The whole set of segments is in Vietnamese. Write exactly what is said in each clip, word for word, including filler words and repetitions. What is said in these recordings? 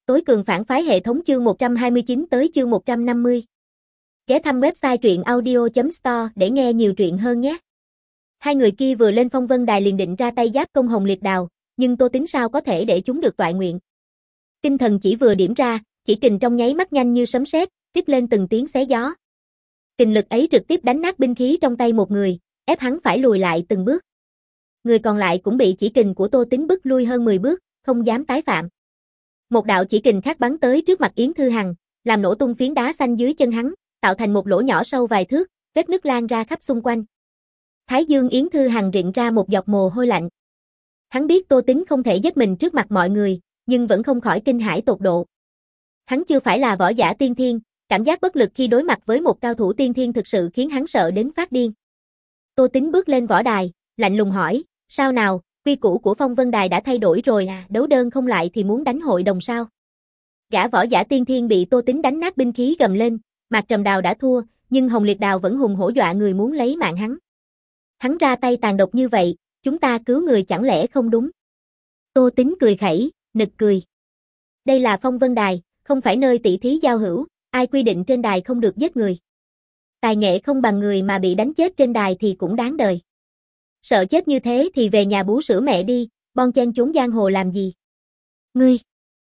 Tối cường phản phái hệ thống chương một trăm hai mươi chín tới chương một trăm năm mươi. Ghé thăm website truyện audio chấm store để nghe nhiều truyện hơn nhé. Hai người kia vừa lên phong vân đài liền định ra tay giáp công Hồng Liệt Đào, nhưng Tô Tính sao có thể để chúng được toại nguyện. Tinh thần chỉ vừa điểm ra, chỉ kình trong nháy mắt nhanh như sấm sét, rít lên từng tiếng xé gió. Kình lực ấy trực tiếp đánh nát binh khí trong tay một người, ép hắn phải lùi lại từng bước. Người còn lại cũng bị chỉ kình của Tô Tính bức lui hơn mười bước, không dám tái phạm. Một đạo chỉ kình khác bắn tới trước mặt Yến Thư Hằng, làm nổ tung phiến đá xanh dưới chân hắn, tạo thành một lỗ nhỏ sâu vài thước, vết nứt lan ra khắp xung quanh. Thái dương Yến Thư Hằng rịn ra một giọt mồ hôi lạnh. Hắn biết Tô Tính không thể giết mình trước mặt mọi người, nhưng vẫn không khỏi kinh hãi tột độ. Hắn chưa phải là võ giả tiên thiên, cảm giác bất lực khi đối mặt với một cao thủ tiên thiên thực sự khiến hắn sợ đến phát điên. Tô Tính bước lên võ đài, lạnh lùng hỏi, sao nào, quy củ của phong vân đài đã thay đổi rồi à, đấu đơn không lại thì muốn đánh hội đồng sao? Gã võ giả tiên thiên bị Tô Tính đánh nát binh khí gầm lên, Mạc Trầm Đào đã thua, nhưng Hồng Liệt Đào vẫn hùng hổ dọa người muốn lấy mạng hắn. Hắn ra tay tàn độc như vậy, chúng ta cứu người chẳng lẽ không đúng? Tô Tính cười khẩy, nực cười. Đây là phong vân đài, không phải nơi tỷ thí giao hữu, ai quy định trên đài không được giết người. Tài nghệ không bằng người mà bị đánh chết trên đài thì cũng đáng đời. Sợ chết như thế thì về nhà bú sữa mẹ đi, bon chen trốn giang hồ làm gì? Ngươi!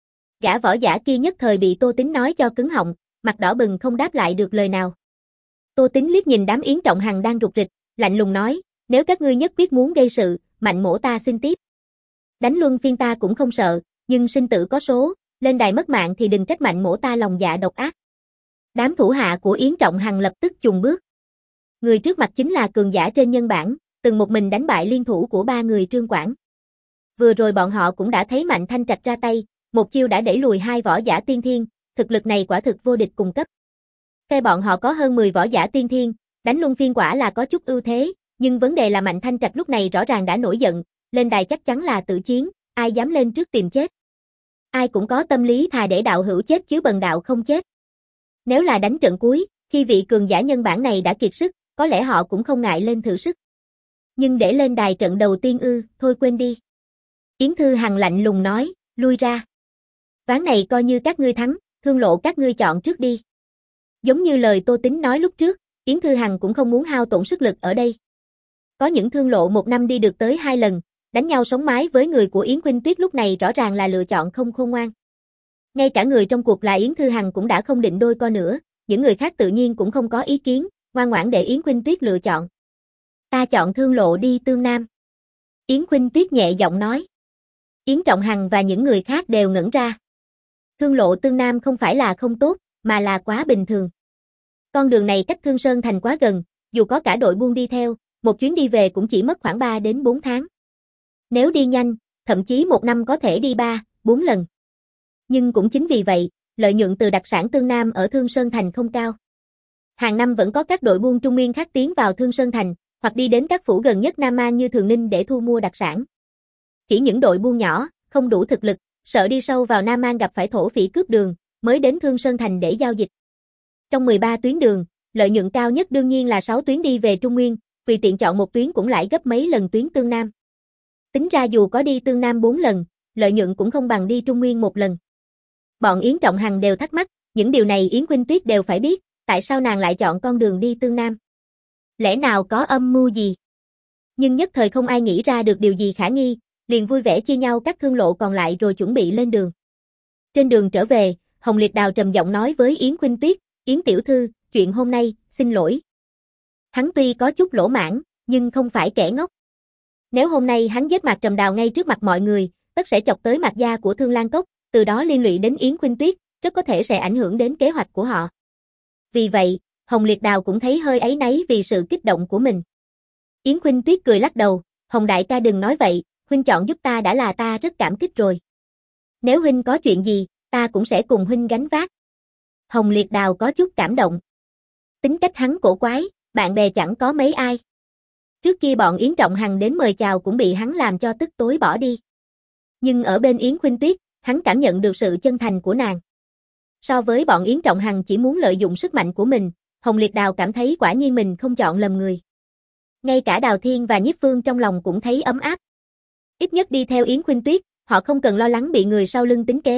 Gã võ giả kia nhất thời bị Tô Tính nói cho cứng họng, mặt đỏ bừng không đáp lại được lời nào. Tô Tính liếc nhìn đám Yến Trọng Hằng đang rụt rịch, lạnh lùng nói, nếu các ngươi nhất quyết muốn gây sự, mạnh mổ ta xin tiếp. Đánh luân phiên ta cũng không sợ, nhưng sinh tử có số, lên đài mất mạng thì đừng trách mạnh mổ ta lòng dạ độc ác. Đám thủ hạ của Yến Trọng Hằng lập tức chùng bước. Người trước mặt chính là cường giả trên nhân bản, từng một mình đánh bại liên thủ của ba người Trương Quảng. Vừa rồi bọn họ cũng đã thấy Mạnh Thanh Trạch ra tay, một chiêu đã đẩy lùi hai võ giả tiên thiên, thực lực này quả thực vô địch cùng cấp. Phe bọn họ có hơn mười võ giả tiên thiên, đánh luân phiên quả là có chút ưu thế, nhưng vấn đề là Mạnh Thanh Trạch lúc này rõ ràng đã nổi giận, lên đài chắc chắn là tự chiến, ai dám lên trước tìm chết. Ai cũng có tâm lý thà để đạo hữu chết chứ bần đạo không chết. Nếu là đánh trận cuối, khi vị cường giả nhân bản này đã kiệt sức, có lẽ họ cũng không ngại lên thử sức. Nhưng để lên đài trận đầu tiên ư, thôi quên đi. Yến Thư Hằng lạnh lùng nói, lui ra. Ván này coi như các ngươi thắng, thương lộ các ngươi chọn trước đi. Giống như lời Tô Tính nói lúc trước, Yến Thư Hằng cũng không muốn hao tổn sức lực ở đây. Có những thương lộ một năm đi được tới hai lần, đánh nhau sống mái với người của Yến Khuynh Tuyết lúc này rõ ràng là lựa chọn không khôn ngoan. Ngay cả người trong cuộc là Yến Thư Hằng cũng đã không định đôi co nữa, những người khác tự nhiên cũng không có ý kiến, ngoan ngoãn để Yến Khuynh Tuyết lựa chọn. Ta chọn thương lộ đi Tương Nam. Yến Khuynh Tuyết nhẹ giọng nói. Yến Trọng Hằng và những người khác đều ngẩn ra. Thương lộ Tương Nam không phải là không tốt, mà là quá bình thường. Con đường này cách Thương Sơn Thành quá gần, dù có cả đội buôn đi theo, một chuyến đi về cũng chỉ mất khoảng ba đến bốn tháng. Nếu đi nhanh, thậm chí một năm có thể đi ba, bốn lần. Nhưng cũng chính vì vậy, lợi nhuận từ đặc sản Tương Nam ở Thương Sơn Thành không cao. Hàng năm vẫn có các đội buôn Trung Nguyên khác tiến vào Thương Sơn Thành, hoặc đi đến các phủ gần nhất Nam An như Thường Ninh để thu mua đặc sản. Chỉ những đội buôn nhỏ, không đủ thực lực, sợ đi sâu vào Nam An gặp phải thổ phỉ cướp đường, mới đến Thương Sơn Thành để giao dịch. Trong mười ba tuyến đường, lợi nhuận cao nhất đương nhiên là sáu tuyến đi về Trung Nguyên, vì tiện chọn một tuyến cũng lãi gấp mấy lần tuyến Tương Nam. Tính ra dù có đi Tương Nam bốn lần, lợi nhuận cũng không bằng đi Trung Nguyên một lần. Bọn Yến Trọng Hằng đều thắc mắc, những điều này Yến Khuynh Tuyết đều phải biết, tại sao nàng lại chọn con đường đi Tương Nam? Lẽ nào có âm mưu gì? Nhưng nhất thời không ai nghĩ ra được điều gì khả nghi, liền vui vẻ chia nhau các thương lộ còn lại rồi chuẩn bị lên đường. Trên đường trở về, Hồng Liệt Đào trầm giọng nói với Yến Khuynh Tuyết, Yến tiểu thư, chuyện hôm nay, xin lỗi. Hắn tuy có chút lỗ mãn, nhưng không phải kẻ ngốc. Nếu hôm nay hắn giết Mạc Trầm Đào ngay trước mặt mọi người, tất sẽ chọc tới mặt da của Thương Lan Cốc, từ đó liên lụy đến Yến Khuynh Tuyết, rất có thể sẽ ảnh hưởng đến kế hoạch của họ. Vì vậy, Hồng Liệt Đào cũng thấy hơi áy náy vì sự kích động của mình. Yến Khuynh Tuyết cười lắc đầu, Hồng đại ca đừng nói vậy, huynh chọn giúp ta đã là ta rất cảm kích rồi. Nếu huynh có chuyện gì, ta cũng sẽ cùng huynh gánh vác. Hồng Liệt Đào có chút cảm động. Tính cách hắn cổ quái, bạn bè chẳng có mấy ai. Trước kia bọn Yến Trọng Hằng đến mời chào cũng bị hắn làm cho tức tối bỏ đi. Nhưng ở bên Yến Khuynh Tuyết, hắn cảm nhận được sự chân thành của nàng. So với bọn Yến Trọng Hằng chỉ muốn lợi dụng sức mạnh của mình, Hồng Liệt Đào cảm thấy quả nhiên mình không chọn lầm người. Ngay cả Đào Thiên và Nhiếp Phương trong lòng cũng thấy ấm áp. Ít nhất đi theo Yến Khuynh Tuyết, họ không cần lo lắng bị người sau lưng tính kế,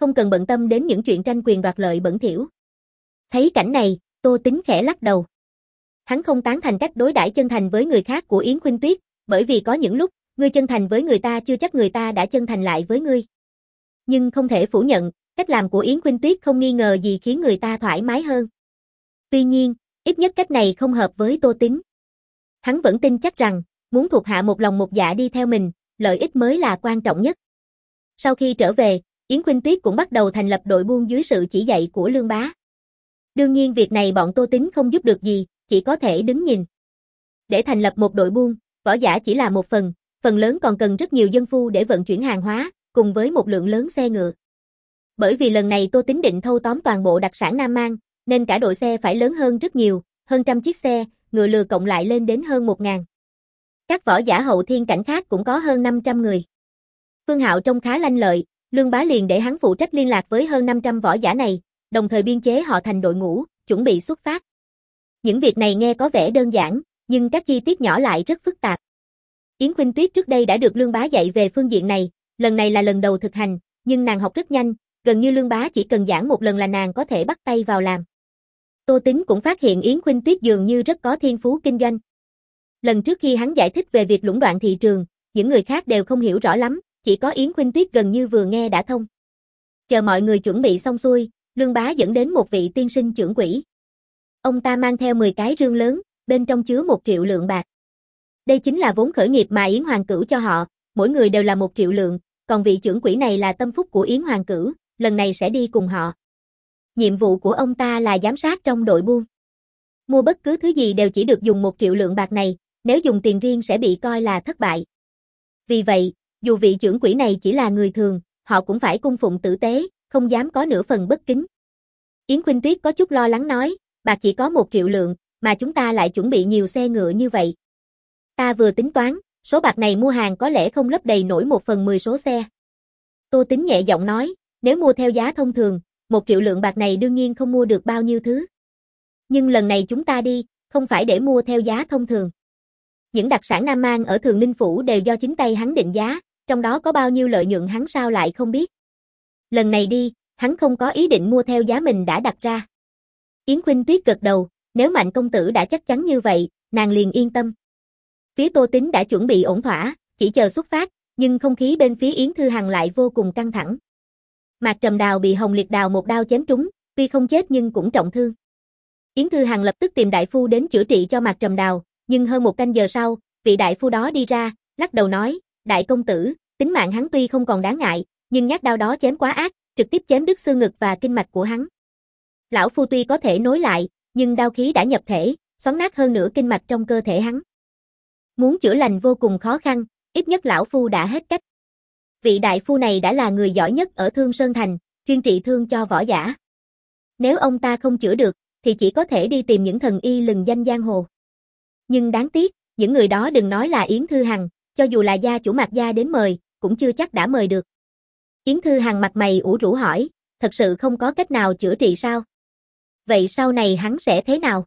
không cần bận tâm đến những chuyện tranh quyền đoạt lợi bẩn thỉu. Thấy cảnh này, Tô Tính khẽ lắc đầu. Hắn không tán thành cách đối đãi chân thành với người khác của Yến Khuynh Tuyết, bởi vì có những lúc, ngươi chân thành với người ta chưa chắc người ta đã chân thành lại với ngươi. Nhưng không thể phủ nhận, cách làm của Yến Khuynh Tuyết không nghi ngờ gì khiến người ta thoải mái hơn. Tuy nhiên, ít nhất cách này không hợp với Tô Tính. Hắn vẫn tin chắc rằng, muốn thuộc hạ một lòng một dạ đi theo mình, lợi ích mới là quan trọng nhất. Sau khi trở về, Yến Khuynh Tuyết cũng bắt đầu thành lập đội buôn dưới sự chỉ dạy của Lương Bá. Đương nhiên việc này bọn Tô Tính không giúp được gì, chỉ có thể đứng nhìn. Để thành lập một đội buôn, võ giả chỉ là một phần, phần lớn còn cần rất nhiều dân phu để vận chuyển hàng hóa, cùng với một lượng lớn xe ngựa. Bởi vì lần này Tô Tính định thâu tóm toàn bộ đặc sản Nam Mang, nên cả đội xe phải lớn hơn rất nhiều, hơn trăm chiếc xe, ngựa lừa cộng lại lên đến hơn một ngàn. Các võ giả hậu thiên cảnh khác cũng có hơn năm trăm người. Phương Hạo trông khá lanh lợi, Lương Bá liền để hắn phụ trách liên lạc với hơn năm trăm võ giả này, đồng thời biên chế họ thành đội ngũ, chuẩn bị xuất phát. Những việc này nghe có vẻ đơn giản, nhưng các chi tiết nhỏ lại rất phức tạp. Yến Khuynh Tuyết trước đây đã được Lương Bá dạy về phương diện này, lần này là lần đầu thực hành, nhưng nàng học rất nhanh, gần như Lương Bá chỉ cần giảng một lần là nàng có thể bắt tay vào làm. Tô Tính cũng phát hiện Yến Khuynh Tuyết dường như rất có thiên phú kinh doanh. Lần trước khi hắn giải thích về việc lũng đoạn thị trường, những người khác đều không hiểu rõ lắm, chỉ có Yến Khuynh Tuyết gần như vừa nghe đã thông. Chờ mọi người chuẩn bị xong xuôi, Lương Bá dẫn đến một vị tiên sinh trưởng quỹ. Ông ta mang theo mười cái rương lớn, bên trong chứa một triệu lượng bạc. Đây chính là vốn khởi nghiệp mà Yến Hoàng Cửu cho họ, mỗi người đều là một triệu lượng, còn vị trưởng quỹ này là tâm phúc của Yến Hoàng Cửu, lần này sẽ đi cùng họ. Nhiệm vụ của ông ta là giám sát trong đội buôn. Mua bất cứ thứ gì đều chỉ được dùng một triệu lượng bạc này, nếu dùng tiền riêng sẽ bị coi là thất bại. Vì vậy, dù vị trưởng quỹ này chỉ là người thường, họ cũng phải cung phụng tử tế, không dám có nửa phần bất kính. Yến Khuynh Tuyết có chút lo lắng nói, bạc chỉ có một triệu lượng, mà chúng ta lại chuẩn bị nhiều xe ngựa như vậy. Ta vừa tính toán, số bạc này mua hàng có lẽ không lấp đầy nổi một phần mười số xe. Tô Tính nhẹ giọng nói, nếu mua theo giá thông thường, một triệu lượng bạc này đương nhiên không mua được bao nhiêu thứ. Nhưng lần này chúng ta đi, không phải để mua theo giá thông thường. Những đặc sản Nam Mang ở Thường Ninh Phủ đều do chính tay hắn định giá, trong đó có bao nhiêu lợi nhuận hắn sao lại không biết. Lần này đi, hắn không có ý định mua theo giá mình đã đặt ra. Yến Khuynh Tuyết gật đầu, nếu Mạnh công tử đã chắc chắn như vậy, nàng liền yên tâm. Phía Tô Tính đã chuẩn bị ổn thỏa, chỉ chờ xuất phát, nhưng không khí bên phía Yến Thư Hằng lại vô cùng căng thẳng. Mạc Trầm Đào bị Hồng Liệt Đào một đao chém trúng, tuy không chết nhưng cũng trọng thương. Yến Thư Hằng lập tức tìm đại phu đến chữa trị cho Mạc Trầm Đào, nhưng hơn một canh giờ sau, vị đại phu đó đi ra, lắc đầu nói, đại công tử, tính mạng hắn tuy không còn đáng ngại, nhưng nhát đao đó chém quá ác, trực tiếp chém đứt xương ngực và kinh mạch của hắn. Lão phu tuy có thể nối lại, nhưng đao khí đã nhập thể, xoắn nát hơn nửa kinh mạch trong cơ thể hắn. Muốn chữa lành vô cùng khó khăn, ít nhất lão phu đã hết cách. Vị đại phu này đã là người giỏi nhất ở Thương Sơn Thành, chuyên trị thương cho võ giả. Nếu ông ta không chữa được, thì chỉ có thể đi tìm những thần y lừng danh giang hồ. Nhưng đáng tiếc, những người đó đừng nói là Yến Thư Hằng, cho dù là gia chủ Mạc gia đến mời, cũng chưa chắc đã mời được. Yến Thư Hằng mặt mày ủ rũ hỏi, thật sự không có cách nào chữa trị sao? Vậy sau này hắn sẽ thế nào?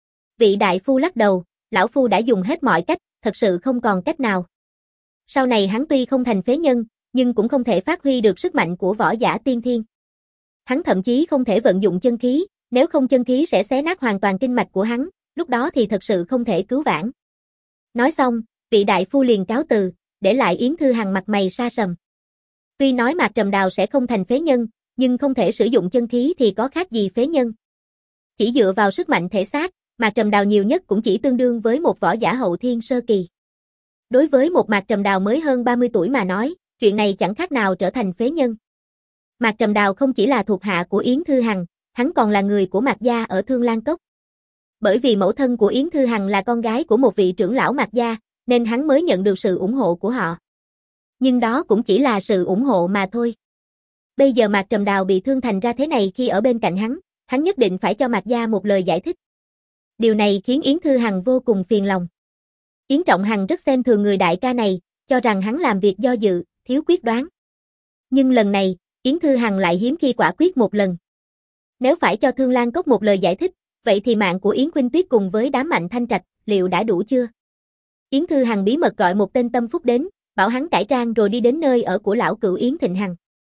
Vị đại phu lắc đầu, lão phu đã dùng hết mọi cách, thật sự không còn cách nào. Sau này hắn tuy không thành phế nhân, nhưng cũng không thể phát huy được sức mạnh của võ giả tiên thiên. Hắn thậm chí không thể vận dụng chân khí, nếu không chân khí sẽ xé nát hoàn toàn kinh mạch của hắn, lúc đó thì thật sự không thể cứu vãn. Nói xong, vị đại phu liền cáo từ, để lại Yến Thư Hằng mặt mày sa sầm. Tuy nói Mạc Trầm Đào sẽ không thành phế nhân, nhưng không thể sử dụng chân khí thì có khác gì phế nhân. Chỉ dựa vào sức mạnh thể xác, Mạc Trầm Đào nhiều nhất cũng chỉ tương đương với một võ giả hậu thiên sơ kỳ. Đối với một Mạc Trầm Đào mới hơn ba mươi tuổi mà nói, chuyện này chẳng khác nào trở thành phế nhân. Mạc Trầm Đào không chỉ là thuộc hạ của Yến Thư Hằng, hắn còn là người của Mạc gia ở Thương Lan Cốc. Bởi vì mẫu thân của Yến Thư Hằng là con gái của một vị trưởng lão Mạc gia, nên hắn mới nhận được sự ủng hộ của họ. Nhưng đó cũng chỉ là sự ủng hộ mà thôi. Bây giờ Mạc Trầm Đào bị thương thành ra thế này, khi ở bên cạnh hắn, hắn nhất định phải cho Mạc gia một lời giải thích. Điều này khiến Yến Thư Hằng vô cùng phiền lòng. Yến Trọng Hằng rất xem thường người đại ca này, cho rằng hắn làm việc do dự, thiếu quyết đoán. Nhưng lần này, Yến Thư Hằng lại hiếm khi quả quyết một lần. Nếu phải cho Thương Lan Cốc một lời giải thích, vậy thì mạng của Yến Khuynh Tuyết cùng với đám Mạnh Thanh Trạch, liệu đã đủ chưa? Yến Thư Hằng bí mật gọi một tên tâm phúc đến, bảo hắn cải trang rồi đi đến nơi ở của lão cửu Yến Thịnh Hằng.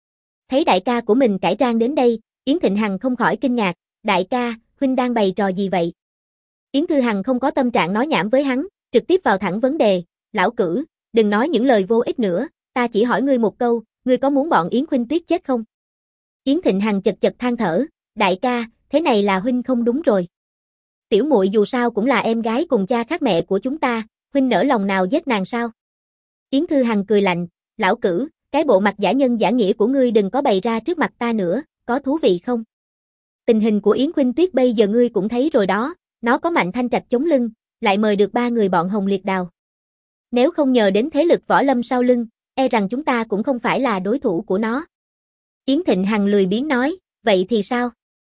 Thấy đại ca của mình cải trang đến đây, Yến Thịnh Hằng không khỏi kinh ngạc, đại ca, huynh đang bày trò gì vậy? Yến Thư Hằng không có tâm trạng nói nhảm với hắn, trực tiếp vào thẳng vấn đề, lão cử, đừng nói những lời vô ích nữa, ta chỉ hỏi ngươi một câu, ngươi có muốn bọn Yến Khuynh Tuyết chết không? Yến Thịnh Hằng chật chật than thở, đại ca, thế này là huynh không đúng rồi. Tiểu muội dù sao cũng là em gái cùng cha khác mẹ của chúng ta, huynh nỡ lòng nào giết nàng sao? Yến Thư Hằng cười lạnh, lão cử, cái bộ mặt giả nhân giả nghĩa của ngươi đừng có bày ra trước mặt ta nữa, có thú vị không? Tình hình của Yến Khuynh Tuyết bây giờ ngươi cũng thấy rồi đó, nó có Mạnh Thanh Trạch chống lưng, lại mời được ba người bọn Hồng Liệt Đào. Nếu không nhờ đến thế lực võ lâm sau lưng, e rằng chúng ta cũng không phải là đối thủ của nó. Yến Thịnh Hằng lười biếng nói, vậy thì sao?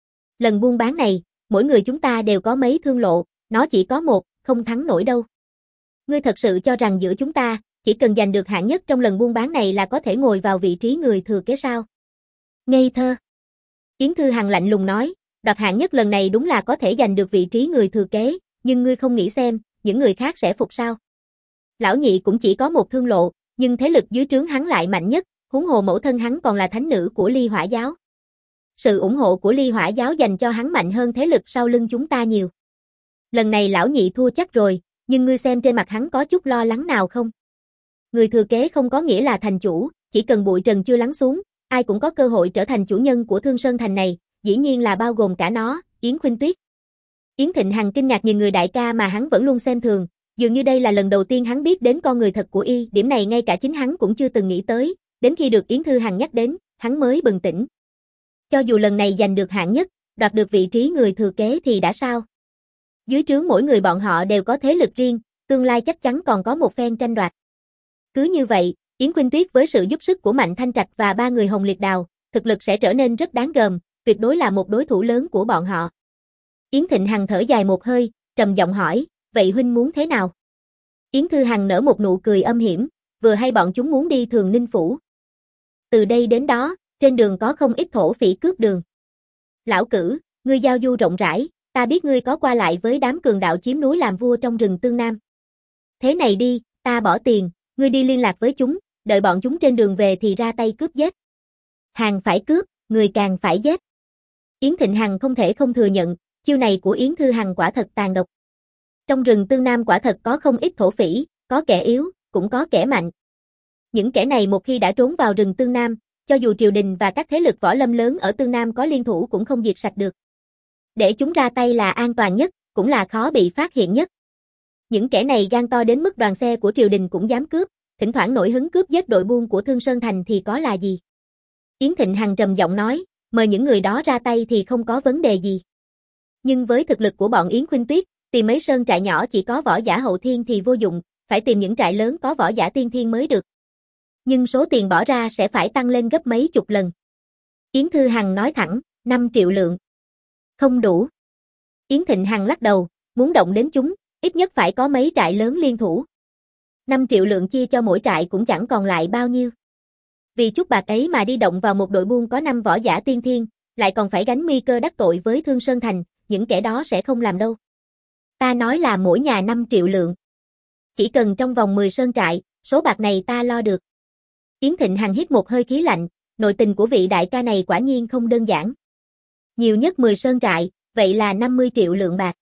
Lần buôn bán này, mỗi người chúng ta đều có mấy thương lộ, nó chỉ có một, không thắng nổi đâu. Ngươi thật sự cho rằng giữa chúng ta, chỉ cần giành được hạng nhất trong lần buôn bán này là có thể ngồi vào vị trí người thừa kế sao? Ngây thơ. Yến Thư Hằng lạnh lùng nói, đoạt hạng nhất lần này đúng là có thể giành được vị trí người thừa kế, nhưng ngươi không nghĩ xem, những người khác sẽ phục sao? Lão nhị cũng chỉ có một thương lộ, nhưng thế lực dưới trướng hắn lại mạnh nhất, huống hồ mẫu thân hắn còn là thánh nữ của Ly Hỏa giáo. Sự ủng hộ của Ly Hỏa giáo dành cho hắn mạnh hơn thế lực sau lưng chúng ta nhiều. Lần này lão nhị thua chắc rồi, nhưng ngươi xem trên mặt hắn có chút lo lắng nào không? Người thừa kế không có nghĩa là thành chủ, chỉ cần bụi trần chưa lắng xuống, ai cũng có cơ hội trở thành chủ nhân của Thương Sơn Thành này, dĩ nhiên là bao gồm cả nó, Yến Khuynh Tuyết. Yến Thịnh Hằng kinh ngạc nhìn người đại ca mà hắn vẫn luôn xem thường, dường như đây là lần đầu tiên hắn biết đến con người thật của y, điểm này ngay cả chính hắn cũng chưa từng nghĩ tới, đến khi được Yến Thư Hằng nhắc đến, hắn mới bừng tỉnh. Cho dù lần này giành được hạng nhất, đoạt được vị trí người thừa kế thì đã sao? Dưới trướng mỗi người bọn họ đều có thế lực riêng, tương lai chắc chắn còn có một phen tranh đoạt. Cứ như vậy, Yến Khuynh Tuyết với sự giúp sức của Mạnh Thanh Trạch và ba người Hồng Liệt Đào, thực lực sẽ trở nên rất đáng gờm, tuyệt đối là một đối thủ lớn của bọn họ. Yến Thịnh Hằng thở dài một hơi, trầm giọng hỏi, vậy huynh muốn thế nào? Yến Thư Hằng nở một nụ cười âm hiểm, vừa hay bọn chúng muốn đi Thường Ninh Phủ. Từ đây đến đó, trên đường có không ít thổ phỉ cướp đường. Lão cử, ngươi giao du rộng rãi, ta biết ngươi có qua lại với đám cường đạo chiếm núi làm vua trong rừng Tương Nam. Thế này đi, ta bỏ tiền, ngươi đi liên lạc với chúng, đợi bọn chúng trên đường về thì ra tay cướp giết. Hàng phải cướp, người càng phải giết. Yến Thịnh Hằng không thể không thừa nhận, chiêu này của Yến Thư Hằng quả thật tàn độc. Trong rừng Tương Nam quả thật có không ít thổ phỉ, có kẻ yếu, cũng có kẻ mạnh. Những kẻ này một khi đã trốn vào rừng Tương Nam, cho dù triều đình và các thế lực võ lâm lớn ở Tương Nam có liên thủ cũng không diệt sạch được. Để chúng ra tay là an toàn nhất, cũng là khó bị phát hiện nhất. Những kẻ này gan to đến mức đoàn xe của triều đình cũng dám cướp, thỉnh thoảng nổi hứng cướp giết đội buôn của Thương Sơn Thành thì có là gì? Yến Thịnh Hằng trầm giọng nói, mời những người đó ra tay thì không có vấn đề gì. Nhưng với thực lực của bọn Yến Khuynh Tuyết, tìm mấy sơn trại nhỏ chỉ có võ giả hậu thiên thì vô dụng, phải tìm những trại lớn có võ giả tiên thiên mới được. Nhưng số tiền bỏ ra sẽ phải tăng lên gấp mấy chục lần. Yến Thư Hằng nói thẳng, năm triệu lượng. Không đủ. Yến Thịnh Hằng lắc đầu, muốn động đến chúng, ít nhất phải có mấy trại lớn liên thủ. năm triệu lượng chia cho mỗi trại cũng chẳng còn lại bao nhiêu. Vì chút bạc ấy mà đi động vào một đội buôn có năm võ giả tiên thiên, lại còn phải gánh nguy cơ đắc tội với Thương Sơn Thành, những kẻ đó sẽ không làm đâu. Ta nói là mỗi nhà năm triệu lượng. Chỉ cần trong vòng mười sơn trại, số bạc này ta lo được. Yến Thịnh Hằng hít một hơi khí lạnh, nội tình của vị đại ca này quả nhiên không đơn giản. Nhiều nhất mười sơn trại, vậy là năm mươi triệu lượng bạc.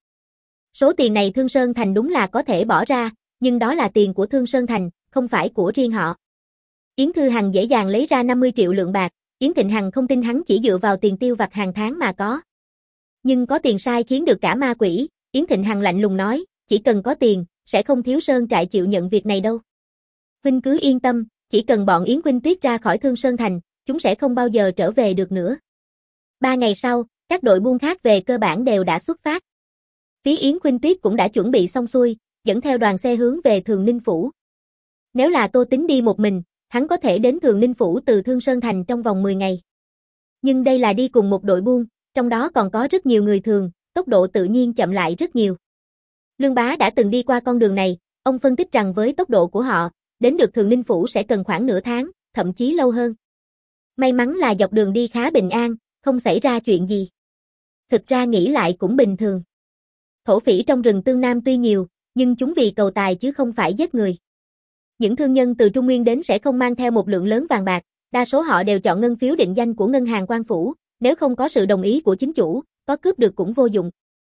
Số tiền này Thương Sơn Thành đúng là có thể bỏ ra, nhưng đó là tiền của Thương Sơn Thành, không phải của riêng họ. Yến Thư Hằng dễ dàng lấy ra năm mươi triệu lượng bạc, Yến Thịnh Hằng không tin hắn chỉ dựa vào tiền tiêu vặt hàng tháng mà có. Nhưng có tiền sai khiến được cả ma quỷ, Yến Thịnh Hằng lạnh lùng nói, chỉ cần có tiền, sẽ không thiếu sơn trại chịu nhận việc này đâu. Huynh cứ yên tâm, chỉ cần bọn Yến Khuynh Tuyết ra khỏi Thương Sơn Thành, chúng sẽ không bao giờ trở về được nữa. Ba ngày sau, các đội buôn khác về cơ bản đều đã xuất phát. Phía Yến Khuynh Tuyết cũng đã chuẩn bị xong xuôi, dẫn theo đoàn xe hướng về Thường Ninh Phủ. Nếu là Tô Tính đi một mình, hắn có thể đến Thường Ninh Phủ từ Thương Sơn Thành trong vòng mười ngày. Nhưng đây là đi cùng một đội buôn, trong đó còn có rất nhiều người thường, tốc độ tự nhiên chậm lại rất nhiều. Lương Bá đã từng đi qua con đường này, ông phân tích rằng với tốc độ của họ, đến được Thường Ninh Phủ sẽ cần khoảng nửa tháng, thậm chí lâu hơn. May mắn là dọc đường đi khá bình an, không xảy ra chuyện gì. Thực ra nghĩ lại cũng bình thường. Thổ phỉ trong rừng Tương Nam tuy nhiều, nhưng chúng vì cầu tài chứ không phải giết người. Những thương nhân từ Trung Nguyên đến sẽ không mang theo một lượng lớn vàng bạc, Đa số họ đều chọn ngân phiếu định danh của ngân hàng Quan Phủ, nếu không có sự đồng ý của chính chủ, có cướp được cũng vô dụng.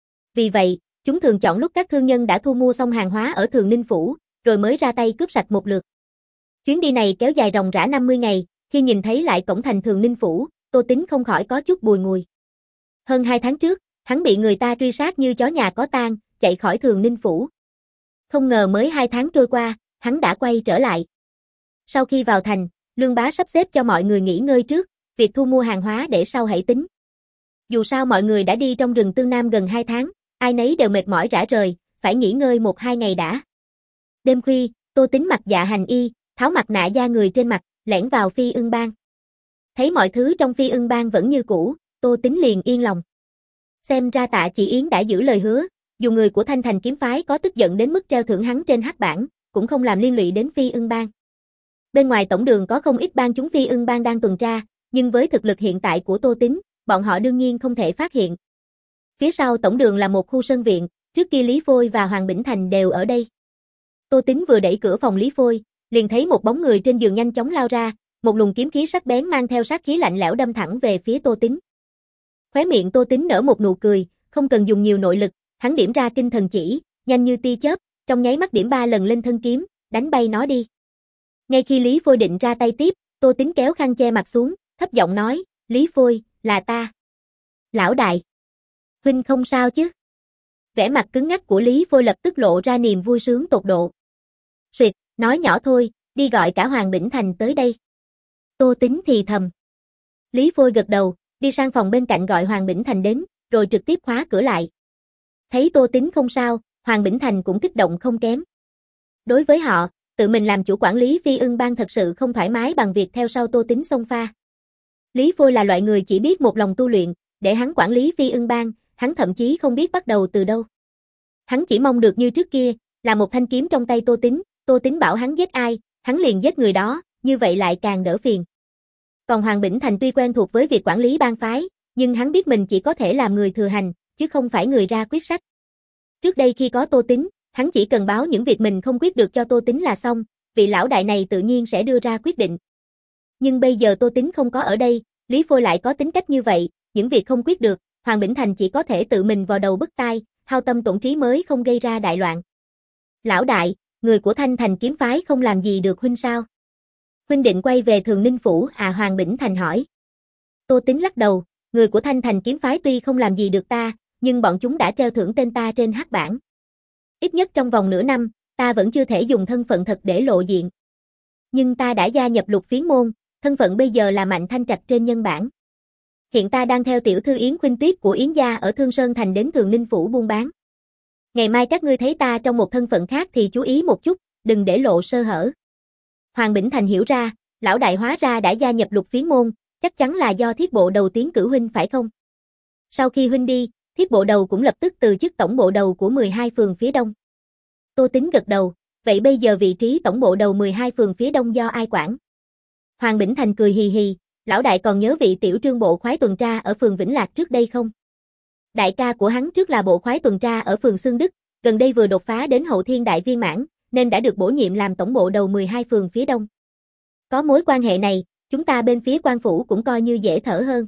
Vì vậy, chúng thường chọn lúc các thương nhân đã thu mua xong hàng hóa ở Thường Ninh Phủ, rồi mới ra tay cướp sạch một lượt. Chuyến đi này kéo dài ròng rã năm mươi ngày, khi nhìn thấy lại cổng thành Thường Ninh Phủ, Tô Tín không khỏi có chút bùi ngùi. Hơn hai tháng trước, hắn bị người ta truy sát như chó nhà có tang, chạy khỏi Thường Ninh Phủ. Không ngờ mới hai tháng trôi qua, hắn đã quay trở lại. Sau khi vào thành, Lương Bá sắp xếp cho mọi người nghỉ ngơi trước, việc thu mua hàng hóa để sau hãy tính. Dù sao mọi người đã đi trong rừng Tương Nam gần hai tháng, ai nấy đều mệt mỏi rã rời, phải nghỉ ngơi một hai ngày đã. Đêm khuya, Tô Tín mặc dạ hành y, tháo mặt nạ da người trên mặt, lẻn vào Phi Ưng Bang. Thấy mọi thứ trong Phi Ưng Bang vẫn như cũ, Tô Tín liền yên lòng. Xem ra Tạ Chỉ Yến đã giữ lời hứa, dù người của Thanh Thành kiếm phái có tức giận đến mức treo thưởng hắn trên hắc bảng, cũng không làm liên lụy đến Phi Ưng Bang. Bên ngoài tổng đường có không ít bang chúng Phi Ưng Bang đang tuần tra, nhưng với thực lực hiện tại của Tô Tín, bọn họ đương nhiên không thể phát hiện. Phía sau tổng đường là một khu sân viện, trước kia Lý Phôi và Hoàng Bỉnh Thành đều ở đây. Tô Tín vừa đẩy cửa phòng Lý Phôi, liền thấy một bóng người trên giường nhanh chóng lao ra, một luồng kiếm khí sắc bén mang theo sát khí lạnh lẽo đâm thẳng về phía Tô Tín. Khóe miệng Tô Tín nở một nụ cười, không cần dùng nhiều nội lực, hắn điểm ra kinh thần chỉ, nhanh như tia chớp, trong nháy mắt điểm ba lần lên thân kiếm, đánh bay nó đi. Ngay khi Lý Phôi định ra tay tiếp, Tô Tín kéo khăn che mặt xuống, thấp giọng nói, Lý Phôi, là ta. Lão đại. Huynh không sao chứ? Vẻ mặt cứng ngắc của Lý Phôi lập tức lộ ra niềm vui sướng tột độ. Suyệt, nói nhỏ thôi, đi gọi cả Hoàng Bỉnh Thành tới đây. Tô Tín thì thầm. Lý Phôi gật đầu, đi sang phòng bên cạnh gọi Hoàng Bỉnh Thành đến, rồi trực tiếp khóa cửa lại. Thấy Tô Tín không sao, Hoàng Bỉnh Thành cũng kích động không kém. Đối với họ, tự mình làm chủ quản lý Phi Ưng Bang thật sự không thoải mái bằng việc theo sau Tô Tín xông pha. Lý Phôi là loại người chỉ biết một lòng tu luyện, để hắn quản lý Phi Ưng Bang, hắn thậm chí không biết bắt đầu từ đâu. Hắn chỉ mong được như trước kia, là một thanh kiếm trong tay Tô Tín, Tô Tín bảo hắn giết ai, hắn liền giết người đó, như vậy lại càng đỡ phiền. Còn Hoàng Bỉnh Thành tuy quen thuộc với việc quản lý bang phái, nhưng hắn biết mình chỉ có thể làm người thừa hành, chứ không phải người ra quyết sách. Trước đây khi có Tô Tín, hắn chỉ cần báo những việc mình không quyết được cho Tô Tín là xong, vị lão đại này tự nhiên sẽ đưa ra quyết định. Nhưng bây giờ Tô Tín không có ở đây, Lý Phôi lại có tính cách như vậy, những việc không quyết được, Hoàng Bỉnh Thành chỉ có thể tự mình vào đầu bứt tai, hao tâm tổn trí mới không gây ra đại loạn. Lão đại, người của Thanh Thành kiếm phái không làm gì được huynh sao? Huynh định quay về Thường Ninh Phủ à? Hoàng Bỉnh Thành hỏi. Tô Tín lắc đầu, người của Thanh Thành kiếm phái tuy không làm gì được ta, nhưng bọn chúng đã treo thưởng tên ta trên hắc bảng. Ít nhất trong vòng nửa năm, ta vẫn chưa thể dùng thân phận thật để lộ diện. Nhưng ta đã gia nhập Lục Phiến môn, thân phận bây giờ là Mạnh Thanh Trạch trên nhân bản. Hiện ta đang theo tiểu thư Yến Khuynh Tuyết của Yến gia ở Thương Sơn Thành đến Thường Ninh Phủ buôn bán. Ngày mai các ngươi thấy ta trong một thân phận khác thì chú ý một chút, đừng để lộ sơ hở. Hoàng Bỉnh Thành hiểu ra, lão đại hóa ra đã gia nhập Lục Phiến môn, chắc chắn là do Thiết Bộ Đầu tiến cử huynh phải không? Sau khi huynh đi, Thiết Bộ Đầu cũng lập tức từ chức tổng bộ đầu của mười hai phường phía đông. Tô Tín gật đầu, vậy bây giờ vị trí tổng bộ đầu mười hai phường phía đông do ai quản? Hoàng Bỉnh Thành cười hì hì, lão đại còn nhớ vị tiểu trương bộ khoái tuần tra ở phường Vĩnh Lạc trước đây không? Đại ca của hắn trước là bộ khoái tuần tra ở phường Xương Đức, gần đây vừa đột phá đến hậu thiên đại viên mãn, nên đã được bổ nhiệm làm tổng bộ đầu mười hai phường phía đông. Có mối quan hệ này, chúng ta bên phía Quan Phủ cũng coi như dễ thở hơn.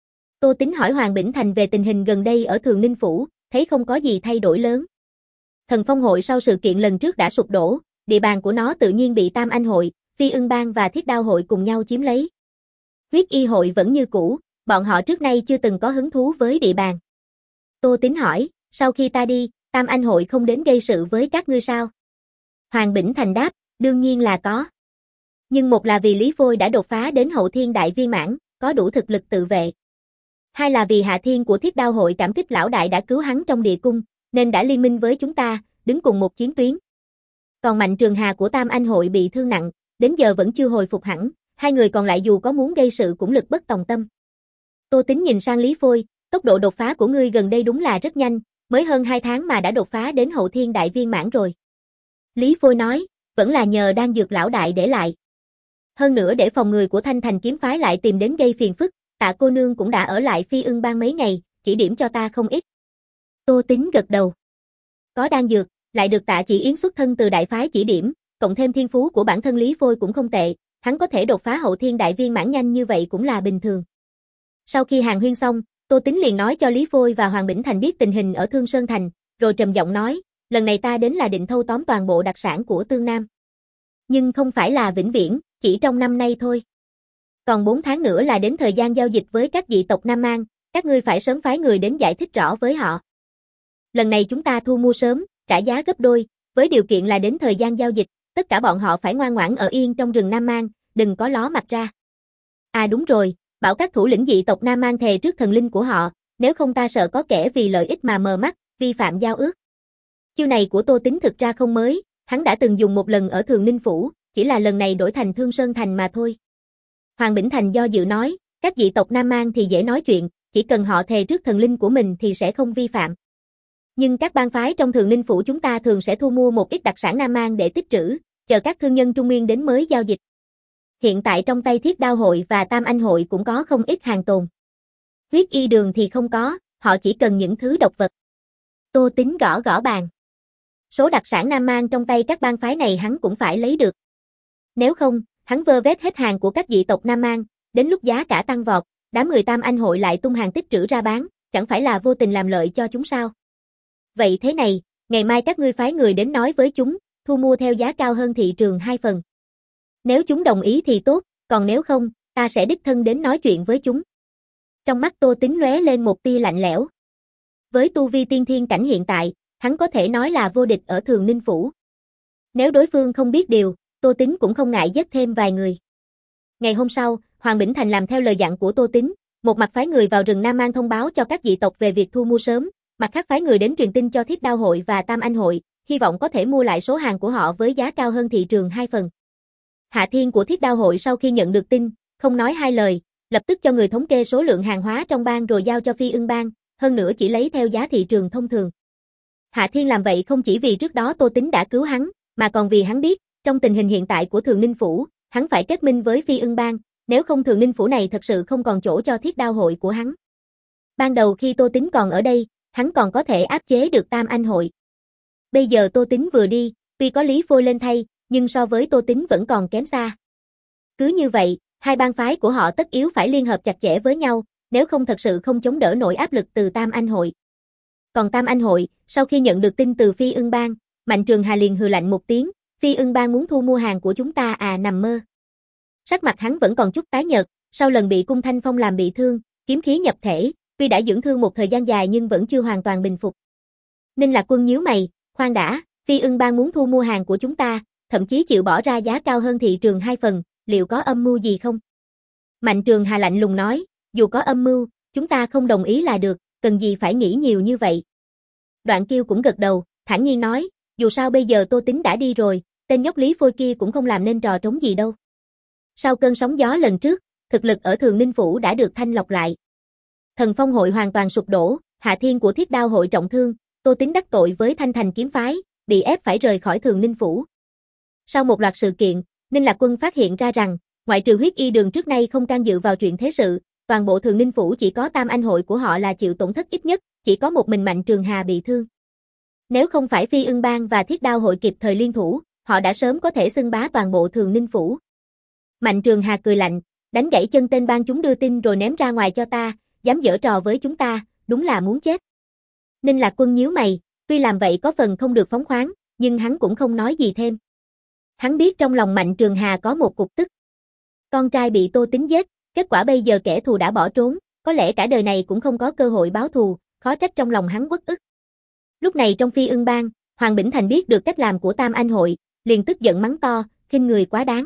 Tô Tín hỏi Hoàng Bỉnh Thành về tình hình gần đây ở Thường Ninh Phủ, thấy không có gì thay đổi lớn. Thần Phong hội sau sự kiện lần trước đã sụp đổ, địa bàn của nó tự nhiên bị Tam Anh hội, Phi Ưng Bang và Thiết Đao hội cùng nhau chiếm lấy. Huyết Y hội vẫn như cũ, bọn họ trước nay chưa từng có hứng thú với địa bàn. Tô Tín hỏi, sau khi ta đi, Tam Anh hội không đến gây sự với các ngươi sao? Hoàng Bỉnh Thành đáp, đương nhiên là có. Nhưng một là vì Lý Phôi đã đột phá đến hậu thiên đại viên mãn, có đủ thực lực tự vệ. Hai là vì Hạ Thiên của Thiết Đao hội cảm kích lão đại đã cứu hắn trong địa cung, nên đã liên minh với chúng ta, đứng cùng một chiến tuyến. Còn Mạnh Trường Hà của Tam Anh hội bị thương nặng, đến giờ vẫn chưa hồi phục hẳn, hai người còn lại dù có muốn gây sự cũng lực bất tòng tâm. Tô Tín nhìn sang Lý Phôi, tốc độ đột phá của ngươi gần đây đúng là rất nhanh, mới hơn hai tháng mà đã đột phá đến hậu thiên đại viên mãn rồi. Lý Phôi nói, vẫn là nhờ đan dược lão đại để lại. Hơn nữa để phòng người của Thanh Thành kiếm phái lại tìm đến gây phiền phức, Tạ cô nương cũng đã ở lại Phi Ưng Bang mấy ngày, chỉ điểm cho ta không ít. Tô Tín gật đầu. Có đan dược, lại được Tạ Chỉ Yến xuất thân từ đại phái chỉ điểm, cộng thêm thiên phú của bản thân Lý Phôi cũng không tệ, hắn có thể đột phá hậu thiên đại viên mãn nhanh như vậy cũng là bình thường. Sau khi hàn huyên xong, Tô Tính liền nói cho Lý Phôi và Hoàng Bỉnh Thành biết tình hình ở Thương Sơn Thành, rồi trầm giọng nói, lần này ta đến là định thâu tóm toàn bộ đặc sản của Tương Nam. Nhưng không phải là vĩnh viễn, chỉ trong năm nay thôi. Còn bốn tháng nữa là đến thời gian giao dịch với các dị tộc Nam Mang, các ngươi phải sớm phái người đến giải thích rõ với họ. Lần này chúng ta thu mua sớm, trả giá gấp đôi, với điều kiện là đến thời gian giao dịch, tất cả bọn họ phải ngoan ngoãn ở yên trong rừng Nam Mang, đừng có ló mặt ra. À đúng rồi, bảo các thủ lĩnh dị tộc Nam Mang thề trước thần linh của họ, nếu không ta sợ có kẻ vì lợi ích mà mờ mắt, vi phạm giao ước. Chiêu này của Tô Tính thực ra không mới, hắn đã từng dùng một lần ở Thường Ninh Phủ, chỉ là lần này đổi thành Thương Sơn Thành mà thôi. Hoàng Bỉnh Thành do dự nói, các dị tộc Nam Mang thì dễ nói chuyện, chỉ cần họ thề trước thần linh của mình thì sẽ không vi phạm. Nhưng các bang phái trong Thường Ninh Phủ chúng ta thường sẽ thu mua một ít đặc sản Nam Mang để tích trữ, chờ các thương nhân Trung Nguyên đến mới giao dịch. Hiện tại trong tay Thiết Đao Hội và Tam Anh Hội cũng có không ít hàng tồn. Huyết Y Đường thì không có, họ chỉ cần những thứ độc vật. Tô Tính gõ gõ bàn. Số đặc sản Nam Mang trong tay các bang phái này hắn cũng phải lấy được. Nếu không, hắn vơ vét hết hàng của các dị tộc Nam Mang, đến lúc giá cả tăng vọt, đám người Tam Anh Hội lại tung hàng tích trữ ra bán, chẳng phải là vô tình làm lợi cho chúng sao? Vậy thế này, ngày mai các ngươi phái người đến nói với chúng, thu mua theo giá cao hơn thị trường hai phần. Nếu chúng đồng ý thì tốt, còn nếu không, ta sẽ đích thân đến nói chuyện với chúng. Trong mắt Tô Tính lóe lên một tia lạnh lẽo. Với tu vi tiên thiên cảnh hiện tại, hắn có thể nói là vô địch ở Thường Ninh Phủ. Nếu đối phương không biết điều, Tô Tính cũng không ngại giết thêm vài người. Ngày hôm sau, Hoàng Bỉnh Thành làm theo lời dặn của Tô Tính, một mặt phái người vào rừng Nam Mang thông báo cho các dị tộc về việc thu mua sớm, mặt khác phái người đến truyền tin cho Thiết Đao Hội và Tam Anh Hội, hy vọng có thể mua lại số hàng của họ với giá cao hơn thị trường hai phần. Hạ Thiên của Thiết Đao Hội sau khi nhận được tin, không nói hai lời, lập tức cho người thống kê số lượng hàng hóa trong bang rồi giao cho Phi Ưng bang, hơn nữa chỉ lấy theo giá thị trường thông thường. Hạ Thiên làm vậy không chỉ vì trước đó Tô Tính đã cứu hắn, mà còn vì hắn biết, trong tình hình hiện tại của Thường Ninh Phủ, hắn phải kết minh với Phi Ưng bang, nếu không Thường Ninh Phủ này thật sự không còn chỗ cho Thiết Đao Hội của hắn. Ban đầu khi Tô Tính còn ở đây, hắn còn có thể áp chế được Tam Anh Hội. Bây giờ Tô Tính vừa đi, tuy có Lý Phôi lên thay, nhưng so với Tô Tính vẫn còn kém xa. Cứ như vậy, hai bang phái của họ tất yếu phải liên hợp chặt chẽ với nhau, nếu không thật sự không chống đỡ nổi áp lực từ Tam Anh Hội. Còn Tam Anh Hội, sau khi nhận được tin từ Phi Ưng bang, Mạnh Trường Hà liền hừ lạnh một tiếng, Phi Ưng bang muốn thu mua hàng của chúng ta à, nằm mơ. Sắc mặt hắn vẫn còn chút tái nhợt, sau lần bị Cung Thanh Phong làm bị thương, kiếm khí nhập thể, tuy đã dưỡng thương một thời gian dài nhưng vẫn chưa hoàn toàn bình phục. Ninh Lạc Quân nhíu mày, khoan đã, Phi Ưng bang muốn thu mua hàng của chúng ta, thậm chí chịu bỏ ra giá cao hơn thị trường hai phần, liệu có âm mưu gì không? Mạnh Trường Hà lạnh lùng nói, dù có âm mưu, chúng ta không đồng ý là được, cần gì phải nghĩ nhiều như vậy. Đoạn Kiêu cũng gật đầu, thản nhiên nói, dù sao bây giờ Tô Tính đã đi rồi, tên nhóc Lý Phôi kia cũng không làm nên trò trống gì đâu. Sau cơn sóng gió lần trước, thực lực ở Thường Ninh Phủ đã được thanh lọc lại. Thần Phong Hội hoàn toàn sụp đổ, Hạ Thiên của Thiết Đao Hội trọng thương, Tô Tính đắc tội với Thanh Thành kiếm phái, bị ép phải rời khỏi Thường Ninh Phủ. Sau một loạt sự kiện, Ninh Lạc Quân phát hiện ra rằng, ngoại trừ Huyết Y Đường trước nay không can dự vào chuyện thế sự, toàn bộ Thường Ninh Phủ chỉ có Tam Anh Hội của họ là chịu tổn thất ít nhất, chỉ có một mình Mạnh Trường Hà bị thương. Nếu không phải Phi Ưng bang và Thiết Đao Hội kịp thời liên thủ, họ đã sớm có thể xưng bá toàn bộ Thường Ninh Phủ. Mạnh Trường Hà cười lạnh, đánh gãy chân tên bang chúng đưa tin rồi ném ra ngoài cho ta, dám giở trò với chúng ta, đúng là muốn chết. Ninh Lạc Quân nhíu mày, tuy làm vậy có phần không được phóng khoáng, nhưng hắn cũng không nói gì thêm. Hắn biết trong lòng Mạnh Trường Hà có một cục tức. Con trai bị Tô Tính giết, kết quả bây giờ kẻ thù đã bỏ trốn, có lẽ cả đời này cũng không có cơ hội báo thù, khó trách trong lòng hắn uất ức. Lúc này trong Phi Ưng bang, Hoàng Bỉnh Thành biết được cách làm của Tam Anh Hội, liền tức giận mắng to, khinh người quá đáng.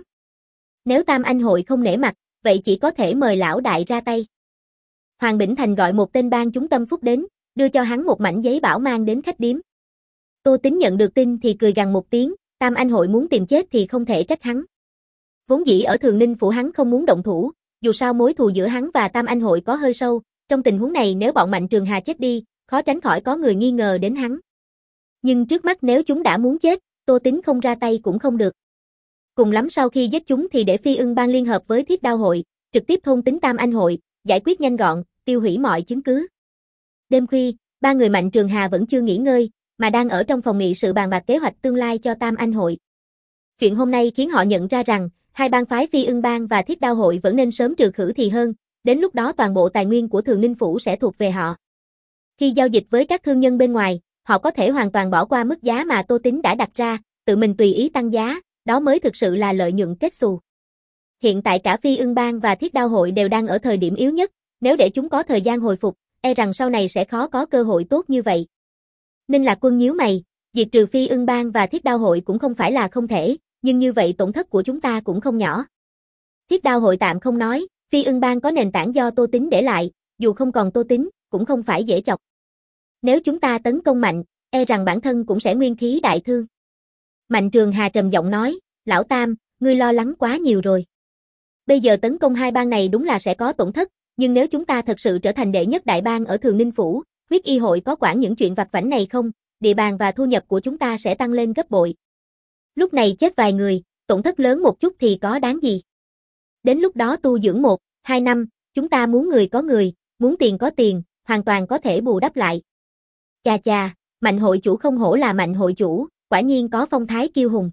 Nếu Tam Anh Hội không nể mặt, vậy chỉ có thể mời lão đại ra tay. Hoàng Bỉnh Thành gọi một tên bang chúng tâm phúc đến, đưa cho hắn một mảnh giấy bảo mang đến khách điếm. Tô Tính nhận được tin thì cười gằn một tiếng, Tam Anh Hội muốn tìm chết thì không thể trách hắn. Vốn dĩ ở Thường Ninh Phủ hắn không muốn động thủ, dù sao mối thù giữa hắn và Tam Anh Hội có hơi sâu, trong tình huống này nếu bọn Mạnh Trường Hà chết đi, khó tránh khỏi có người nghi ngờ đến hắn. Nhưng trước mắt nếu chúng đã muốn chết, Tô Tính không ra tay cũng không được. Cùng lắm sau khi giết chúng thì để Phi Ưng bang liên hợp với Thiết Đao Hội, trực tiếp thôn tính Tam Anh Hội, giải quyết nhanh gọn, tiêu hủy mọi chứng cứ. Đêm khuya, ba người Mạnh Trường Hà vẫn chưa nghỉ ngơi, mà đang ở trong phòng nghị sự bàn bạc kế hoạch tương lai cho Tam Anh Hội. Chuyện hôm nay khiến họ nhận ra rằng, hai bang phái Phi Ưng Bang và Thiết Đao Hội vẫn nên sớm trừ khử thì hơn, đến lúc đó toàn bộ tài nguyên của Thường Ninh Phủ sẽ thuộc về họ. Khi giao dịch với các thương nhân bên ngoài, họ có thể hoàn toàn bỏ qua mức giá mà Tô Tín đã đặt ra, tự mình tùy ý tăng giá, đó mới thực sự là lợi nhuận kết xù. Hiện tại cả Phi Ưng Bang và Thiết Đao Hội đều đang ở thời điểm yếu nhất, nếu để chúng có thời gian hồi phục, e rằng sau này sẽ khó có cơ hội tốt như vậy. Ninh Lạc Quân nhíu mày, diệt trừ Phi Ưng Bang và Thiết Đao Hội cũng không phải là không thể, nhưng như vậy tổn thất của chúng ta cũng không nhỏ. Thiết Đao Hội tạm không nói, Phi Ưng Bang có nền tảng do Tô Tín để lại, dù không còn Tô Tín, cũng không phải dễ chọc. Nếu chúng ta tấn công mạnh, e rằng bản thân cũng sẽ nguyên khí đại thương. Mạnh Trường Hà trầm giọng nói, Lão Tam, ngươi lo lắng quá nhiều rồi. Bây giờ tấn công hai bang này đúng là sẽ có tổn thất, nhưng nếu chúng ta thật sự trở thành đệ nhất đại bang ở Thường Ninh Phủ, Huyết Y Hội có quản những chuyện vặt vãnh này không, địa bàn và thu nhập của chúng ta sẽ tăng lên gấp bội. Lúc này chết vài người, tổn thất lớn một chút thì có đáng gì. Đến lúc đó tu dưỡng một, hai năm, chúng ta muốn người có người, muốn tiền có tiền, hoàn toàn có thể bù đắp lại. Chà chà, Mạnh hội chủ không hổ là Mạnh hội chủ, quả nhiên có phong thái kiêu hùng.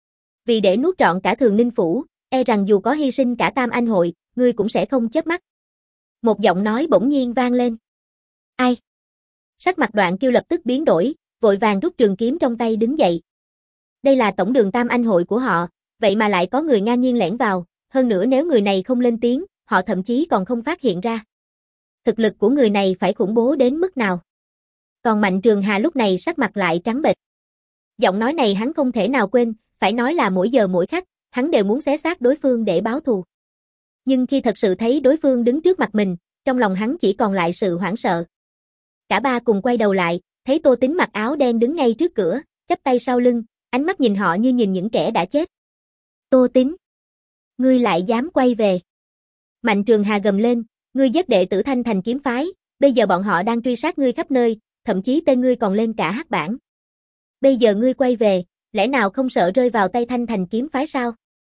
Vì để nuốt trọn cả Thường Ninh Phủ, e rằng dù có hy sinh cả Tam Anh hội, ngươi cũng sẽ không chớp mắt. Một giọng nói bỗng nhiên vang lên. Ai? Sắc mặt Đoạn Kiêu lập tức biến đổi, vội vàng rút trường kiếm trong tay đứng dậy. Đây là tổng đường Tam Anh hội của họ, vậy mà lại có người ngang nhiên lẻn vào, hơn nữa nếu người này không lên tiếng, họ thậm chí còn không phát hiện ra. Thực lực của người này phải khủng bố đến mức nào? Còn Mạnh Trường Hà lúc này sắc mặt lại trắng bệch. Giọng nói này hắn không thể nào quên, phải nói là mỗi giờ mỗi khắc, hắn đều muốn xé xác đối phương để báo thù. Nhưng khi thật sự thấy đối phương đứng trước mặt mình, trong lòng hắn chỉ còn lại sự hoảng sợ. Cả ba cùng quay đầu lại, thấy Tô Tín mặc áo đen đứng ngay trước cửa, chắp tay sau lưng, ánh mắt nhìn họ như nhìn những kẻ đã chết. Tô Tín, ngươi lại dám quay về. Mạnh Trường Hà gầm lên, ngươi giết đệ tử Thanh Thành kiếm phái, bây giờ bọn họ đang truy sát ngươi khắp nơi, thậm chí tên ngươi còn lên cả hắc bảng. Bây giờ ngươi quay về, lẽ nào không sợ rơi vào tay Thanh Thành kiếm phái sao?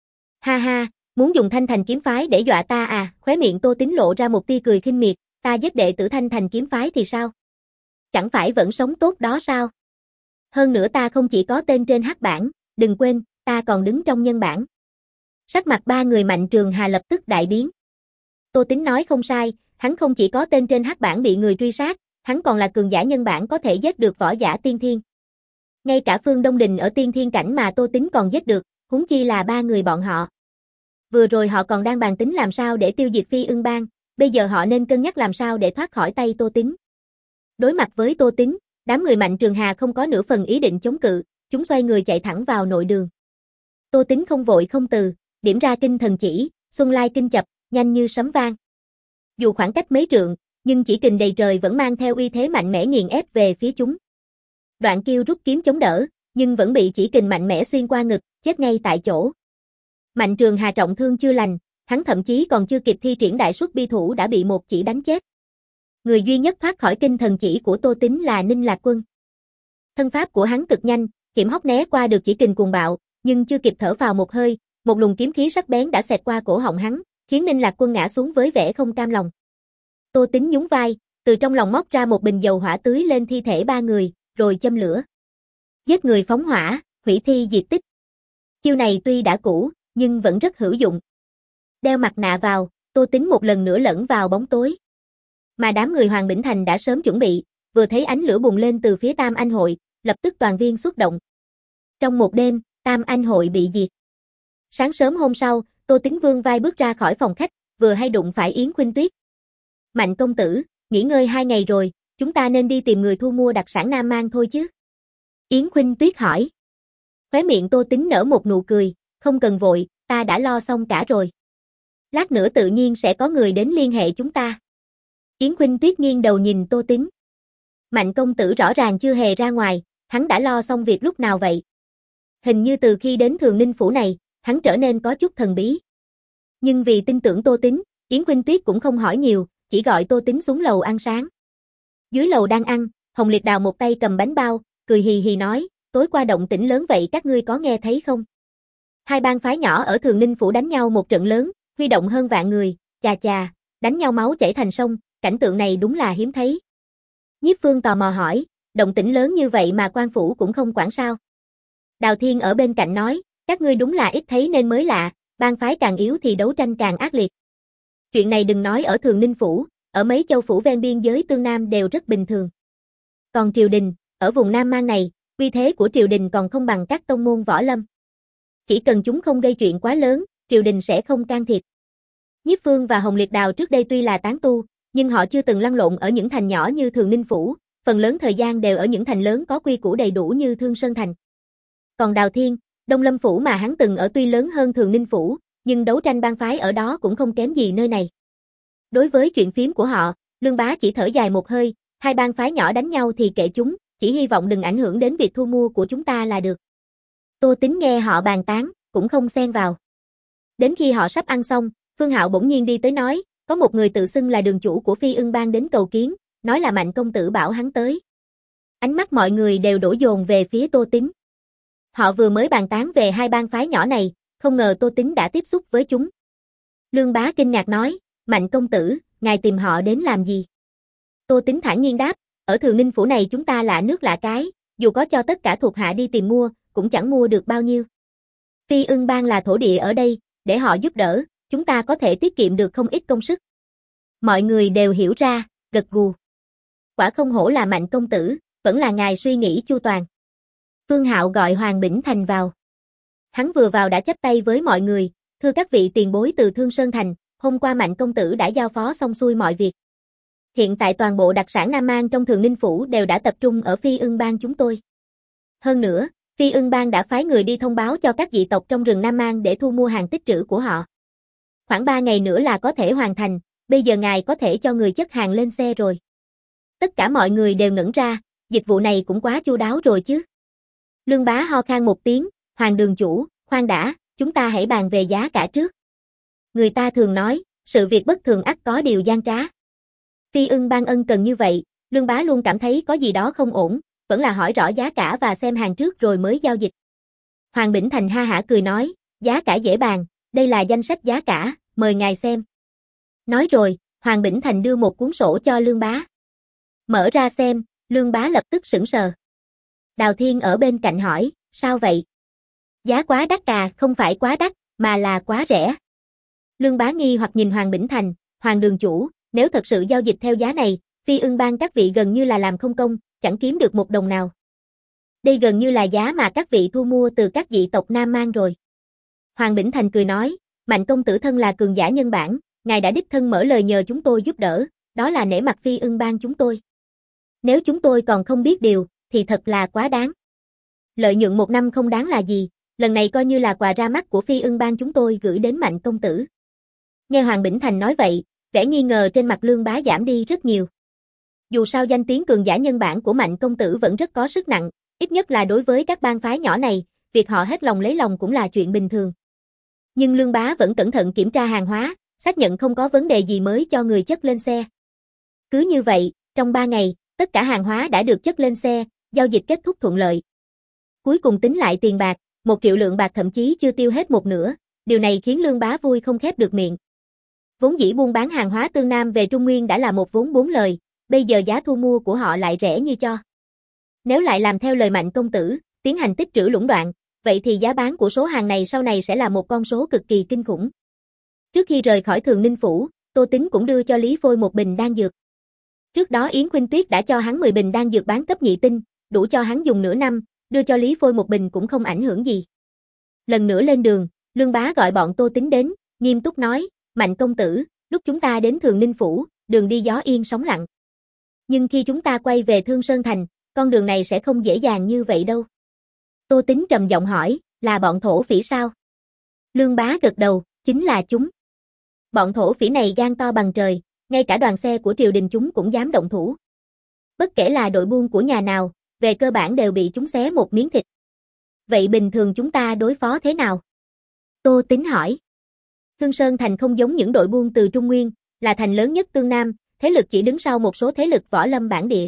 Ha ha, muốn dùng Thanh Thành kiếm phái để dọa ta à? Khóe miệng Tô Tín lộ ra một tia cười khinh miệt, ta giết đệ tử Thanh Thành kiếm phái thì sao? Chẳng phải vẫn sống tốt đó sao? Hơn nữa ta không chỉ có tên trên hắc bảng, đừng quên, ta còn đứng trong nhân bảng. Sắc mặt ba người Mạnh Trường Hà lập tức đại biến. Tô Tín nói không sai, hắn không chỉ có tên trên hắc bảng bị người truy sát, hắn còn là cường giả nhân bảng có thể giết được võ giả tiên thiên. Ngay cả Phương Đông Đình ở tiên thiên cảnh mà Tô Tín còn giết được, huống chi là ba người bọn họ. Vừa rồi họ còn đang bàn tính làm sao để tiêu diệt Phi Ưng Bang, bây giờ họ nên cân nhắc làm sao để thoát khỏi tay Tô Tín. Đối mặt với Tô Tín, đám người Mạnh Trường Hà không có nửa phần ý định chống cự, chúng xoay người chạy thẳng vào nội đường. Tô Tín không vội không từ, điểm ra kinh thần chỉ, xuân lai kinh chập, nhanh như sấm vang. Dù khoảng cách mấy trượng, nhưng chỉ kình đầy trời vẫn mang theo uy thế mạnh mẽ nghiền ép về phía chúng. Đoạn Kiêu rút kiếm chống đỡ, nhưng vẫn bị chỉ kình mạnh mẽ xuyên qua ngực, chết ngay tại chỗ. Mạnh Trường Hà trọng thương chưa lành, hắn thậm chí còn chưa kịp thi triển đại xuất bi thủ đã bị một chỉ đánh chết. Người duy nhất thoát khỏi kinh thần chỉ của Tô Tín là Ninh Lạc Quân. Thân pháp của hắn cực nhanh, hiểm hóc né qua được chỉ kình cuồng bạo, nhưng chưa kịp thở vào một hơi, một luồng kiếm khí sắc bén đã xẹt qua cổ họng hắn, khiến Ninh Lạc Quân ngã xuống với vẻ không cam lòng. Tô Tín nhún vai, từ trong lòng móc ra một bình dầu hỏa tưới lên thi thể ba người, rồi châm lửa. Giết người phóng hỏa, hủy thi diệt tích. Chiêu này tuy đã cũ, nhưng vẫn rất hữu dụng. Đeo mặt nạ vào, Tô Tín một lần nữa lẫn vào bóng tối. Mà đám người Hoàng Bỉnh Thành đã sớm chuẩn bị, vừa thấy ánh lửa bùng lên từ phía Tam Anh hội, lập tức toàn viên xuất động. Trong một đêm, Tam Anh hội bị diệt. Sáng sớm hôm sau, Tô Tín vương vai bước ra khỏi phòng khách, vừa hay đụng phải Yến Khuynh Tuyết. Mạnh công tử, nghỉ ngơi hai ngày rồi, chúng ta nên đi tìm người thu mua đặc sản Nam Mang thôi chứ? Yến Khuynh Tuyết hỏi. Khóe miệng Tô Tín nở một nụ cười, không cần vội, ta đã lo xong cả rồi. Lát nữa tự nhiên sẽ có người đến liên hệ chúng ta. Yến Khuynh Tuyết nghiêng đầu nhìn Tô Tín. Mạnh công tử rõ ràng chưa hề ra ngoài, hắn đã lo xong việc lúc nào vậy? Hình như từ khi đến Thường Ninh Phủ này, hắn trở nên có chút thần bí. Nhưng vì tin tưởng Tô Tín, Yến Khuynh Tuyết cũng không hỏi nhiều, chỉ gọi Tô Tín xuống lầu ăn sáng. Dưới lầu đang ăn, Hồng Liệt Đào một tay cầm bánh bao, cười hì hì nói, tối qua động tĩnh lớn vậy các ngươi có nghe thấy không? Hai bang phái nhỏ ở Thường Ninh Phủ đánh nhau một trận lớn, huy động hơn vạn người, chà chà, đánh nhau máu chảy thành sông, cảnh tượng này đúng là hiếm thấy. Nhiếp Phương tò mò hỏi, động tĩnh lớn như vậy mà quan phủ cũng không quản sao? Đào Thiên ở bên cạnh nói, các ngươi đúng là ít thấy nên mới lạ, bang phái càng yếu thì đấu tranh càng ác liệt. Chuyện này đừng nói ở Thường Ninh Phủ, ở mấy châu phủ ven biên giới Tương Nam đều rất bình thường. Còn triều đình, ở vùng Nam Mang này, uy thế của triều đình còn không bằng các tông môn võ lâm. Chỉ cần chúng không gây chuyện quá lớn, triều đình sẽ không can thiệp. Nhiếp Phương và Hồng Liệt Đào trước đây tuy là tán tu, nhưng họ chưa từng lăn lộn ở những thành nhỏ như Thường Ninh Phủ, phần lớn thời gian đều ở những thành lớn có quy củ đầy đủ như Thương Sơn Thành. Còn Đào Thiên, Đông Lâm Phủ mà hắn từng ở tuy lớn hơn Thường Ninh Phủ, nhưng đấu tranh bang phái ở đó cũng không kém gì nơi này. Đối với chuyện phiếm của họ, Lương Bá chỉ thở dài một hơi, hai bang phái nhỏ đánh nhau thì kệ chúng, chỉ hy vọng đừng ảnh hưởng đến việc thu mua của chúng ta là được. Tô Tính nghe họ bàn tán, cũng không xen vào. Đến khi họ sắp ăn xong, Phương Hạo bỗng nhiên đi tới nói, có một người tự xưng là đường chủ của Phi Ưng Bang đến cầu kiến, nói là Mạnh công tử bảo hắn tới. Ánh mắt mọi người đều đổ dồn về phía Tô Tính. Họ vừa mới bàn tán về hai bang phái nhỏ này, không ngờ Tô Tính đã tiếp xúc với chúng. Lương Bá kinh ngạc nói, Mạnh công tử, ngài tìm họ đến làm gì? Tô Tính thản nhiên đáp, ở Thường Ninh Phủ này chúng ta lạ nước lạ cái, dù có cho tất cả thuộc hạ đi tìm mua, cũng chẳng mua được bao nhiêu. Phi Ưng Bang là thổ địa ở đây, để họ giúp đỡ, chúng ta có thể tiết kiệm được không ít công sức. Mọi người đều hiểu ra, gật gù. Quả không hổ là Mạnh công tử, vẫn là ngài suy nghĩ chu toàn. Phương Hạo gọi Hoàng Bỉnh Thành vào. Hắn vừa vào đã chắp tay với mọi người, thưa các vị tiền bối từ Thương Sơn Thành, hôm qua Mạnh công tử đã giao phó xong xuôi mọi việc. Hiện tại toàn bộ đặc sản Nam Mang trong Thường Ninh Phủ đều đã tập trung ở Phi Ưng Bang chúng tôi. Hơn nữa, Phi Ưng Bang đã phái người đi thông báo cho các dị tộc trong rừng Nam Mang để thu mua hàng tích trữ của họ. Khoảng ba ngày nữa là có thể hoàn thành, bây giờ ngài có thể cho người chất hàng lên xe rồi. Tất cả mọi người đều ngẩn ra, dịch vụ này cũng quá chu đáo rồi chứ. Lương Bá ho khan một tiếng, Hoàng đường chủ, khoan đã, chúng ta hãy bàn về giá cả trước. Người ta thường nói, sự việc bất thường ắt có điều gian trá. Phi Ưng Bang ân cần như vậy, Lương Bá luôn cảm thấy có gì đó không ổn, vẫn là hỏi rõ giá cả và xem hàng trước rồi mới giao dịch. Hoàng Bỉnh Thành ha hả cười nói, giá cả dễ bàn, đây là danh sách giá cả, mời ngài xem. Nói rồi, Hoàng Bỉnh Thành đưa một cuốn sổ cho Lương Bá. Mở ra xem, Lương Bá lập tức sững sờ. Đào Thiên ở bên cạnh hỏi, sao vậy? Giá quá đắt à, không phải quá đắt, mà là quá rẻ. Lương Bá nghi hoặc nhìn Hoàng Bỉnh Thành, Hoàng đường chủ, nếu thật sự giao dịch theo giá này, Phi Ưng Bang các vị gần như là làm không công, chẳng kiếm được một đồng nào. Đây gần như là giá mà các vị thu mua từ các dị tộc Nam Mang rồi. Hoàng Bỉnh Thành cười nói, Mạnh công tử thân là cường giả nhân bản, ngài đã đích thân mở lời nhờ chúng tôi giúp đỡ, đó là nể mặt Phi Ưng Bang chúng tôi. Nếu chúng tôi còn không biết điều, thì thật là quá đáng. Lợi nhuận một năm không đáng là gì, lần này coi như là quà ra mắt của Phi Ưng Bang chúng tôi gửi đến Mạnh công tử. Nghe Hoàng Bỉnh Thành nói vậy, vẻ nghi ngờ trên mặt Lương Bá giảm đi rất nhiều. Dù sao danh tiếng cường giả nhân bản của Mạnh công tử vẫn rất có sức nặng, ít nhất là đối với các bang phái nhỏ này, việc họ hết lòng lấy lòng cũng là chuyện bình thường. Nhưng Lương Bá vẫn cẩn thận kiểm tra hàng hóa, xác nhận không có vấn đề gì mới cho người chất lên xe. Cứ như vậy, trong ba ngày, tất cả hàng hóa đã được chất lên xe, giao dịch kết thúc thuận lợi. Cuối cùng tính lại tiền bạc, một triệu lượng bạc thậm chí chưa tiêu hết một nửa, điều này khiến Lương Bá vui không khép được miệng. Vốn dĩ buôn bán hàng hóa Tương Nam về Trung Nguyên đã là một vốn bốn lời, bây giờ giá thu mua của họ lại rẻ như cho. Nếu lại làm theo lời Mạnh công tử, tiến hành tích trữ lũng đoạn, vậy thì giá bán của số hàng này sau này sẽ là một con số cực kỳ kinh khủng. Trước khi rời khỏi Thường Ninh Phủ, Tô Tính cũng đưa cho Lý Phôi một bình đan dược. Trước đó Yến Khuynh Tuyết đã cho hắn mười bình đan dược bán cấp nhị tinh, đủ cho hắn dùng nửa năm, đưa cho Lý Phôi một bình cũng không ảnh hưởng gì. Lần nữa lên đường, Lương Bá gọi bọn Tô Tính đến, nghiêm túc nói, Mạnh công tử, lúc chúng ta đến Thường Ninh Phủ, đường đi gió yên sóng lặng. Nhưng khi chúng ta quay về Thương Sơn Thành, con đường này sẽ không dễ dàng như vậy đâu. Tô Tính trầm giọng hỏi, là bọn thổ phỉ sao? Lương Bá gật đầu, chính là chúng. Bọn thổ phỉ này gan to bằng trời, ngay cả đoàn xe của triều đình chúng cũng dám động thủ. Bất kể là đội buôn của nhà nào, về cơ bản đều bị chúng xé một miếng thịt. Vậy bình thường chúng ta đối phó thế nào? Tô Tính hỏi. Thương Sơn Thành không giống những đội buôn từ Trung Nguyên, là thành lớn nhất Tương Nam, thế lực chỉ đứng sau một số thế lực võ lâm bản địa.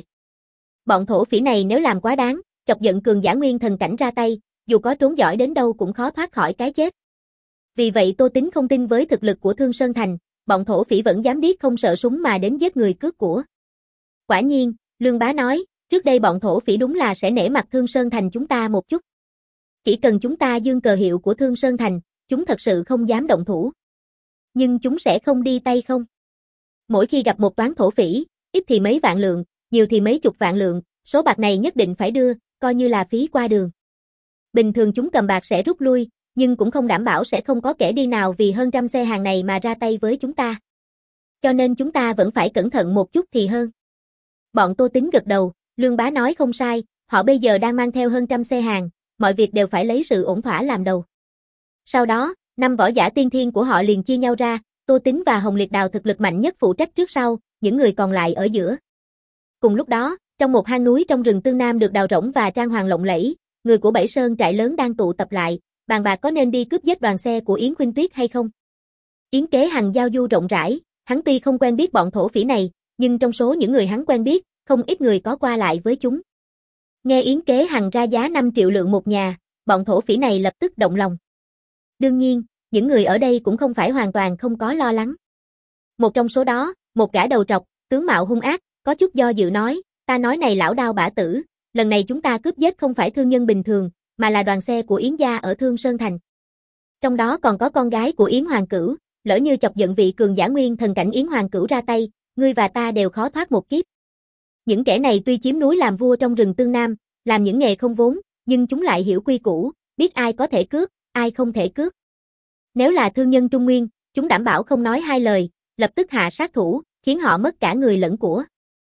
Bọn thổ phỉ này nếu làm quá đáng, chọc giận cường giả nguyên thần cảnh ra tay, dù có trốn giỏi đến đâu cũng khó thoát khỏi cái chết. Vì vậy Tô Tính không tin với thực lực của Thương Sơn Thành, bọn thổ phỉ vẫn dám điếc không sợ súng mà đến giết người cướp của. Quả nhiên, Lương Bá nói, trước đây bọn thổ phỉ đúng là sẽ nể mặt Thương Sơn Thành chúng ta một chút. Chỉ cần chúng ta giương cờ hiệu của Thương Sơn Thành, chúng thật sự không dám động thủ. Nhưng chúng sẽ không đi tay không? Mỗi khi gặp một toán thổ phỉ, ít thì mấy vạn lượng, nhiều thì mấy chục vạn lượng, số bạc này nhất định phải đưa, coi như là phí qua đường. Bình thường chúng cầm bạc sẽ rút lui, nhưng cũng không đảm bảo sẽ không có kẻ điên nào vì hơn trăm xe hàng này mà ra tay với chúng ta. Cho nên chúng ta vẫn phải cẩn thận một chút thì hơn. Bọn Tô Tín gật đầu, Lương Bá nói không sai, họ bây giờ đang mang theo hơn trăm xe hàng, mọi việc đều phải lấy sự ổn thỏa làm đầu. Sau đó, năm võ giả tiên thiên của họ liền chia nhau ra, Tô Tín và Hồng Liệt Đào thực lực mạnh nhất phụ trách trước sau, những người còn lại ở giữa. Cùng lúc đó, trong một hang núi trong rừng Tương Nam được đào rỗng và trang hoàng lộng lẫy, người của Bảy Sơn trại lớn đang tụ tập lại, bàn bạc có nên đi cướp giết đoàn xe của Yến Khuynh Tuyết hay không. Yến Kế Hằng giao du rộng rãi, hắn tuy không quen biết bọn thổ phỉ này, nhưng trong số những người hắn quen biết, không ít người có qua lại với chúng. Nghe Yến Kế Hằng ra giá năm triệu lượng một nhà, bọn thổ phỉ này lập tức động lòng. Đương nhiên, những người ở đây cũng không phải hoàn toàn không có lo lắng. Một trong số đó, một gã đầu trọc, tướng mạo hung ác, có chút do dự nói, ta nói này lão Đao bả tử, lần này chúng ta cướp giết không phải thương nhân bình thường, mà là đoàn xe của Yến gia ở Thương Sơn Thành. Trong đó còn có con gái của Yến Hoàng Cửu, lỡ như chọc giận vị cường giả nguyên thần cảnh Yến Hoàng Cửu ra tay, ngươi và ta đều khó thoát một kiếp. Những kẻ này tuy chiếm núi làm vua trong rừng Tương Nam, làm những nghề không vốn, nhưng chúng lại hiểu quy củ, biết ai có thể cướp, ai không thể cướp. Nếu là thương nhân Trung Nguyên, chúng đảm bảo không nói hai lời, lập tức hạ sát thủ, khiến họ mất cả người lẫn của.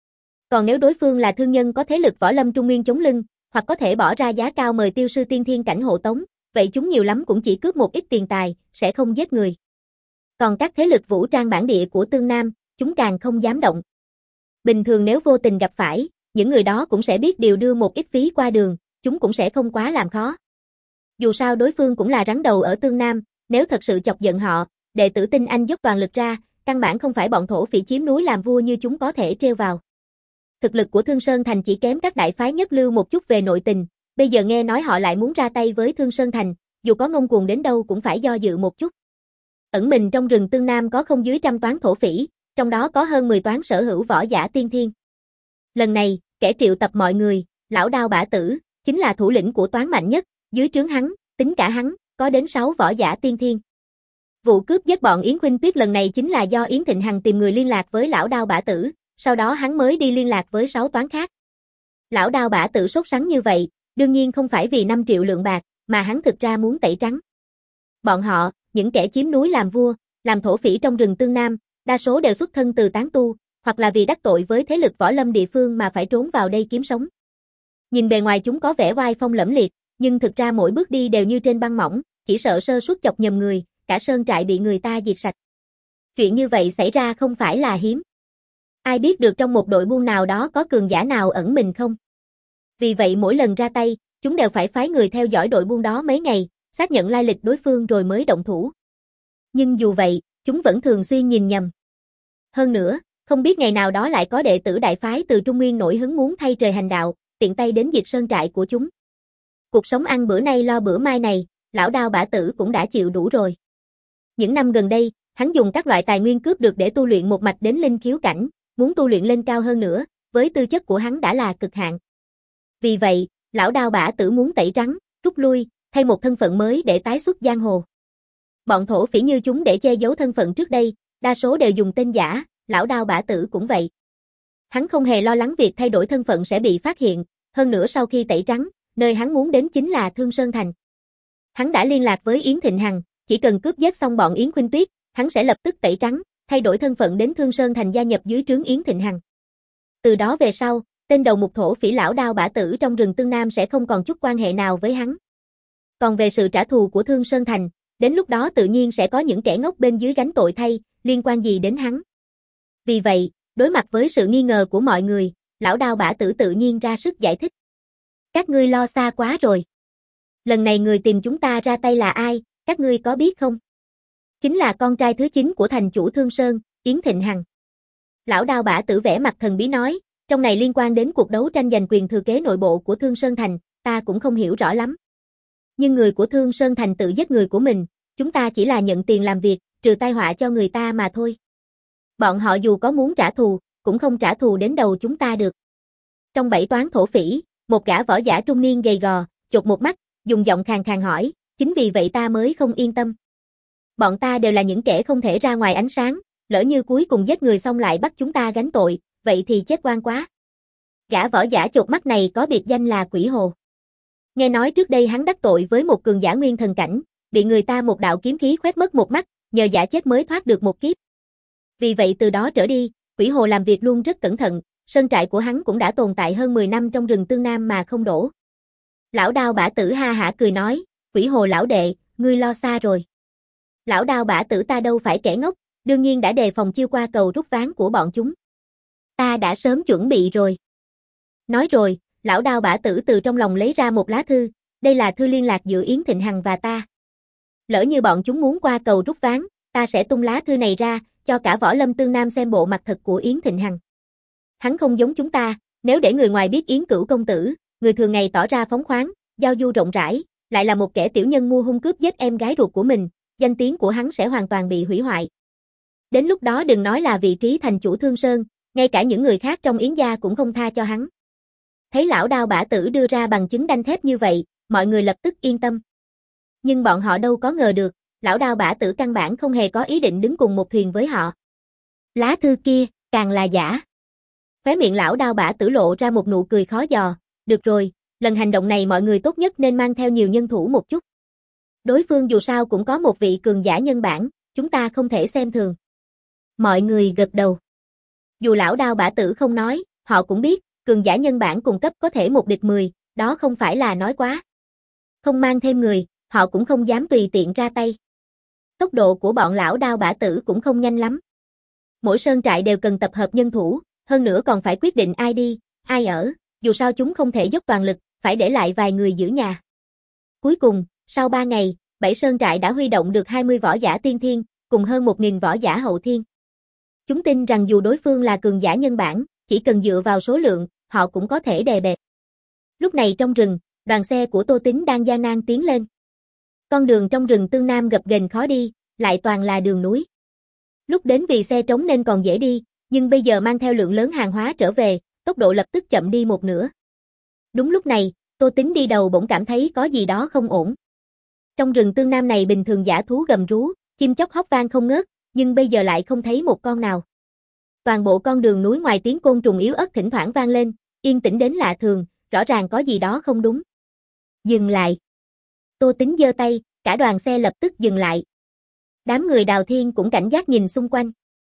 Còn nếu đối phương là thương nhân có thế lực võ lâm Trung Nguyên chống lưng, hoặc có thể bỏ ra giá cao mời tiêu sư tiên thiên cảnh hộ tống, vậy chúng nhiều lắm cũng chỉ cướp một ít tiền tài, sẽ không giết người. Còn các thế lực vũ trang bản địa của Tương Nam, chúng càng không dám động. Bình thường nếu vô tình gặp phải, những người đó cũng sẽ biết điều đưa một ít phí qua đường, chúng cũng sẽ không quá làm khó. Dù sao đối phương cũng là rắn đầu ở Tương Nam, nếu thật sự chọc giận họ, đệ tử Tinh Anh dốc toàn lực ra, căn bản không phải bọn thổ phỉ chiếm núi làm vua như chúng có thể trêu vào. Thực lực của Thương Sơn Thành chỉ kém các đại phái nhất lưu một chút về nội tình, bây giờ nghe nói họ lại muốn ra tay với Thương Sơn Thành, dù có ngông cuồng đến đâu cũng phải do dự một chút. Ẩn mình trong rừng Tương Nam có không dưới trăm toán thổ phỉ, trong đó có hơn mười toán sở hữu võ giả tiên thiên. Lần này, kẻ triệu tập mọi người, lão Đao bả tử, chính là thủ lĩnh của toán mạnh nhất, dưới trướng hắn, tính cả hắn, có đến sáu võ giả tiên thiên. Vụ cướp giết bọn Yến Khuynh Tuyết lần này chính là do Yến Thịnh Hằng tìm người liên lạc với lão Đao bả tử, sau đó hắn mới đi liên lạc với sáu toán khác. Lão Đao bả tử sốt sắng như vậy, đương nhiên không phải vì năm triệu lượng bạc, mà hắn thực ra muốn tẩy trắng. Bọn họ, những kẻ chiếm núi làm vua, làm thổ phỉ trong rừng Tương Nam, đa số đều xuất thân từ tán tu, hoặc là vì đắc tội với thế lực võ lâm địa phương mà phải trốn vào đây kiếm sống. Nhìn bề ngoài chúng có vẻ oai phong lẫm liệt, nhưng thực ra mỗi bước đi đều như trên băng mỏng, chỉ sợ sơ suất chọc nhầm người, cả sơn trại bị người ta diệt sạch. Chuyện như vậy xảy ra không phải là hiếm. Ai biết được trong một đội buôn nào đó có cường giả nào ẩn mình không? Vì vậy mỗi lần ra tay, chúng đều phải phái người theo dõi đội buôn đó mấy ngày, xác nhận lai lịch đối phương rồi mới động thủ. Nhưng dù vậy, chúng vẫn thường xuyên nhìn nhầm. Hơn nữa, không biết ngày nào đó lại có đệ tử đại phái từ Trung Nguyên nổi hứng muốn thay trời hành đạo, tiện tay đến diệt sơn trại của chúng. Cuộc sống ăn bữa nay lo bữa mai này, lão Đao bả tử cũng đã chịu đủ rồi. Những năm gần đây, hắn dùng các loại tài nguyên cướp được để tu luyện một mạch đến linh khiếu cảnh, muốn tu luyện lên cao hơn nữa, với tư chất của hắn đã là cực hạn. Vì vậy, lão Đao bả tử muốn tẩy trắng, rút lui, thay một thân phận mới để tái xuất giang hồ. Bọn thổ phỉ như chúng để che giấu thân phận trước đây, đa số đều dùng tên giả, lão Đao bả tử cũng vậy. Hắn không hề lo lắng việc thay đổi thân phận sẽ bị phát hiện, hơn nữa sau khi tẩy trắng, nơi hắn muốn đến chính là Thương Sơn Thành. Hắn đã liên lạc với Yến Thịnh Hằng, chỉ cần cướp giết xong bọn Yến Khuynh Tuyết, hắn sẽ lập tức tẩy trắng, thay đổi thân phận đến Thương Sơn Thành gia nhập dưới trướng Yến Thịnh Hằng. Từ đó về sau, tên đầu mục thổ phỉ lão Đao bả tử trong rừng Tương Nam sẽ không còn chút quan hệ nào với hắn. Còn về sự trả thù của Thương Sơn Thành, đến lúc đó tự nhiên sẽ có những kẻ ngốc bên dưới gánh tội thay, liên quan gì đến hắn. Vì vậy, đối mặt với sự nghi ngờ của mọi người, lão Đao bả tử tự nhiên ra sức giải thích. Các ngươi lo xa quá rồi. Lần này người tìm chúng ta ra tay là ai, các ngươi có biết không? Chính là con trai thứ chín của thành chủ Thương Sơn, Yến Thịnh Hằng. Lão Đao bả tử vẻ mặt thần bí nói, trong này liên quan đến cuộc đấu tranh giành quyền thừa kế nội bộ của Thương Sơn Thành, ta cũng không hiểu rõ lắm. Nhưng người của Thương Sơn Thành tự giết người của mình, chúng ta chỉ là nhận tiền làm việc, trừ tai họa cho người ta mà thôi. Bọn họ dù có muốn trả thù, cũng không trả thù đến đầu chúng ta được. Trong bảy toán thổ phỉ, một gã võ giả trung niên gầy gò, chột một mắt, dùng giọng khàn khàn hỏi, chính vì vậy ta mới không yên tâm. Bọn ta đều là những kẻ không thể ra ngoài ánh sáng, lỡ như cuối cùng giết người xong lại bắt chúng ta gánh tội, vậy thì chết oan quá. Gã võ giả chột mắt này có biệt danh là Quỷ Hồ. Nghe nói trước đây hắn đắc tội với một cường giả nguyên thần cảnh, bị người ta một đạo kiếm khí khoét mất một mắt, nhờ giả chết mới thoát được một kiếp. Vì vậy từ đó trở đi, Quỷ Hồ làm việc luôn rất cẩn thận, sơn trại của hắn cũng đã tồn tại hơn mười năm trong rừng Tương Nam mà không đổ. Lão Đao Bả Tử ha hả cười nói, Quỷ Hồ lão đệ, ngươi lo xa rồi. Lão Đao Bả Tử ta đâu phải kẻ ngốc, đương nhiên đã đề phòng chiêu qua cầu rút ván của bọn chúng. Ta đã sớm chuẩn bị rồi. Nói rồi, Lão Đao Bả Tử từ trong lòng lấy ra một lá thư, đây là thư liên lạc giữa Yến Thịnh Hằng và ta. Lỡ như bọn chúng muốn qua cầu rút ván, ta sẽ tung lá thư này ra, cho cả võ lâm Tương Nam xem bộ mặt thật của Yến Thịnh Hằng. Hắn không giống chúng ta, nếu để người ngoài biết Yến Cửu công tử, người thường ngày tỏ ra phóng khoáng, giao du rộng rãi, lại là một kẻ tiểu nhân mua hung cướp giết em gái ruột của mình, danh tiếng của hắn sẽ hoàn toàn bị hủy hoại. Đến lúc đó đừng nói là vị trí thành chủ Thương Sơn, ngay cả những người khác trong Yến gia cũng không tha cho hắn. Thấy Lão Đao Bả Tử đưa ra bằng chứng đanh thép như vậy, mọi người lập tức yên tâm. Nhưng bọn họ đâu có ngờ được, Lão Đao Bả Tử căn bản không hề có ý định đứng cùng một thuyền với họ. Lá thư kia, càng là giả. Khóe miệng Lão Đao Bả Tử lộ ra một nụ cười khó dò, được rồi, lần hành động này mọi người tốt nhất nên mang theo nhiều nhân thủ một chút. Đối phương dù sao cũng có một vị cường giả nhân bản, chúng ta không thể xem thường. Mọi người gật đầu. Dù Lão Đao Bả Tử không nói, họ cũng biết, cường giả nhân bản cùng cấp có thể một địch mười, đó không phải là nói quá. Không mang thêm người, họ cũng không dám tùy tiện ra tay. Tốc độ của bọn Lão Đao Bả Tử cũng không nhanh lắm. Mỗi sơn trại đều cần tập hợp nhân thủ, hơn nữa còn phải quyết định ai đi, ai ở, dù sao chúng không thể dốc toàn lực, phải để lại vài người giữ nhà. Cuối cùng, sau ba ngày, bảy sơn trại đã huy động được hai mươi võ giả tiên thiên, cùng hơn một nghìn võ giả hậu thiên. Chúng tin rằng dù đối phương là cường giả nhân bản, chỉ cần dựa vào số lượng, họ cũng có thể đè bẹp. Lúc này trong rừng, đoàn xe của Tô Tín đang gian nan tiến lên. Con đường trong rừng Tương Nam gập ghềnh khó đi, lại toàn là đường núi. Lúc đến vì xe trống nên còn dễ đi, nhưng bây giờ mang theo lượng lớn hàng hóa trở về, tốc độ lập tức chậm đi một nửa. Đúng lúc này, Tô Tín đi đầu bỗng cảm thấy có gì đó không ổn. Trong rừng Tương Nam này bình thường dã thú gầm rú, chim chóc hót vang không ngớt, nhưng bây giờ lại không thấy một con nào. Toàn bộ con đường núi ngoài tiếng côn trùng yếu ớt thỉnh thoảng vang lên, yên tĩnh đến lạ thường, rõ ràng có gì đó không đúng. Dừng lại. Tô Tín giơ tay, cả đoàn xe lập tức dừng lại. Đám người Đào Thiên cũng cảnh giác nhìn xung quanh.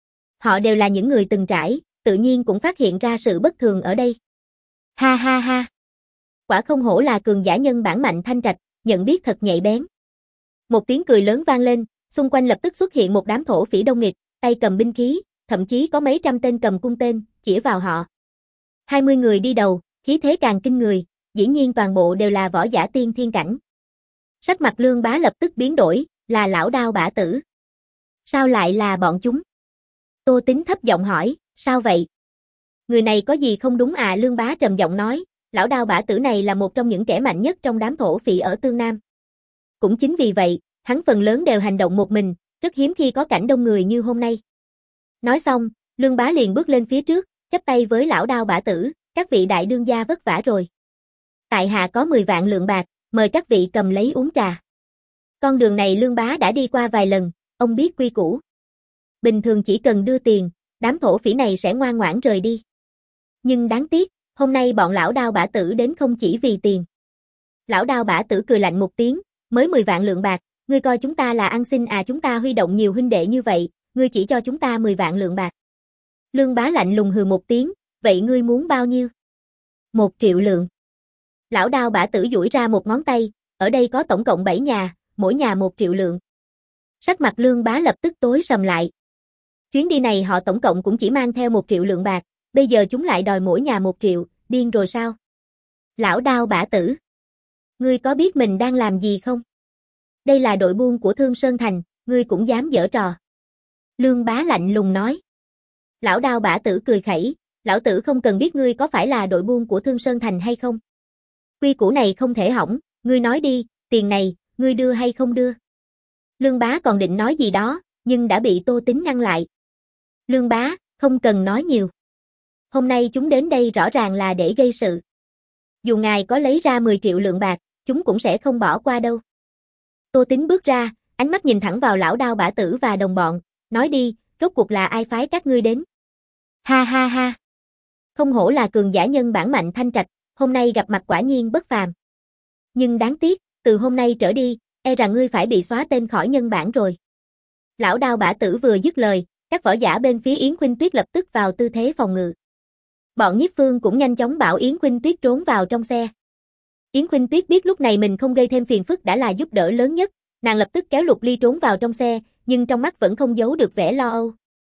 Họ đều là những người từng trải, tự nhiên cũng phát hiện ra sự bất thường ở đây. Ha ha ha. Quả không hổ là cường giả nhân bản Mạnh Thanh Trạch, nhận biết thật nhạy bén. Một tiếng cười lớn vang lên, xung quanh lập tức xuất hiện một đám thổ phỉ đông nghịt, tay cầm binh khí, thậm chí có mấy trăm tên cầm cung tên, chĩa vào họ. hai mươi người đi đầu, khí thế càng kinh người, dĩ nhiên toàn bộ đều là võ giả tiên thiên cảnh. Sắc mặt Lương Bá lập tức biến đổi, là Lão Đao Bả Tử. Sao lại là bọn chúng? Tô Tín thấp giọng hỏi, sao vậy? Người này có gì không đúng à? Lương Bá trầm giọng nói, Lão Đao Bả Tử này là một trong những kẻ mạnh nhất trong đám thổ phỉ ở Tương Nam. Cũng chính vì vậy, hắn phần lớn đều hành động một mình, rất hiếm khi có cảnh đông người như hôm nay. Nói xong, Lương Bá liền bước lên phía trước, chắp tay với Lão Đao Bả Tử, các vị đại đương gia vất vả rồi. Tại hạ có mười vạn lượng bạc, mời các vị cầm lấy uống trà. Con đường này Lương Bá đã đi qua vài lần, ông biết quy củ. Bình thường chỉ cần đưa tiền, đám thổ phỉ này sẽ ngoan ngoãn rời đi. Nhưng đáng tiếc, hôm nay bọn Lão Đao Bả Tử đến không chỉ vì tiền. Lão Đao Bả Tử cười lạnh một tiếng, mới mười vạn lượng bạc, ngươi coi chúng ta là ăn xin à? Chúng ta huy động nhiều huynh đệ như vậy, ngươi chỉ cho chúng ta mười vạn lượng bạc. Lương Bá lạnh lùng hừ một tiếng, vậy ngươi muốn bao nhiêu? Một triệu lượng. Lão Đao Bả Tử duỗi ra một ngón tay, ở đây có tổng cộng bảy nhà, mỗi nhà một triệu lượng. Sắc mặt Lương Bá lập tức tối sầm lại. Chuyến đi này họ tổng cộng cũng chỉ mang theo một triệu lượng bạc, bây giờ chúng lại đòi mỗi nhà một triệu, điên rồi sao? Lão Đao Bả Tử, ngươi có biết mình đang làm gì không? Đây là đội buôn của Thương Sơn Thành, ngươi cũng dám giở trò. Lương Bá lạnh lùng nói. Lão Đao Bả Tử cười khẩy, lão tử không cần biết ngươi có phải là đội buôn của Thương Sơn Thành hay không. Quy củ này không thể hỏng, ngươi nói đi, tiền này, ngươi đưa hay không đưa? Lương Bá còn định nói gì đó, nhưng đã bị Tô Tín ngăn lại. Lương Bá, không cần nói nhiều. Hôm nay chúng đến đây rõ ràng là để gây sự. Dù ngài có lấy ra mười triệu lượng bạc, chúng cũng sẽ không bỏ qua đâu. Tô Tín bước ra, ánh mắt nhìn thẳng vào lão đao bả tử và đồng bọn, nói đi, rốt cuộc là ai phái các ngươi đến? Ha ha ha. Không hổ là cường giả nhân bản mạnh Thanh Trạch, hôm nay gặp mặt quả nhiên bất phàm. Nhưng đáng tiếc, từ hôm nay trở đi, e rằng ngươi phải bị xóa tên khỏi nhân bản rồi. Lão đao bả tử vừa dứt lời, các võ giả bên phía Yến Khuynh Tuyết lập tức vào tư thế phòng ngự. Bọn Nhiếp Phương cũng nhanh chóng bảo Yến Khuynh Tuyết trốn vào trong xe. Yến Khuynh Tuyết biết lúc này mình không gây thêm phiền phức đã là giúp đỡ lớn nhất, nàng lập tức kéo Lục Ly trốn vào trong xe, nhưng trong mắt vẫn không giấu được vẻ lo âu.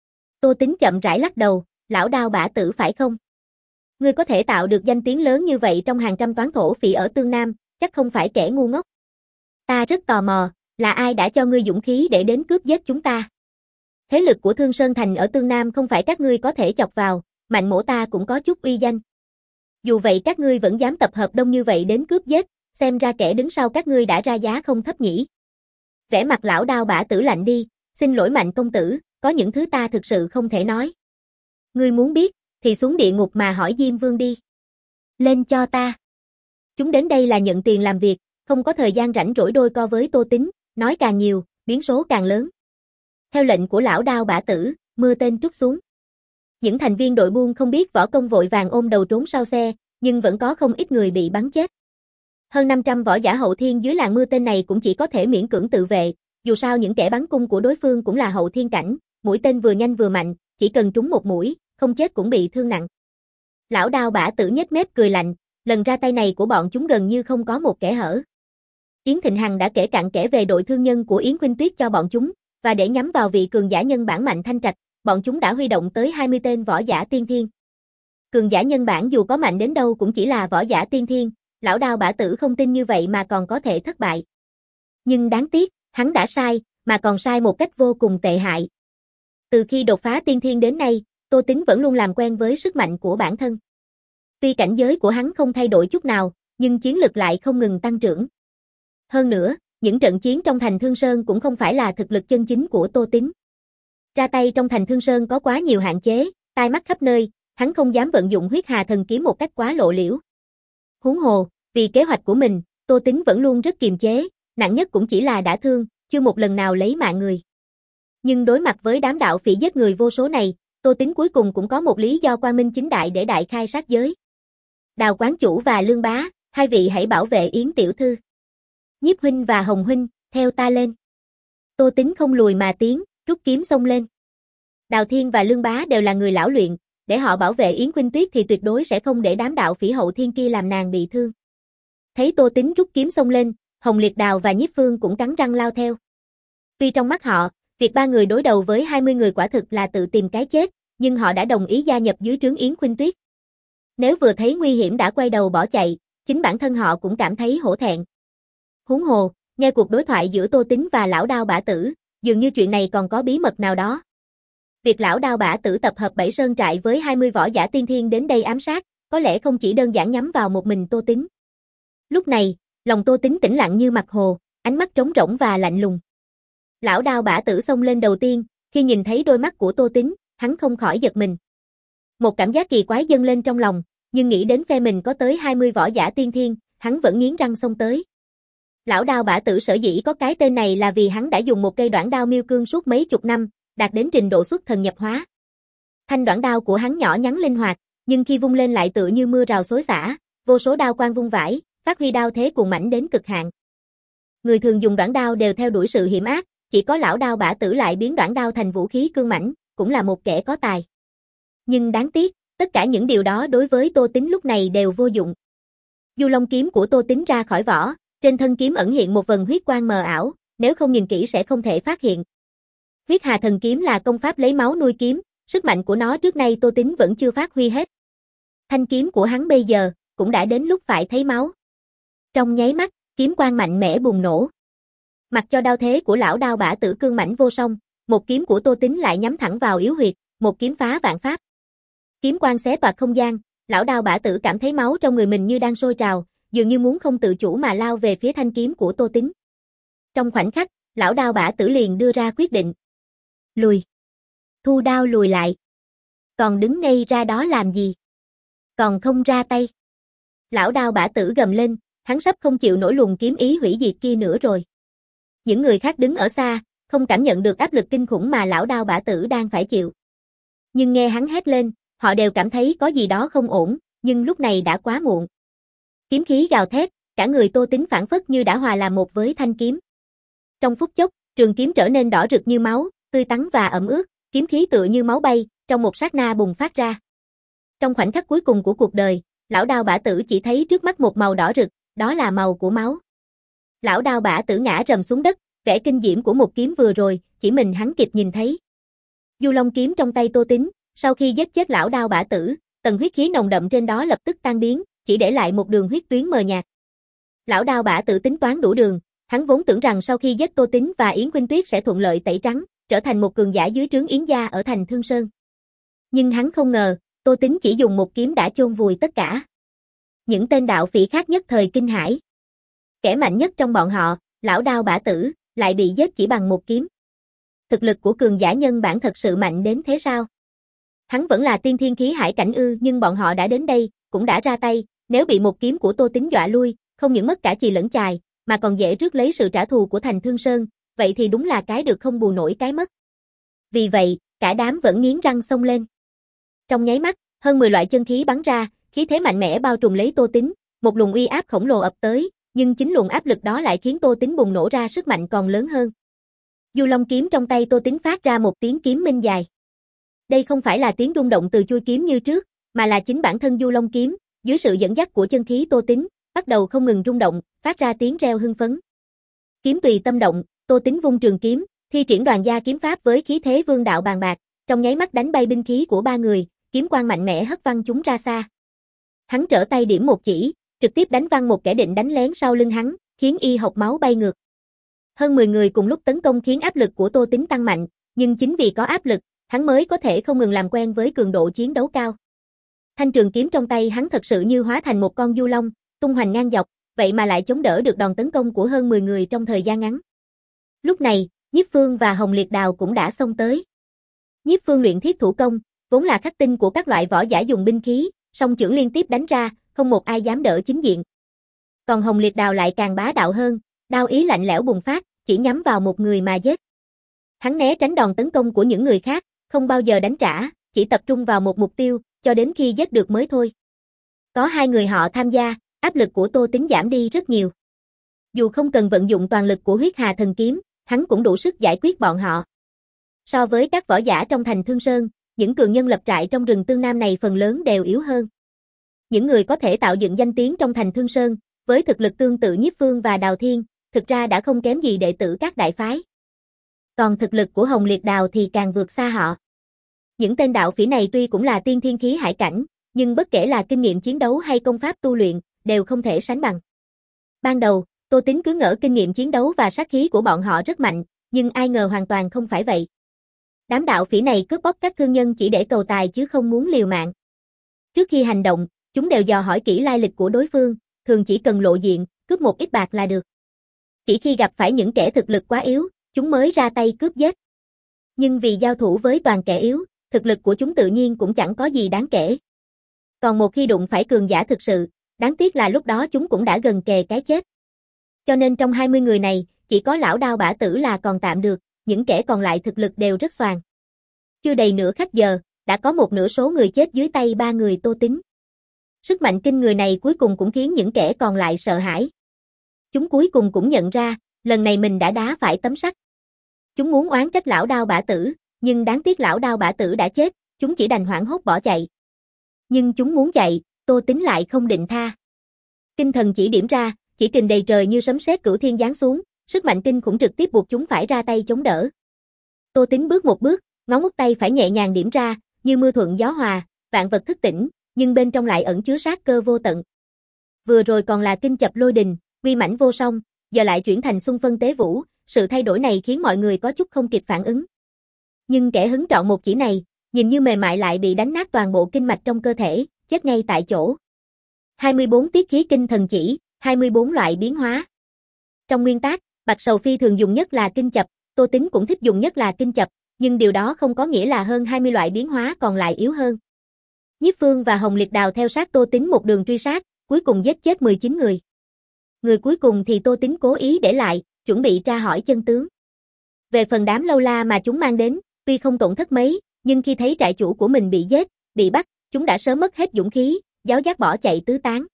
Tô Tính chậm rãi lắc đầu, lão đao bả tử phải không? Ngươi có thể tạo được danh tiếng lớn như vậy trong hàng trăm toán thổ phỉ ở Tương Nam, chắc không phải kẻ ngu ngốc. Ta rất tò mò, là ai đã cho ngươi dũng khí để đến cướp giết chúng ta? Thế lực của Thương Sơn Thành ở Tương Nam không phải các ngươi có thể chọc vào, Mạnh Mỗ ta cũng có chút uy danh. Dù vậy các ngươi vẫn dám tập hợp đông như vậy đến cướp giết, xem ra kẻ đứng sau các ngươi đã ra giá không thấp nhỉ. Vẻ mặt lão đao bả tử lạnh đi, xin lỗi Mạnh công tử, có những thứ ta thực sự không thể nói. Ngươi muốn biết, thì xuống địa ngục mà hỏi Diêm Vương đi. Lên cho ta. Chúng đến đây là nhận tiền làm việc, không có thời gian rảnh rỗi đôi co với Tô Tính, nói càng nhiều, biến số càng lớn. Theo lệnh của lão đao bả tử, mưa tên trút xuống. Những thành viên đội buôn không biết võ công vội vàng ôm đầu trốn sau xe, nhưng vẫn có không ít người bị bắn chết. Hơn năm trăm võ giả hậu thiên dưới làn mưa tên này cũng chỉ có thể miễn cưỡng tự vệ, dù sao những kẻ bắn cung của đối phương cũng là hậu thiên cảnh, mũi tên vừa nhanh vừa mạnh, chỉ cần trúng một mũi, không chết cũng bị thương nặng. Lão đao bả tử nhếch mép cười lạnh, lần ra tay này của bọn chúng gần như không có một kẻ hở. Yến Thịnh Hằng đã kể cặn kẽ về đội thương nhân của Yến Khuynh Tuyết cho bọn chúng, và để nhắm vào vị cường giả nhân bản mạnh Thanh Trạch, bọn chúng đã huy động tới hai mươi tên võ giả tiên thiên. Cường giả nhân bản dù có mạnh đến đâu cũng chỉ là võ giả tiên thiên, lão đao bả tử không tin như vậy mà còn có thể thất bại. Nhưng đáng tiếc, hắn đã sai, mà còn sai một cách vô cùng tệ hại. Từ khi đột phá tiên thiên đến nay, Tô Tính vẫn luôn làm quen với sức mạnh của bản thân. Tuy cảnh giới của hắn không thay đổi chút nào, nhưng chiến lực lại không ngừng tăng trưởng. Hơn nữa, những trận chiến trong thành Thương Sơn cũng không phải là thực lực chân chính của Tô Tính. Ra tay trong thành Thương Sơn có quá nhiều hạn chế, tai mắt khắp nơi, hắn không dám vận dụng huyết hà thần kiếm một cách quá lộ liễu. Huống hồ, vì kế hoạch của mình, Tô Tính vẫn luôn rất kiềm chế, nặng nhất cũng chỉ là đả thương, chưa một lần nào lấy mạng người. Nhưng đối mặt với đám đạo phỉ giết người vô số này, Tô Tính cuối cùng cũng có một lý do quang minh chính đại để đại khai sát giới. Đào quán chủ và Lương bá, hai vị hãy bảo vệ Yến tiểu thư. Nhiếp huynh và Hồng huynh, theo ta lên. Tô Tính không lùi mà tiến, rút kiếm xông lên. Đào Thiên và Lương bá đều là người lão luyện, để họ bảo vệ Yến Khuynh Tuyết thì tuyệt đối sẽ không để đám đạo phỉ hậu thiên kia làm nàng bị thương. Thấy Tô Tính rút kiếm xông lên, Hồng Liệt Đào và Nhiếp Phương cũng cắn răng lao theo. Tuy trong mắt họ, việc ba người đối đầu với hai mươi người quả thực là tự tìm cái chết, nhưng họ đã đồng ý gia nhập dưới trướng Yến Khuynh Tuyết. Nếu vừa thấy nguy hiểm đã quay đầu bỏ chạy, chính bản thân họ cũng cảm thấy hổ thẹn. Huống hồ, nghe cuộc đối thoại giữa Tô Tính và lão đao bả tử, dường như chuyện này còn có bí mật nào đó. Việc lão đao bả tử tập hợp bảy sơn trại với hai mươi võ giả tiên thiên đến đây ám sát, có lẽ không chỉ đơn giản nhắm vào một mình Tô Tính. Lúc này, lòng Tô Tính tĩnh lặng như mặt hồ, ánh mắt trống rỗng và lạnh lùng. Lão đao bả tử xông lên đầu tiên, khi nhìn thấy đôi mắt của Tô Tính, hắn không khỏi giật mình. Một cảm giác kỳ quái dâng lên trong lòng, nhưng nghĩ đến phe mình có tới hai mươi võ giả tiên thiên, hắn vẫn nghiến răng xông tới. Lão đao bả tử sở dĩ có cái tên này là vì hắn đã dùng một cây đoạn đao miêu cương suốt mấy chục năm, đạt đến trình độ xuất thần nhập hóa. Thanh đoạn đao của hắn nhỏ nhắn linh hoạt, nhưng khi vung lên lại tựa như mưa rào xối xả, vô số đao quang vung vãi, phát huy đao thế cuồng mãnh đến cực hạn. Người thường dùng đoạn đao đều theo đuổi sự hiểm ác, chỉ có lão đao bả tử lại biến đoạn đao thành vũ khí cương mãnh, cũng là một kẻ có tài. Nhưng đáng tiếc, tất cả những điều đó đối với Tô Tính lúc này đều vô dụng. Du Long kiếm của Tô Tính ra khỏi vỏ, trên thân kiếm ẩn hiện một vần huyết quang mờ ảo, nếu không nhìn kỹ sẽ không thể phát hiện. Huyết Hà Thần Kiếm là công pháp lấy máu nuôi kiếm, sức mạnh của nó trước nay Tô Tính vẫn chưa phát huy hết. Thanh kiếm của hắn bây giờ, cũng đã đến lúc phải thấy máu. Trong nháy mắt, kiếm quang mạnh mẽ bùng nổ. Mặc cho đao thế của lão đao bả tử cương mãnh vô song, một kiếm của Tô Tính lại nhắm thẳng vào yếu huyệt, một kiếm phá vạn pháp. Kiếm quang xé toạc không gian, lão đao bả tử cảm thấy máu trong người mình như đang sôi trào, dường như muốn không tự chủ mà lao về phía thanh kiếm của Tô Tính. Trong khoảnh khắc, lão đao bả tử liền đưa ra quyết định. Lùi. Thu đao lùi lại. Còn đứng ngây ra đó làm gì? Còn không ra tay. Lão đao bả tử gầm lên, hắn sắp không chịu nổi luồng kiếm ý hủy diệt kia nữa rồi. Những người khác đứng ở xa, không cảm nhận được áp lực kinh khủng mà lão đao bả tử đang phải chịu. Nhưng nghe hắn hét lên, họ đều cảm thấy có gì đó không ổn, nhưng lúc này đã quá muộn. Kiếm khí gào thét, cả người Tô Tín phảng phất như đã hòa làm một với thanh kiếm. Trong phút chốc, trường kiếm trở nên đỏ rực như máu, tươi tắn và ẩm ướt, kiếm khí tựa như máu bay, trong một sát na bùng phát ra. Trong khoảnh khắc cuối cùng của cuộc đời, lão đao bả tử chỉ thấy trước mắt một màu đỏ rực, đó là màu của máu. Lão đao bả tử ngã rầm xuống đất, vẻ kinh diễm của một kiếm vừa rồi, chỉ mình hắn kịp nhìn thấy. Du Long kiếm trong tay Tô Tín, sau khi giết chết lão đao bả tử, tầng huyết khí nồng đậm trên đó lập tức tan biến, chỉ để lại một đường huyết tuyến mờ nhạt. Lão đao bả tử tính toán đủ đường, hắn vốn tưởng rằng sau khi giết Tô Tín và Yến Khuynh Tuyết sẽ thuận lợi tẩy trắng, trở thành một cường giả dưới trướng Yến gia ở thành Thương Sơn. Nhưng hắn không ngờ, Tô Tín chỉ dùng một kiếm đã chôn vùi tất cả. Những tên đạo phỉ khác nhất thời kinh hãi. Kẻ mạnh nhất trong bọn họ, lão đao bả tử, lại bị giết chỉ bằng một kiếm. Thực lực của cường giả nhân bản thật sự mạnh đến thế sao? Hắn vẫn là tiên thiên khí hải cảnh ư, nhưng bọn họ đã đến đây, cũng đã ra tay, nếu bị một kiếm của Tô Tín dọa lui, không những mất cả chì lẫn chài, mà còn dễ rước lấy sự trả thù của thành Thương Sơn, vậy thì đúng là cái được không bù nổi cái mất. Vì vậy, cả đám vẫn nghiến răng xông lên. Trong nháy mắt, hơn mười loại chân khí bắn ra, khí thế mạnh mẽ bao trùm lấy Tô Tín, một luồng uy áp khổng lồ ập tới, nhưng chính luồng áp lực đó lại khiến Tô Tín bùng nổ ra sức mạnh còn lớn hơn. Du Long kiếm trong tay Tô Tín phát ra một tiếng kiếm minh dài. Đây không phải là tiếng rung động từ chuôi kiếm như trước, mà là chính bản thân Du Long kiếm, dưới sự dẫn dắt của chân khí Tô Tín, bắt đầu không ngừng rung động, phát ra tiếng reo hưng phấn. Kiếm tùy tâm động, Tô Tín vung trường kiếm, thi triển Đoàn gia kiếm pháp với khí thế vương đạo bàn bạc, trong nháy mắt đánh bay binh khí của ba người, kiếm quang mạnh mẽ hất văng chúng ra xa. Hắn trở tay điểm một chỉ, trực tiếp đánh văng một kẻ định đánh lén sau lưng hắn, khiến y hộc máu bay ngược. Hơn mười người cùng lúc tấn công khiến áp lực của Tô Tín tăng mạnh, nhưng chính vì có áp lực, hắn mới có thể không ngừng làm quen với cường độ chiến đấu cao. Thanh trường kiếm trong tay hắn thật sự như hóa thành một con du long, tung hoành ngang dọc, vậy mà lại chống đỡ được đòn tấn công của hơn mười người trong thời gian ngắn. Lúc này, Nhiếp Phương và Hồng Liệt Đào cũng đã xông tới. Nhiếp Phương luyện thiết thủ công, vốn là khắc tinh của các loại võ giả dùng binh khí, song chưởng liên tiếp đánh ra, không một ai dám đỡ chính diện. Còn Hồng Liệt Đào lại càng bá đạo hơn, đao ý lạnh lẽo bùng phát, chỉ nhắm vào một người mà giết. Hắn né tránh đòn tấn công của những người khác, không bao giờ đánh trả, chỉ tập trung vào một mục tiêu, cho đến khi giết được mới thôi. Có hai người họ tham gia, áp lực của Tô Tín giảm đi rất nhiều. Dù không cần vận dụng toàn lực của huyết hà thần kiếm, hắn cũng đủ sức giải quyết bọn họ. So với các võ giả trong thành Thương Sơn, những cường nhân lập trại trong rừng Tương Nam này phần lớn đều yếu hơn. Những người có thể tạo dựng danh tiếng trong thành Thương Sơn, với thực lực tương tự Nhiếp Phương và Đào Thiên, thực ra đã không kém gì đệ tử các đại phái. Còn thực lực của Hồng Liệt Đào thì càng vượt xa họ. Những tên đạo phỉ này tuy cũng là tiên thiên khí hải cảnh, nhưng bất kể là kinh nghiệm chiến đấu hay công pháp tu luyện, đều không thể sánh bằng. Ban đầu, Tô Tín cứ ngỡ kinh nghiệm chiến đấu và sát khí của bọn họ rất mạnh, nhưng ai ngờ hoàn toàn không phải vậy. Đám đạo phỉ này cướp bóc các thương nhân chỉ để cầu tài chứ không muốn liều mạng. Trước khi hành động, chúng đều dò hỏi kỹ lai lịch của đối phương, thường chỉ cần lộ diện, cướp một ít bạc là được. Chỉ khi gặp phải những kẻ thực lực quá yếu, chúng mới ra tay cướp giết. Nhưng vì giao thủ với toàn kẻ yếu, thực lực của chúng tự nhiên cũng chẳng có gì đáng kể. Còn một khi đụng phải cường giả thực sự, đáng tiếc là lúc đó chúng cũng đã gần kề cái chết. Cho nên trong hai mươi người này, chỉ có lão đao bả tử là còn tạm được, những kẻ còn lại thực lực đều rất xoàng. Chưa đầy nửa khắc giờ, đã có một nửa số người chết dưới tay ba người Tô Tín. Sức mạnh kinh người này cuối cùng cũng khiến những kẻ còn lại sợ hãi. Chúng cuối cùng cũng nhận ra, lần này mình đã đá phải tấm sắt. Chúng muốn oán trách lão đao bả tử, nhưng đáng tiếc lão đao bả tử đã chết, chúng chỉ đành hoảng hốt bỏ chạy. Nhưng chúng muốn chạy, Tô Tín lại không định tha. Kinh thần chỉ điểm ra, chỉ kình đầy trời như sấm sét cửu thiên giáng xuống, sức mạnh kinh khủng trực tiếp buộc chúng phải ra tay chống đỡ. Tô Tín bước một bước, ngón út tay phải nhẹ nhàng điểm ra, như mưa thuận gió hòa, vạn vật thức tỉnh, nhưng bên trong lại ẩn chứa sát cơ vô tận. Vừa rồi còn là kinh chập lôi đình, uy mãnh vô song, giờ lại chuyển thành xung phân tế vũ, sự thay đổi này khiến mọi người có chút không kịp phản ứng. Nhưng kẻ hứng trọn một chỉ này, nhìn như mềm mại lại bị đánh nát toàn bộ kinh mạch trong cơ thể, chết ngay tại chỗ. hai mươi bốn tiết khí kinh thần chỉ, hai mươi bốn loại biến hóa. Trong nguyên tắc, Bạch Sầu Phi thường dùng nhất là kinh chập, Tô Tín cũng thích dùng nhất là kinh chập, nhưng điều đó không có nghĩa là hơn hai mươi loại biến hóa còn lại yếu hơn. Nhiếp Phương và Hồng Liệt Đào theo sát Tô Tín một đường truy sát, cuối cùng giết chết mười chín người. Người cuối cùng thì Tô Tín cố ý để lại, chuẩn bị tra hỏi chân tướng. Về phần đám lâu la mà chúng mang đến, tuy không tổn thất mấy, nhưng khi thấy trại chủ của mình bị giết, bị bắt, chúng đã sớm mất hết dũng khí, giáo giác bỏ chạy tứ tán.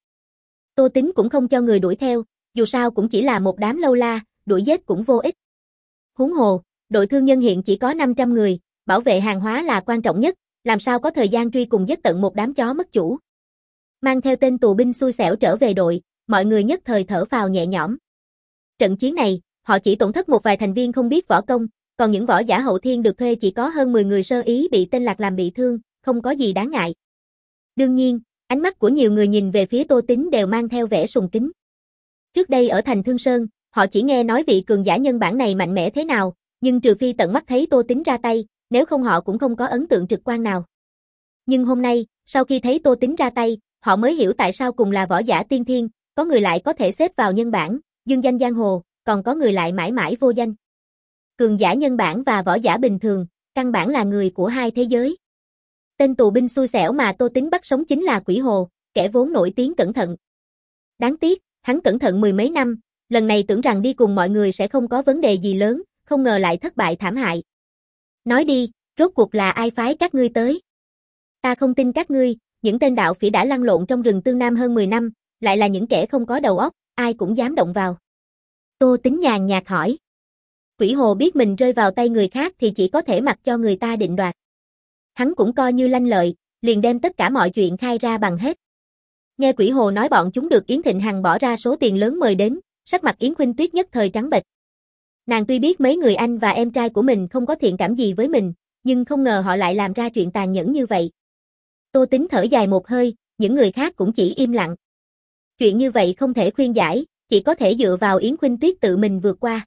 Tô Tính cũng không cho người đuổi theo, dù sao cũng chỉ là một đám lâu la, đuổi giết cũng vô ích. Huống hồ, đội thương nhân hiện chỉ có năm trăm người, bảo vệ hàng hóa là quan trọng nhất, làm sao có thời gian truy cùng giết tận một đám chó mất chủ. Mang theo tên tù binh xui xẻo trở về đội, mọi người nhất thời thở phào nhẹ nhõm. Trận chiến này, họ chỉ tổn thất một vài thành viên không biết võ công, còn những võ giả hậu thiên được thuê chỉ có hơn mười người sơ ý bị tên Lạc làm bị thương, không có gì đáng ngại. Đương nhiên, ánh mắt của nhiều người nhìn về phía Tô Tính đều mang theo vẻ sùng kính. Trước đây ở thành Thương Sơn, họ chỉ nghe nói vị cường giả nhân bản này mạnh mẽ thế nào, nhưng trừ phi tận mắt thấy Tô Tính ra tay, nếu không họ cũng không có ấn tượng trực quan nào. Nhưng hôm nay, sau khi thấy Tô Tính ra tay, họ mới hiểu tại sao cùng là võ giả tiên thiên, có người lại có thể xếp vào nhân bản, dương danh giang hồ, còn có người lại mãi mãi vô danh. Cường giả nhân bản và võ giả bình thường, căn bản là người của hai thế giới. Tên tù binh xui xẻo mà Tô Tính bắt sống chính là Quỷ Hồ, kẻ vốn nổi tiếng cẩn thận. Đáng tiếc, hắn cẩn thận mười mấy năm, lần này tưởng rằng đi cùng mọi người sẽ không có vấn đề gì lớn, không ngờ lại thất bại thảm hại. Nói đi, rốt cuộc là ai phái các ngươi tới? Ta không tin các ngươi, những tên đạo phỉ đã lăn lộn trong rừng Tương Nam hơn mười năm, lại là những kẻ không có đầu óc, ai cũng dám động vào. Tô Tính nhàn nhạt hỏi. Quỷ Hồ biết mình rơi vào tay người khác thì chỉ có thể mặc cho người ta định đoạt. Hắn cũng coi như lanh lợi, liền đem tất cả mọi chuyện khai ra bằng hết. Nghe Quỷ Hồ nói bọn chúng được Yến Thịnh Hằng bỏ ra số tiền lớn mời đến, sắc mặt Yến Khuynh Tuyết nhất thời trắng bệch. Nàng tuy biết mấy người anh và em trai của mình không có thiện cảm gì với mình, nhưng không ngờ họ lại làm ra chuyện tàn nhẫn như vậy. Tô Tính thở dài một hơi, những người khác cũng chỉ im lặng. Chuyện như vậy không thể khuyên giải, chỉ có thể dựa vào Yến Khuynh Tuyết tự mình vượt qua.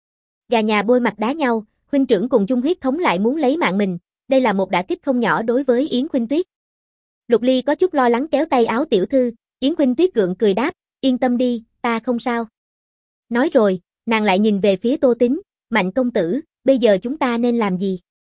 Gà nhà bôi mặt đá nhau, huynh trưởng cùng chung huyết thống lại muốn lấy mạng mình, đây là một đả kích không nhỏ đối với Yến Khuynh Tuyết. Lục Ly có chút lo lắng kéo tay áo tiểu thư, Yến Khuynh Tuyết gượng cười đáp, yên tâm đi, ta không sao. Nói rồi, nàng lại nhìn về phía Tô Tính, Mạnh công tử, bây giờ chúng ta nên làm gì?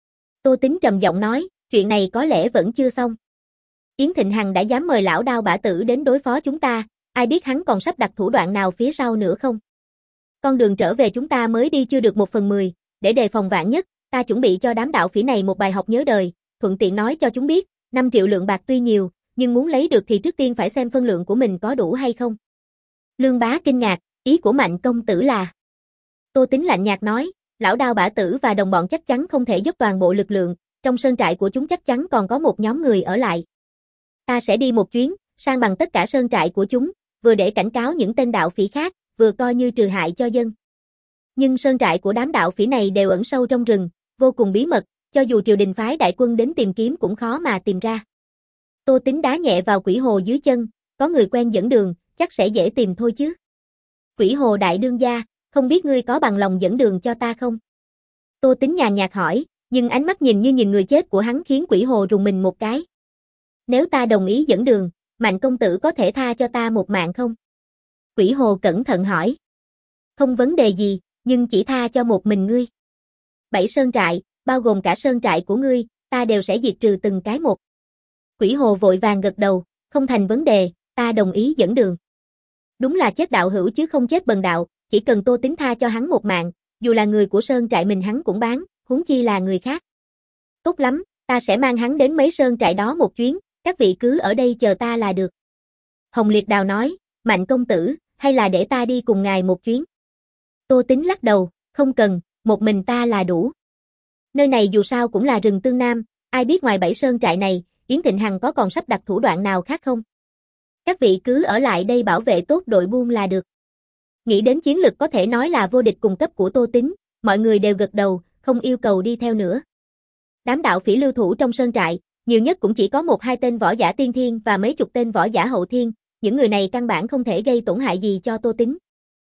Tô Tính trầm giọng nói, chuyện này có lẽ vẫn chưa xong. Yến Thịnh Hằng đã dám mời lão Đao Bả Tử đến đối phó chúng ta, ai biết hắn còn sắp đặt thủ đoạn nào phía sau nữa không? Con đường trở về chúng ta mới đi chưa được một phần mười, để đề phòng vạn nhất, ta chuẩn bị cho đám đạo phỉ này một bài học nhớ đời, thuận tiện nói cho chúng biết, năm triệu lượng bạc tuy nhiều, nhưng muốn lấy được thì trước tiên phải xem phân lượng của mình có đủ hay không. Lương Bá kinh ngạc, ý của Mạnh công tử là? Tô Tính lạnh nhạt nói, lão Đao Bả Tử và đồng bọn chắc chắn không thể dốc toàn bộ lực lượng, trong sơn trại của chúng chắc chắn còn có một nhóm người ở lại. Ta sẽ đi một chuyến, sang bằng tất cả sơn trại của chúng, vừa để cảnh cáo những tên đạo phỉ khác, vừa coi như trừ hại cho dân. Nhưng sơn trại của đám đạo phỉ này đều ẩn sâu trong rừng, vô cùng bí mật, cho dù triều đình phái đại quân đến tìm kiếm cũng khó mà tìm ra. Tô Tính đá nhẹ vào Quỷ Hồ dưới chân, có người quen dẫn đường, chắc sẽ dễ tìm thôi chứ. Quỷ Hồ đại đương gia, không biết ngươi có bằng lòng dẫn đường cho ta không? Tô Tính nhàn nhạt hỏi, nhưng ánh mắt nhìn như nhìn người chết của hắn khiến Quỷ Hồ rùng mình một cái. Nếu ta đồng ý dẫn đường, Mạnh công tử có thể tha cho ta một mạng không? Quỷ Hồ cẩn thận hỏi. Không vấn đề gì, nhưng chỉ tha cho một mình ngươi. Bảy sơn trại, bao gồm cả sơn trại của ngươi, ta đều sẽ diệt trừ từng cái một. Quỷ Hồ vội vàng gật đầu, không thành vấn đề, ta đồng ý dẫn đường. Đúng là chết đạo hữu chứ không chết bần đạo, chỉ cần Tô Tính tha cho hắn một mạng, dù là người của sơn trại mình hắn cũng bán, huống chi là người khác. Tốt lắm, ta sẽ mang hắn đến mấy sơn trại đó một chuyến, các vị cứ ở đây chờ ta là được. Hồng Liệt Đào nói, Mạnh công tử, hay là để ta đi cùng ngài một chuyến? Tô Tính lắc đầu, không cần, một mình ta là đủ. Nơi này dù sao cũng là rừng Tương Nam, ai biết ngoài bảy sơn trại này, Yến Thịnh Hằng có còn sắp đặt thủ đoạn nào khác không? Các vị cứ ở lại đây bảo vệ tốt đội buôn là được. Nghĩ đến chiến lực có thể nói là vô địch cùng cấp của Tô Tính, mọi người đều gật đầu, không yêu cầu đi theo nữa. Đám đạo phỉ lưu thủ trong sơn trại, nhiều nhất cũng chỉ có một hai tên võ giả tiên thiên và mấy chục tên võ giả hậu thiên, những người này căn bản không thể gây tổn hại gì cho Tô Tính.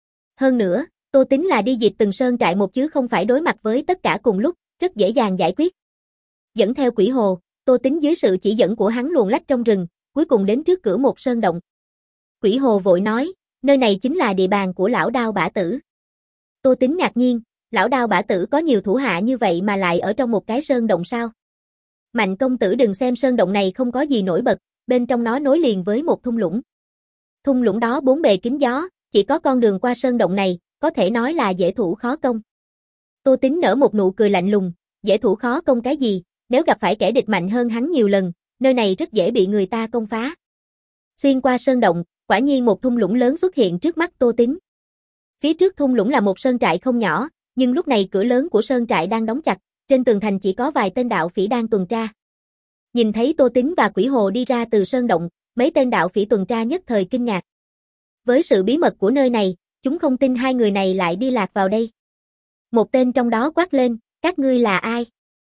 Hơn nữa, Tô Tính là đi diệt từng sơn trại một chứ không phải đối mặt với tất cả cùng lúc, rất dễ dàng giải quyết. Dẫn theo Quỷ Hồ, Tô Tính dưới sự chỉ dẫn của hắn luồn lách trong rừng, cuối cùng đến trước cửa một sơn động. Quỷ Hồ vội nói, nơi này chính là địa bàn của lão Đao Bả Tử. Tô Tính ngạc nhiên, lão Đao Bả Tử có nhiều thủ hạ như vậy mà lại ở trong một cái sơn động sao? Mạnh công tử đừng xem sơn động này không có gì nổi bật, bên trong nó nối liền với một thung lũng. Thung lũng đó bốn bề kín gió, chỉ có con đường qua sơn động này, có thể nói là dễ thủ khó công. Tô Tính nở một nụ cười lạnh lùng, dễ thủ khó công cái gì, nếu gặp phải kẻ địch mạnh hơn hắn nhiều lần, nơi này rất dễ bị người ta công phá. Xuyên qua sơn động, quả nhiên một thung lũng lớn xuất hiện trước mắt Tô Tính. Phía trước thung lũng là một sơn trại không nhỏ, nhưng lúc này cửa lớn của sơn trại đang đóng chặt, trên tường thành chỉ có vài tên đạo phỉ đang tuần tra. Nhìn thấy Tô Tính và Quỷ Hồ đi ra từ sơn động, mấy tên đạo phỉ tuần tra nhất thời kinh ngạc. Với sự bí mật của nơi này, chúng không tin hai người này lại đi lạc vào đây. Một tên trong đó quát lên, các ngươi là ai?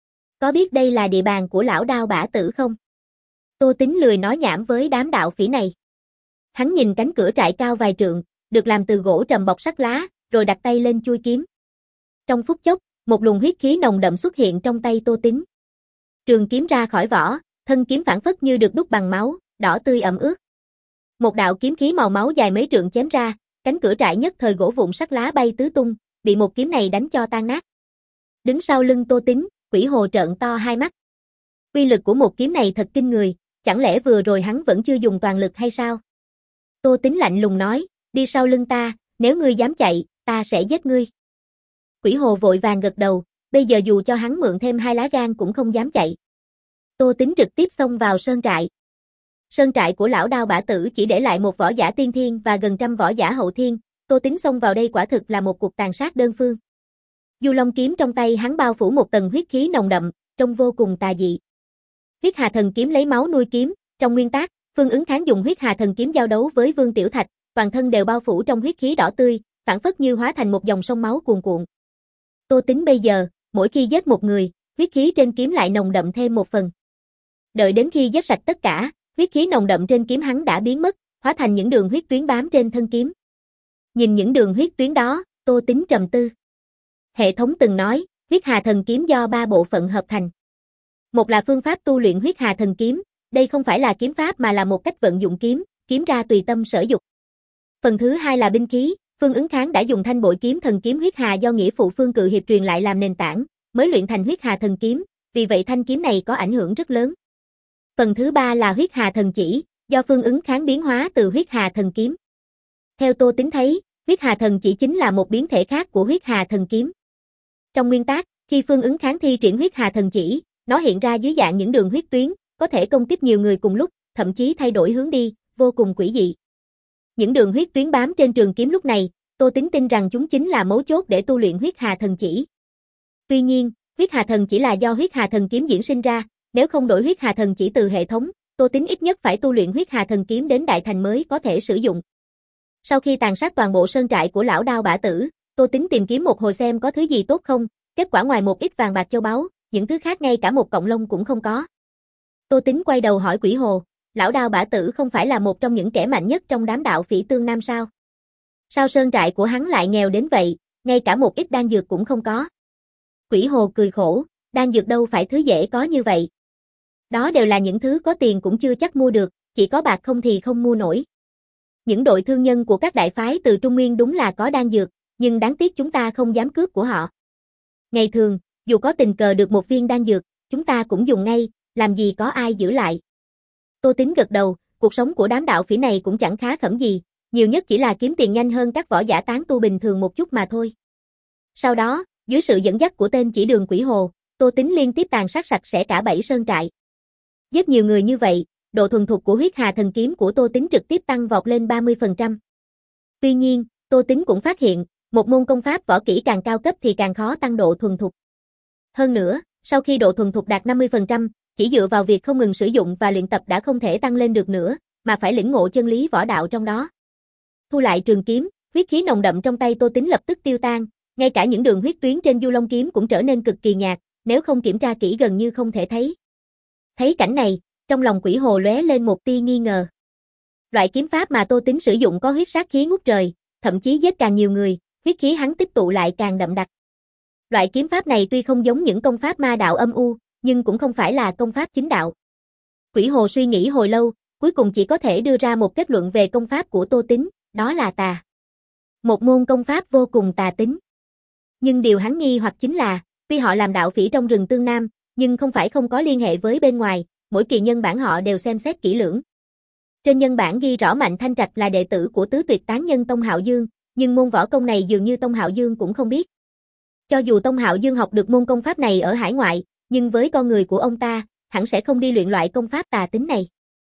Có biết đây là địa bàn của lão Đao Bả Tử không? Tô Tính lười nói nhảm với đám đạo phỉ này. Hắn nhìn cánh cửa trại cao vài trượng, được làm từ gỗ trầm bọc sắt lá, rồi đặt tay lên chuôi kiếm. Trong phút chốc, một luồng huyết khí nồng đậm xuất hiện trong tay Tô Tính. Trường kiếm ra khỏi vỏ, thân kiếm phảng phất như được đúc bằng máu, đỏ tươi ẩm ướt. Một đạo kiếm khí màu máu dài mấy trượng chém ra, cánh cửa trại nhất thời gỗ vụn sắt lá bay tứ tung, bị một kiếm này đánh cho tan nát. Đứng sau lưng Tô Tính, Quỷ Hồ trợn to hai mắt. Uy lực của một kiếm này thật kinh người, chẳng lẽ vừa rồi hắn vẫn chưa dùng toàn lực hay sao? Tô Tính lạnh lùng nói, đi sau lưng ta, nếu ngươi dám chạy, ta sẽ giết ngươi. Quỷ Hồ vội vàng gật đầu, bây giờ dù cho hắn mượn thêm hai lá gan cũng không dám chạy. Tô Tính trực tiếp xông vào sơn trại. Sơn trại của lão Đao Bả Tử chỉ để lại một võ giả tiên thiên và gần trăm võ giả hậu thiên, Tô Tính xông vào đây quả thực là một cuộc tàn sát đơn phương. Du Long kiếm trong tay hắn bao phủ một tầng huyết khí nồng đậm, trông vô cùng tà dị. Huyết Hà Thần kiếm lấy máu nuôi kiếm, trong nguyên tác, Phương Ứng Kháng dùng Huyết Hà Thần kiếm giao đấu với Vương Tiểu Thạch, toàn thân đều bao phủ trong huyết khí đỏ tươi, phảng phất như hóa thành một dòng sông máu cuồn cuộn. Tô Tính bây giờ, mỗi khi giết một người, huyết khí trên kiếm lại nồng đậm thêm một phần. Đợi đến khi giết sạch tất cả, huyết khí nồng đậm trên kiếm hắn đã biến mất, hóa thành những đường huyết tuyến bám trên thân kiếm. Nhìn những đường huyết tuyến đó, Tô Tính trầm tư. Hệ thống từng nói, Huyết Hà Thần kiếm do ba bộ phận hợp thành. Một là phương pháp tu luyện Huyết Hà Thần kiếm, đây không phải là kiếm pháp mà là một cách vận dụng kiếm, kiếm ra tùy tâm sở dục. Phần thứ hai là binh khí, Phương Ứng Kháng đã dùng thanh bội kiếm thần kiếm Huyết Hà do nghĩa phụ Phương Cự Hiệp truyền lại làm nền tảng, mới luyện thành Huyết Hà Thần kiếm, vì vậy thanh kiếm này có ảnh hưởng rất lớn. Phần thứ ba là Huyết Hà Thần chỉ, do Phương Ứng Kháng biến hóa từ Huyết Hà Thần kiếm. Theo Tô Tính thấy, Huyết Hà Thần chỉ chính là một biến thể khác của Huyết Hà Thần kiếm. Trong nguyên tác, khi Phương Ứng Kháng thi triển Huyết Hà Thần chỉ, nó hiện ra dưới dạng những đường huyết tuyến, có thể công kích nhiều người cùng lúc, thậm chí thay đổi hướng đi, vô cùng quỷ dị. Những đường huyết tuyến bám trên trường kiếm lúc này, Tô Tính tin rằng chúng chính là mấu chốt để tu luyện Huyết Hà Thần chỉ. Tuy nhiên, Huyết Hà Thần chỉ là do Huyết Hà Thần kiếm diễn sinh ra, nếu không đổi Huyết Hà Thần chỉ từ hệ thống, Tô Tính ít nhất phải tu luyện Huyết Hà Thần kiếm đến đại thành mới có thể sử dụng. Sau khi tàn sát toàn bộ sơn trại của lão Đao Bả Tử, Tô Tính tìm kiếm một hồi xem có thứ gì tốt không, kết quả ngoài một ít vàng bạc châu báu, những thứ khác ngay cả một cọng lông cũng không có. Tô Tính quay đầu hỏi Quỷ Hồ, lão Đao Bả Tử không phải là một trong những kẻ mạnh nhất trong đám đạo phỉ Tương Nam sao? Sao sơn trại của hắn lại nghèo đến vậy, ngay cả một ít đan dược cũng không có? Quỷ Hồ cười khổ, đan dược đâu phải thứ dễ có như vậy. Đó đều là những thứ có tiền cũng chưa chắc mua được, chỉ có bạc không thì không mua nổi. Những đội thương nhân của các đại phái từ Trung Nguyên đúng là có đan dược, nhưng đáng tiếc chúng ta không dám cướp của họ. Ngày thường, dù có tình cờ được một viên đan dược, chúng ta cũng dùng ngay, làm gì có ai giữ lại. Tô Tính gật đầu, cuộc sống của đám đạo phỉ này cũng chẳng khá khẩm gì, nhiều nhất chỉ là kiếm tiền nhanh hơn các võ giả tán tu bình thường một chút mà thôi. Sau đó, dưới sự dẫn dắt của tên chỉ đường Quỷ Hồ, Tô Tính liên tiếp tàn sát sạch sẽ cả bảy sơn trại. Giết nhiều người như vậy, độ thuần thục của Huyết Hà Thần kiếm của Tô Tính trực tiếp tăng vọt lên ba mươi phần trăm. Tuy nhiên, Tô Tính cũng phát hiện, một môn công pháp võ kỹ càng cao cấp thì càng khó tăng độ thuần thục. Hơn nữa, sau khi độ thuần thục đạt năm mươi phần trăm, chỉ dựa vào việc không ngừng sử dụng và luyện tập đã không thể tăng lên được nữa, mà phải lĩnh ngộ chân lý võ đạo trong đó. Thu lại trường kiếm, huyết khí nồng đậm trong tay Tô Tính lập tức tiêu tan, ngay cả những đường huyết tuyến trên Du Long kiếm cũng trở nên cực kỳ nhạt, nếu không kiểm tra kỹ gần như không thể thấy. Thấy cảnh này, trong lòng Quỷ Hồ lóe lên một tia nghi ngờ. Loại kiếm pháp mà Tô Tính sử dụng có huyết sát khí ngút trời, thậm chí giết càng nhiều người, huyết khí hắn tích tụ lại càng đậm đặc. Loại kiếm pháp này tuy không giống những công pháp ma đạo âm u, nhưng cũng không phải là công pháp chính đạo. Quỷ Hồ suy nghĩ hồi lâu, cuối cùng chỉ có thể đưa ra một kết luận về công pháp của Tô Tính, đó là tà. Một môn công pháp vô cùng tà tính. Nhưng điều hắn nghi hoặc chính là, tuy họ làm đạo phỉ trong rừng Tương Nam, nhưng không phải không có liên hệ với bên ngoài, mỗi kỳ nhân bản họ đều xem xét kỹ lưỡng. Trên nhân bản ghi rõ Mạnh Thanh Trạch là đệ tử của tứ tuyệt tán nhân Tông Hạo Dương, nhưng môn võ công này dường như Tông Hạo Dương cũng không biết. Cho dù Tông Hạo Dương học được môn công pháp này ở hải ngoại, nhưng với con người của ông ta, hẳn sẽ không đi luyện loại công pháp tà tính này.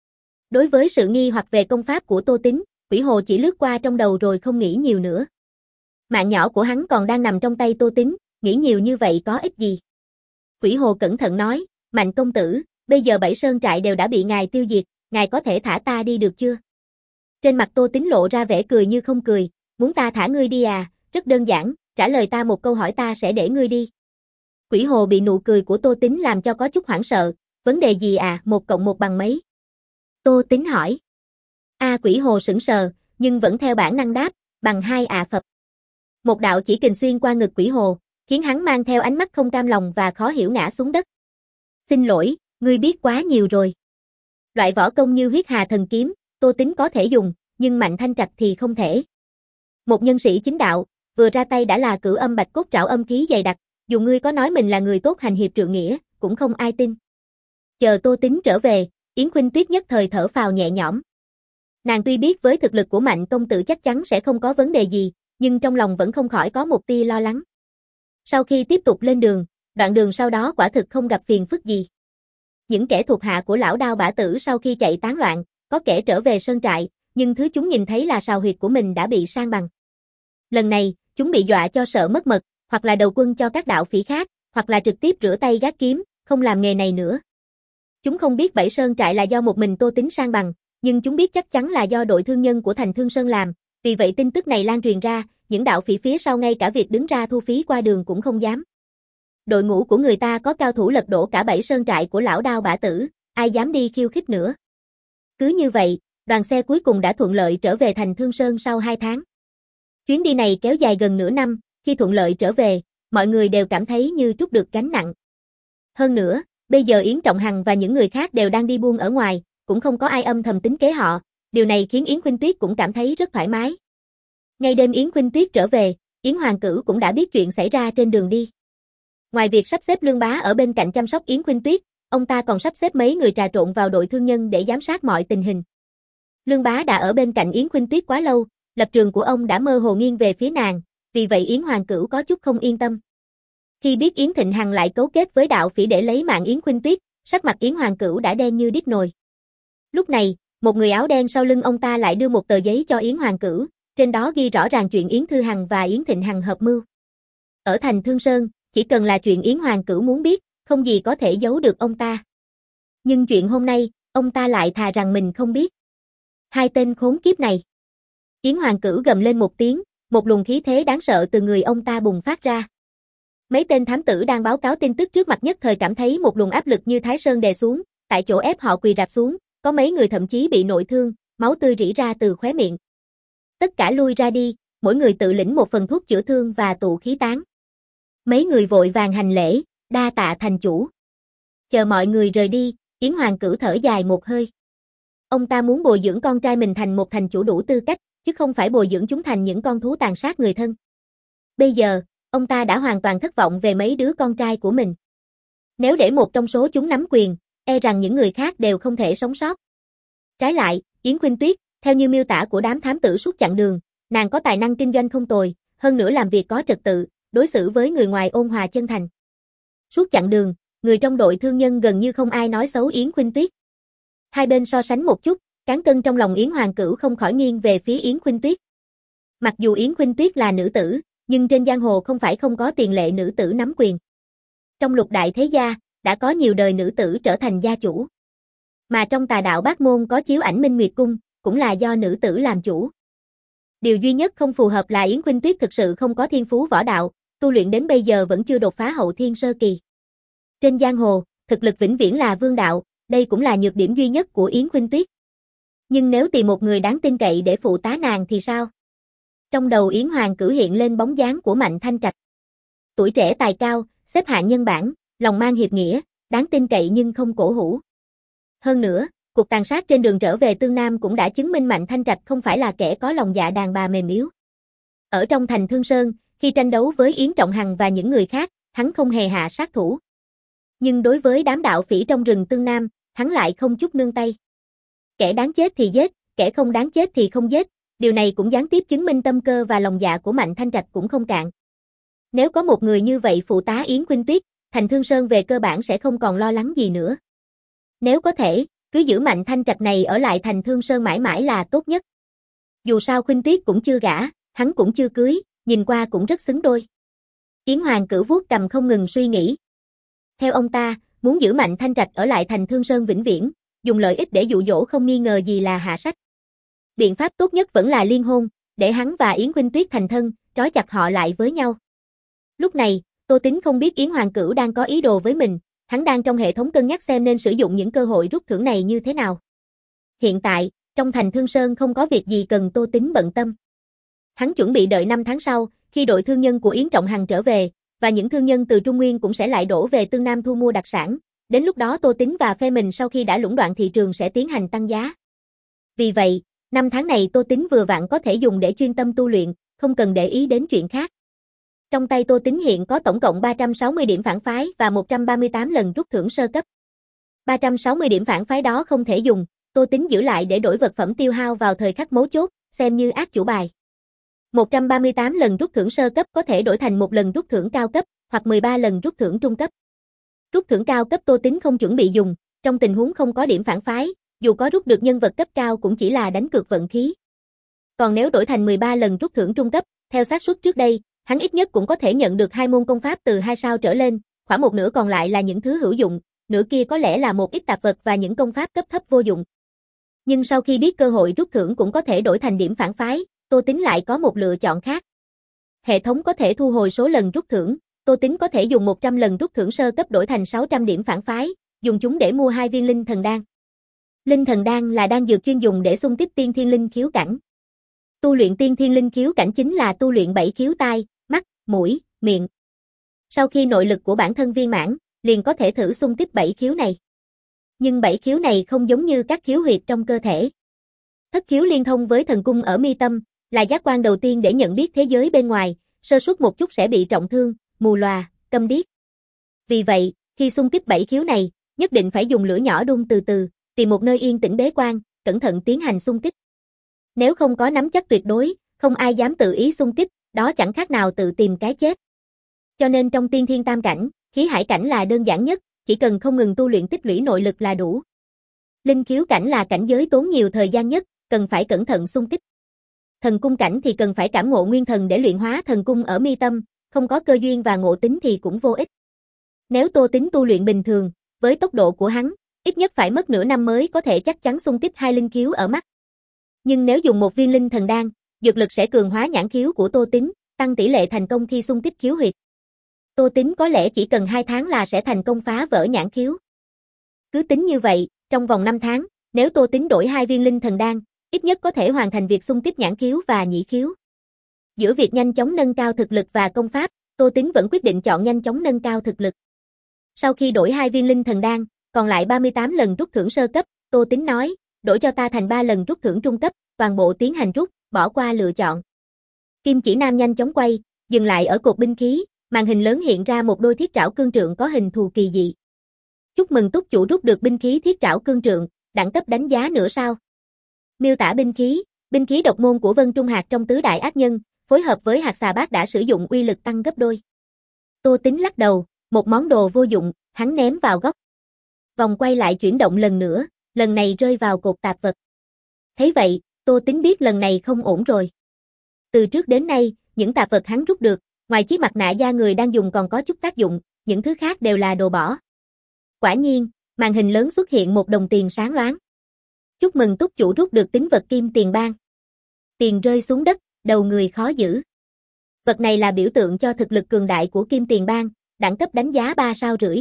Đối với sự nghi hoặc về công pháp của Tô Tín, Quỷ Hồ chỉ lướt qua trong đầu rồi không nghĩ nhiều nữa. Mạng nhỏ của hắn còn đang nằm trong tay Tô Tín, nghĩ nhiều như vậy có ích gì. Quỷ Hồ cẩn thận nói, Mạnh công tử, bây giờ bảy sơn trại đều đã bị ngài tiêu diệt, ngài có thể thả ta đi được chưa? Trên mặt Tô Tín lộ ra vẻ cười như không cười, muốn ta thả ngươi đi à, rất đơn giản, trả lời ta một câu hỏi ta sẽ để ngươi đi. Quỷ Hồ bị nụ cười của Tô Tín làm cho có chút hoảng sợ, vấn đề gì à, một cộng một bằng mấy? Tô Tín hỏi. A à, Quỷ Hồ sững sờ, nhưng vẫn theo bản năng đáp, bằng hai ạ à Phật. Một đạo chỉ kình xuyên qua ngực Quỷ Hồ, khiến hắn mang theo ánh mắt không cam lòng và khó hiểu ngã xuống đất. Xin lỗi, ngươi biết quá nhiều rồi. Loại võ công như huyết hà thần kiếm, Tô Tín có thể dùng, nhưng Mạnh Thanh Trạch thì không thể. Một nhân sĩ chính đạo, vừa ra tay đã là cửu âm bạch cốt trảo âm khí dày đặc, dù ngươi có nói mình là người tốt hành hiệp trượng nghĩa, cũng không ai tin. Chờ Tô Tín trở về, Yến Khuynh Tuyết nhất thời thở phào nhẹ nhõm. Nàng tuy biết với thực lực của Mạnh công tử chắc chắn sẽ không có vấn đề gì, nhưng trong lòng vẫn không khỏi có một tia lo lắng. Sau khi tiếp tục lên đường, đoạn đường sau đó quả thực không gặp phiền phức gì. Những kẻ thuộc hạ của lão Đao Bả Tử sau khi chạy tán loạn, có kẻ trở về sơn trại, nhưng thứ chúng nhìn thấy là sào huyệt của mình đã bị san bằng. Lần này, chúng bị dọa cho sợ mất mật, hoặc là đầu quân cho các đạo phỉ khác, hoặc là trực tiếp rửa tay gác kiếm, không làm nghề này nữa. Chúng không biết bảy sơn trại là do một mình Tô Tín san bằng, nhưng chúng biết chắc chắn là do đội thương nhân của thành Thương Sơn làm, vì vậy tin tức này lan truyền ra, những đạo phỉ phía sau ngay cả việc đứng ra thu phí qua đường cũng không dám. Đội ngũ của người ta có cao thủ lật đổ cả bảy sơn trại của lão Đao Bả Tử, ai dám đi khiêu khích nữa. Cứ như vậy, đoàn xe cuối cùng đã thuận lợi trở về thành Thương Sơn sau hai tháng. Chuyến đi này kéo dài gần nửa năm, khi thuận lợi trở về, mọi người đều cảm thấy như trút được gánh nặng. Hơn nữa, bây giờ Yến Trọng Hằng và những người khác đều đang đi buôn ở ngoài, cũng không có ai âm thầm tính kế họ, điều này khiến Yến Khuynh Tuyết cũng cảm thấy rất thoải mái. Ngay đêm Yến Khuynh Tuyết trở về, Yến Hoàng Cửu cũng đã biết chuyện xảy ra trên đường đi. Ngoài việc sắp xếp Lương Bá ở bên cạnh chăm sóc Yến Khuynh Tuyết, ông ta còn sắp xếp mấy người trà trộn vào đội thương nhân để giám sát mọi tình hình. Lương Bá đã ở bên cạnh Yến Khuynh Tuyết quá lâu, lập trường của ông đã mơ hồ nghiêng về phía nàng, vì vậy Yến Hoàng Cửu có chút không yên tâm. Khi biết Yến Thịnh Hằng lại cấu kết với đạo phỉ để lấy mạng Yến Khuynh Tuyết, sắc mặt Yến Hoàng Cửu đã đen như đít nồi. Lúc này, một người áo đen sau lưng ông ta lại đưa một tờ giấy cho Yến Hoàng Cửu, trên đó ghi rõ ràng chuyện Yến Thư Hằng và Yến Thịnh Hằng hợp mưu. Ở thành Thương Sơn, chỉ cần là chuyện Yến Hoàng Cửu muốn biết, không gì có thể giấu được ông ta. Nhưng chuyện hôm nay, ông ta lại thà rằng mình không biết. Hai tên khốn kiếp này. Yến Hoàng Cửu gầm lên một tiếng, một luồng khí thế đáng sợ từ người ông ta bùng phát ra. Mấy tên thám tử đang báo cáo tin tức trước mặt nhất thời cảm thấy một luồng áp lực như Thái Sơn đè xuống, tại chỗ ép họ quỳ rạp xuống, có mấy người thậm chí bị nội thương, máu tươi rỉ ra từ khóe miệng. Tất cả lui ra đi, mỗi người tự lĩnh một phần thuốc chữa thương và tụ khí tán. Mấy người vội vàng hành lễ, đa tạ thành chủ. Chờ mọi người rời đi, Yến Hoàng Cửu thở dài một hơi. Ông ta muốn bồi dưỡng con trai mình thành một thành chủ đủ tư cách, chứ không phải bồi dưỡng chúng thành những con thú tàn sát người thân. Bây giờ, ông ta đã hoàn toàn thất vọng về mấy đứa con trai của mình. Nếu để một trong số chúng nắm quyền, e rằng những người khác đều không thể sống sót. Trái lại, Yến Khuynh Tuyết, theo như miêu tả của đám thám tử suốt chặng đường, nàng có tài năng kinh doanh không tồi, hơn nữa làm việc có trật tự, đối xử với người ngoài ôn hòa chân thành. Suốt chặng đường, người trong đội thương nhân gần như không ai nói xấu Yến Khuynh Tuyết. Hai bên so sánh một chút, cán cân trong lòng Yến Hoàng Cửu không khỏi nghiêng về phía Yến Khuynh Tuyết. Mặc dù Yến Khuynh Tuyết là nữ tử, nhưng trên giang hồ không phải không có tiền lệ nữ tử nắm quyền. Trong lục đại thế gia, đã có nhiều đời nữ tử trở thành gia chủ. Mà trong tà đạo Bát Môn có chiếu ảnh Minh Nguyệt Cung, cũng là do nữ tử làm chủ. Điều duy nhất không phù hợp là Yến Khuynh Tuyết thực sự không có thiên phú võ đạo, tu luyện đến bây giờ vẫn chưa đột phá hậu thiên sơ kỳ. Trên giang hồ, thực lực vĩnh viễn là vương đạo, đây cũng là nhược điểm duy nhất của Yến Khuynh Tuyết. Nhưng nếu tìm một người đáng tin cậy để phụ tá nàng thì sao? Trong đầu Yến Hoàng Cửu hiện lên bóng dáng của Mạnh Thanh Trạch. Tuổi trẻ tài cao, xếp hạng nhân bản, lòng mang hiệp nghĩa, đáng tin cậy nhưng không cổ hủ. Hơn nữa, cuộc tàn sát trên đường trở về Tương Nam cũng đã chứng minh Mạnh Thanh Trạch không phải là kẻ có lòng dạ đàn bà mềm yếu. Ở trong thành Thương Sơn, khi tranh đấu với Yến Trọng Hằng và những người khác, hắn không hề hạ sát thủ. Nhưng đối với đám đạo phỉ trong rừng Tương Nam, hắn lại không chút nương tay. Kẻ đáng chết thì giết, kẻ không đáng chết thì không giết, Điều này cũng gián tiếp chứng minh tâm cơ và lòng dạ của Mạnh Thanh Trạch cũng không cạn. Nếu có một người như vậy phụ tá Yến Khuynh Tuyết, Thành Thương Sơn về cơ bản sẽ không còn lo lắng gì nữa. Nếu có thể, cứ giữ Mạnh Thanh Trạch này ở lại Thành Thương Sơn mãi mãi là tốt nhất. Dù sao Khuynh Tuyết cũng chưa gả, hắn cũng chưa cưới, nhìn qua cũng rất xứng đôi. Yến Hoàng Cửu vuốt cầm không ngừng suy nghĩ. Theo ông ta, muốn giữ Mạnh Thanh Trạch ở lại Thành Thương Sơn vĩnh viễn, dùng lợi ích để dụ dỗ không nghi ngờ gì là hạ sách. Biện pháp tốt nhất vẫn là liên hôn, để hắn và Yến Khuynh Tuyết thành thân, trói chặt họ lại với nhau. Lúc này, Tô Tính không biết Yến Hoàng Cửu đang có ý đồ với mình, hắn đang trong hệ thống cân nhắc xem nên sử dụng những cơ hội rút thưởng này như thế nào. Hiện tại, trong Thành Thương Sơn không có việc gì cần Tô Tính bận tâm. Hắn chuẩn bị đợi năm tháng sau, khi đội thương nhân của Yến Trọng Hằng trở về, và những thương nhân từ Trung Nguyên cũng sẽ lại đổ về Tương Nam thu mua đặc sản. Đến lúc đó Tô Tính và phe mình sau khi đã lũng đoạn thị trường sẽ tiến hành tăng giá. Vì vậy, năm tháng này Tô Tính vừa vặn có thể dùng để chuyên tâm tu luyện, không cần để ý đến chuyện khác. Trong tay Tô Tính hiện có tổng cộng ba trăm sáu mươi điểm phản phái và một trăm ba mươi tám lần rút thưởng sơ cấp. ba trăm sáu mươi điểm phản phái đó không thể dùng, Tô Tính giữ lại để đổi vật phẩm tiêu hao vào thời khắc mấu chốt, xem như ác chủ bài. một trăm ba mươi tám lần rút thưởng sơ cấp có thể đổi thành một lần rút thưởng cao cấp, hoặc mười ba lần rút thưởng trung cấp. Rút thưởng cao cấp Tô Tính không chuẩn bị dùng, trong tình huống không có điểm phản phái, dù có rút được nhân vật cấp cao cũng chỉ là đánh cược vận khí. Còn nếu đổi thành mười ba lần rút thưởng trung cấp, theo xác suất trước đây, hắn ít nhất cũng có thể nhận được hai môn công pháp từ hai sao trở lên, khoảng một nửa còn lại là những thứ hữu dụng, nửa kia có lẽ là một ít tạp vật và những công pháp cấp thấp vô dụng. Nhưng sau khi biết cơ hội rút thưởng cũng có thể đổi thành điểm phản phái, Tô Tính lại có một lựa chọn khác. Hệ thống có thể thu hồi số lần rút thưởng, Tô Tính có thể dùng một trăm lần rút thưởng sơ cấp đổi thành sáu trăm điểm phản phái, dùng chúng để mua hai viên linh thần đan. Linh thần đan là đan dược chuyên dùng để xung kích tiên thiên linh khiếu cảnh. Tu luyện tiên thiên linh khiếu cảnh chính là tu luyện bảy khiếu tai, mắt, mũi, miệng. Sau khi nội lực của bản thân viên mãn, liền có thể thử xung kích bảy khiếu này. Nhưng bảy khiếu này không giống như các khiếu huyệt trong cơ thể. Thất khiếu liên thông với thần cung ở mi tâm, là giác quan đầu tiên để nhận biết thế giới bên ngoài, sơ suất một chút sẽ bị trọng thương, mù lòa, câm điếc. Vì vậy, khi xung kích bảy khiếu này, nhất định phải dùng lửa nhỏ đun từ từ, tìm một nơi yên tĩnh bế quan, cẩn thận tiến hành xung kích. Nếu không có nắm chắc tuyệt đối, không ai dám tự ý xung kích, đó chẳng khác nào tự tìm cái chết. Cho nên trong tiên thiên tam cảnh, khí hải cảnh là đơn giản nhất, chỉ cần không ngừng tu luyện tích lũy nội lực là đủ. Linh khiếu cảnh là cảnh giới tốn nhiều thời gian nhất, cần phải cẩn thận xung kích. Thần cung cảnh thì cần phải cảm ngộ nguyên thần để luyện hóa thần cung ở mi tâm, không có cơ duyên và ngộ tính thì cũng vô ích. Nếu Tô Tính tu luyện bình thường, với tốc độ của hắn, ít nhất phải mất nửa năm mới có thể chắc chắn xung kích hai linh khiếu ở mắt. Nhưng nếu dùng một viên linh thần đan, dược lực sẽ cường hóa nhãn khiếu của Tô Tính, tăng tỷ lệ thành công khi xung kích khiếu huyệt. Tô Tính có lẽ chỉ cần hai tháng là sẽ thành công phá vỡ nhãn khiếu. Cứ tính như vậy, trong vòng năm tháng, nếu Tô Tính đổi hai viên linh thần đan, ít nhất có thể hoàn thành việc xung kích nhãn khiếu và nhĩ khiếu. Giữa việc nhanh chóng nâng cao thực lực và công pháp, Tô Tính vẫn quyết định chọn nhanh chóng nâng cao thực lực. Sau khi đổi hai viên linh thần đan, còn lại ba mươi tám lần rút thưởng sơ cấp, Tô Tính nói, đổi cho ta thành ba lần rút thưởng trung cấp, toàn bộ tiến hành rút, bỏ qua lựa chọn. Kim chỉ nam nhanh chóng quay, dừng lại ở cột binh khí, màn hình lớn hiện ra một đôi thiết trảo cương trượng có hình thù kỳ dị. Chúc mừng túc chủ rút được binh khí thiết trảo cương trượng, đẳng cấp đánh giá nửa sao. Miêu tả binh khí, binh khí độc môn của Vân Trung Hạc trong tứ đại ác nhân, phối hợp với hạt xà bát đã sử dụng uy lực tăng gấp đôi. Tô Tính lắc đầu, một món đồ vô dụng, hắn ném vào góc. Vòng quay lại chuyển động lần nữa, lần này rơi vào cột tạp vật. Thấy vậy, Tô Tính biết lần này không ổn rồi. Từ trước đến nay, những tạp vật hắn rút được, ngoài chiếc mặt nạ da người đang dùng còn có chút tác dụng, những thứ khác đều là đồ bỏ. Quả nhiên, màn hình lớn xuất hiện một đồng tiền sáng loáng. Chúc mừng túc chủ rút được tín vật kim tiền bang. Tiền rơi xuống đất, đầu người khó giữ. Vật này là biểu tượng cho thực lực cường đại của kim tiền bang, đẳng cấp đánh giá ba sao rưỡi.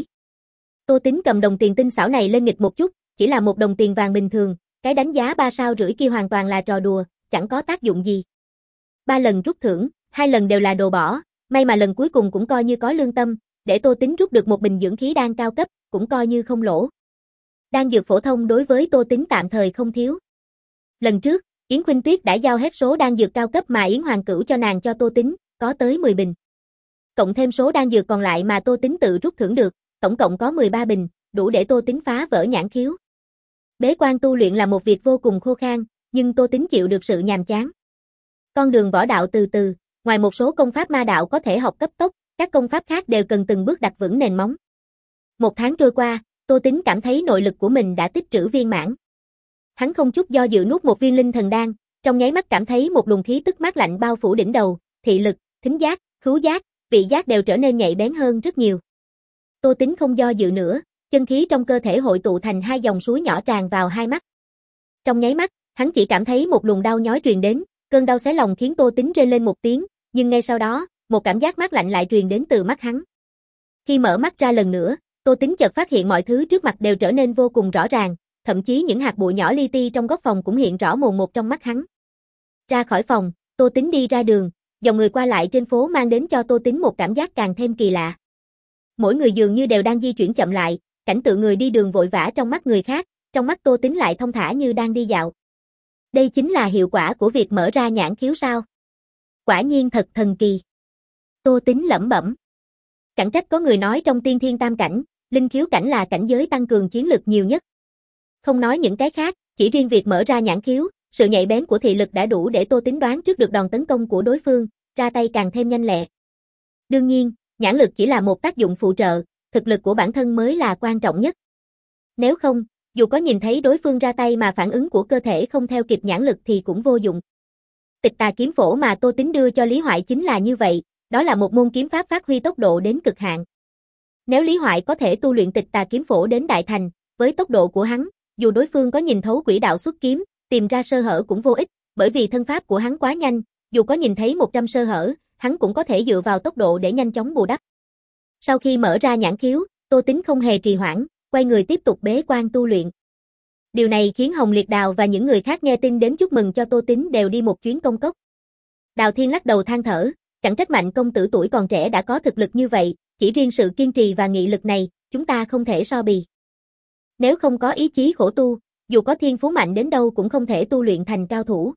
Tô Tính cầm đồng tiền tinh xảo này lên nghịch một chút, chỉ là một đồng tiền vàng bình thường, cái đánh giá ba sao rưỡi kia hoàn toàn là trò đùa, chẳng có tác dụng gì. Ba lần rút thưởng, hai lần đều là đồ bỏ, may mà lần cuối cùng cũng coi như có lương tâm, để Tô Tính rút được một bình dưỡng khí đan cao cấp, cũng coi như không lỗ. Đan dược phổ thông đối với Tô Tính tạm thời không thiếu. Lần trước, Yến Khuynh Tuyết đã giao hết số đan dược cao cấp mà Yến Hoàng Cửu cho nàng cho Tô Tính, có tới mười bình. Cộng thêm số đan dược còn lại mà Tô Tính tự rút thưởng được, tổng cộng có mười ba bình, đủ để Tô Tính phá vỡ nhãn khiếu. Bế quan tu luyện là một việc vô cùng khô khan, nhưng Tô Tính chịu được sự nhàm chán. Con đường võ đạo từ từ, ngoài một số công pháp ma đạo có thể học cấp tốc, các công pháp khác đều cần từng bước đặt vững nền móng. Một tháng trôi qua, Tô Tính cảm thấy nội lực của mình đã tích trữ viên mãn. Hắn không chút do dự nuốt một viên linh thần đan, trong nháy mắt cảm thấy một luồng khí tức mát lạnh bao phủ đỉnh đầu, thị lực, thính giác, khứu giác, vị giác đều trở nên nhạy bén hơn rất nhiều. Tô Tính không do dự nữa, chân khí trong cơ thể hội tụ thành hai dòng suối nhỏ tràn vào hai mắt. Trong nháy mắt, hắn chỉ cảm thấy một luồng đau nhói truyền đến, cơn đau xé lòng khiến Tô Tính rên lên một tiếng, nhưng ngay sau đó, một cảm giác mát lạnh lại truyền đến từ mắt hắn. Khi mở mắt ra lần nữa, Tô Tính chợt phát hiện mọi thứ trước mặt đều trở nên vô cùng rõ ràng, thậm chí những hạt bụi nhỏ li ti trong góc phòng cũng hiện rõ mồn một trong mắt hắn. Ra khỏi phòng, Tô Tính đi ra đường, dòng người qua lại trên phố mang đến cho Tô Tính một cảm giác càng thêm kỳ lạ. Mỗi người dường như đều đang di chuyển chậm lại, cảnh tượng người đi đường vội vã trong mắt người khác, trong mắt Tô Tính lại thong thả như đang đi dạo. Đây chính là hiệu quả của việc mở ra nhãn khiếu sao? Quả nhiên thật thần kỳ. Tô Tính lẩm bẩm. Chẳng trách có người nói trong tiên thiên tam cảnh, linh khiếu cảnh là cảnh giới tăng cường chiến lực nhiều nhất. Không nói những cái khác, chỉ riêng việc mở ra nhãn khiếu, sự nhạy bén của thị lực đã đủ để Tô Tính đoán trước được đòn tấn công của đối phương, ra tay càng thêm nhanh lẹ. Đương nhiên, nhãn lực chỉ là một tác dụng phụ trợ, thực lực của bản thân mới là quan trọng nhất. Nếu không, dù có nhìn thấy đối phương ra tay mà phản ứng của cơ thể không theo kịp nhãn lực thì cũng vô dụng. Tịch Tà kiếm phổ mà Tô Tính đưa cho Lý Hoại chính là như vậy, đó là một môn kiếm pháp phát huy tốc độ đến cực hạn. Nếu Lý Hoại có thể tu luyện Tịch Tà kiếm phổ đến đại thành, với tốc độ của hắn, dù đối phương có nhìn thấu quỹ đạo xuất kiếm, tìm ra sơ hở cũng vô ích, bởi vì thân pháp của hắn quá nhanh, dù có nhìn thấy một trăm sơ hở, hắn cũng có thể dựa vào tốc độ để nhanh chóng bù đắp. Sau khi mở ra nhãn khiếu, Tô Tính không hề trì hoãn, quay người tiếp tục bế quan tu luyện. Điều này khiến Hồng Liệt Đào và những người khác nghe tin đến chúc mừng cho Tô Tính đều đi một chuyến công cốc. Đào Thiên lắc đầu than thở, chẳng trách Mạnh công tử tuổi còn trẻ đã có thực lực như vậy, chỉ riêng sự kiên trì và nghị lực này, chúng ta không thể so bì. Nếu không có ý chí khổ tu, dù có thiên phú mạnh đến đâu cũng không thể tu luyện thành cao thủ.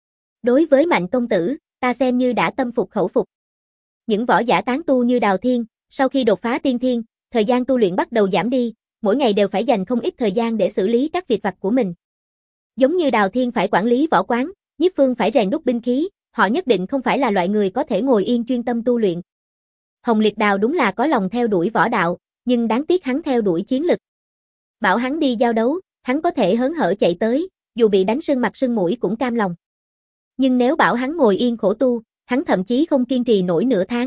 Đối với Mạnh công tử, ta xem như đã tâm phục khẩu phục. Những võ giả tán tu như Đào Thiên, sau khi đột phá tiên thiên, thời gian tu luyện bắt đầu giảm đi, mỗi ngày đều phải dành không ít thời gian để xử lý các việc vặt của mình. Giống như Đào Thiên phải quản lý võ quán, Nhiếp Phương phải rèn đúc binh khí, họ nhất định không phải là loại người có thể ngồi yên chuyên tâm tu luyện. Hồng Liệt Đào đúng là có lòng theo đuổi võ đạo, nhưng đáng tiếc hắn theo đuổi chiến lực. Bảo hắn đi giao đấu, hắn có thể hớn hở chạy tới, dù bị đánh sưng mặt sưng mũi cũng cam lòng. Nhưng nếu bảo hắn ngồi yên khổ tu, hắn thậm chí không kiên trì nổi nửa tháng.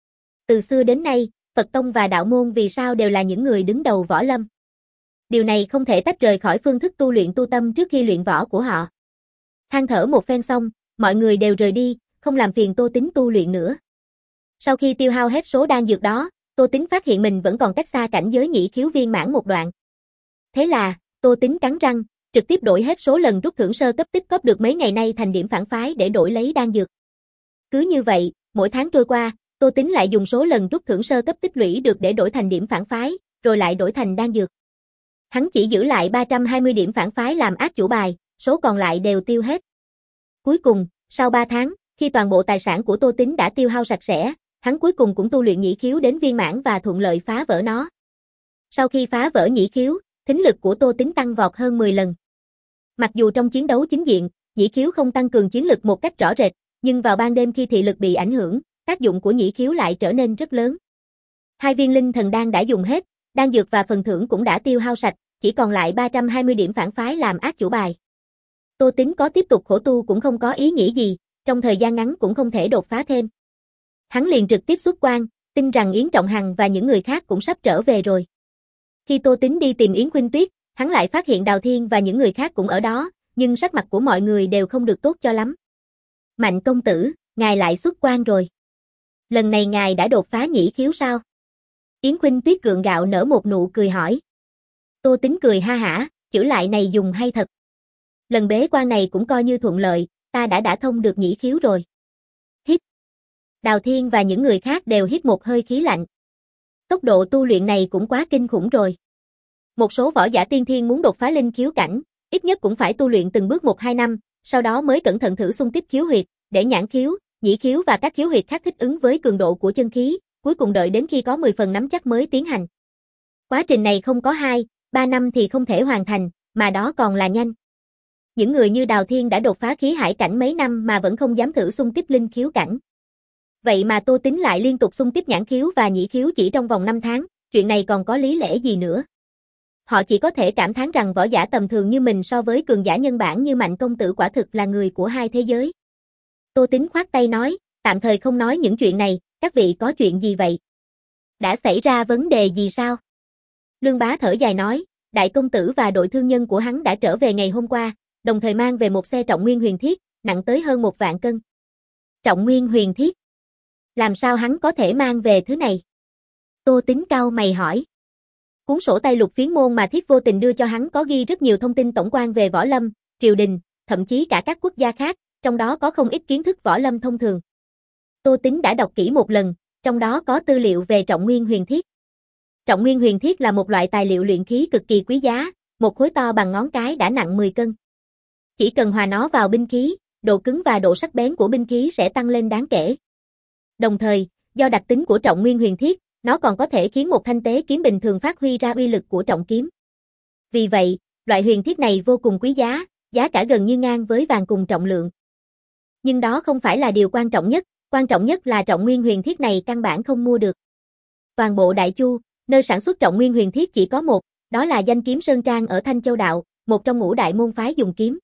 Từ xưa đến nay, Phật Tông và Đạo Môn vì sao đều là những người đứng đầu võ lâm. Điều này không thể tách rời khỏi phương thức tu luyện tu tâm trước khi luyện võ của họ. Than thở một phen xong, mọi người đều rời đi, không làm phiền Tô Tính tu luyện nữa. Sau khi tiêu hao hết số đan dược đó, Tô Tính phát hiện mình vẫn còn cách xa cảnh giới nhị khiếu viên mãn một đoạn. Thế là, Tô Tính cắn răng, trực tiếp đổi hết số lần rút thưởng sơ cấp tích góp được mấy ngày nay thành điểm phản phái để đổi lấy đan dược. Cứ như vậy, mỗi tháng trôi qua, Tô Tính lại dùng số lần rút thưởng sơ cấp tích lũy được để đổi thành điểm phản phái, rồi lại đổi thành đan dược. Hắn chỉ giữ lại ba trăm hai mươi điểm phản phái làm ác chủ bài, số còn lại đều tiêu hết. Cuối cùng, sau ba tháng, khi toàn bộ tài sản của Tô Tính đã tiêu hao sạch sẽ, hắn cuối cùng cũng tu luyện nhị khiếu đến viên mãn và thuận lợi phá vỡ nó. Sau khi phá vỡ nhị khiếu, thính lực của Tô Tính tăng vọt hơn mười lần. Mặc dù trong chiến đấu chính diện, nhị khiếu không tăng cường chiến lực một cách rõ rệt, nhưng vào ban đêm khi thị lực bị ảnh hưởng, tác dụng của nhị khiếu lại trở nên rất lớn. Hai viên linh thần đan đã dùng hết, đan dược và phần thưởng cũng đã tiêu hao sạch, chỉ còn lại ba trăm hai mươi điểm phản phái làm ác chủ bài. Tô Tính có tiếp tục khổ tu cũng không có ý nghĩa gì, trong thời gian ngắn cũng không thể đột phá thêm. Hắn liền trực tiếp xuất quan, tin rằng Yến Trọng Hằng và những người khác cũng sắp trở về rồi. Khi Tô Tính đi tìm Yến Khuynh Tuyết, hắn lại phát hiện Đào Thiên và những người khác cũng ở đó, nhưng sắc mặt của mọi người đều không được tốt cho lắm. Mạnh công tử, ngài lại xuất quan rồi. Lần này ngài đã đột phá nhị khiếu sao? Yến Khuynh Tuyết gượng gạo nở một nụ cười hỏi. Tô Tính cười ha hả, chữ lại này dùng hay thật. Lần bế quan này cũng coi như thuận lợi, ta đã đã thông được nhị khiếu rồi. Hít. Đào Thiên và những người khác đều hít một hơi khí lạnh. Tốc độ tu luyện này cũng quá kinh khủng rồi. Một số võ giả tiên thiên muốn đột phá linh khiếu cảnh, ít nhất cũng phải tu luyện từng bước một hai năm, sau đó mới cẩn thận thử xung kích khiếu huyệt, để nhãn khiếu, nhĩ khiếu và các khiếu huyệt khác thích ứng với cường độ của chân khí, cuối cùng đợi đến khi có mười phần nắm chắc mới tiến hành. Quá trình này không có hai, ba năm thì không thể hoàn thành, mà đó còn là nhanh. Những người như Đào Thiên đã đột phá khí hải cảnh mấy năm mà vẫn không dám thử xung kích linh khiếu cảnh. Vậy mà Tô Tính lại liên tục xung kích nhãn khiếu và nhị khiếu chỉ trong vòng năm tháng, chuyện này còn có lý lẽ gì nữa? Họ chỉ có thể cảm thán rằng võ giả tầm thường như mình so với cường giả nhân bản như Mạnh công tử quả thực là người của hai thế giới. Tô Tính khoát tay nói, tạm thời không nói những chuyện này, các vị có chuyện gì vậy? Đã xảy ra vấn đề gì sao? Lương Bá thở dài nói, đại công tử và đội thương nhân của hắn đã trở về ngày hôm qua, đồng thời mang về một xe trọng nguyên huyền thiết, nặng tới hơn một vạn cân. Trọng nguyên huyền thiết? Làm sao hắn có thể mang về thứ này? Tô Tính cau mày hỏi. Cuốn sổ tay lục phiến môn mà Thiết vô tình đưa cho hắn có ghi rất nhiều thông tin tổng quan về võ lâm, triều đình, thậm chí cả các quốc gia khác, trong đó có không ít kiến thức võ lâm thông thường. Tô Tính đã đọc kỹ một lần, trong đó có tư liệu về trọng nguyên huyền thiết. Trọng nguyên huyền thiết là một loại tài liệu luyện khí cực kỳ quý giá, một khối to bằng ngón cái đã nặng mười cân. Chỉ cần hòa nó vào binh khí, độ cứng và độ sắc bén của binh khí sẽ tăng lên đáng kể. Đồng thời, do đặc tính của trọng nguyên huyền thiết, nó còn có thể khiến một thanh tế kiếm bình thường phát huy ra uy lực của trọng kiếm. Vì vậy, loại huyền thiết này vô cùng quý giá, giá cả gần như ngang với vàng cùng trọng lượng. Nhưng đó không phải là điều quan trọng nhất, quan trọng nhất là trọng nguyên huyền thiết này căn bản không mua được. Toàn bộ Đại Chu, nơi sản xuất trọng nguyên huyền thiết chỉ có một, đó là Danh Kiếm Sơn Trang ở Thanh Châu Đạo, một trong ngũ đại môn phái dùng kiếm.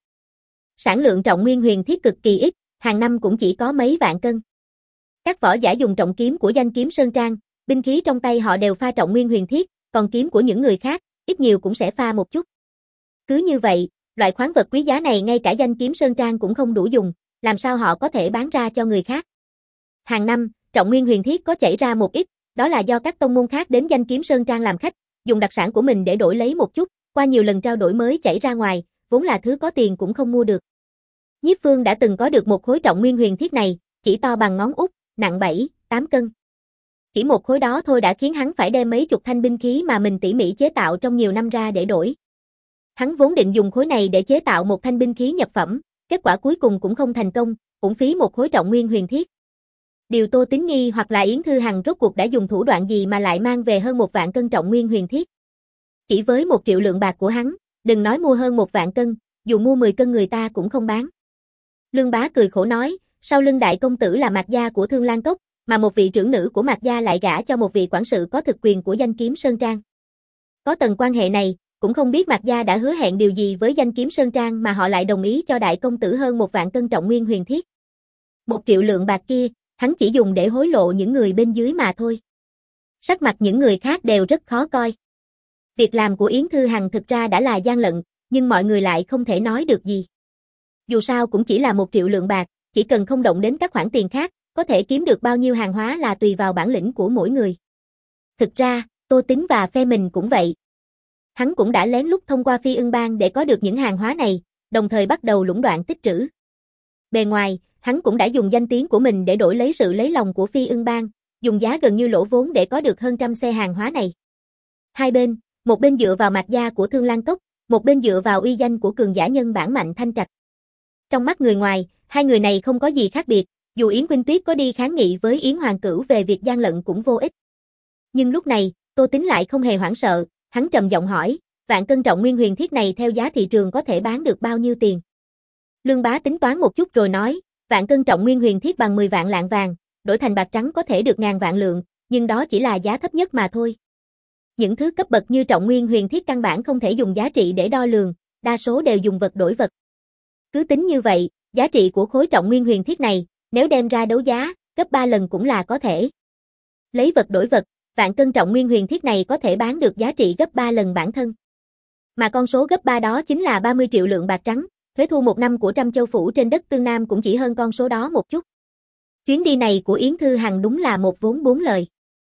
Sản lượng trọng nguyên huyền thiết cực kỳ ít, hàng năm cũng chỉ có mấy vạn cân. Các võ giả dùng trọng kiếm của Danh Kiếm Sơn Trang, binh khí trong tay họ đều pha trọng nguyên huyền thiết, còn kiếm của những người khác, ít nhiều cũng sẽ pha một chút. Cứ như vậy, loại khoáng vật quý giá này ngay cả Danh Kiếm Sơn Trang cũng không đủ dùng, làm sao họ có thể bán ra cho người khác? Hàng năm, trọng nguyên huyền thiết có chảy ra một ít, đó là do các tông môn khác đến Danh Kiếm Sơn Trang làm khách, dùng đặc sản của mình để đổi lấy một chút, qua nhiều lần trao đổi mới chảy ra ngoài, vốn là thứ có tiền cũng không mua được. Nhiếp Phương đã từng có được một khối trọng nguyên huyền thiết này, chỉ to bằng ngón út, nặng bảy, tám cân. Chỉ một khối đó thôi đã khiến hắn phải đem mấy chục thanh binh khí mà mình tỉ mỉ chế tạo trong nhiều năm ra để đổi. Hắn vốn định dùng khối này để chế tạo một thanh binh khí nhập phẩm, kết quả cuối cùng cũng không thành công, uổng phí một khối trọng nguyên huyền thiết. Điều Tô Tính nghi hoặc là Yến Thư Hằng rốt cuộc đã dùng thủ đoạn gì mà lại mang về hơn một vạn cân trọng nguyên huyền thiết. Chỉ với một triệu lượng bạc của hắn, đừng nói mua hơn một vạn cân, dù mua mười cân người ta cũng không bán. Lương Bá cười khổ nói, sau lưng đại công tử là Mạc gia của Thương Lan Cốc, mà một vị trưởng nữ của Mạc gia lại gả cho một vị quản sự có thực quyền của Danh Kiếm Sơn Trang. Có tầng quan hệ này, cũng không biết Mạc gia đã hứa hẹn điều gì với Danh Kiếm Sơn Trang mà họ lại đồng ý cho đại công tử hơn một vạn cân trọng nguyên huyền thiết. Một triệu lượng bạc kia, hắn chỉ dùng để hối lộ những người bên dưới mà thôi. Sắc mặt những người khác đều rất khó coi. Việc làm của Yến Thư Hằng thực ra đã là gian lận, nhưng mọi người lại không thể nói được gì. Dù sao cũng chỉ là một triệu lượng bạc, chỉ cần không động đến các khoản tiền khác, có thể kiếm được bao nhiêu hàng hóa là tùy vào bản lĩnh của mỗi người. Thực ra, Tô Tính và phe mình cũng vậy. Hắn cũng đã lén lút thông qua Phi Ưng Bang để có được những hàng hóa này, đồng thời bắt đầu lũng đoạn tích trữ. Bề ngoài, hắn cũng đã dùng danh tiếng của mình để đổi lấy sự lấy lòng của Phi Ưng Bang, dùng giá gần như lỗ vốn để có được hơn trăm xe hàng hóa này. Hai bên, một bên dựa vào Mạc gia của Thương Lan Cốc, một bên dựa vào uy danh của cường giả nhân bản Mạnh Thanh Trạch. Trong mắt người ngoài, hai người này không có gì khác biệt, dù Yến Khuynh Tuyết có đi kháng nghị với Yến Hoàng Cửu về việc gian lận cũng vô ích. Nhưng lúc này, Tô Tính lại không hề hoảng sợ, hắn trầm giọng hỏi, vạn cân trọng nguyên huyền thiết này theo giá thị trường có thể bán được bao nhiêu tiền? Lương Bá tính toán một chút rồi nói, vạn cân trọng nguyên huyền thiết bằng mười vạn lạng vàng, đổi thành bạc trắng có thể được ngàn vạn lượng, nhưng đó chỉ là giá thấp nhất mà thôi. Những thứ cấp bậc như trọng nguyên huyền thiết căn bản không thể dùng giá trị để đo lường, đa số đều dùng vật đổi vật. Cứ tính như vậy, giá trị của khối trọng nguyên huyền thiết này, nếu đem ra đấu giá, gấp ba lần cũng là có thể. Lấy vật đổi vật, vạn cân trọng nguyên huyền thiết này có thể bán được giá trị gấp ba lần bản thân. Mà con số gấp ba đó chính là ba mươi triệu lượng bạc trắng, thuế thu một năm của Trăm Châu Phủ trên đất Tương Nam cũng chỉ hơn con số đó một chút. Chuyến đi này của Yến Thư Hằng đúng là một vốn bốn lời.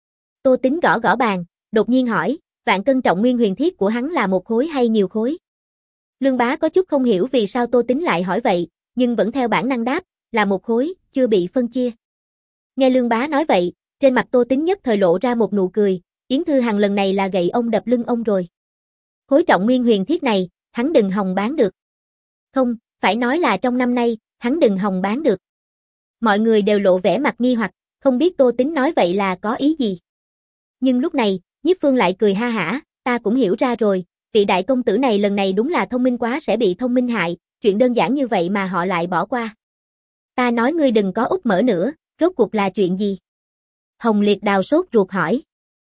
Tô Tính gõ gõ bàn, đột nhiên hỏi, vạn cân trọng nguyên huyền thiết của hắn là một khối hay nhiều khối? Lương Bá có chút không hiểu vì sao Tô Tính lại hỏi vậy, nhưng vẫn theo bản năng đáp, là một khối, chưa bị phân chia. Nghe Lương Bá nói vậy, trên mặt Tô Tính nhất thời lộ ra một nụ cười, Yến Thư Hằng lần này là gậy ông đập lưng ông rồi. Khối trọng nguyên huyền thiết này, hắn đừng hòng bán được. Không, phải nói là trong năm nay, hắn đừng hòng bán được. Mọi người đều lộ vẻ mặt nghi hoặc, không biết Tô Tính nói vậy là có ý gì. Nhưng lúc này, Nhiếp Phương lại cười ha hả, ta cũng hiểu ra rồi, vị đại công tử này lần này đúng là thông minh quá sẽ bị thông minh hại, chuyện đơn giản như vậy mà họ lại bỏ qua. Ta nói ngươi đừng có úp mở nữa, rốt cuộc là chuyện gì? Hồng Liệt Đào sốt ruột hỏi.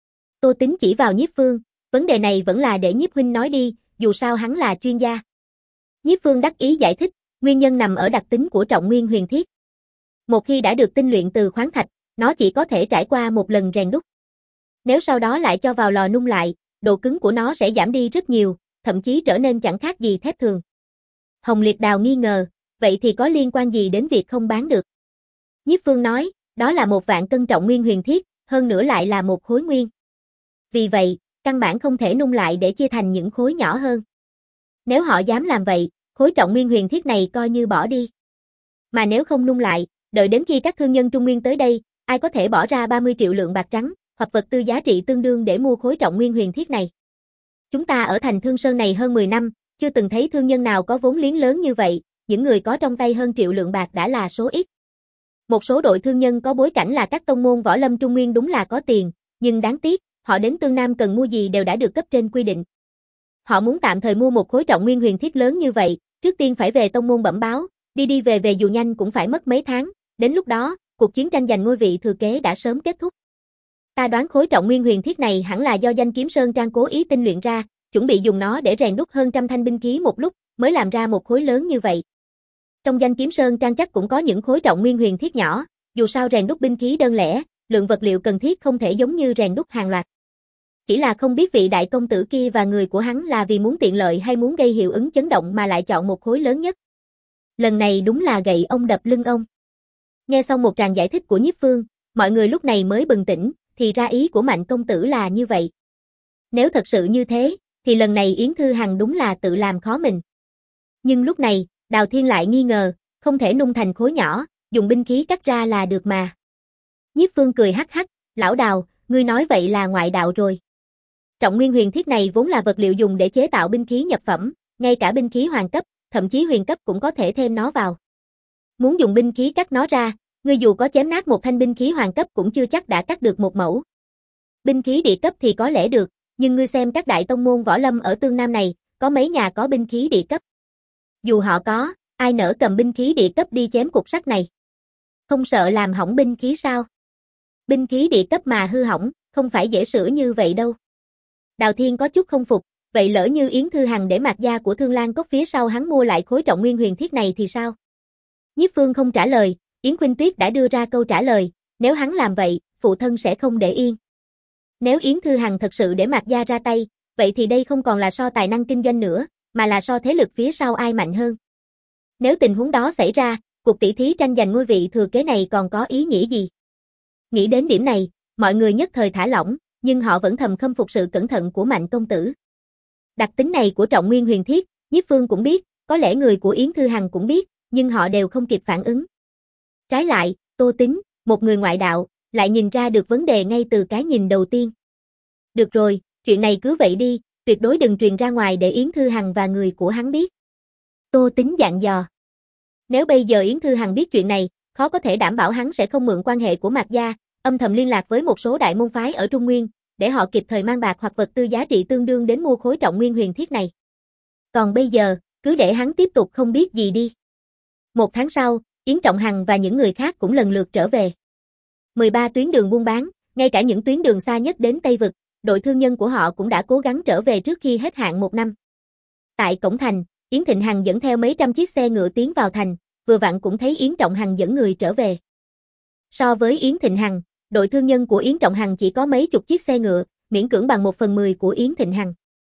Tô Tính chỉ vào Nhiếp Phương, vấn đề này vẫn là để Nhiếp huynh nói đi, dù sao hắn là chuyên gia. Nhiếp Phương đắc ý giải thích, nguyên nhân nằm ở đặc tính của trọng nguyên huyền thiết. Một khi đã được tinh luyện từ khoáng thạch, nó chỉ có thể trải qua một lần rèn đúc. Nếu sau đó lại cho vào lò nung lại, độ cứng của nó sẽ giảm đi rất nhiều, thậm chí trở nên chẳng khác gì thép thường. Hồng Liệt Đào nghi ngờ, vậy thì có liên quan gì đến việc không bán được? Nhiếp Phương nói, đó là một vạn cân trọng nguyên huyền thiết, hơn nữa lại là một khối nguyên. Vì vậy, căn bản không thể nung lại để chia thành những khối nhỏ hơn. Nếu họ dám làm vậy, khối trọng nguyên huyền thiết này coi như bỏ đi. Mà nếu không nung lại, đợi đến khi các thương nhân Trung Nguyên tới đây, ai có thể bỏ ra ba mươi triệu lượng bạc trắng, hoặc vật tư giá trị tương đương để mua khối trọng nguyên huyền thiết này? Chúng ta ở thành Thương Sơn này hơn mười năm, chưa từng thấy thương nhân nào có vốn liếng lớn như vậy, những người có trong tay hơn triệu lượng bạc đã là số ít. Một số đội thương nhân có bối cảnh là các tông môn võ lâm Trung Nguyên đúng là có tiền, nhưng đáng tiếc, họ đến Tương Nam cần mua gì đều đã được cấp trên quy định. Họ muốn tạm thời mua một khối trọng nguyên huyền thiết lớn như vậy, trước tiên phải về tông môn bẩm báo, đi đi về về dù nhanh cũng phải mất mấy tháng, đến lúc đó, cuộc chiến tranh giành ngôi vị thừa kế đã sớm kết thúc. Ta đoán khối trọng nguyên huyền thiết này hẳn là do Danh Kiếm Sơn Trang cố ý tinh luyện ra, chuẩn bị dùng nó để rèn đúc hơn trăm thanh binh khí một lúc, mới làm ra một khối lớn như vậy. Trong Danh Kiếm Sơn Trang chắc cũng có những khối trọng nguyên huyền thiết nhỏ, dù sao rèn đúc binh khí đơn lẻ, lượng vật liệu cần thiết không thể giống như rèn đúc hàng loạt. Chỉ là không biết vị đại công tử kia và người của hắn là vì muốn tiện lợi hay muốn gây hiệu ứng chấn động mà lại chọn một khối lớn nhất. Lần này đúng là gậy ông đập lưng ông. Nghe xong một tràng giải thích của Nhiếp Phương, mọi người lúc này mới bừng tỉnh, thì ra ý của Mạnh công tử là như vậy. Nếu thật sự như thế, thì lần này Yến Thư Hằng đúng là tự làm khó mình. Nhưng lúc này, Đào Thiên lại nghi ngờ, không thể nung thành khối nhỏ, dùng binh khí cắt ra là được mà. Nhiếp Phương cười hắc hắc, lão Đào, ngươi nói vậy là ngoại đạo rồi. Trọng nguyên huyền thiết này vốn là vật liệu dùng để chế tạo binh khí nhập phẩm, ngay cả binh khí hoàng cấp, thậm chí huyền cấp cũng có thể thêm nó vào. Muốn dùng binh khí cắt nó ra, ngươi dù có chém nát một thanh binh khí hoàng cấp cũng chưa chắc đã cắt được một mẩu. Binh khí địa cấp thì có lẽ được, nhưng ngươi xem các đại tông môn võ lâm ở Tương Nam này, có mấy nhà có binh khí địa cấp. Dù họ có, ai nỡ cầm binh khí địa cấp đi chém cục sắt này? Không sợ làm hỏng binh khí sao? Binh khí địa cấp mà hư hỏng, không phải dễ sửa như vậy đâu. Đào Thiên có chút không phục, vậy lỡ như Yến Thư Hằng để Mạc gia của Thương Lan Cốc phía sau hắn mua lại khối trọng nguyên huyền thiết này thì sao? Nhiếp Phương không trả lời, Yến Khuynh Tuyết đã đưa ra câu trả lời, nếu hắn làm vậy, phụ thân sẽ không để yên. Nếu Yến Thư Hằng thật sự để Mạc gia ra tay, vậy thì đây không còn là so tài năng kinh doanh nữa, mà là so thế lực phía sau ai mạnh hơn. Nếu tình huống đó xảy ra, cuộc tỷ thí tranh giành ngôi vị thừa kế này còn có ý nghĩa gì? Nghĩ đến điểm này, mọi người nhất thời thả lỏng, nhưng họ vẫn thầm khâm phục sự cẩn thận của Mạnh công tử. Đặc tính này của trọng nguyên huyền thiết, Nhiếp Phương cũng biết, có lẽ người của Yến Thư Hằng cũng biết, nhưng họ đều không kịp phản ứng. Trái lại, Tô Tính, một người ngoại đạo, lại nhìn ra được vấn đề ngay từ cái nhìn đầu tiên. Được rồi, chuyện này cứ vậy đi, tuyệt đối đừng truyền ra ngoài để Yến Thư Hằng và người của hắn biết. Tô Tính dặn dò. Nếu bây giờ Yến Thư Hằng biết chuyện này, khó có thể đảm bảo hắn sẽ không mượn quan hệ của Mạc gia, âm thầm liên lạc với một số đại môn phái ở Trung Nguyên, để họ kịp thời mang bạc hoặc vật tư giá trị tương đương đến mua khối trọng nguyên huyền thiết này. Còn bây giờ, cứ để hắn tiếp tục không biết gì đi. Một tháng sau, Yến Trọng Hằng và những người khác cũng lần lượt trở về. mười ba tuyến đường buôn bán, ngay cả những tuyến đường xa nhất đến Tây Vực, đội thương nhân của họ cũng đã cố gắng trở về trước khi hết hạn một năm. Tại cổng thành, Yến Thịnh Hằng dẫn theo mấy trăm chiếc xe ngựa tiến vào thành, vừa vặn cũng thấy Yến Trọng Hằng dẫn người trở về. So với Yến Thịnh Hằng, đội thương nhân của Yến Trọng Hằng chỉ có mấy chục chiếc xe ngựa, miễn cưỡng bằng một phần mười của Yến Thịnh Hằng.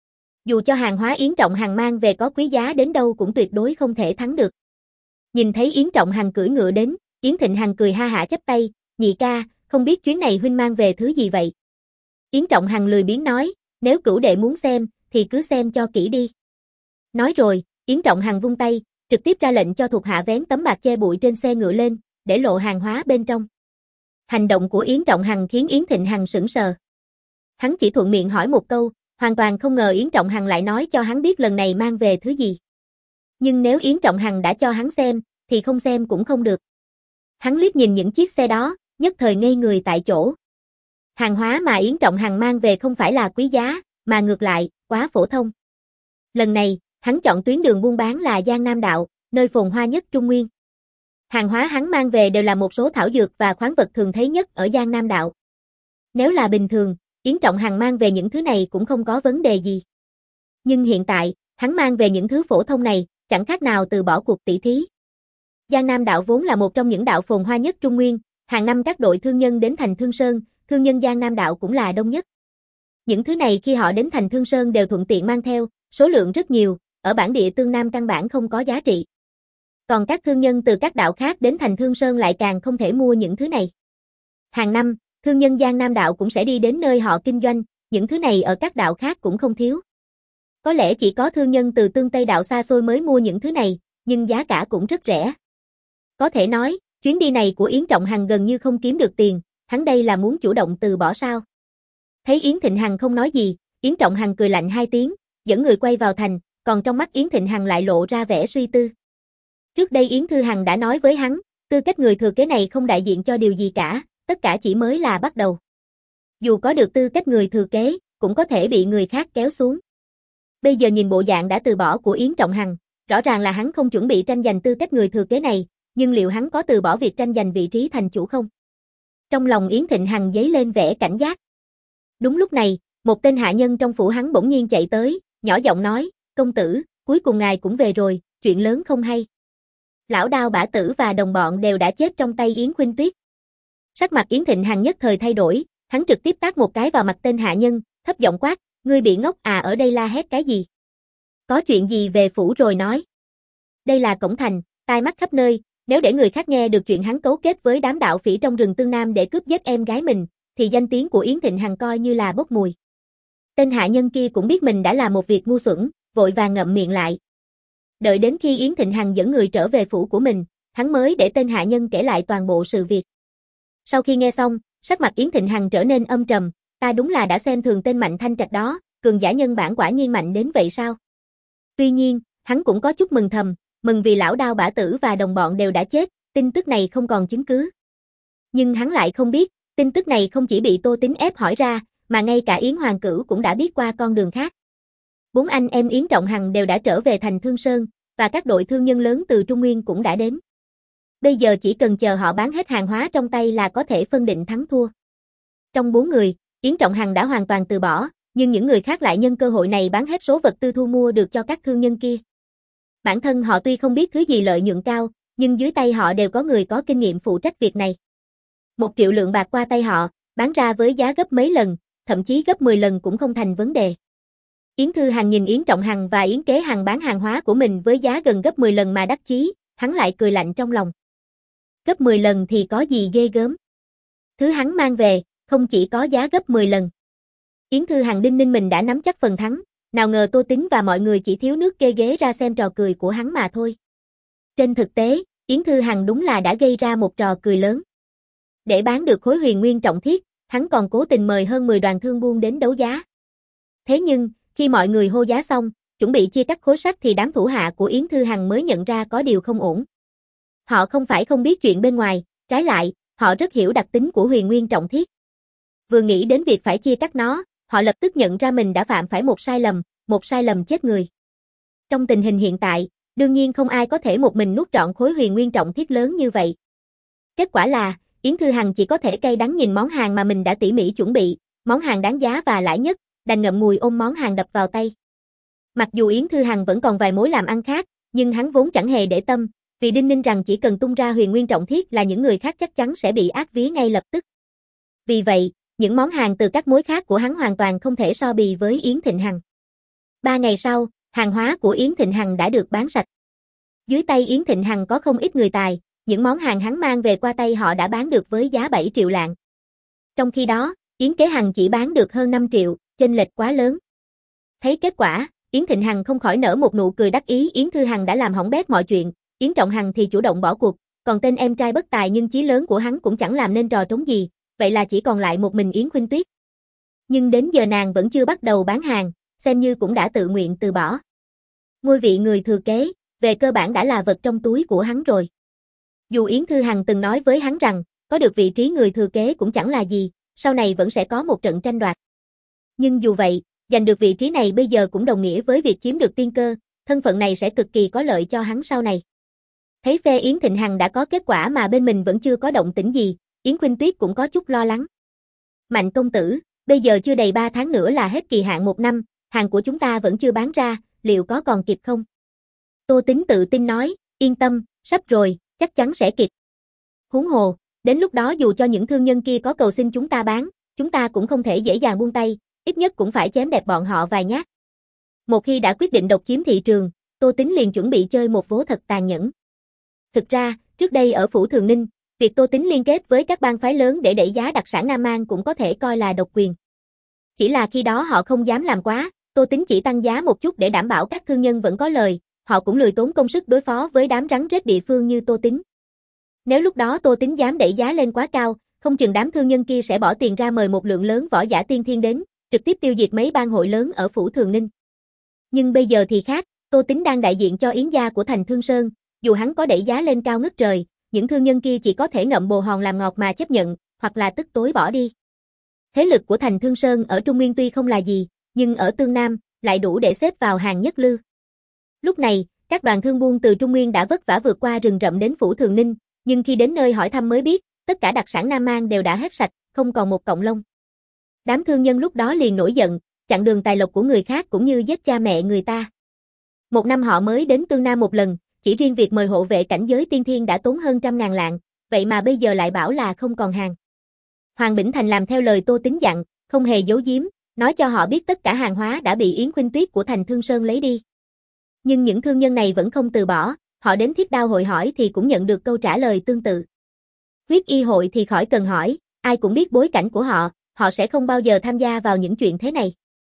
Dù cho hàng hóa Yến Trọng Hằng mang về có quý giá đến đâu cũng tuyệt đối không thể thắng được. Nhìn thấy Yến Trọng Hằng cưỡi ngựa đến, Yến Thịnh Hằng cười ha hả chắp tay, nhị ca, không biết chuyến này huynh mang về thứ gì vậy? Yến Trọng Hằng lười biếng nói, nếu cửu đệ muốn xem, thì cứ xem cho kỹ đi. Nói rồi, Yến Trọng Hằng vung tay, trực tiếp ra lệnh cho thuộc hạ vén tấm bạc che bụi trên xe ngựa lên, để lộ hàng hóa bên trong. Hành động của Yến Trọng Hằng khiến Yến Thịnh Hằng sững sờ. Hắn chỉ thuận miệng hỏi một câu, hoàn toàn không ngờ Yến Trọng Hằng lại nói cho hắn biết lần này mang về thứ gì. Nhưng nếu Yến Trọng Hằng đã cho hắn xem, thì không xem cũng không được. Hắn liếc nhìn những chiếc xe đó, nhất thời ngây người tại chỗ. Hàng hóa mà Yến Trọng Hằng mang về không phải là quý giá, mà ngược lại, quá phổ thông. Lần này, hắn chọn tuyến đường buôn bán là Giang Nam Đạo, nơi phồn hoa nhất Trung Nguyên. Hàng hóa hắn mang về đều là một số thảo dược và khoáng vật thường thấy nhất ở Giang Nam Đạo. Nếu là bình thường, Yến Trọng Hằng mang về những thứ này cũng không có vấn đề gì. Nhưng hiện tại, hắn mang về những thứ phổ thông này, chẳng khác nào từ bỏ cuộc tỷ thí. Giang Nam Đạo vốn là một trong những đạo phồn hoa nhất Trung Nguyên, hàng năm các đội thương nhân đến thành Thương Sơn, thương nhân Giang Nam Đạo cũng là đông nhất. Những thứ này khi họ đến thành Thương Sơn đều thuận tiện mang theo, số lượng rất nhiều, ở bản địa Tương Nam căn bản không có giá trị. Còn các thương nhân từ các đạo khác đến thành Thương Sơn lại càng không thể mua những thứ này. Hàng năm, thương nhân Giang Nam Đạo cũng sẽ đi đến nơi họ kinh doanh, những thứ này ở các đạo khác cũng không thiếu. Có lẽ chỉ có thương nhân từ Tương Tây Đạo xa xôi mới mua những thứ này, nhưng giá cả cũng rất rẻ. Có thể nói, chuyến đi này của Yến Trọng Hằng gần như không kiếm được tiền, hắn đây là muốn chủ động từ bỏ sao. Thấy Yến Thịnh Hằng không nói gì, Yến Trọng Hằng cười lạnh hai tiếng, dẫn người quay vào thành, còn trong mắt Yến Thịnh Hằng lại lộ ra vẻ suy tư. Trước đây Yến Thư Hằng đã nói với hắn, tư cách người thừa kế này không đại diện cho điều gì cả, tất cả chỉ mới là bắt đầu. Dù có được tư cách người thừa kế, cũng có thể bị người khác kéo xuống. Bây giờ nhìn bộ dạng đã từ bỏ của Yến Trọng Hằng, rõ ràng là hắn không chuẩn bị tranh giành tư cách người thừa kế này, nhưng liệu hắn có từ bỏ việc tranh giành vị trí thành chủ không? Trong lòng Yến Thịnh Hằng dấy lên vẻ cảnh giác. Đúng lúc này, một tên hạ nhân trong phủ hắn bỗng nhiên chạy tới, nhỏ giọng nói, công tử, cuối cùng ngài cũng về rồi, chuyện lớn không hay. Lão Đao Bả Tử và đồng bọn đều đã chết trong tay Yến Khuynh Tuyết. Sắc mặt Yến Thịnh Hằng nhất thời thay đổi, hắn trực tiếp tát một cái vào mặt tên hạ nhân, thấp giọng quát, ngươi bị ngốc à, ở đây la hét cái gì? Có chuyện gì về phủ rồi nói. Đây là cổng thành, tai mắt khắp nơi, nếu để người khác nghe được chuyện hắn cấu kết với đám đạo phỉ trong rừng Tương Nam để cướp giết em gái mình, thì danh tiếng của Yến Thịnh Hằng coi như là bốc mùi. Tên hạ nhân kia cũng biết mình đã làm một việc ngu xuẩn, vội vàng ngậm miệng lại. Đợi đến khi Yến Thịnh Hằng dẫn người trở về phủ của mình, hắn mới để tên hạ nhân kể lại toàn bộ sự việc. Sau khi nghe xong, sắc mặt Yến Thịnh Hằng trở nên âm trầm, ta đúng là đã xem thường tên Mạnh Thanh Trạch đó, cường giả nhân bản quả nhiên mạnh đến vậy sao? Tuy nhiên, hắn cũng có chút mừng thầm, mừng vì lão Đao Bả Tử và đồng bọn đều đã chết, tin tức này không còn chứng cứ. Nhưng hắn lại không biết, tin tức này không chỉ bị Tô Tính ép hỏi ra, mà ngay cả Yến Hoàng Cửu cũng đã biết qua con đường khác. Bốn anh em Yến Trọng Hằng đều đã trở về thành Thương Sơn, và các đội thương nhân lớn từ Trung Nguyên cũng đã đến. Bây giờ chỉ cần chờ họ bán hết hàng hóa trong tay là có thể phân định thắng thua. Trong bốn người, Yến Trọng Hằng đã hoàn toàn từ bỏ, nhưng những người khác lại nhân cơ hội này bán hết số vật tư thu mua được cho các thương nhân kia. Bản thân họ tuy không biết thứ gì lợi nhuận cao, nhưng dưới tay họ đều có người có kinh nghiệm phụ trách việc này. Một triệu lượng bạc qua tay họ, bán ra với giá gấp mấy lần, thậm chí gấp mười lần cũng không thành vấn đề. Yến Thư Hằng nhìn Yến Trọng Hằng và Yến Kế Hằng bán hàng hóa của mình với giá gần gấp mười lần mà đắc chí, hắn lại cười lạnh trong lòng. Gấp mười lần thì có gì ghê gớm. Thứ hắn mang về, không chỉ có giá gấp mười lần. Yến Thư Hằng đinh ninh mình đã nắm chắc phần thắng, nào ngờ Tô Tính và mọi người chỉ thiếu nước kê ghế ra xem trò cười của hắn mà thôi. Trên thực tế, Yến Thư Hằng đúng là đã gây ra một trò cười lớn. Để bán được khối huyền nguyên trọng thiết, hắn còn cố tình mời hơn mười đoàn thương buôn đến đấu giá. Thế nhưng, khi mọi người hô giá xong, chuẩn bị chia cắt khối sắt thì đám thủ hạ của Yến Thư Hằng mới nhận ra có điều không ổn. Họ không phải không biết chuyện bên ngoài, trái lại, họ rất hiểu đặc tính của huyền nguyên trọng thiết. Vừa nghĩ đến việc phải chia cắt nó, họ lập tức nhận ra mình đã phạm phải một sai lầm, một sai lầm chết người. Trong tình hình hiện tại, đương nhiên không ai có thể một mình nuốt trọn khối huyền nguyên trọng thiết lớn như vậy. Kết quả là, Yến Thư Hằng chỉ có thể cay đắng nhìn món hàng mà mình đã tỉ mỉ chuẩn bị, món hàng đáng giá và lãi nhất, đành ngậm ngùi ôm món hàng đập vào tay. Mặc dù Yến Thư Hằng vẫn còn vài mối làm ăn khác, nhưng hắn vốn chẳng hề để tâm, vì đinh ninh rằng chỉ cần tung ra huyền nguyên trọng thiết là những người khác chắc chắn sẽ bị ác vía ngay lập tức. Vì vậy, những món hàng từ các mối khác của hắn hoàn toàn không thể so bì với Yến Thịnh Hằng. Ba ngày sau, hàng hóa của Yến Thịnh Hằng đã được bán sạch. Dưới tay Yến Thịnh Hằng có không ít người tài, những món hàng hắn mang về qua tay họ đã bán được với giá bảy triệu lạng. Trong khi đó, Yến Kế Hằng chỉ bán được hơn năm triệu, chênh lệch quá lớn. Thấy kết quả, Yến Thịnh Hằng không khỏi nở một nụ cười đắc ý. Yến Thư Hằng đã làm hỏng bét mọi chuyện, Yến Trọng Hằng thì chủ động bỏ cuộc, còn tên em trai bất tài nhưng chí lớn của hắn cũng chẳng làm nên trò trống gì, vậy là chỉ còn lại một mình Yến Khuynh Tuyết. Nhưng đến giờ nàng vẫn chưa bắt đầu bán hàng, xem như cũng đã tự nguyện từ bỏ. Ngôi vị người thừa kế, về cơ bản đã là vật trong túi của hắn rồi. Dù Yến Thư Hằng từng nói với hắn rằng, có được vị trí người thừa kế cũng chẳng là gì, sau này vẫn sẽ có một trận tranh đoạt. Nhưng dù vậy, giành được vị trí này bây giờ cũng đồng nghĩa với việc chiếm được tiên cơ, thân phận này sẽ cực kỳ có lợi cho hắn sau này. Thấy phe Yến Thịnh Hằng đã có kết quả mà bên mình vẫn chưa có động tĩnh gì, Yến Khuynh Tuyết cũng có chút lo lắng. Mạnh công tử, bây giờ chưa đầy ba tháng nữa là hết kỳ hạn một năm, hàng của chúng ta vẫn chưa bán ra, liệu có còn kịp không? Tô Tính tự tin nói, yên tâm, sắp rồi, chắc chắn sẽ kịp. Huống hồ, đến lúc đó dù cho những thương nhân kia có cầu xin chúng ta bán, chúng ta cũng không thể dễ dàng buông tay, ít nhất cũng phải chém đẹp bọn họ vài nhát. Một khi đã quyết định độc chiếm thị trường, Tô Tính liền chuẩn bị chơi một vố thật tàn nhẫn. Thực ra, trước đây ở Phủ Thường Ninh, việc Tô Tính liên kết với các bang phái lớn để đẩy giá đặc sản Nam An cũng có thể coi là độc quyền. Chỉ là khi đó họ không dám làm quá, Tô Tính chỉ tăng giá một chút để đảm bảo các thương nhân vẫn có lời, họ cũng lười tốn công sức đối phó với đám rắn rết địa phương như Tô Tính. Nếu lúc đó Tô Tính dám đẩy giá lên quá cao, không chừng đám thương nhân kia sẽ bỏ tiền ra mời một lượng lớn võ giả tiên thiên đến, trực tiếp tiêu diệt mấy bang hội lớn ở Phủ Thường Ninh. Nhưng bây giờ thì khác, Tô Tính đang đại diện cho Yến gia của Thành Thương Sơn, dù hắn có đẩy giá lên cao ngất trời, những thương nhân kia chỉ có thể ngậm bồ hòn làm ngọt mà chấp nhận, hoặc là tức tối bỏ đi. Thế lực của Thành Thương Sơn ở Trung Nguyên tuy không là gì, nhưng ở Tương Nam lại đủ để xếp vào hàng nhất lư. Lúc này, các đoàn thương buôn từ Trung Nguyên đã vất vả vượt qua rừng rậm đến Phủ Thường Ninh, nhưng khi đến nơi hỏi thăm mới biết, tất cả đặc sản Nam An đều đã hết sạch, không còn một cọng lông. Đám thương nhân lúc đó liền nổi giận, chặn đường tài lộc của người khác cũng như giết cha mẹ người ta. Một năm họ mới đến Tương Nam một lần, chỉ riêng việc mời hộ vệ cảnh giới tiên thiên đã tốn hơn trăm ngàn lạng, vậy mà bây giờ lại bảo là không còn hàng. Hoàng Bỉnh Thành làm theo lời Tô Tính dặn, không hề giấu giếm, nói cho họ biết tất cả hàng hóa đã bị Yến Khuynh Tuyết của Thành Thương Sơn lấy đi. Nhưng những thương nhân này vẫn không từ bỏ, họ đến Thiết Đao hội hỏi thì cũng nhận được câu trả lời tương tự. Huyết Y hội thì khỏi cần hỏi, ai cũng biết bối cảnh của họ, họ sẽ không bao giờ tham gia vào những chuyện thế này.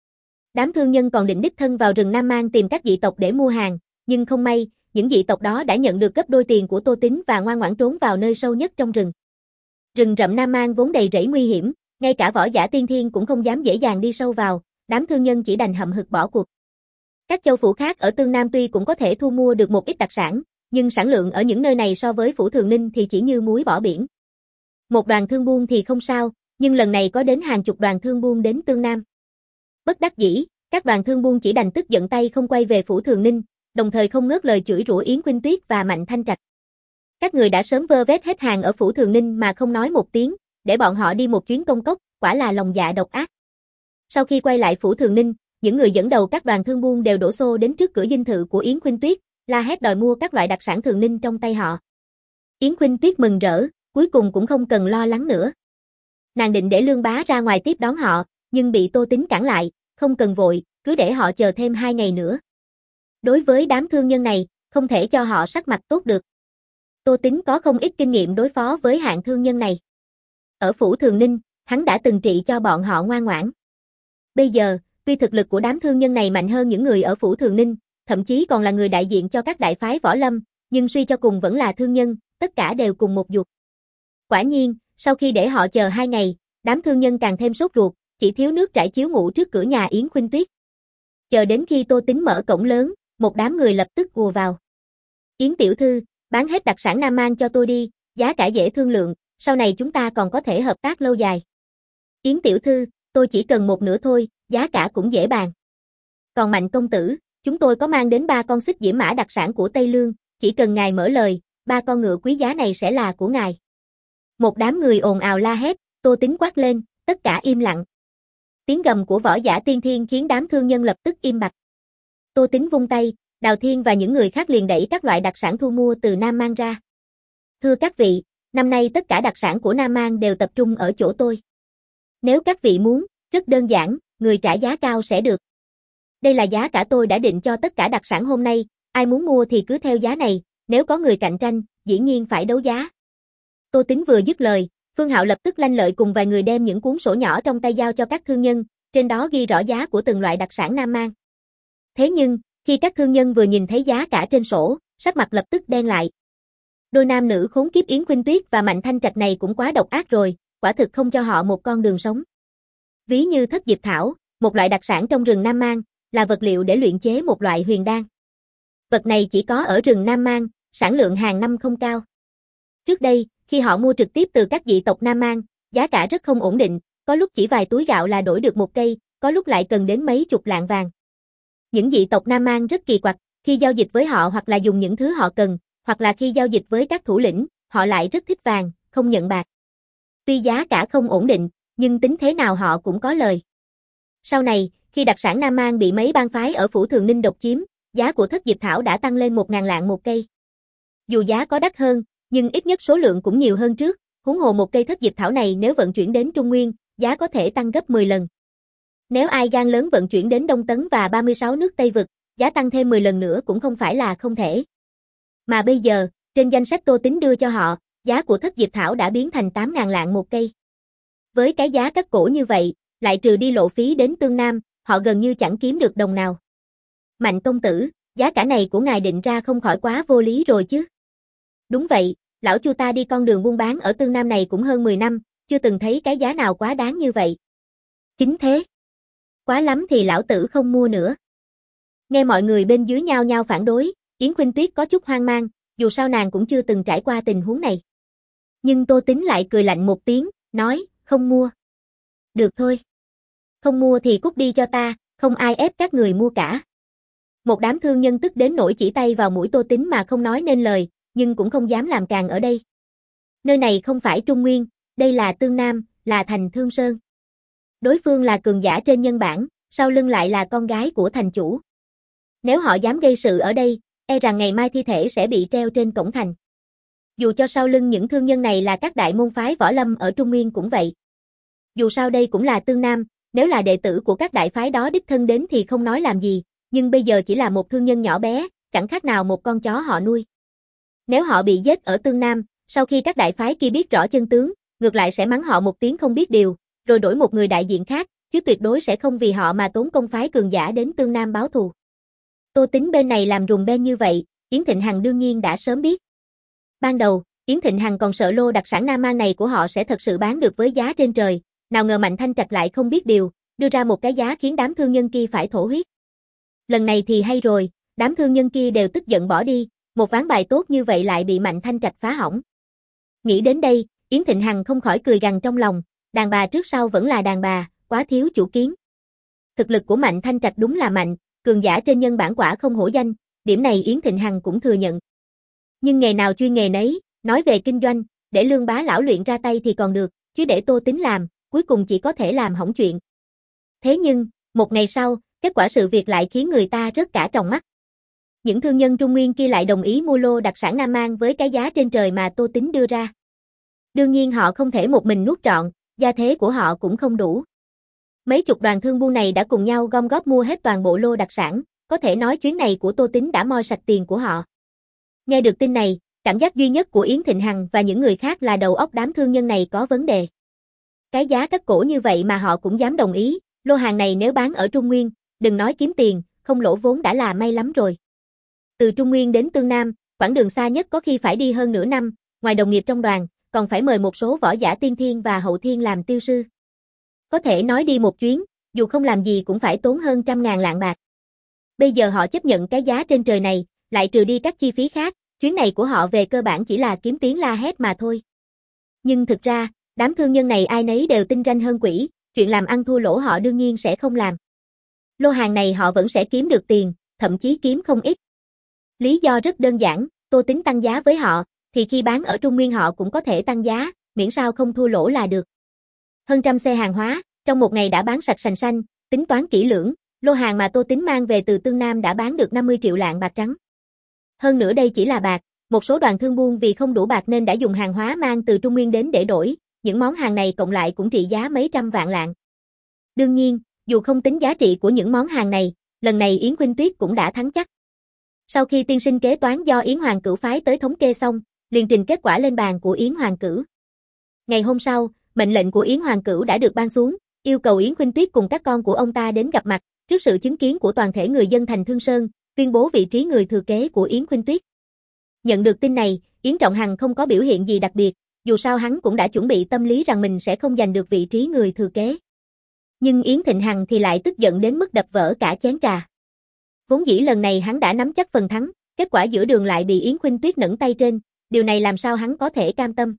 Đám thương nhân còn định đích thân vào rừng Nam An tìm các dị tộc để mua hàng, nhưng không may, những dị tộc đó đã nhận được gấp đôi tiền của Tô Tính và ngoan ngoãn trốn vào nơi sâu nhất trong rừng. Rừng rậm Nam An vốn đầy rẫy nguy hiểm, ngay cả võ giả tiên thiên cũng không dám dễ dàng đi sâu vào, đám thương nhân chỉ đành hậm hực bỏ cuộc. Các châu phủ khác ở Tương Nam tuy cũng có thể thu mua được một ít đặc sản, nhưng sản lượng ở những nơi này so với Phủ Thường Ninh thì chỉ như muối bỏ biển. Một đoàn thương buôn thì không sao, nhưng lần này có đến hàng chục đoàn thương buôn đến Tương Nam. Bất đắc dĩ, các đoàn thương buôn chỉ đành tức giận tay không quay về Phủ Thường Ninh, đồng thời không ngớt lời chửi rủa Yến Khuynh Tuyết và Mạnh Thanh Trạch. Các người đã sớm vơ vét hết hàng ở Phủ Thường Ninh mà không nói một tiếng, để bọn họ đi một chuyến công cốc, quả là lòng dạ độc ác. Sau khi quay lại Phủ Thường Ninh, những người dẫn đầu các đoàn thương buôn đều đổ xô đến trước cửa dinh thự của Yến Khuynh Tuyết, la hét đòi mua các loại đặc sản Thường Ninh trong tay họ. Yến Khuynh Tuyết mừng rỡ, cuối cùng cũng không cần lo lắng nữa. Nàng định để Lương Bá ra ngoài tiếp đón họ, nhưng bị Tô Tính cản lại, không cần vội, cứ để họ chờ thêm hai ngày nữa. Đối với đám thương nhân này, không thể cho họ sắc mặt tốt được. Tô Tính có không ít kinh nghiệm đối phó với hạng thương nhân này. Ở Phủ Thường Ninh, hắn đã từng trị cho bọn họ ngoan ngoãn. Bây giờ, tuy thực lực của đám thương nhân này mạnh hơn những người ở Phủ Thường Ninh, thậm chí còn là người đại diện cho các đại phái võ lâm, nhưng suy cho cùng vẫn là thương nhân, tất cả đều cùng một ruột. Quả nhiên, sau khi để họ chờ hai ngày, đám thương nhân càng thêm sốt ruột, chỉ thiếu nước trải chiếu ngủ trước cửa nhà Yến Khuynh Tuyết. Chờ đến khi Tô Tính mở cổng lớn, một đám người lập tức ùa vào. Yến tiểu thư, bán hết đặc sản Nam An cho tôi đi, giá cả dễ thương lượng, sau này chúng ta còn có thể hợp tác lâu dài. Yến tiểu thư, tôi chỉ cần một nửa thôi, giá cả cũng dễ bàn. Còn Mạnh công tử, chúng tôi có mang đến ba con xích diễm mã đặc sản của Tây Lương, chỉ cần ngài mở lời, ba con ngựa quý giá này sẽ là của ngài. Một đám người ồn ào la hét, Tô Tính quát lên, tất cả im lặng. Tiếng gầm của võ giả tiên thiên khiến đám thương nhân lập tức im bặt. Tô Tính vung tay, Đào Thiên và những người khác liền đẩy các loại đặc sản thu mua từ Nam An ra. Thưa các vị, năm nay tất cả đặc sản của Nam An đều tập trung ở chỗ tôi. Nếu các vị muốn, rất đơn giản, người trả giá cao sẽ được. Đây là giá cả tôi đã định cho tất cả đặc sản hôm nay, ai muốn mua thì cứ theo giá này, nếu có người cạnh tranh, dĩ nhiên phải đấu giá. Tô Tính vừa dứt lời, Phương Hạo lập tức lanh lợi cùng vài người đem những cuốn sổ nhỏ trong tay giao cho các thương nhân, trên đó ghi rõ giá của từng loại đặc sản Nam An. Thế nhưng, khi các thương nhân vừa nhìn thấy giá cả trên sổ, sắc mặt lập tức đen lại. Đôi nam nữ khốn kiếp Yến Khuynh Tuyết và Mạnh Thanh Trạch này cũng quá độc ác rồi, quả thực không cho họ một con đường sống. Ví như thất diệp thảo, một loại đặc sản trong rừng Nam An, là vật liệu để luyện chế một loại huyền đan. Vật này chỉ có ở rừng Nam An, sản lượng hàng năm không cao. Trước đây, khi họ mua trực tiếp từ các dị tộc Nam An, giá cả rất không ổn định, có lúc chỉ vài túi gạo là đổi được một cây, có lúc lại cần đến mấy chục lạng vàng. Những dị tộc Nam An rất kỳ quặc, Khi giao dịch với họ hoặc là dùng những thứ họ cần, hoặc là khi giao dịch với các thủ lĩnh, họ lại rất thích vàng, không nhận bạc. Tuy giá cả không ổn định, nhưng tính thế nào họ cũng có lời. Sau này, khi đặc sản Nam Mang bị mấy bang phái ở Phủ Thường Ninh độc chiếm, giá của thất diệp thảo đã tăng lên một ngàn lạng một cây. Dù giá có đắt hơn, nhưng ít nhất số lượng cũng nhiều hơn trước, huống hồ một cây thất diệp thảo này nếu vận chuyển đến Trung Nguyên, giá có thể tăng gấp mười lần. Nếu ai gan lớn vận chuyển đến Đông Tấn và ba mươi sáu nước Tây Vực, giá tăng thêm mười lần nữa cũng không phải là không thể. Mà bây giờ, trên danh sách Tô Tính đưa cho họ, giá của thất diệp thảo đã biến thành tám ngàn lạng một cây. Với cái giá cắt cổ như vậy, lại trừ đi lộ phí đến Tương Nam, họ gần như chẳng kiếm được đồng nào. Mạnh công tử, giá cả này của ngài định ra không khỏi quá vô lý rồi chứ. Đúng vậy, lão Chu ta đi con đường buôn bán ở Tương Nam này cũng hơn mười năm, chưa từng thấy cái giá nào quá đáng như vậy. Chính thế. Quá lắm thì lão tử không mua nữa. Nghe mọi người bên dưới nhao nhao phản đối, Yến Khuynh Tuyết có chút hoang mang, dù sao nàng cũng chưa từng trải qua tình huống này. Nhưng Tô Tính lại cười lạnh một tiếng, nói, không mua. Được thôi. Không mua thì cút đi cho ta, không ai ép các người mua cả. Một đám thương nhân tức đến nỗi chỉ tay vào mũi Tô Tính mà không nói nên lời, nhưng cũng không dám làm càng ở đây. Nơi này không phải Trung Nguyên, đây là Tương Nam, là thành Thương Sơn. Đối phương là cường giả trên nhân bản, sau lưng lại là con gái của thành chủ. Nếu họ dám gây sự ở đây, e rằng ngày mai thi thể sẽ bị treo trên cổng thành. Dù cho sau lưng những thương nhân này là các đại môn phái võ lâm ở Trung Nguyên cũng vậy. Dù sao đây cũng là Tương Nam, nếu là đệ tử của các đại phái đó đích thân đến thì không nói làm gì, nhưng bây giờ chỉ là một thương nhân nhỏ bé, chẳng khác nào một con chó họ nuôi. Nếu họ bị giết ở Tương Nam, sau khi các đại phái kia biết rõ chân tướng, ngược lại sẽ mắng họ một tiếng không biết điều, rồi đổi một người đại diện khác, chứ tuyệt đối sẽ không vì họ mà tốn công phái cường giả đến Tương Nam báo thù. Tô Tính bên này làm rùm beng như vậy, Yến Thịnh Hằng đương nhiên đã sớm biết. Ban đầu, Yến Thịnh Hằng còn sợ lô đặc sản Nam Mang này của họ sẽ thật sự bán được với giá trên trời, nào ngờ Mạnh Thanh Trạch lại không biết điều, đưa ra một cái giá khiến đám thương nhân kia phải thổ huyết. Lần này thì hay rồi, đám thương nhân kia đều tức giận bỏ đi, một ván bài tốt như vậy lại bị Mạnh Thanh Trạch phá hỏng. Nghĩ đến đây, Yến Thịnh Hằng không khỏi cười gằn trong lòng, đàn bà trước sau vẫn là đàn bà, quá thiếu chủ kiến. Thực lực của Mạnh Thanh Trạch đúng là mạnh, cường giả trên nhân bản quả không hổ danh, điểm này Yến Thịnh Hằng cũng thừa nhận. Nhưng nghề nào chuyên nghề nấy, nói về kinh doanh, để Lương bá lão luyện ra tay thì còn được, chứ để Tô Tính làm, cuối cùng chỉ có thể làm hỏng chuyện. Thế nhưng, một ngày sau, kết quả sự việc lại khiến người ta rớt cả tròng mắt. Những thương nhân Trung Nguyên kia lại đồng ý mua lô đặc sản Nam Mang với cái giá trên trời mà Tô Tính đưa ra. Đương nhiên họ không thể một mình nuốt trọn, gia thế của họ cũng không đủ. Mấy chục đoàn thương buôn này đã cùng nhau gom góp mua hết toàn bộ lô đặc sản, có thể nói chuyến này của Tô Tính đã moi sạch tiền của họ. Nghe được tin này, cảm giác duy nhất của Yến Thịnh Hằng và những người khác là đầu óc đám thương nhân này có vấn đề. Cái giá cắt cổ như vậy mà họ cũng dám đồng ý, lô hàng này nếu bán ở Trung Nguyên, đừng nói kiếm tiền, không lỗ vốn đã là may lắm rồi. Từ Trung Nguyên đến Tương Nam, quãng đường xa nhất có khi phải đi hơn nửa năm, ngoài đồng nghiệp trong đoàn, còn phải mời một số võ giả tiên thiên và hậu thiên làm tiêu sư. Có thể nói đi một chuyến, dù không làm gì cũng phải tốn hơn trăm ngàn lạng bạc. Bây giờ họ chấp nhận cái giá trên trời này, lại trừ đi các chi phí khác, chuyến này của họ về cơ bản chỉ là kiếm tiếng la hét mà thôi. Nhưng thực ra, đám thương nhân này ai nấy đều tinh ranh hơn quỷ, chuyện làm ăn thua lỗ họ đương nhiên sẽ không làm. Lô hàng này họ vẫn sẽ kiếm được tiền, thậm chí kiếm không ít. Lý do rất đơn giản, Tô Tính tăng giá với họ, thì khi bán ở Trung Nguyên họ cũng có thể tăng giá, miễn sao không thua lỗ là được. Hơn trăm xe hàng hóa, trong một ngày đã bán sạch sành xanh, tính toán kỹ lưỡng, lô hàng mà Tô Tính mang về từ Tương Nam đã bán được năm mươi triệu lạng bạc trắng. Hơn nữa đây chỉ là bạc, một số đoàn thương buôn vì không đủ bạc nên đã dùng hàng hóa mang từ Trung Nguyên đến để đổi, những món hàng này cộng lại cũng trị giá mấy trăm vạn lạng. Đương nhiên, dù không tính giá trị của những món hàng này, lần này Yến Khuynh Tuyết cũng đã thắng chắc. Sau khi tiên sinh kế toán do Yến Hoàng Cửu phái tới thống kê xong, liền trình kết quả lên bàn của Yến Hoàng Cửu. Ngày hôm sau, mệnh lệnh của Yến Hoàng Cửu đã được ban xuống, yêu cầu Yến Khuynh Tuyết cùng các con của ông ta đến gặp mặt, trước sự chứng kiến của toàn thể người dân thành Thương Sơn, tuyên bố vị trí người thừa kế của Yến Khuynh Tuyết. Nhận được tin này, Yến Trọng Hằng không có biểu hiện gì đặc biệt, dù sao hắn cũng đã chuẩn bị tâm lý rằng mình sẽ không giành được vị trí người thừa kế. Nhưng Yến Thịnh Hằng thì lại tức giận đến mức đập vỡ cả chén trà. Vốn dĩ lần này hắn đã nắm chắc phần thắng, kết quả giữa đường lại bị Yến Khuynh Tuyết nẫng tay trên, điều này làm sao hắn có thể cam tâm.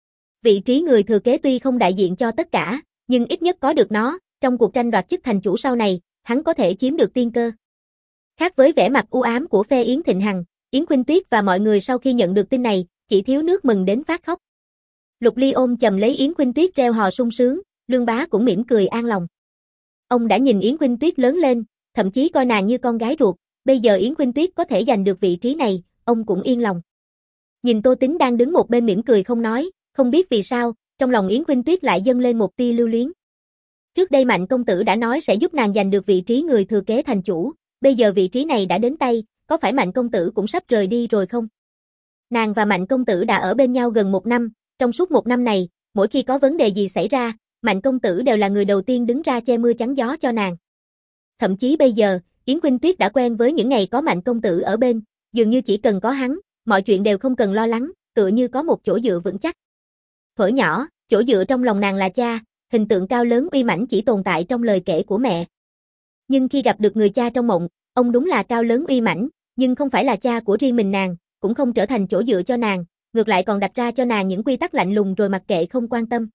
Vị trí người thừa kế tuy không đại diện cho tất cả, nhưng ít nhất có được nó, trong cuộc tranh đoạt chức thành chủ sau này, hắn có thể chiếm được tiên cơ. Khác với vẻ mặt u ám của phe Yến Thịnh Hằng, Yến Khuynh Tuyết và mọi người sau khi nhận được tin này, chỉ thiếu nước mừng đến phát khóc. Lục Ly ôm chầm lấy Yến Khuynh Tuyết reo hò sung sướng, Lương Bá cũng mỉm cười an lòng. Ông đã nhìn Yến Khuynh Tuyết lớn lên, thậm chí coi nàng như con gái ruột, bây giờ Yến Khuynh Tuyết có thể giành được vị trí này, ông cũng yên lòng. Nhìn Tô Tính đang đứng một bên mỉm cười không nói, không biết vì sao, trong lòng Yến Khuynh Tuyết lại dâng lên một tia lưu luyến. Trước đây Mạnh công tử đã nói sẽ giúp nàng giành được vị trí người thừa kế thành chủ, bây giờ vị trí này đã đến tay, có phải Mạnh công tử cũng sắp rời đi rồi không? Nàng và Mạnh công tử đã ở bên nhau gần một năm, trong suốt một năm này, mỗi khi có vấn đề gì xảy ra, Mạnh công tử đều là người đầu tiên đứng ra che mưa chắn gió cho nàng. Thậm chí bây giờ, Yến Khuynh Tuyết đã quen với những ngày có Mạnh công tử ở bên, dường như chỉ cần có hắn, mọi chuyện đều không cần lo lắng, tựa như có một chỗ dựa vững chắc. Thuở nhỏ, chỗ dựa trong lòng nàng là cha, hình tượng cao lớn uy mãnh chỉ tồn tại trong lời kể của mẹ. Nhưng khi gặp được người cha trong mộng, ông đúng là cao lớn uy mãnh, nhưng không phải là cha của riêng mình nàng, cũng không trở thành chỗ dựa cho nàng, ngược lại còn đặt ra cho nàng những quy tắc lạnh lùng rồi mặc kệ không quan tâm.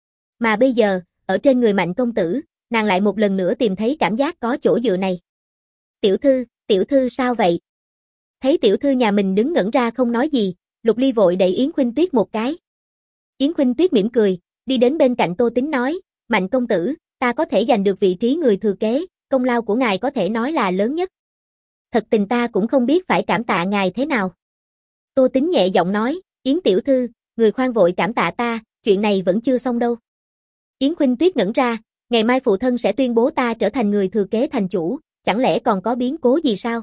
Mà bây giờ, ở trên người Mạnh công tử, nàng lại một lần nữa tìm thấy cảm giác có chỗ dựa này. Tiểu thư, tiểu thư sao vậy? Thấy tiểu thư nhà mình đứng ngẩn ra không nói gì, Lục Ly vội đẩy Yến Khuynh Tuyết một cái. Yến Khuynh Tuyết mỉm cười, đi đến bên cạnh Tô Tính nói, Mạnh công tử, ta có thể giành được vị trí người thừa kế, công lao của ngài có thể nói là lớn nhất. Thật tình ta cũng không biết phải cảm tạ ngài thế nào. Tô Tính nhẹ giọng nói, Yến tiểu thư, người khoan vội cảm tạ ta, chuyện này vẫn chưa xong đâu. Yến Khuynh Tuyết ngẩn ra, ngày mai phụ thân sẽ tuyên bố ta trở thành người thừa kế thành chủ, chẳng lẽ còn có biến cố gì sao?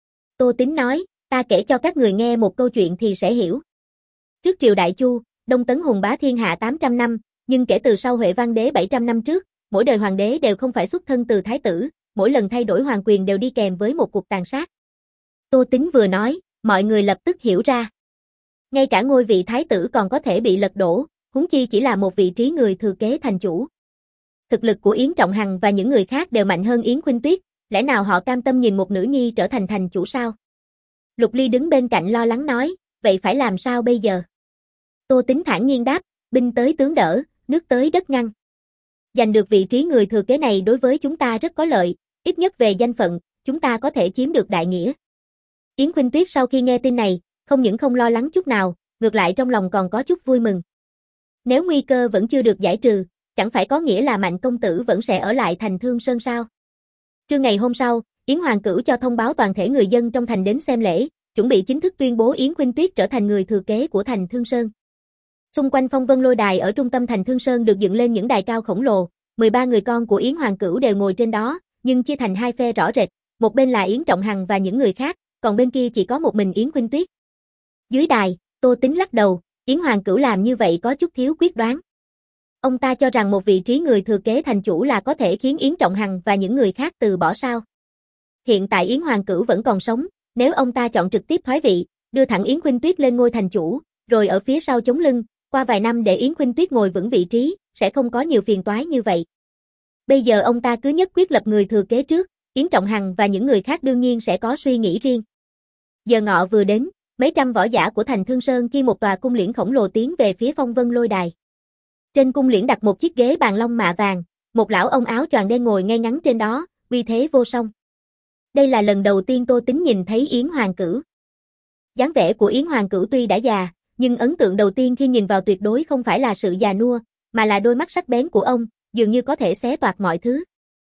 Tô Tính nói, ta kể cho các người nghe một câu chuyện thì sẽ hiểu. Trước triều Đại Chu, Đông Tấn hùng bá thiên hạ tám trăm năm, nhưng kể từ sau Huệ Văn đế bảy trăm năm trước, mỗi đời hoàng đế đều không phải xuất thân từ thái tử, mỗi lần thay đổi hoàng quyền đều đi kèm với một cuộc tàn sát. Tô Tính vừa nói, mọi người lập tức hiểu ra. Ngay cả ngôi vị thái tử còn có thể bị lật đổ, huống chi chỉ là một vị trí người thừa kế thành chủ. Thực lực của Yến Trọng Hằng và những người khác đều mạnh hơn Yến Khuynh Tuyết, lẽ nào họ cam tâm nhìn một nữ nhi trở thành thành chủ sao? Lục Ly đứng bên cạnh lo lắng nói, vậy phải làm sao bây giờ? Tô Tính thản nhiên đáp, binh tới tướng đỡ, nước tới đất ngăn. Giành được vị trí người thừa kế này đối với chúng ta rất có lợi, ít nhất về danh phận, chúng ta có thể chiếm được đại nghĩa. Yến Khuynh Tuyết sau khi nghe tin này, không những không lo lắng chút nào, ngược lại trong lòng còn có chút vui mừng. Nếu nguy cơ vẫn chưa được giải trừ, chẳng phải có nghĩa là Mạnh công tử vẫn sẽ ở lại thành Thương Sơn sao? Trưa ngày hôm sau, Yến Hoàng Cửu cho thông báo toàn thể người dân trong thành đến xem lễ, chuẩn bị chính thức tuyên bố Yến Khuynh Tuyết trở thành người thừa kế của thành Thương Sơn. Xung quanh phong vân lôi đài ở trung tâm thành Thương Sơn được dựng lên những đài cao khổng lồ, mười ba người con của Yến Hoàng Cửu đều ngồi trên đó, nhưng chia thành hai phe rõ rệt, một bên là Yến Trọng Hằng và những người khác, còn bên kia chỉ có một mình Yến Khuynh Tuyết. Dưới đài, Tô Tính lắc đầu, Yến Hoàng Cửu làm như vậy có chút thiếu quyết đoán. Ông ta cho rằng một vị trí người thừa kế thành chủ là có thể khiến Yến Trọng Hằng và những người khác từ bỏ sao. Hiện tại Yến Hoàng Cửu vẫn còn sống, nếu ông ta chọn trực tiếp thoái vị, đưa thẳng Yến Khuynh Tuyết lên ngôi thành chủ, rồi ở phía sau chống lưng, qua vài năm để Yến Khuynh Tuyết ngồi vững vị trí, sẽ không có nhiều phiền toái như vậy. Bây giờ ông ta cứ nhất quyết lập người thừa kế trước, Yến Trọng Hằng và những người khác đương nhiên sẽ có suy nghĩ riêng. Giờ ngọ vừa đến, mấy trăm võ giả của thành Thương Sơn khi một tòa cung liễn khổng lồ tiến về phía phong vân lôi đài. Trên cung liễn đặt một chiếc ghế bàn long mạ vàng, một lão ông áo choàng đen ngồi ngay ngắn trên đó, uy thế vô song. Đây là lần đầu tiên Tô Tính nhìn thấy Yến Hoàng Cửu. Dáng vẻ của Yến Hoàng Cửu tuy đã già, nhưng ấn tượng đầu tiên khi nhìn vào tuyệt đối không phải là sự già nua, mà là đôi mắt sắc bén của ông, dường như có thể xé toạc mọi thứ.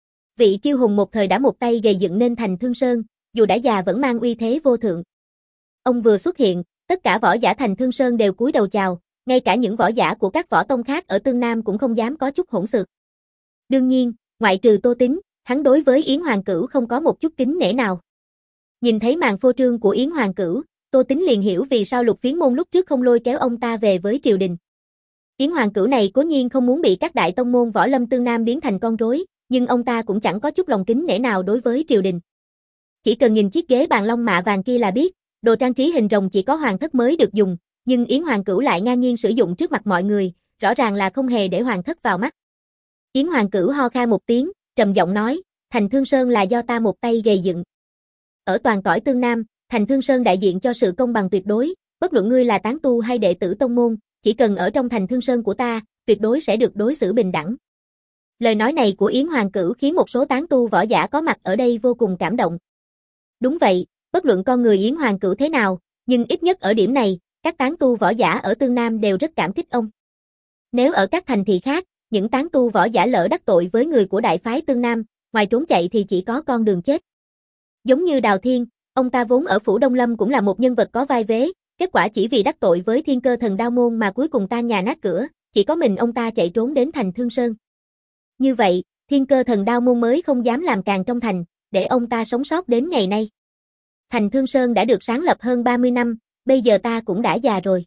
Vị kiêu hùng một thời đã một tay gầy dựng nên thành Thương Sơn, dù đã già vẫn mang uy thế vô thượng. Ông vừa xuất hiện, tất cả võ giả thành Thương Sơn đều cúi đầu chào, ngay cả những võ giả của các võ tông khác ở Tương Nam cũng không dám có chút hỗn xược. Đương nhiên, ngoại trừ Tô Tính, hắn đối với Yến Hoàng Cửu không có một chút kính nể nào. Nhìn thấy màn phô trương của Yến Hoàng Cửu, Tô Tính liền hiểu vì sao Lục Phiến môn lúc trước không lôi kéo ông ta về với triều đình. Yến Hoàng Cửu này cố nhiên không muốn bị các đại tông môn võ lâm Tương Nam biến thành con rối, nhưng ông ta cũng chẳng có chút lòng kính nể nào đối với triều đình. Chỉ cần nhìn chiếc ghế bàn long mạ vàng kia là biết, đồ trang trí hình rồng chỉ có hoàng thất mới được dùng, nhưng Yến Hoàng Cửu lại ngang nhiên sử dụng trước mặt mọi người, rõ ràng là không hề để hoàng thất vào mắt. Yến Hoàng Cửu ho khan một tiếng, trầm giọng nói, thành Thương Sơn là do ta một tay gầy dựng. Ở toàn cõi Tương Nam, thành Thương Sơn đại diện cho sự công bằng tuyệt đối, bất luận ngươi là tán tu hay đệ tử tông môn, chỉ cần ở trong thành Thương Sơn của ta, tuyệt đối sẽ được đối xử bình đẳng. Lời nói này của Yến Hoàng Cửu khiến một số tán tu võ giả có mặt ở đây vô cùng cảm động. Đúng vậy, bất luận con người Yến Hoàng Cửu thế nào, nhưng ít nhất ở điểm này, các tán tu võ giả ở Tương Nam đều rất cảm kích ông. Nếu ở các thành thị khác, những tán tu võ giả lỡ đắc tội với người của đại phái Tương Nam, ngoài trốn chạy thì chỉ có con đường chết. Giống như Đào Thiên, ông ta vốn ở phủ Đông Lâm cũng là một nhân vật có vai vế, kết quả chỉ vì đắc tội với Thiên Cơ Thần Đao Môn mà cuối cùng tan nhà nát cửa, chỉ có mình ông ta chạy trốn đến thành Thương Sơn. Như vậy, Thiên Cơ Thần Đao Môn mới không dám làm càng trong thành, để ông ta sống sót đến ngày nay. Thành Thương Sơn đã được sáng lập hơn ba mươi năm, bây giờ ta cũng đã già rồi.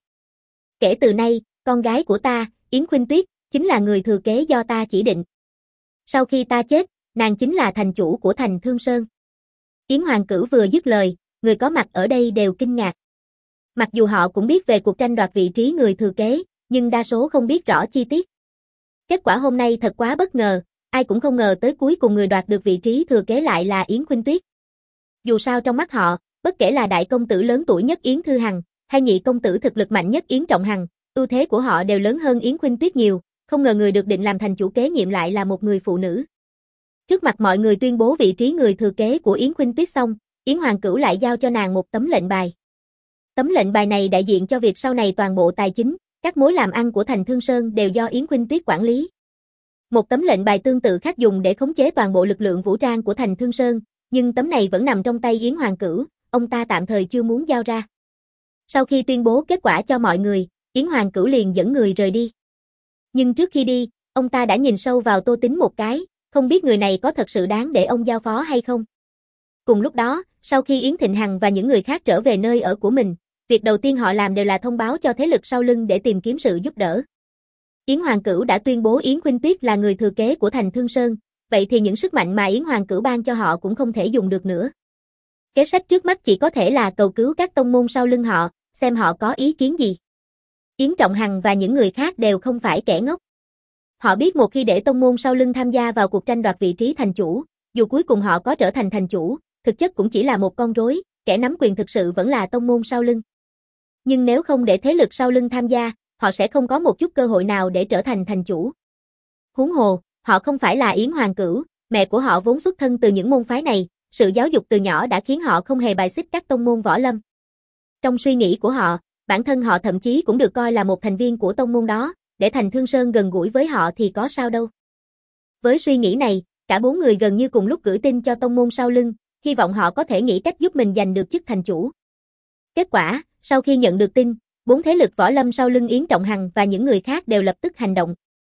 Kể từ nay, con gái của ta, Yến Khuynh Tuyết, chính là người thừa kế do ta chỉ định. Sau khi ta chết, nàng chính là thành chủ của thành Thương Sơn. Yến Hoàng Cửu vừa dứt lời, người có mặt ở đây đều kinh ngạc. Mặc dù họ cũng biết về cuộc tranh đoạt vị trí người thừa kế, nhưng đa số không biết rõ chi tiết. Kết quả hôm nay thật quá bất ngờ, ai cũng không ngờ tới cuối cùng người đoạt được vị trí thừa kế lại là Yến Khuynh Tuyết. Dù sao trong mắt họ, bất kể là đại công tử lớn tuổi nhất Yến Thư Hằng, hay nhị công tử thực lực mạnh nhất Yến Trọng Hằng, ưu thế của họ đều lớn hơn Yến Khuynh Tuyết nhiều, không ngờ người được định làm thành chủ kế nhiệm lại là một người phụ nữ. Trước mặt mọi người tuyên bố vị trí người thừa kế của Yến Khuynh Tuyết xong, Yến Hoàng Cửu lại giao cho nàng một tấm lệnh bài. Tấm lệnh bài này đại diện cho việc sau này toàn bộ tài chính, các mối làm ăn của thành Thương Sơn đều do Yến Khuynh Tuyết quản lý. Một tấm lệnh bài tương tự khác dùng để khống chế toàn bộ lực lượng vũ trang của thành Thương Sơn, nhưng tấm này vẫn nằm trong tay Yến Hoàng Cửu, ông ta tạm thời chưa muốn giao ra. Sau khi tuyên bố kết quả cho mọi người, Yến Hoàng Cửu liền dẫn người rời đi. Nhưng trước khi đi, ông ta đã nhìn sâu vào Tô Tính một cái, không biết người này có thật sự đáng để ông giao phó hay không. Cùng lúc đó, sau khi Yến Thịnh Hằng và những người khác trở về nơi ở của mình, việc đầu tiên họ làm đều là thông báo cho thế lực sau lưng để tìm kiếm sự giúp đỡ. Yến Hoàng Cửu đã tuyên bố Yến Khuynh Tuyết là người thừa kế của thành Thương Sơn, vậy thì những sức mạnh mà Yến Hoàng Cửu ban cho họ cũng không thể dùng được nữa. Kế sách trước mắt chỉ có thể là cầu cứu các tông môn sau lưng họ, xem họ có ý kiến gì. Yến Trọng Hằng và những người khác đều không phải kẻ ngốc. Họ biết một khi để tông môn sau lưng tham gia vào cuộc tranh đoạt vị trí thành chủ, dù cuối cùng họ có trở thành thành chủ, thực chất cũng chỉ là một con rối, kẻ nắm quyền thực sự vẫn là tông môn sau lưng. Nhưng nếu không để thế lực sau lưng tham gia, họ sẽ không có một chút cơ hội nào để trở thành thành chủ. Huống hồ, họ không phải là Yến Hoàng Cửu, mẹ của họ vốn xuất thân từ những môn phái này, sự giáo dục từ nhỏ đã khiến họ không hề bài xích các tông môn võ lâm. Trong suy nghĩ của họ, bản thân họ thậm chí cũng được coi là một thành viên của tông môn đó, để thành Thương Sơn gần gũi với họ thì có sao đâu. Với suy nghĩ này, cả bốn người gần như cùng lúc gửi tin cho tông môn sau lưng, hy vọng họ có thể nghĩ cách giúp mình giành được chức thành chủ. Kết quả, sau khi nhận được tin, bốn thế lực võ lâm sau lưng Yến Trọng Hằng và những người khác đều lập tức hành động.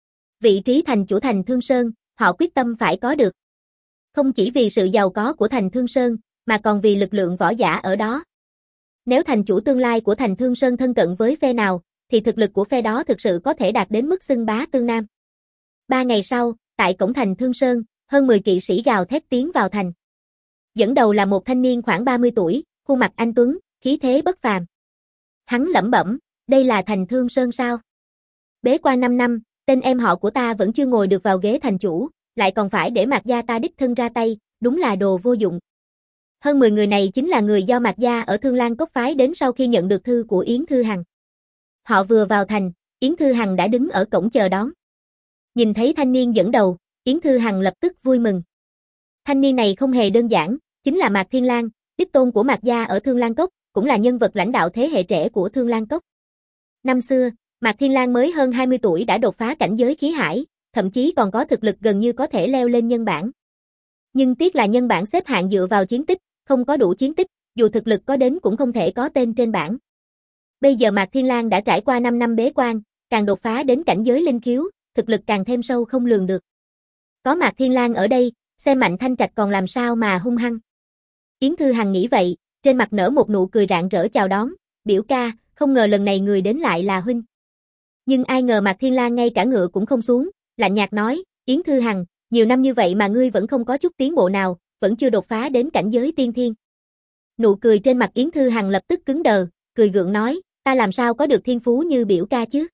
Vị trí thành chủ thành Thương Sơn, họ quyết tâm phải có được. Không chỉ vì sự giàu có của thành Thương Sơn, mà còn vì lực lượng võ giả ở đó. Nếu thành chủ tương lai của thành Thương Sơn thân cận với phe nào, thì thực lực của phe đó thực sự có thể đạt đến mức xưng bá Tương Nam. Ba ngày sau, tại cổng thành Thương Sơn, hơn mười kỵ sĩ gào thét tiến vào thành. Dẫn đầu là một thanh niên khoảng ba mươi tuổi, khuôn mặt anh tuấn, khí thế bất phàm. Hắn lẩm bẩm, đây là thành Thương Sơn sao? Bế quan năm năm, tên em họ của ta vẫn chưa ngồi được vào ghế thành chủ, lại còn phải để Mạc gia ta đích thân ra tay, đúng là đồ vô dụng. Hơn mười người này chính là người do Mạc gia ở Thương Lan Cốc phái đến sau khi nhận được thư của Yến Thư Hằng. Họ vừa vào thành, Yến Thư Hằng đã đứng ở cổng chờ đón. Nhìn thấy thanh niên dẫn đầu, Yến Thư Hằng lập tức vui mừng. Thanh niên này không hề đơn giản, chính là Mạc Thiên Lang, đích tôn của Mạc gia ở Thương Lan Cốc, cũng là nhân vật lãnh đạo thế hệ trẻ của Thương Lan Cốc. Năm xưa, Mạc Thiên Lang mới hơn hai mươi tuổi đã đột phá cảnh giới khí hải, thậm chí còn có thực lực gần như có thể leo lên nhân bảng. Nhưng tiếc là nhân bảng xếp hạng dựa vào chiến tích, không có đủ chiến tích, dù thực lực có đến cũng không thể có tên trên bảng. Bây giờ Mạc Thiên Lang đã trải qua năm năm bế quan, càng đột phá đến cảnh giới linh khiếu, thực lực càng thêm sâu không lường được. Có Mạc Thiên Lang ở đây, xem Mạnh Thanh Trạch còn làm sao mà hung hăng. Yến Thư Hằng nghĩ vậy, trên mặt nở một nụ cười rạng rỡ chào đón, biểu ca, không ngờ lần này người đến lại là huynh. Nhưng ai ngờ Mạc Thiên Lang ngay cả ngựa cũng không xuống, lạnh nhạt nói, Yến Thư Hằng, nhiều năm như vậy mà ngươi vẫn không có chút tiến bộ nào, vẫn chưa đột phá đến cảnh giới tiên thiên. Nụ cười trên mặt Yến Thư Hằng lập tức cứng đờ, cười gượng nói, ta làm sao có được thiên phú như biểu ca chứ?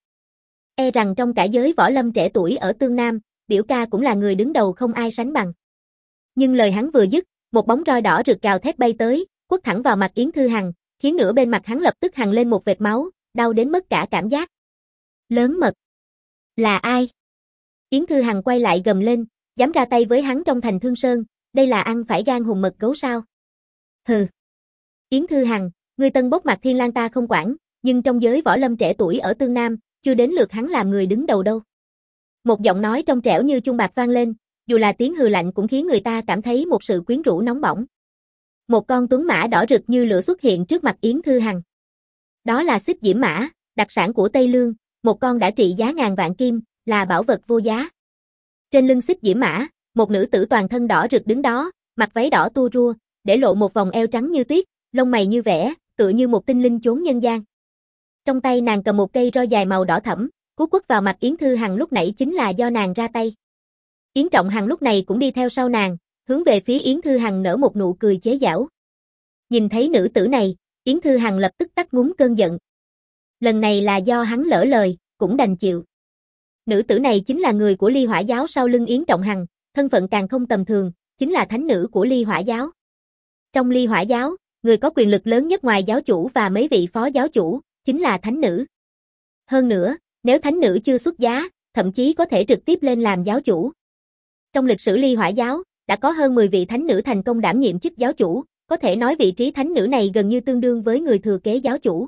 E rằng trong cả giới võ lâm trẻ tuổi ở Tương Nam, biểu ca cũng là người đứng đầu không ai sánh bằng. Nhưng lời hắn vừa dứt, một bóng roi đỏ rực gào thét bay tới, quất thẳng vào mặt Yến Thư Hằng, khiến nửa bên mặt hắn lập tức hằn lên một vệt máu, đau đến mất cả cảm giác. Lớn mật. Là ai? Yến Thư Hằng quay lại gầm lên, dám ra tay với hắn trong thành Thương Sơn, đây là ăn phải gan hùm mật gấu sao? Hừ. Yến Thư Hằng, ngươi tân bốc Mạc Thiên Lang ta không quản, nhưng trong giới võ lâm trẻ tuổi ở Tương Nam, chưa đến lượt hắn làm người đứng đầu đâu. Một giọng nói trong trẻo như chuông bạc vang lên, dù là tiếng hừ lạnh cũng khiến người ta cảm thấy một sự quyến rũ nóng bỏng. Một con tuấn mã đỏ rực như lửa xuất hiện trước mặt Yến Thư Hằng. Đó là xích diễm mã, đặc sản của Tây Lương, một con đã trị giá ngàn vạn kim, là bảo vật vô giá. Trên lưng xích diễm mã, một nữ tử toàn thân đỏ rực đứng đó, mặc váy đỏ tua rua, để lộ một vòng eo trắng như tuyết, lông mày như vẽ, tựa như một tinh linh chốn nhân gian. Trong tay nàng cầm một cây roi dài màu đỏ thẫm, cú quất vào mặt Yến Thư Hằng lúc nãy chính là do nàng ra tay. Yến Trọng Hằng lúc này cũng đi theo sau nàng, hướng về phía Yến Thư Hằng nở một nụ cười chế giễu. Nhìn thấy nữ tử này, Yến Thư Hằng lập tức tắt ngúm cơn giận. Lần này là do hắn lỡ lời, cũng đành chịu. Nữ tử này chính là người của Ly Hỏa giáo sau lưng Yến Trọng Hằng, thân phận càng không tầm thường, chính là thánh nữ của Ly Hỏa giáo. Trong Ly Hỏa giáo, người có quyền lực lớn nhất ngoài giáo chủ và mấy vị phó giáo chủ, chính là thánh nữ. Hơn nữa, nếu thánh nữ chưa xuất giá, thậm chí có thể trực tiếp lên làm giáo chủ. Trong lịch sử Ly Hỏa giáo, đã có hơn mười vị thánh nữ thành công đảm nhiệm chức giáo chủ, có thể nói vị trí thánh nữ này gần như tương đương với người thừa kế giáo chủ.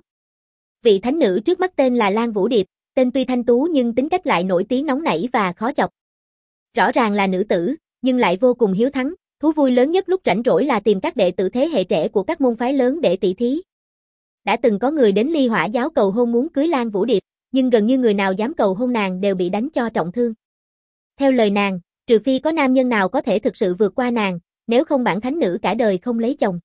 Vị thánh nữ trước mắt tên là Lan Vũ Điệp, tên tuy thanh tú nhưng tính cách lại nổi tiếng nóng nảy và khó chọc. Rõ ràng là nữ tử, nhưng lại vô cùng hiếu thắng, thú vui lớn nhất lúc rảnh rỗi là tìm các đệ tử thế hệ trẻ của các môn phái lớn để tỷ thí. Đã từng có người đến Ly Hỏa giáo cầu hôn muốn cưới Lan Vũ Điệp, nhưng gần như người nào dám cầu hôn nàng đều bị đánh cho trọng thương. Theo lời nàng, trừ phi có nam nhân nào có thể thực sự vượt qua nàng, nếu không bản thánh nữ cả đời không lấy chồng.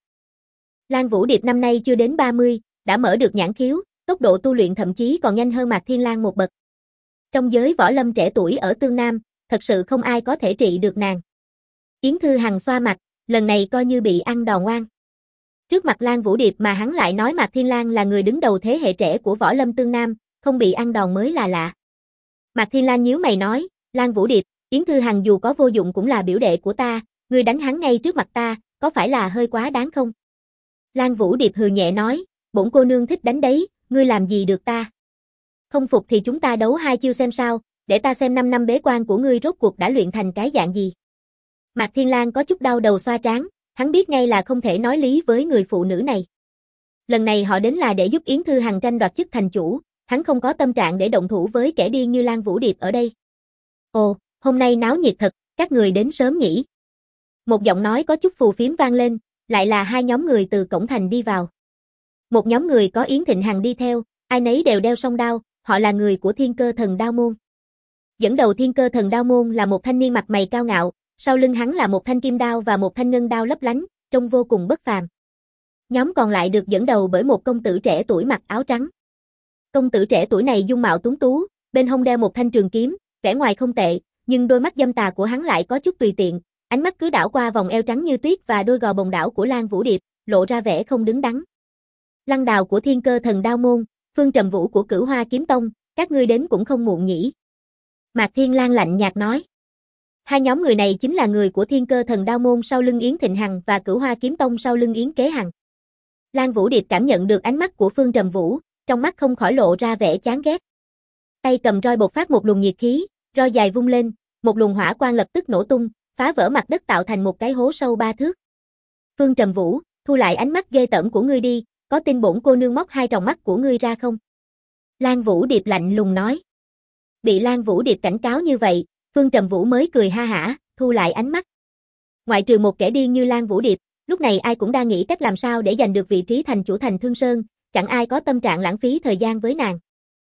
Lan Vũ Điệp năm nay chưa đến ba mươi, đã mở được nhãn khiếu, tốc độ tu luyện thậm chí còn nhanh hơn Mạc Thiên Lang một bậc. Trong giới võ lâm trẻ tuổi ở Tương Nam, thật sự không ai có thể trị được nàng. Yến Thư Hằng xoa mặt, lần này coi như bị ăn đòn oan. Trước mặt Lan Vũ Điệp mà hắn lại nói Mạc Thiên Lang là người đứng đầu thế hệ trẻ của võ lâm Tương Nam, không bị ăn đòn mới là lạ. Mạc Thiên Lang nhíu mày nói, Lan Vũ Điệp, Yến Thư Hằng dù có vô dụng cũng là biểu đệ của ta, ngươi đánh hắn ngay trước mặt ta, có phải là hơi quá đáng không? Lan Vũ Điệp hừ nhẹ nói, bổn cô nương thích đánh đấy, ngươi làm gì được ta? Không phục thì chúng ta đấu hai chiêu xem sao, để ta xem năm năm bế quan của ngươi rốt cuộc đã luyện thành cái dạng gì. Mạc Thiên Lang có chút đau đầu xoa trán, hắn biết ngay là không thể nói lý với người phụ nữ này. Lần này họ đến là để giúp Yến Thư Hằng tranh đoạt chức thành chủ, hắn không có tâm trạng để động thủ với kẻ điên như Lan Vũ Điệp ở đây. Ồ, hôm nay náo nhiệt thật, các người đến sớm nhỉ? Một giọng nói có chút phù phiếm vang lên, lại là hai nhóm người từ cổng thành đi vào. Một nhóm người có Yến Thịnh Hằng đi theo, ai nấy đều đeo song đao, họ là người của Thiên Cơ Thần Đao môn. Dẫn đầu Thiên Cơ Thần Đao môn là một thanh niên mặt mày cao ngạo, sau lưng hắn là một thanh kim đao và một thanh ngân đao lấp lánh, trông vô cùng bất phàm. Nhóm còn lại được dẫn đầu bởi một công tử trẻ tuổi mặc áo trắng. Công tử trẻ tuổi này dung mạo tuấn tú, bên hông đeo một thanh trường kiếm, vẻ ngoài không tệ, nhưng đôi mắt dâm tà của hắn lại có chút tùy tiện, ánh mắt cứ đảo qua vòng eo trắng như tuyết và đôi gò bồng đảo của Lan Vũ Điệp, lộ ra vẻ không đứng đắn. Lăng Đào của Thiên Cơ Thần Đao môn, Phương Trầm Vũ của Cửu Hoa Kiếm Tông, các ngươi đến cũng không muộn nhỉ? Mạc Thiên Lang lạnh nhạt nói. Hai nhóm người này chính là người của Thiên Cơ Thần Đao môn sau lưng Yến Thịnh Hằng và Cửu Hoa Kiếm Tông sau lưng Yến Kế Hằng. Lan Vũ Điệp cảm nhận được ánh mắt của Phương Trầm Vũ, trong mắt không khỏi lộ ra vẻ chán ghét. Tay cầm roi bộc phát một luồng nhiệt khí, roi dài vung lên, một luồng hỏa quang lập tức nổ tung, phá vỡ mặt đất tạo thành một cái hố sâu ba thước. Phương Trầm Vũ, thu lại ánh mắt ghê tởm của ngươi đi, có tin bổn cô nương móc hai tròng mắt của ngươi ra không? Lan Vũ Điệp lạnh lùng nói. Bị Lan Vũ Điệp cảnh cáo như vậy, Phương Trầm Vũ mới cười ha hả, thu lại ánh mắt. Ngoại trừ một kẻ điên như Lan Vũ Điệp, lúc này ai cũng đang nghĩ cách làm sao để giành được vị trí thành chủ thành Thương Sơn, chẳng ai có tâm trạng lãng phí thời gian với nàng.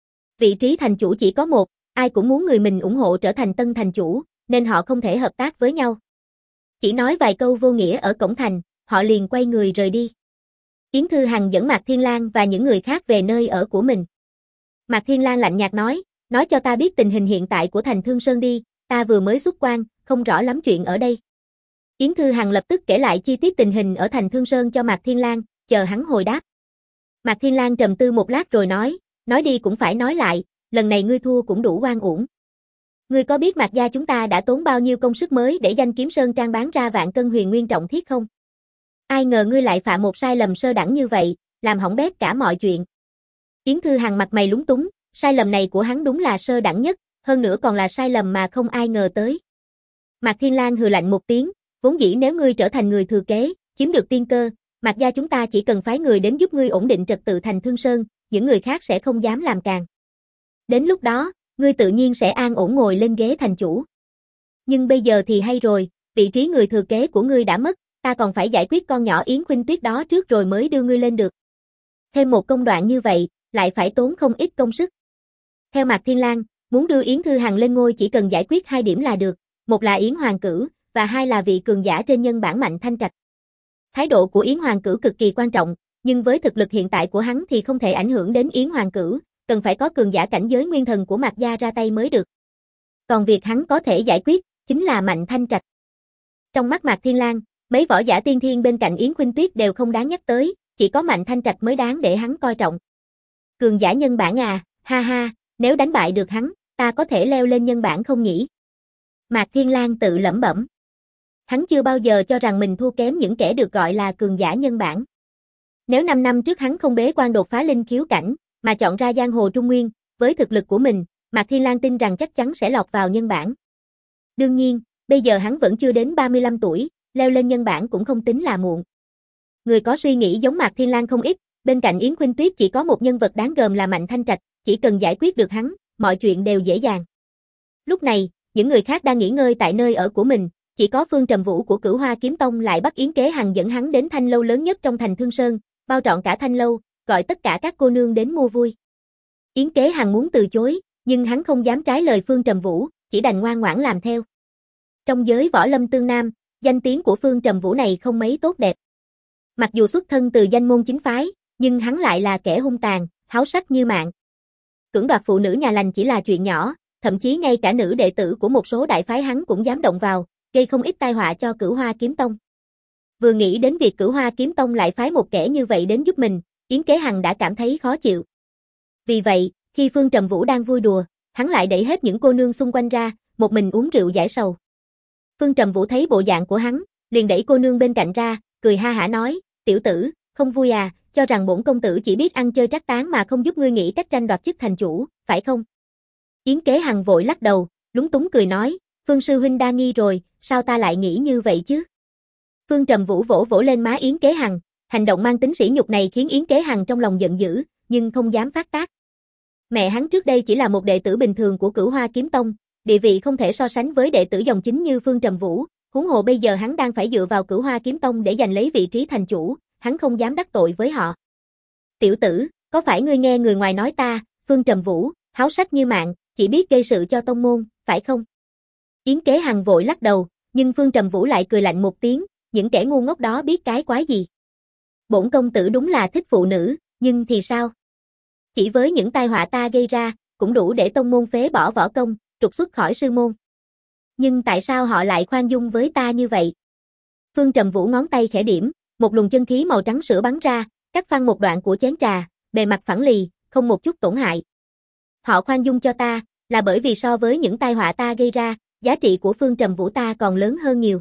Vị trí thành chủ chỉ có một, ai cũng muốn người mình ủng hộ trở thành tân thành chủ, nên họ không thể hợp tác với nhau. Chỉ nói vài câu vô nghĩa ở cổng thành, họ liền quay người rời đi. Yến Thư Hằng dẫn Mạc Thiên Lang và những người khác về nơi ở của mình. Mạc Thiên Lang lạnh nhạt nói, nói cho ta biết tình hình hiện tại của thành Thương Sơn đi, ta vừa mới xuất quan, không rõ lắm chuyện ở đây. Yến Thư Hằng lập tức kể lại chi tiết tình hình ở thành Thương Sơn cho Mạc Thiên Lang, chờ hắn hồi đáp. Mạc Thiên Lang trầm tư một lát rồi nói, nói đi cũng phải nói lại, lần này ngươi thua cũng đủ oan uổng. Ngươi có biết Mạc gia chúng ta đã tốn bao nhiêu công sức mới để danh Kiếm Sơn Trang bán ra vạn cân huyền nguyên trọng thiết không? Ai ngờ ngươi lại phạm một sai lầm sơ đẳng như vậy, làm hỏng bét cả mọi chuyện. Yến Thư Hằng mặt mày lúng túng, sai lầm này của hắn đúng là sơ đẳng nhất, hơn nữa còn là sai lầm mà không ai ngờ tới. Mạc Thiên Lang hừ lạnh một tiếng, vốn dĩ nếu ngươi trở thành người thừa kế, chiếm được tiên cơ, Mạc gia chúng ta chỉ cần phái người đến giúp ngươi ổn định trật tự thành Thương Sơn, những người khác sẽ không dám làm càn. Đến lúc đó, ngươi tự nhiên sẽ an ổn ngồi lên ghế thành chủ. Nhưng bây giờ thì hay rồi, vị trí người thừa kế của ngươi đã mất, ta còn phải giải quyết con nhỏ Yến Khuynh Tuyết đó trước rồi mới đưa ngươi lên được. Thêm một công đoạn như vậy, lại phải tốn không ít công sức. Theo Mạc Thiên Lang, muốn đưa Yến Thư Hằng lên ngôi chỉ cần giải quyết hai điểm là được, một là Yến Hoàng Cửu, và hai là vị cường giả trên nhân bản Mạnh Thanh Trạch. Thái độ của Yến Hoàng Cửu cực kỳ quan trọng, nhưng với thực lực hiện tại của hắn thì không thể ảnh hưởng đến Yến Hoàng Cửu, cần phải có cường giả cảnh giới nguyên thần của Mạc gia ra tay mới được. Còn việc hắn có thể giải quyết, chính là Mạnh Thanh Trạch. Trong mắt Mạc Thiên Lang, mấy võ giả tiên thiên bên cạnh Yến Khuynh Tuyết đều không đáng nhắc tới, chỉ có Mạnh Thanh Trạch mới đáng để hắn coi trọng. Cường giả nhân bản à, ha ha, nếu đánh bại được hắn, ta có thể leo lên nhân bản không nhỉ? Mạc Thiên Lang tự lẩm bẩm. Hắn chưa bao giờ cho rằng mình thua kém những kẻ được gọi là cường giả nhân bản. Nếu năm năm trước hắn không bế quan đột phá linh khiếu cảnh, mà chọn ra giang hồ Trung Nguyên, với thực lực của mình, Mạc Thiên Lang tin rằng chắc chắn sẽ lọt vào nhân bản. Đương nhiên, bây giờ hắn vẫn chưa đến ba mươi lăm tuổi, leo lên nhân bản cũng không tính là muộn. Người có suy nghĩ giống Mạc Thiên Lang không ít, bên cạnh Yến Khuynh Tuyết chỉ có một nhân vật đáng gờm là Mạnh Thanh Trạch, chỉ cần giải quyết được hắn, mọi chuyện đều dễ dàng. Lúc này, những người khác đang nghỉ ngơi tại nơi ở của mình, chỉ có Phương Trầm Vũ của Cửu Hoa Kiếm Tông lại bắt Yến Kế Hằng dẫn hắn đến thanh lâu lớn nhất trong thành Thương Sơn, bao trọn cả thanh lâu, gọi tất cả các cô nương đến mua vui. Yến Kế Hằng muốn từ chối, nhưng hắn không dám trái lời Phương Trầm Vũ, chỉ đành ngoan ngoãn làm theo. Trong giới võ lâm Tương Nam, danh tiếng của Phương Trầm Vũ này không mấy tốt đẹp. Mặc dù xuất thân từ danh môn chính phái, nhưng hắn lại là kẻ hung tàn, háo sắc như mạng. Cưỡng đoạt phụ nữ nhà lành chỉ là chuyện nhỏ, thậm chí ngay cả nữ đệ tử của một số đại phái hắn cũng dám động vào, gây không ít tai họa cho Cửu Hoa Kiếm Tông. Vừa nghĩ đến việc Cửu Hoa Kiếm Tông lại phái một kẻ như vậy đến giúp mình, Yến Kế Hằng đã cảm thấy khó chịu. Vì vậy, khi Phương Trầm Vũ đang vui đùa, hắn lại đẩy hết những cô nương xung quanh ra, một mình uống rượu giải sầu. Phương Trầm Vũ thấy bộ dạng của hắn, liền đẩy cô nương bên cạnh ra, cười ha hả nói, tiểu tử, không vui à, cho rằng bổn công tử chỉ biết ăn chơi trác tán mà không giúp ngươi nghĩ cách tranh đoạt chức thành chủ, phải không? Yến Kế Hằng vội lắc đầu, lúng túng cười nói, Phương sư huynh đa nghi rồi, sao ta lại nghĩ như vậy chứ? Phương Trầm Vũ vỗ vỗ lên má Yến Kế Hằng, hành động mang tính sỉ nhục này khiến Yến Kế Hằng trong lòng giận dữ, nhưng không dám phát tác. Mẹ hắn trước đây chỉ là một đệ tử bình thường của Cửu Hoa Kiếm Tông, địa vị không thể so sánh với đệ tử dòng chính như Phương Trầm Vũ, huống hồ bây giờ hắn đang phải dựa vào Cửu Hoa Kiếm Tông để giành lấy vị trí thành chủ, hắn không dám đắc tội với họ. Tiểu tử, có phải ngươi nghe người ngoài nói ta, Phương Trầm Vũ, háo sắc như mạng, chỉ biết gây sự cho tông môn, phải không? Yến Kế Hằng vội lắc đầu, nhưng Phương Trầm Vũ lại cười lạnh một tiếng, những kẻ ngu ngốc đó biết cái quái gì. Bổn công tử đúng là thích phụ nữ, nhưng thì sao? Chỉ với những tai họa ta gây ra, cũng đủ để tông môn phế bỏ võ công, trục xuất khỏi sư môn. Nhưng tại sao họ lại khoan dung với ta như vậy? Phương Trầm Vũ ngón tay khẽ điểm, một luồng chân khí màu trắng sữa bắn ra, cắt phăng một đoạn của chén trà, bề mặt phẳng lì, không một chút tổn hại. Họ khoan dung cho ta, là bởi vì so với những tai họa ta gây ra, giá trị của Phương Trầm Vũ ta còn lớn hơn nhiều.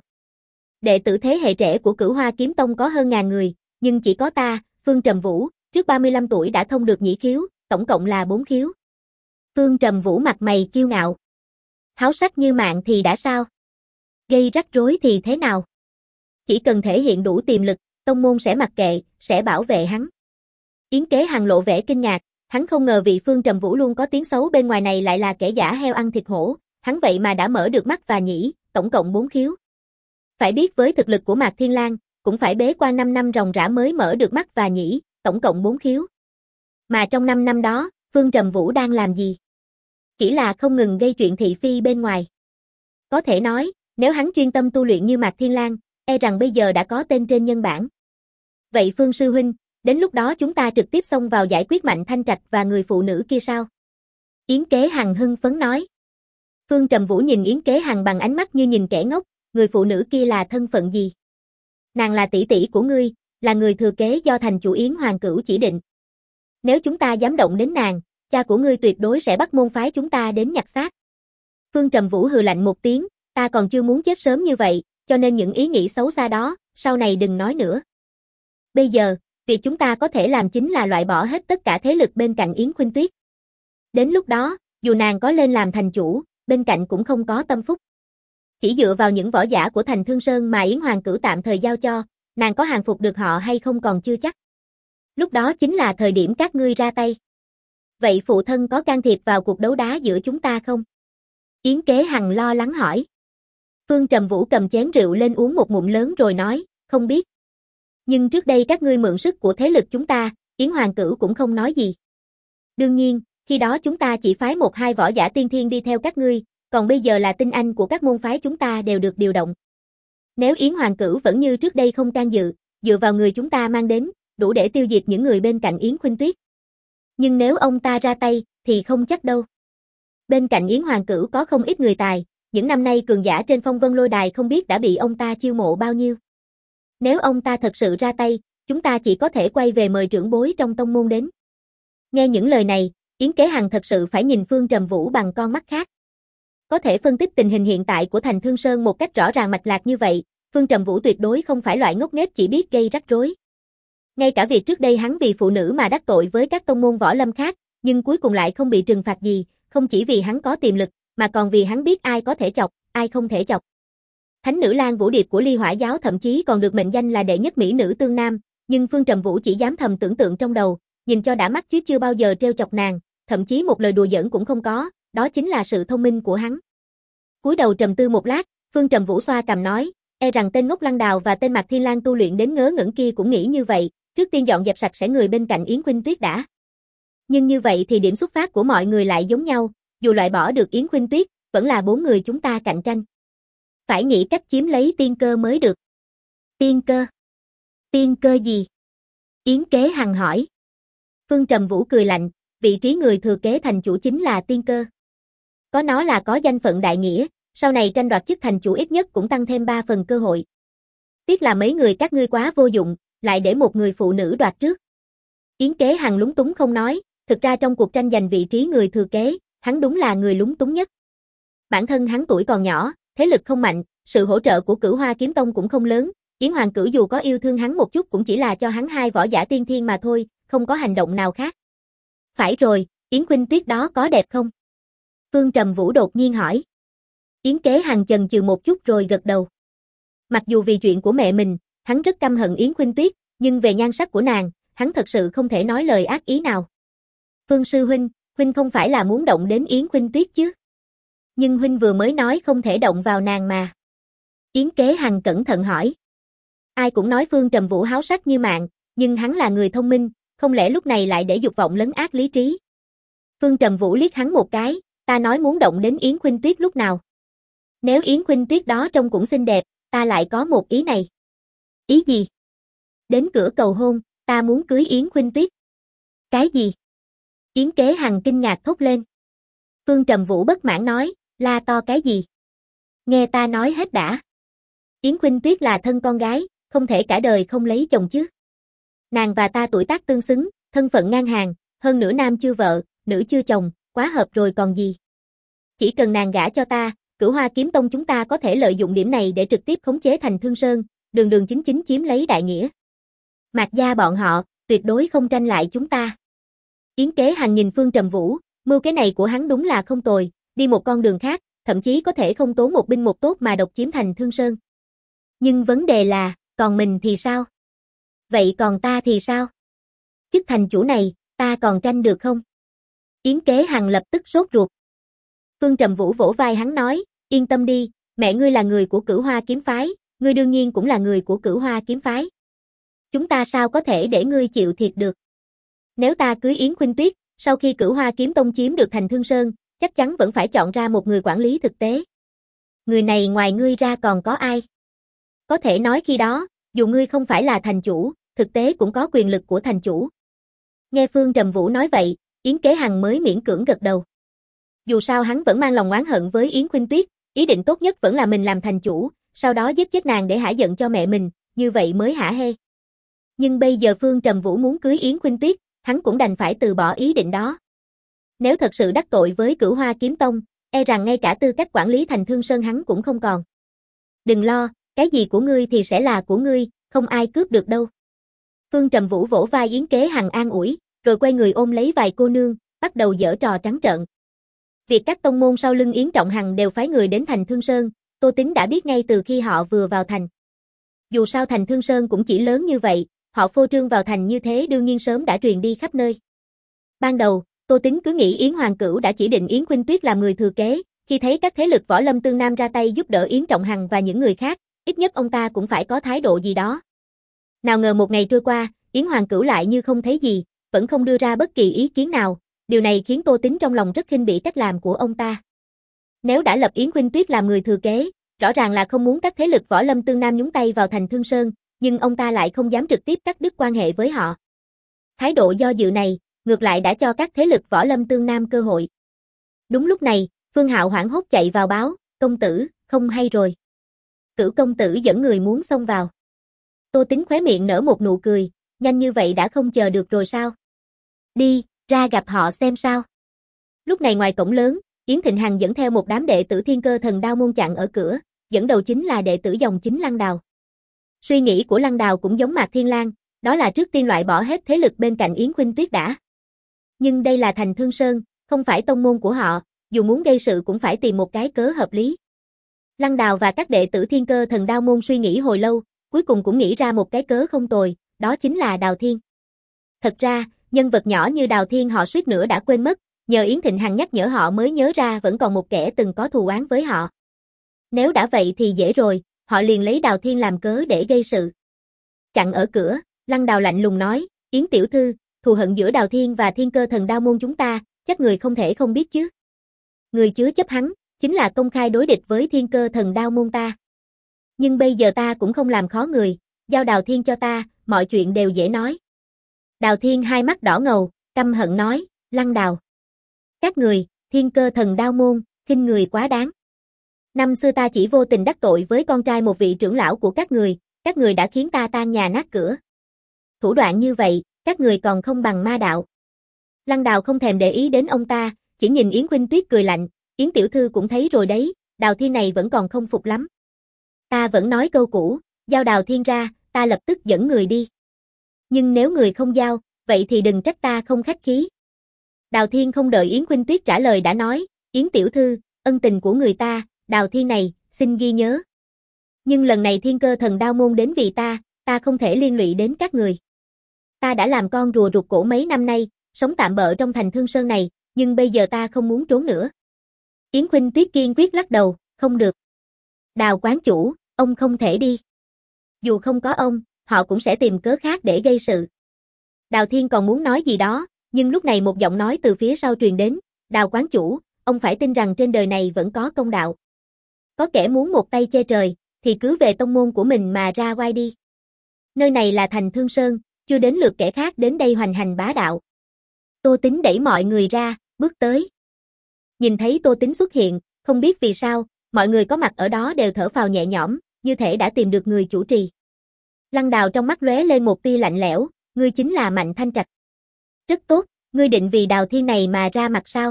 Đệ tử thế hệ trẻ của Cửu Hoa Kiếm Tông có hơn ngàn người, nhưng chỉ có ta, Phương Trầm Vũ, trước ba mươi lăm tuổi đã thông được nhĩ khiếu, tổng cộng là bốn khiếu. Phương Trầm Vũ mặt mày kiêu ngạo. Háo sắc như mạng thì đã sao? Gây rắc rối thì thế nào? Chỉ cần thể hiện đủ tiềm lực, tông môn sẽ mặc kệ, sẽ bảo vệ hắn. Yến Kế Hằng lộ vẻ kinh ngạc, hắn không ngờ vị Phương Trầm Vũ luôn có tiếng xấu bên ngoài này lại là kẻ giả heo ăn thịt hổ, hắn vậy mà đã mở được mắt và nhĩ, tổng cộng bốn khiếu. Phải biết với thực lực của Mạc Thiên Lang, cũng phải bế quan năm năm ròng rã mới mở được mắt và nhĩ, tổng cộng bốn khiếu. Mà trong năm năm đó, Phương Trầm Vũ đang làm gì? Chỉ là không ngừng gây chuyện thị phi bên ngoài. Có thể nói, nếu hắn chuyên tâm tu luyện như Mạc Thiên Lang, e rằng bây giờ đã có tên trên nhân bản. Vậy Phương sư huynh, đến lúc đó chúng ta trực tiếp xông vào giải quyết Mạnh Thanh Trạch và người phụ nữ kia sao? Yến Kế Hằng hưng phấn nói. Phương Trầm Vũ nhìn Yến Kế Hằng bằng ánh mắt như nhìn kẻ ngốc, người phụ nữ kia là thân phận gì? Nàng là tỷ tỷ của ngươi, là người thừa kế do thành chủ Yến Hoàng Cửu chỉ định. Nếu chúng ta dám động đến nàng, cha của ngươi tuyệt đối sẽ bắt môn phái chúng ta đến nhặt xác. Phương Trầm Vũ hừ lạnh một tiếng, ta còn chưa muốn chết sớm như vậy, cho nên những ý nghĩ xấu xa đó, sau này đừng nói nữa. Bây giờ, việc chúng ta có thể làm chính là loại bỏ hết tất cả thế lực bên cạnh Yến Khuynh Tuyết. Đến lúc đó, dù nàng có lên làm thành chủ, bên cạnh cũng không có tâm phúc. Chỉ dựa vào những võ giả của thành Thương Sơn mà Yến Hoàng Cửu tạm thời giao cho, nàng có hàng phục được họ hay không còn chưa chắc. Lúc đó chính là thời điểm các ngươi ra tay. Vậy phụ thân có can thiệp vào cuộc đấu đá giữa chúng ta không? Yến Kế Hằng lo lắng hỏi. Phương Trầm Vũ cầm chén rượu lên uống một ngụm lớn rồi nói, không biết. Nhưng trước đây các ngươi mượn sức của thế lực chúng ta, Yến Hoàng Cửu cũng không nói gì. Đương nhiên, khi đó chúng ta chỉ phái một hai võ giả tiên thiên đi theo các ngươi, còn bây giờ là tinh anh của các môn phái chúng ta đều được điều động. Nếu Yến Hoàng Cửu vẫn như trước đây không can dự, dựa vào người chúng ta mang đến, đủ để tiêu diệt những người bên cạnh Yến Khuynh Tuyết. Nhưng nếu ông ta ra tay, thì không chắc đâu. Bên cạnh Yến Hoàng Cửu có không ít người tài, những năm nay cường giả trên Phong Vân Lôi Đài không biết đã bị ông ta chiêu mộ bao nhiêu. Nếu ông ta thật sự ra tay, chúng ta chỉ có thể quay về mời trưởng bối trong tông môn đến. Nghe những lời này, Yến Kế Hằng thật sự phải nhìn Phương Trầm Vũ bằng con mắt khác. Có thể phân tích tình hình hiện tại của thành Thương Sơn một cách rõ ràng mạch lạc như vậy, Phương Trầm Vũ tuyệt đối không phải loại ngốc nghếch chỉ biết gây rắc rối. Ngay cả việc trước đây hắn vì phụ nữ mà đắc tội với các tông môn võ lâm khác, nhưng cuối cùng lại không bị trừng phạt gì, không chỉ vì hắn có tiềm lực, mà còn vì hắn biết ai có thể chọc, ai không thể chọc. Thánh nữ Lan Vũ Điệp của Ly Hỏa giáo thậm chí còn được mệnh danh là đệ nhất mỹ nữ tương nam, nhưng Phương Trầm Vũ chỉ dám thầm tưởng tượng trong đầu, nhìn cho đã mắt chứ chưa bao giờ trêu chọc nàng, thậm chí một lời đùa giỡn cũng không có, đó chính là sự thông minh của hắn. Cúi đầu trầm tư một lát, Phương Trầm Vũ xoa cằm nói, e rằng tên ngốc Lăng Đào và tên Mạc Thiên Lang tu luyện đến ngớ ngẩn kia cũng nghĩ như vậy, trước tiên dọn dẹp sạch sẽ người bên cạnh Yến Khuynh Tuyết đã. Nhưng như vậy thì điểm xuất phát của mọi người lại giống nhau, dù loại bỏ được Yến Khuynh Tuyết, vẫn là bốn người chúng ta cạnh tranh. Phải nghĩ cách chiếm lấy tiên cơ mới được. Tiên cơ? Tiên cơ gì? Yến Kế Hằng hỏi. Phương Trầm Vũ cười lạnh, vị trí người thừa kế thành chủ chính là tiên cơ. Có nó là có danh phận đại nghĩa, sau này tranh đoạt chức thành chủ ít nhất cũng tăng thêm ba phần cơ hội. Tiếc là mấy người các ngươi quá vô dụng, lại để một người phụ nữ đoạt trước. Yến Kế Hằng lúng túng không nói, thực ra trong cuộc tranh giành vị trí người thừa kế, hắn đúng là người lúng túng nhất. Bản thân hắn tuổi còn nhỏ, thế lực không mạnh, sự hỗ trợ của Cửu Hoa Kiếm Tông cũng không lớn, Yến Hoàng Cửu dù có yêu thương hắn một chút cũng chỉ là cho hắn hai võ giả tiên thiên mà thôi, không có hành động nào khác. Phải rồi, Yến Khuynh Tuyết đó có đẹp không? Phương Trầm Vũ đột nhiên hỏi. Yến Kế Hằng chần chừ một chút rồi gật đầu. Mặc dù vì chuyện của mẹ mình, hắn rất căm hận Yến Khuynh Tuyết, nhưng về nhan sắc của nàng, hắn thật sự không thể nói lời ác ý nào. Phương sư huynh, huynh không phải là muốn động đến Yến Khuynh Tuyết chứ? Nhưng huynh vừa mới nói không thể động vào nàng mà. Yến Kế Hằng cẩn thận hỏi. Ai cũng nói Phương Trầm Vũ háo sắc như mạng, nhưng hắn là người thông minh, không lẽ lúc này lại để dục vọng lấn át lý trí? Phương Trầm Vũ liếc hắn một cái, ta nói muốn động đến Yến Khuynh Tuyết lúc nào? Nếu Yến Khuynh Tuyết đó trông cũng xinh đẹp, ta lại có một ý này. Ý gì? Đến cửa cầu hôn, ta muốn cưới Yến Khuynh Tuyết. Cái gì? Yến Kế Hằng kinh ngạc thốt lên. Phương Trầm Vũ bất mãn nói, la to cái gì? Nghe ta nói hết đã. Yến Khuynh Tuyết là thân con gái, không thể cả đời không lấy chồng chứ. Nàng và ta tuổi tác tương xứng, thân phận ngang hàng, hơn nữa nam chưa vợ, nữ chưa chồng, quá hợp rồi còn gì. Chỉ cần nàng gả cho ta, Cửu Hoa Kiếm Tông chúng ta có thể lợi dụng điểm này để trực tiếp khống chế thành Thương Sơn, đường đường chính chính chiếm lấy đại nghĩa. Mạc gia bọn họ, tuyệt đối không tranh lại chúng ta. Yến Kế Hằng nhìn Phương Trầm Vũ, mưu cái này của hắn đúng là không tồi, đi một con đường khác, thậm chí có thể không tốn một binh một tốt mà độc chiếm thành Thương Sơn. Nhưng vấn đề là, còn mình thì sao? Vậy còn ta thì sao? Chức thành chủ này, ta còn tranh được không? Yến Kế Hằng lập tức sốt ruột. Phương Trầm Vũ vỗ vai hắn nói, yên tâm đi, mẹ ngươi là người của Cửu Hoa Kiếm Phái, ngươi đương nhiên cũng là người của Cửu Hoa Kiếm Phái. Chúng ta sao có thể để ngươi chịu thiệt được? Nếu ta cưới Yến Khuynh Tuyết, sau khi Cửu Hoa Kiếm Tông chiếm được thành Thương Sơn, chắc chắn vẫn phải chọn ra một người quản lý thực tế. Người này ngoài ngươi ra còn có ai? Có thể nói khi đó, dù ngươi không phải là thành chủ, thực tế cũng có quyền lực của thành chủ. Nghe Phương Trầm Vũ nói vậy, Yến Kế Hằng mới miễn cưỡng gật đầu. Dù sao hắn vẫn mang lòng oán hận với Yến Khuynh Tuyết, ý định tốt nhất vẫn là mình làm thành chủ, sau đó giết chết nàng để hả giận cho mẹ mình, như vậy mới hả hê. Nhưng bây giờ Phương Trầm Vũ muốn cưới Yến Khuynh Tuyết, hắn cũng đành phải từ bỏ ý định đó. Nếu thật sự đắc tội với Cửu Hoa Kiếm Tông, e rằng ngay cả tư cách quản lý thành Thương Sơn hắn cũng không còn. Đừng lo, cái gì của ngươi thì sẽ là của ngươi, không ai cướp được đâu. Phương Trầm Vũ vỗ vai Yến Kế Hằng an ủi, rồi quay người ôm lấy vài cô nương, bắt đầu giở trò trắng trợn. Việc các tông môn sau lưng Yến Trọng Hằng đều phái người đến thành Thương Sơn, Tô Tính đã biết ngay từ khi họ vừa vào thành. Dù sao thành Thương Sơn cũng chỉ lớn như vậy, họ phô trương vào thành như thế đương nhiên sớm đã truyền đi khắp nơi. Ban đầu, Tô Tín cứ nghĩ Yến Hoàng Cửu đã chỉ định Yến Khuynh Tuyết làm người thừa kế, khi thấy các thế lực võ lâm tương nam ra tay giúp đỡ Yến Trọng Hằng và những người khác, ít nhất ông ta cũng phải có thái độ gì đó. Nào ngờ một ngày trôi qua, Yến Hoàng Cửu lại như không thấy gì, vẫn không đưa ra bất kỳ ý kiến nào, điều này khiến Tô Tín trong lòng rất khinh bỉ cách làm của ông ta. Nếu đã lập Yến Khuynh Tuyết làm người thừa kế, rõ ràng là không muốn các thế lực võ lâm tương nam nhúng tay vào thành Thương Sơn, nhưng ông ta lại không dám trực tiếp cắt đứt quan hệ với họ. Thái độ do dự này, ngược lại đã cho các thế lực võ lâm tương nam cơ hội. Đúng lúc này, Phương Hạo hoảng hốt chạy vào báo, công tử, không hay rồi. Cửu công tử dẫn người muốn xông vào. Tô Tín khóe miệng nở một nụ cười, nhanh như vậy đã không chờ được rồi sao? Đi, ra gặp họ xem sao. Lúc này ngoài cổng lớn, Yến Thịnh Hằng dẫn theo một đám đệ tử Thiên Cơ Thần Đao môn chặn ở cửa, dẫn đầu chính là đệ tử dòng chính Lăng Đào. Suy nghĩ của Lăng Đào cũng giống Mạc Thiên Lang, đó là trước tiên loại bỏ hết thế lực bên cạnh Yến Khuynh Tuyết đã. Nhưng đây là thành Thương Sơn, không phải tông môn của họ, dù muốn gây sự cũng phải tìm một cái cớ hợp lý. Lăng Đào và các đệ tử Thiên Cơ Thần Đao môn suy nghĩ hồi lâu, cuối cùng cũng nghĩ ra một cái cớ không tồi, đó chính là Đào Thiên. Thật ra, nhân vật nhỏ như Đào Thiên họ suýt nữa đã quên mất, nhờ Yến Thịnh Hằng nhắc nhở họ mới nhớ ra vẫn còn một kẻ từng có thù oán với họ. Nếu đã vậy thì dễ rồi, họ liền lấy Đào Thiên làm cớ để gây sự. Chặn ở cửa, Lăng Đào lạnh lùng nói, Yến tiểu thư, thù hận giữa Đào Thiên và Thiên Cơ Thần Đao môn chúng ta, chắc người không thể không biết chứ. Người chứa chấp hắn, chính là công khai đối địch với Thiên Cơ Thần Đao môn ta. Nhưng bây giờ ta cũng không làm khó người, giao Đào Thiên cho ta, mọi chuyện đều dễ nói. Đào Thiên hai mắt đỏ ngầu, căm hận nói, Lăng Đào. Các người, Thiên Cơ Thần Đao môn, khinh người quá đáng. Năm xưa ta chỉ vô tình đắc tội với con trai một vị trưởng lão của các người, các người đã khiến ta tan nhà nát cửa. Thủ đoạn như vậy, các người còn không bằng ma đạo. Lăng Đào không thèm để ý đến ông ta, chỉ nhìn Yến Khuynh Tuyết cười lạnh, Yến tiểu thư cũng thấy rồi đấy, Đào Thiên này vẫn còn không phục lắm. Ta vẫn nói câu cũ, giao Đào Thiên ra, ta lập tức dẫn người đi. Nhưng nếu người không giao, vậy thì đừng trách ta không khách khí. Đào Thiên không đợi Yến Khuynh Tuyết trả lời đã nói, Yến tiểu thư, ân tình của người ta, Đào Thiên này, xin ghi nhớ. Nhưng lần này Thiên Cơ Thần Đao môn đến vì ta, ta không thể liên lụy đến các người. Ta đã làm con rùa rụt cổ mấy năm nay, sống tạm bợ trong thành Thương Sơn này, nhưng bây giờ ta không muốn trốn nữa. Yến Khuynh Tuyết kiên quyết lắc đầu, không được. Đào quán chủ, ông không thể đi. Dù không có ông, họ cũng sẽ tìm cớ khác để gây sự. Đào Thiên còn muốn nói gì đó, nhưng lúc này một giọng nói từ phía sau truyền đến, Đào quán chủ, ông phải tin rằng trên đời này vẫn có công đạo. Có kẻ muốn một tay che trời, thì cứ về tông môn của mình mà ra oai đi. Nơi này là thành Thương Sơn, chưa đến lượt kẻ khác đến đây hoành hành bá đạo. Tô Tín đẩy mọi người ra, bước tới. Nhìn thấy Tô Tín xuất hiện, không biết vì sao, mọi người có mặt ở đó đều thở phào nhẹ nhõm, như thể đã tìm được người chủ trì. Lăng Đào trong mắt lóe lên một tia lạnh lẽo, ngươi chính là Mạnh Thanh Trạch. Rất tốt, ngươi định vì Đào Thiên này mà ra mặt sao?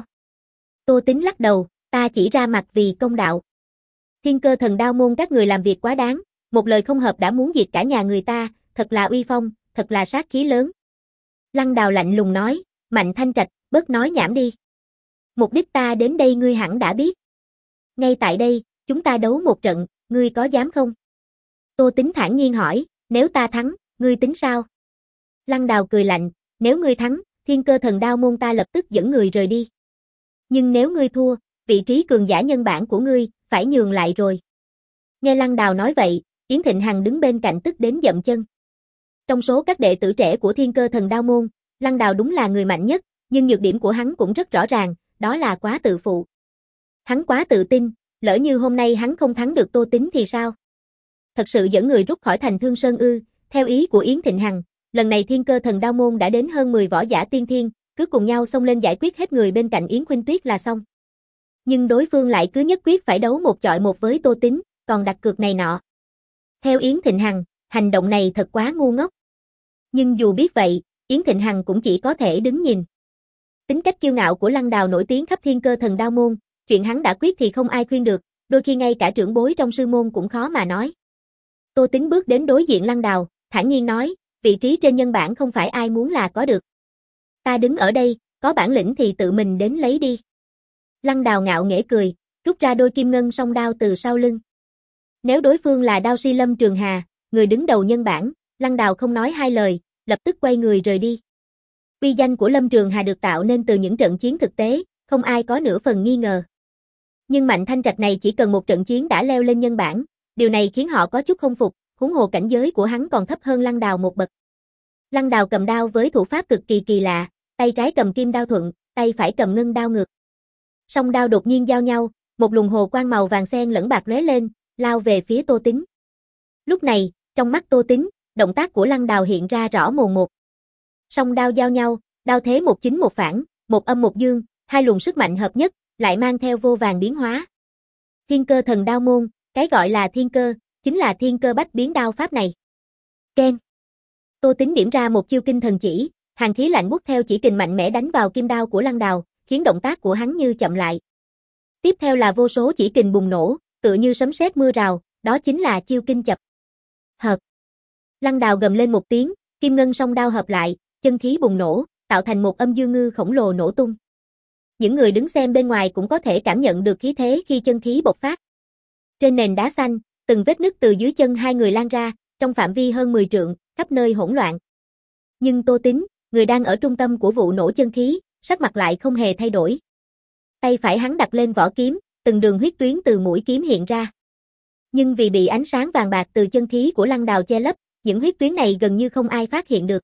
Tô Tín lắc đầu, ta chỉ ra mặt vì công đạo. Thiên Cơ Thần Đao môn các người làm việc quá đáng, một lời không hợp đã muốn diệt cả nhà người ta, thật là uy phong, thật là sát khí lớn. Lăng Đào lạnh lùng nói, Mạnh Thanh Trạch, bớt nói nhảm đi. Mục đích ta đến đây ngươi hẳn đã biết. Ngay tại đây, chúng ta đấu một trận, ngươi có dám không? Tô Tín thản nhiên hỏi, nếu ta thắng, ngươi tính sao? Lăng Đào cười lạnh, nếu ngươi thắng, Thiên Cơ Thần Đao môn ta lập tức dẫn người rời đi. Nhưng nếu ngươi thua, vị trí cường giả nhân bản của ngươi, phải nhường lại rồi. Nghe Lăng Đào nói vậy, Yến Thịnh Hằng đứng bên cạnh tức đến dậm chân. Trong số các đệ tử trẻ của Thiên Cơ Thần Đao môn, Lăng Đào đúng là người mạnh nhất, nhưng nhược điểm của hắn cũng rất rõ ràng, đó là quá tự phụ. Hắn quá tự tin, lỡ như hôm nay hắn không thắng được Tô Tín thì sao? Thật sự dẫn người rút khỏi thành Thương Sơn ư? Theo ý của Yến Thịnh Hằng, lần này Thiên Cơ Thần Đao môn đã đến hơn mười võ giả tiên thiên, cứ cùng nhau xông lên giải quyết hết người bên cạnh Yến Khuynh Tuyết là xong. Nhưng đối phương lại cứ nhất quyết phải đấu một chọi một với Tô Tín, còn đặt cược này nọ. Theo Yến Thịnh Hằng, hành động này thật quá ngu ngốc. Nhưng dù biết vậy, Yến Thịnh Hằng cũng chỉ có thể đứng nhìn. Tính cách kiêu ngạo của Lăng Đào nổi tiếng khắp Thiên Cơ Thần Đao môn, chuyện hắn đã quyết thì không ai khuyên được, đôi khi ngay cả trưởng bối trong sư môn cũng khó mà nói. Tô Tín bước đến đối diện Lăng Đào, thản nhiên nói, vị trí trên nhân bản không phải ai muốn là có được. Ta đứng ở đây, có bản lĩnh thì tự mình đến lấy đi. Lăng Đào ngạo nghễ cười, rút ra đôi kim ngân song đao từ sau lưng. Nếu đối phương là Đao Si Lâm Trường Hà, người đứng đầu nhân bản, Lăng Đào không nói hai lời, lập tức quay người rời đi. Uy danh của Lâm Trường Hà được tạo nên từ những trận chiến thực tế, không ai có nửa phần nghi ngờ. Nhưng Mạnh Thanh Trạch này chỉ cần một trận chiến đã leo lên nhân bản, điều này khiến họ có chút không phục, huống hồ cảnh giới của hắn còn thấp hơn Lăng Đào một bậc. Lăng Đào cầm đao với thủ pháp cực kỳ kỳ lạ, tay trái cầm kim đao thuận, tay phải cầm ngân đao ngược. Song đao đột nhiên giao nhau, một luồng hồ quang màu vàng xen lẫn bạc lóe lên, lao về phía Tô Tín. Lúc này, trong mắt Tô Tín, động tác của Lăng Đào hiện ra rõ mồn một. Song đao giao nhau, đao thế một chính một phản, một âm một dương, hai luồng sức mạnh hợp nhất, lại mang theo vô vàn biến hóa. Thiên cơ thần đao môn, cái gọi là thiên cơ, chính là thiên cơ bách biến đao pháp này. Ken. Tô Tín điểm ra một chiêu kinh thần chỉ, hàn khí lạnh buốt theo chỉ kình mạnh mẽ đánh vào kim đao của Lăng Đào, khiến động tác của hắn như chậm lại. Tiếp theo là vô số chỉ kình bùng nổ, tựa như sấm sét mưa rào, đó chính là chiêu kinh chập. Hợp. Lăng Đào gầm lên một tiếng, kim ngân song đao hợp lại, chân khí bùng nổ, tạo thành một âm dương ngư khổng lồ nổ tung. Những người đứng xem bên ngoài cũng có thể cảm nhận được khí thế khi chân khí bộc phát. Trên nền đá xanh, từng vết nứt từ dưới chân hai người lan ra, trong phạm vi hơn mười trượng, khắp nơi hỗn loạn. Nhưng Tô Tín, người đang ở trung tâm của vụ nổ chân khí, sắc mặt lại không hề thay đổi. Tay phải hắn đặt lên vỏ kiếm, từng đường huyết tuyến từ mũi kiếm hiện ra. Nhưng vì bị ánh sáng vàng bạc từ chân khí của Lăng Đào che lấp, những huyết tuyến này gần như không ai phát hiện được.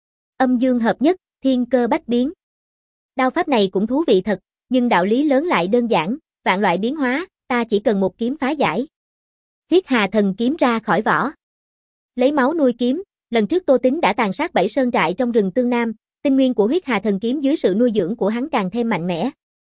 Âm dương hợp nhất, thiên cơ bách biến. Đao pháp này cũng thú vị thật, nhưng đạo lý lớn lại đơn giản, vạn loại biến hóa, ta chỉ cần một kiếm phá giải. Huyết Hà Thần kiếm ra khỏi vỏ. Lấy máu nuôi kiếm, lần trước Tô Tín đã tàn sát bảy sơn trại trong rừng Tương Nam, tinh nguyên của Huyết Hà Thần kiếm dưới sự nuôi dưỡng của hắn càng thêm mạnh mẽ.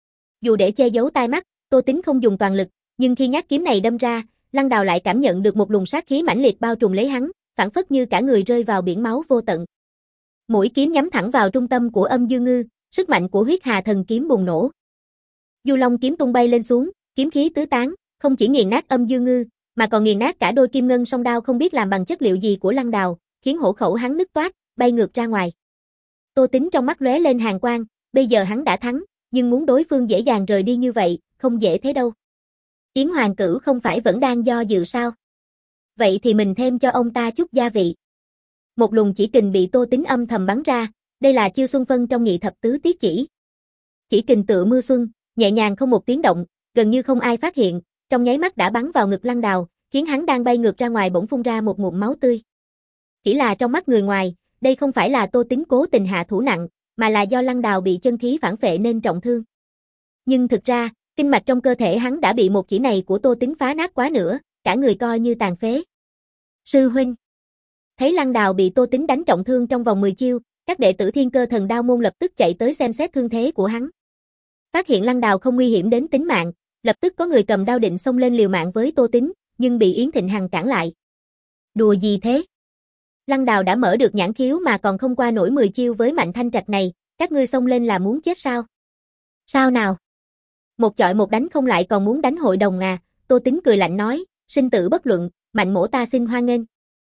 Dù để che giấu tai mắt, Tô Tín không dùng toàn lực, nhưng khi nhát kiếm này đâm ra, Lăng Đào lại cảm nhận được một luồng sát khí mãnh liệt bao trùm lấy hắn, phảng phất như cả người rơi vào biển máu vô tận. Mũi kiếm nhắm thẳng vào trung tâm của âm dương ngư, sức mạnh của Huyết Hà Thần kiếm bùng nổ. Du Long kiếm tung bay lên xuống, kiếm khí tứ tán, không chỉ nghiền nát âm dương ngư, mà còn nghiền nát cả đôi kim ngân song đao không biết làm bằng chất liệu gì của Lăng Đào, khiến hổ khẩu hắn nứt toác, bay ngược ra ngoài. Tô Tín trong mắt lóe lên hàn quang, bây giờ hắn đã thắng, nhưng muốn đối phương dễ dàng rời đi như vậy, không dễ thế đâu. Yến Hoàng Cửu không phải vẫn đang do dự sao? Vậy thì mình thêm cho ông ta chút gia vị. Một luồng chỉ kình bị Tô Tín âm thầm bắn ra, đây là chiêu xuân phân trong nhị thập tứ tiết chỉ. Chỉ kình tựa mưa xuân, nhẹ nhàng không một tiếng động, gần như không ai phát hiện, trong nháy mắt đã bắn vào ngực Lăng Đào, khiến hắn đang bay ngược ra ngoài bỗng phun ra một ngụm máu tươi. Chỉ là trong mắt người ngoài, đây không phải là Tô Tín cố tình hạ thủ nặng, mà là do Lăng Đào bị chân khí phản phệ nên trọng thương. Nhưng thực ra, kinh mạch trong cơ thể hắn đã bị một chỉ này của Tô Tín phá nát quá nữa, cả người coi như tàn phế. Sư huynh. Thấy Lăng Đào bị Tô Tín đánh trọng thương trong vòng mười chiêu, các đệ tử Thiên Cơ Thần Đao môn lập tức chạy tới xem xét thương thế của hắn. Phát hiện Lăng Đào không nguy hiểm đến tính mạng, lập tức có người cầm đao định xông lên liều mạng với Tô Tín, nhưng bị Yến Thịnh Hằng cản lại. Đùa gì thế? Lăng Đào đã mở được nhãn khiếu mà còn không qua nổi mười chiêu với Mạnh Thanh Trạch này, các ngươi xông lên là muốn chết sao? Sao nào? Một chọi một đánh không lại còn muốn đánh hội đồng à? Tô Tín cười lạnh nói, sinh tử bất luận, Mạnh mỗ ta xin hoan nghênh.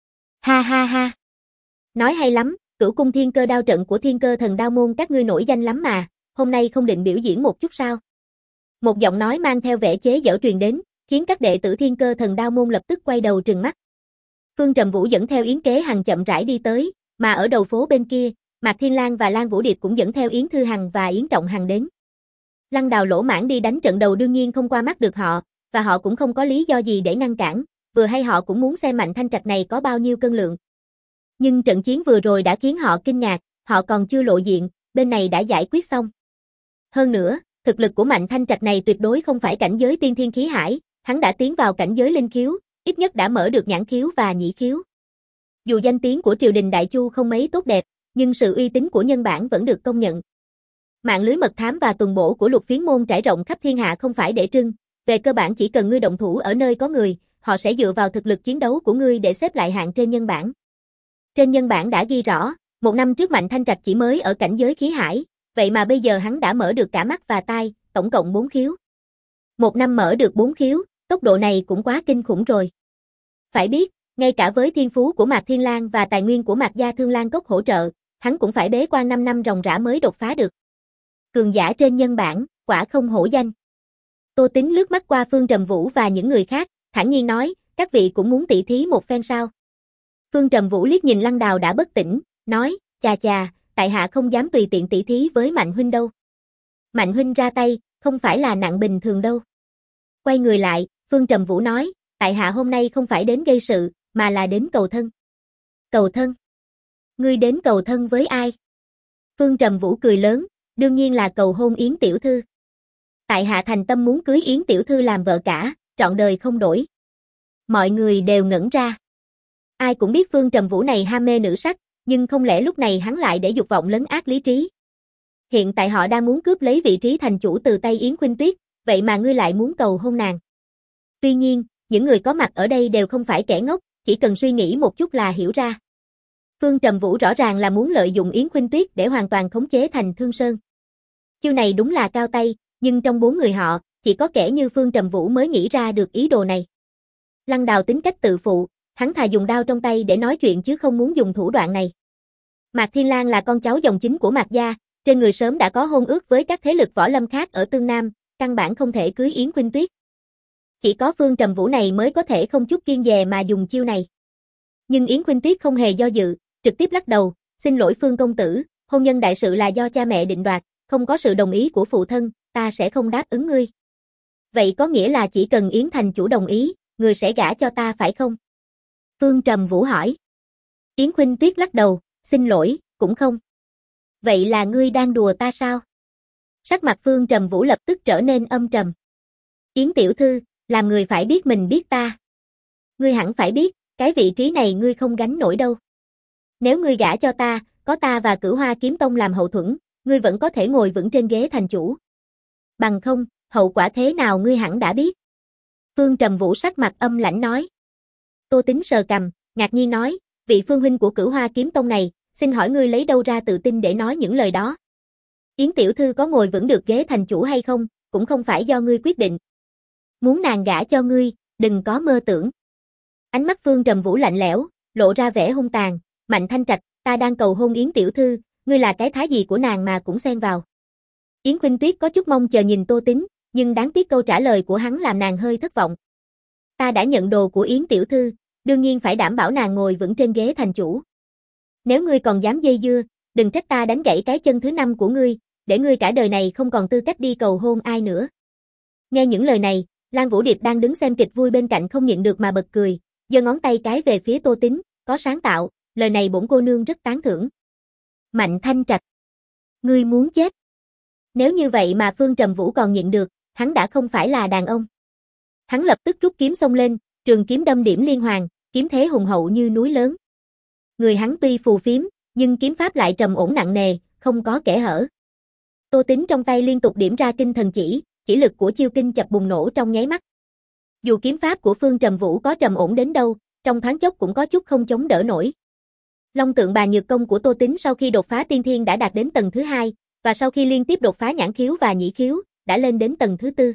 Ha ha ha. Nói hay lắm, Cửu cung Thiên Cơ đao trận của Thiên Cơ Thần Đao môn các ngươi nổi danh lắm mà, hôm nay không định biểu diễn một chút sao? Một giọng nói mang theo vẻ chế giễu truyền đến, khiến các đệ tử Thiên Cơ Thần Đao môn lập tức quay đầu trừng mắt. Phương Trầm Vũ dẫn theo Yến Kế Hằng chậm rãi đi tới, mà ở đầu phố bên kia, Mạc Thiên Lang và Lan Vũ Điệp cũng dẫn theo Yến Thư Hằng và Yến Trọng Hằng đến. Lăng Đào lỗ mãng đi đánh trận đầu đương nhiên không qua mắt được họ, và họ cũng không có lý do gì để ngăn cản, vừa hay họ cũng muốn xem Mạnh Thanh Trạch này có bao nhiêu cân lượng. Nhưng trận chiến vừa rồi đã khiến họ kinh ngạc, họ còn chưa lộ diện, bên này đã giải quyết xong. Hơn nữa, thực lực của Mạnh Thanh Trạch này tuyệt đối không phải cảnh giới tiên thiên khí hải, hắn đã tiến vào cảnh giới linh khiếu, ít nhất đã mở được nhãn khiếu và nhĩ khiếu. Dù danh tiếng của triều đình Đại Chu không mấy tốt đẹp, nhưng sự uy tín của nhân bản vẫn được công nhận. Mạng lưới mật thám và tuần bổ của Lục Phiến môn trải rộng khắp thiên hạ không phải để trưng, về cơ bản chỉ cần ngươi động thủ ở nơi có người, họ sẽ dựa vào thực lực chiến đấu của ngươi để xếp lại hạng trên nhân bản. Trên nhân bản đã ghi rõ, một năm trước Mạnh Thanh Trạch chỉ mới ở cảnh giới khí hải, vậy mà bây giờ hắn đã mở được cả mắt và tai, tổng cộng bốn khiếu. Một năm mở được bốn khiếu, tốc độ này cũng quá kinh khủng rồi. Phải biết, ngay cả với thiên phú của Mạc Thiên Lang và tài nguyên của Mạc gia Thương Lang Cốc hỗ trợ, hắn cũng phải bế quan năm năm ròng rã mới đột phá được. Cường giả trên nhân bản, quả không hổ danh. Tô Tín lướt mắt qua Phương Trầm Vũ và những người khác, thản nhiên nói, các vị cũng muốn tỉ thí một phen sao? Phương Trầm Vũ liếc nhìn Lăng Đào đã bất tỉnh, nói, chà chà, tại hạ không dám tùy tiện tỉ thí với Mạnh huynh đâu. Mạnh huynh ra tay, không phải là nặng bình thường đâu. Quay người lại, Phương Trầm Vũ nói, tại hạ hôm nay không phải đến gây sự, mà là đến cầu thân. Cầu thân? Ngươi đến cầu thân với ai? Phương Trầm Vũ cười lớn, đương nhiên là cầu hôn Yến tiểu thư. Tại hạ thành tâm muốn cưới Yến tiểu thư làm vợ cả, trọn đời không đổi. Mọi người đều ngẩn ra. Ai cũng biết Phương Trầm Vũ này ham mê nữ sắc, nhưng không lẽ lúc này hắn lại để dục vọng lấn át lý trí. Hiện tại họ đang muốn cướp lấy vị trí thành chủ từ tay Yến Khuynh Tuyết, vậy mà ngươi lại muốn cầu hôn nàng. Tuy nhiên, những người có mặt ở đây đều không phải kẻ ngốc, chỉ cần suy nghĩ một chút là hiểu ra. Phương Trầm Vũ rõ ràng là muốn lợi dụng Yến Khuynh Tuyết để hoàn toàn khống chế Thành Thương Sơn. Chiêu này đúng là cao tay, nhưng trong bốn người họ, chỉ có kẻ như Phương Trầm Vũ mới nghĩ ra được ý đồ này. Lăng Đào tính cách tự phụ, hắn thà dùng đao trong tay để nói chuyện chứ không muốn dùng thủ đoạn này. Mạc Thiên Lang là con cháu dòng chính của Mạc gia, trên người sớm đã có hôn ước với các thế lực võ lâm khác ở Tương Nam, căn bản không thể cưới Yến Khuynh Tuyết. Chỉ có Phương Trầm Vũ này mới có thể không chút kiêng dè mà dùng chiêu này. Nhưng Yến Khuynh Tuyết không hề do dự, trực tiếp lắc đầu, xin lỗi Phương công tử, hôn nhân đại sự là do cha mẹ định đoạt, không có sự đồng ý của phụ thân, ta sẽ không đáp ứng ngươi. Vậy có nghĩa là chỉ cần Yến thành chủ đồng ý, ngươi sẽ gả cho ta phải không? Phương Trầm Vũ hỏi. Yến Khuynh Tuyết lắc đầu, xin lỗi, cũng không. Vậy là ngươi đang đùa ta sao? Sắc mặt Phương Trầm Vũ lập tức trở nên âm trầm. Yến tiểu thư, làm người phải biết mình biết ta. Ngươi hẳn phải biết, cái vị trí này ngươi không gánh nổi đâu. Nếu ngươi gả cho ta, có ta và Cửu Hoa Kiếm Tông làm hậu thuẫn, ngươi vẫn có thể ngồi vững trên ghế thành chủ. Bằng không, hậu quả thế nào ngươi hẳn đã biết. Phương Trầm Vũ sắc mặt âm lãnh nói. Tô Tính sờ cằm, ngạc nhiên nói, vị phương huynh của Cửu Hoa Kiếm Tông này, xin hỏi ngươi lấy đâu ra tự tin để nói những lời đó. Yến tiểu thư có ngồi vững được ghế thành chủ hay không, cũng không phải do ngươi quyết định. Muốn nàng gả cho ngươi, đừng có mơ tưởng. Ánh mắt Phương Trầm Vũ lạnh lẽo, lộ ra vẻ hung tàn, Mạnh Thanh Trạch, ta đang cầu hôn Yến tiểu thư, ngươi là cái thái gì của nàng mà cũng xen vào. Yến Khuynh Tuyết có chút mong chờ nhìn Tô Tính, nhưng đáng tiếc câu trả lời của hắn làm nàng hơi thất vọng. Ta đã nhận đồ của Yến tiểu thư, đương nhiên phải đảm bảo nàng ngồi vững trên ghế thành chủ. Nếu ngươi còn dám dây dưa, đừng trách ta đánh gãy cái chân thứ năm của ngươi, để ngươi cả đời này không còn tư cách đi cầu hôn ai nữa. Nghe những lời này, Lan Vũ Điệp đang đứng xem kịch vui bên cạnh không nhịn được mà bật cười, giơ ngón tay cái về phía Tô Tính, có sáng tạo, lời này bổn cô nương rất tán thưởng. Mạnh Thanh Trạch, ngươi muốn chết. Nếu như vậy mà Phương Trầm Vũ còn nhịn được, hắn đã không phải là đàn ông. Hắn lập tức rút kiếm xông lên, trường kiếm đâm điểm liên hoàn, kiếm thế hùng hậu như núi lớn. Người hắn tuy phù phiếm, nhưng kiếm pháp lại trầm ổn nặng nề, không có kẽ hở. Tô Tính trong tay liên tục điểm ra kinh thần chỉ, chỉ lực của chiêu kinh chập bùng nổ trong nháy mắt. Dù kiếm pháp của Phương Trầm Vũ có trầm ổn đến đâu, trong thoáng chốc cũng có chút không chống đỡ nổi. Long tượng bàn nhược công của Tô Tính sau khi đột phá tiên thiên đã đạt đến tầng thứ hai, và sau khi liên tiếp đột phá nhãn khiếu và nhĩ khiếu, đã lên đến tầng thứ tư.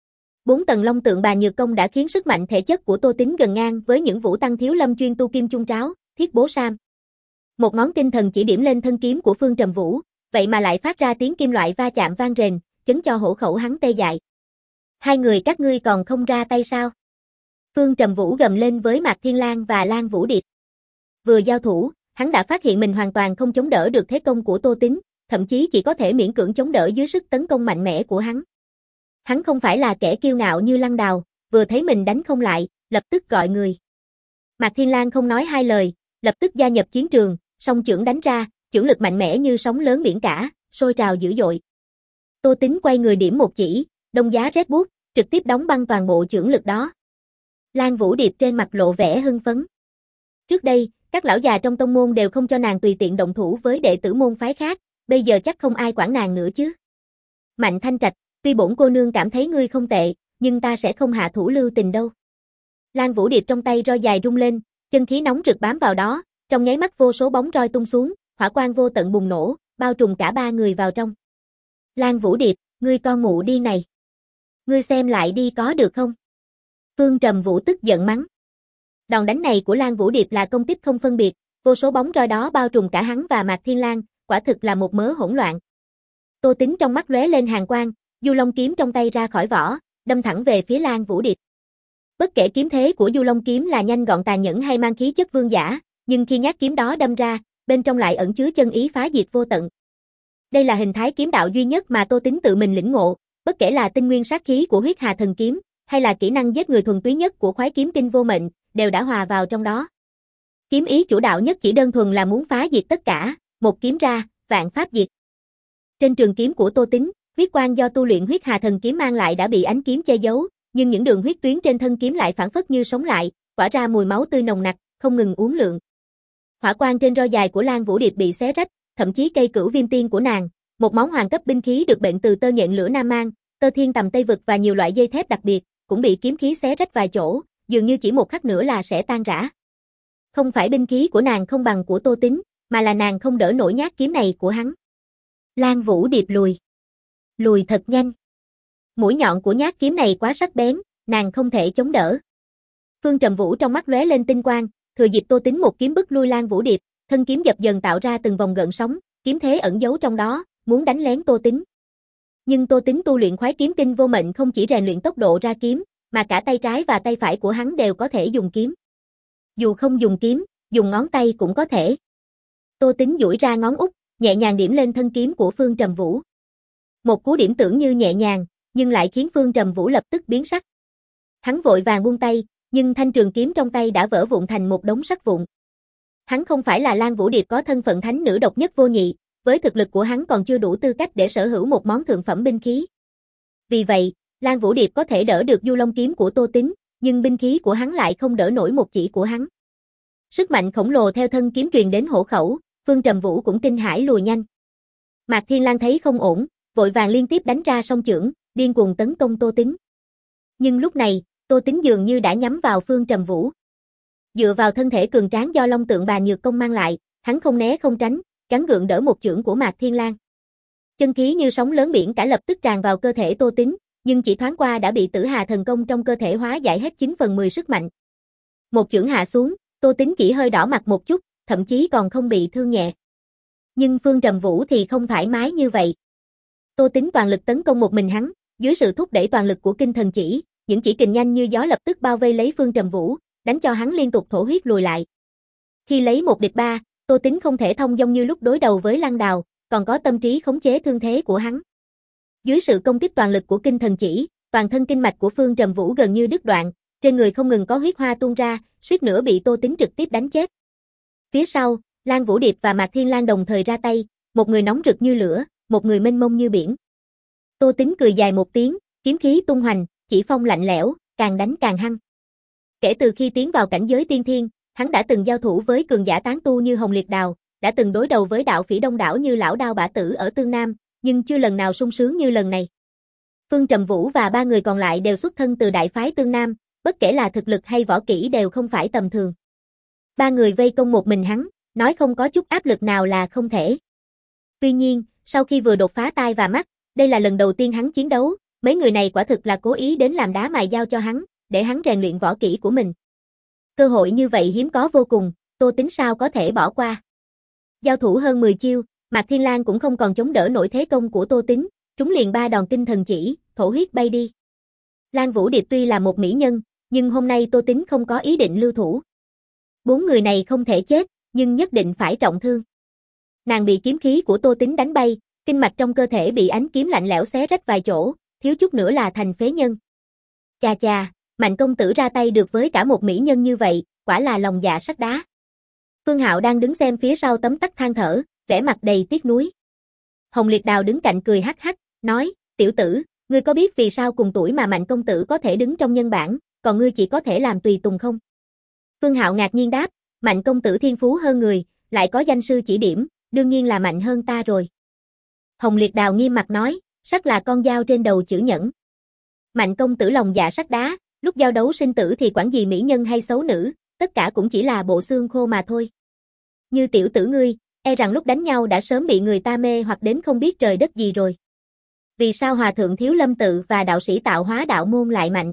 Bốn tầng long tượng bàn nhược công đã khiến sức mạnh thể chất của Tô Tính gần ngang với những vũ tăng thiếu lâm chuyên tu kim trung tráo, thiết bố sam. Một ngón kinh thần chỉ điểm lên thân kiếm của Phương Trầm Vũ, vậy mà lại phát ra tiếng kim loại va chạm vang rền, chấn cho hổ khẩu hắn tê dại. Hai người các ngươi còn không ra tay sao? Phương Trầm Vũ gầm lên với Mạc Thiên Lang và Lan Vũ Điệp. Vừa giao thủ, hắn đã phát hiện mình hoàn toàn không chống đỡ được thế công của Tô Tính, thậm chí chỉ có thể miễn cưỡng chống đỡ dưới sức tấn công mạnh mẽ của hắn. Hắn không phải là kẻ kiêu ngạo như Lăng Đào, vừa thấy mình đánh không lại, lập tức gọi người. Mạc Thiên Lang không nói hai lời, lập tức gia nhập chiến trường, song chưởng đánh ra, chưởng lực mạnh mẽ như sóng lớn biển cả, sôi trào dữ dội. Tô Tính quay người điểm một chỉ, đông giá rét buốt, trực tiếp đóng băng toàn bộ chưởng lực đó. Lan Vũ Điệp trên mặt lộ vẻ hưng phấn. Trước đây, các lão già trong tông môn đều không cho nàng tùy tiện động thủ với đệ tử môn phái khác, bây giờ chắc không ai quản nàng nữa chứ. Mạnh Thanh Trạch, tuy bổn cô nương cảm thấy ngươi không tệ, nhưng ta sẽ không hạ thủ lưu tình đâu. Lan Vũ Điệp trong tay roi dài rung lên, chân khí nóng rực bám vào đó, trong nháy mắt vô số bóng roi tung xuống, hỏa quang vô tận bùng nổ, bao trùm cả ba người vào trong. Lan Vũ Điệp, ngươi con mụ đi này. Ngươi xem lại đi có được không? Phương Trầm Vũ tức giận mắng. Đòn đánh này của Lan Vũ Điệp là công kích không phân biệt, vô số bóng roi đó bao trùm cả hắn và Mạc Thiên Lang, quả thực là một mớ hỗn loạn. Tô Tính trong mắt lóe lên hàn quang, Du Long kiếm trong tay ra khỏi vỏ, đâm thẳng về phía Lan Vũ Điệp. Bất kể kiếm thế của Du Long kiếm là nhanh gọn tàn nhẫn hay mang khí chất vương giả, nhưng khi nhát kiếm đó đâm ra, bên trong lại ẩn chứa chân ý phá diệt vô tận. Đây là hình thái kiếm đạo duy nhất mà Tô Tính tự mình lĩnh ngộ, bất kể là tinh nguyên sát khí của Huyết Hà Thần Kiếm, hay là kỹ năng giết người thuần túy nhất của Khoái Kiếm Kinh Vô Mệnh, đều đã hòa vào trong đó. Kiếm ý chủ đạo nhất chỉ đơn thuần là muốn phá diệt tất cả, một kiếm ra, vạn pháp diệt. Trên trường kiếm của Tô Tính, huyết quang do tu luyện Huyết Hà Thần Kiếm mang lại đã bị ánh kiếm che giấu, nhưng những đường huyết tuyến trên thân kiếm lại phản phất như sống lại, tỏa ra mùi máu tươi nồng nặc, không ngừng uốn lượn. Hỏa quang trên roi dài của Lan Vũ Điệp bị xé rách, thậm chí cây cửu viêm tiên của nàng, một món hoàng cấp binh khí được bệnh từ tơ nhện lửa Nam Mang, tơ thiên tầm Tây Vực và nhiều loại dây thép đặc biệt, cũng bị kiếm khí xé rách vài chỗ, dường như chỉ một khắc nữa là sẽ tan rã. Không phải binh khí của nàng không bằng của Tô Tính, mà là nàng không đỡ nổi nhát kiếm này của hắn. Lan Vũ Điệp lùi. Lùi thật nhanh. Mũi nhọn của nhát kiếm này quá sắc bén, nàng không thể chống đỡ. Phương Trầm Vũ trong mắt lóe lên tinh quang, thừa dịp Tô Tính một kiếm bức lui Lan Vũ Điệp, thân kiếm dập dần tạo ra từng vòng gợn sóng, kiếm thế ẩn giấu trong đó, muốn đánh lén Tô Tính. Nhưng Tô Tính tu luyện Khoái Kiếm Kinh Vô Mệnh không chỉ rèn luyện tốc độ ra kiếm, mà cả tay trái và tay phải của hắn đều có thể dùng kiếm. Dù không dùng kiếm, dùng ngón tay cũng có thể. Tô Tính duỗi ra ngón út, nhẹ nhàng điểm lên thân kiếm của Phương Trầm Vũ. Một cú điểm tưởng như nhẹ nhàng, nhưng lại khiến Phương Trầm Vũ lập tức biến sắc. Hắn vội vàng buông tay, nhưng thanh trường kiếm trong tay đã vỡ vụn thành một đống sắt vụn. Hắn không phải là Lan Vũ Điệp có thân phận thánh nữ độc nhất vô nhị, với thực lực của hắn còn chưa đủ tư cách để sở hữu một món thượng phẩm binh khí. Vì vậy, Lan Vũ Điệp có thể đỡ được Du Long kiếm của Tô Tính, nhưng binh khí của hắn lại không đỡ nổi một chỉ của hắn. Sức mạnh khổng lồ theo thân kiếm truyền đến hổ khẩu, Phương Trầm Vũ cũng kinh hãi lùi nhanh. Mạc Thiên Lang thấy không ổn, vội vàng liên tiếp đánh ra song chưởng, điên cuồng tấn công Tô Tính. Nhưng lúc này, Tô Tính dường như đã nhắm vào Phương Trầm Vũ. Dựa vào thân thể cường tráng do Long Tượng Bà Nhược Công mang lại, hắn không né không tránh, gắng gượng đỡ một chưởng của Mạc Thiên Lang. Chân khí như sóng lớn biển cả lập tức tràn vào cơ thể Tô Tính, nhưng chỉ thoáng qua đã bị Tử Hà Thần Công trong cơ thể hóa giải hết chín phần mười sức mạnh. Một chưởng hạ xuống, Tô Tính chỉ hơi đỏ mặt một chút, thậm chí còn không bị thương nhẹ. Nhưng Phương Trầm Vũ thì không thoải mái như vậy. Tô Tính toàn lực tấn công một mình hắn, dưới sự thúc đẩy toàn lực của Kinh Thần Chỉ, những chỉ kình nhanh như gió lập tức bao vây lấy Phương Trầm Vũ, đánh cho hắn liên tục thổ huyết lùi lại. Khi lấy một địch ba, Tô Tính không thể thông dong như lúc đối đầu với Lăng Đào, còn có tâm trí khống chế thương thế của hắn. Dưới sự công kích toàn lực của Kinh Thần Chỉ, toàn thân kinh mạch của Phương Trầm Vũ gần như đứt đoạn, trên người không ngừng có huyết hoa tuôn ra, suýt nữa bị Tô Tính trực tiếp đánh chết. Phía sau, Lan Vũ Điệp và Mạc Thiên Lang đồng thời ra tay, một người nóng rực như lửa, một người mênh mông như biển. Tô Tính cười dài một tiếng, kiếm khí tung hoành, chỉ phong lạnh lẽo, càng đánh càng hăng. Kể từ khi tiến vào cảnh giới tiên thiên, hắn đã từng giao thủ với cường giả tán tu như Hồng Liệt Đào, đã từng đối đầu với đạo phỉ đông đảo như Lão Đao Bả Tử ở Tương Nam, nhưng chưa lần nào sung sướng như lần này. Phương Trầm Vũ và ba người còn lại đều xuất thân từ đại phái Tương Nam, bất kể là thực lực hay võ kỹ đều không phải tầm thường. Ba người vây công một mình hắn, nói không có chút áp lực nào là không thể. Tuy nhiên, sau khi vừa đột phá tai và mắt, đây là lần đầu tiên hắn chiến đấu, mấy người này quả thực là cố ý đến làm đá mài dao cho hắn, để hắn rèn luyện võ kỹ của mình. Cơ hội như vậy hiếm có vô cùng, Tô Tính sao có thể bỏ qua. Giao thủ hơn mười chiêu, Mạc Thiên Lang cũng không còn chống đỡ nổi thế công của Tô Tính, trúng liền ba đòn Kinh Thần Chỉ, thổ huyết bay đi. Lan Vũ Điệp tuy là một mỹ nhân, nhưng hôm nay Tô Tính không có ý định lưu thủ. Bốn người này không thể chết, nhưng nhất định phải trọng thương. Nàng bị kiếm khí của Tô Tính đánh bay, kinh mạch trong cơ thể bị ánh kiếm lạnh lẽo xé rách vài chỗ, thiếu chút nữa là thành phế nhân. Chà chà, Mạnh công tử ra tay được với cả một mỹ nhân như vậy, quả là lòng dạ sắt đá. Phương Hạo đang đứng xem phía sau tấm tắc than thở, vẻ mặt đầy tiếc nuối. Hồng Liệt Đào đứng cạnh cười hắc hắc, nói, tiểu tử, ngươi có biết vì sao cùng tuổi mà Mạnh công tử có thể đứng trong nhân bảng, còn ngươi chỉ có thể làm tùy tùng không? Phương Hạo ngạc nhiên đáp, Mạnh công tử thiên phú hơn người, lại có danh sư chỉ điểm, đương nhiên là mạnh hơn ta rồi. Hồng Liệt Đào nghiêm mặt nói, sắt là con dao trên đầu chữ nhẫn. Mạnh công tử lòng dạ sắt đá, lúc giao đấu sinh tử thì quản gì mỹ nhân hay xấu nữ, tất cả cũng chỉ là bộ xương khô mà thôi. Như tiểu tử ngươi, e rằng lúc đánh nhau đã sớm bị người ta mê hoặc đến không biết trời đất gì rồi. Vì sao Hòa thượng Thiếu Lâm Tự và đạo sĩ Tạo Hóa đạo môn lại mạnh?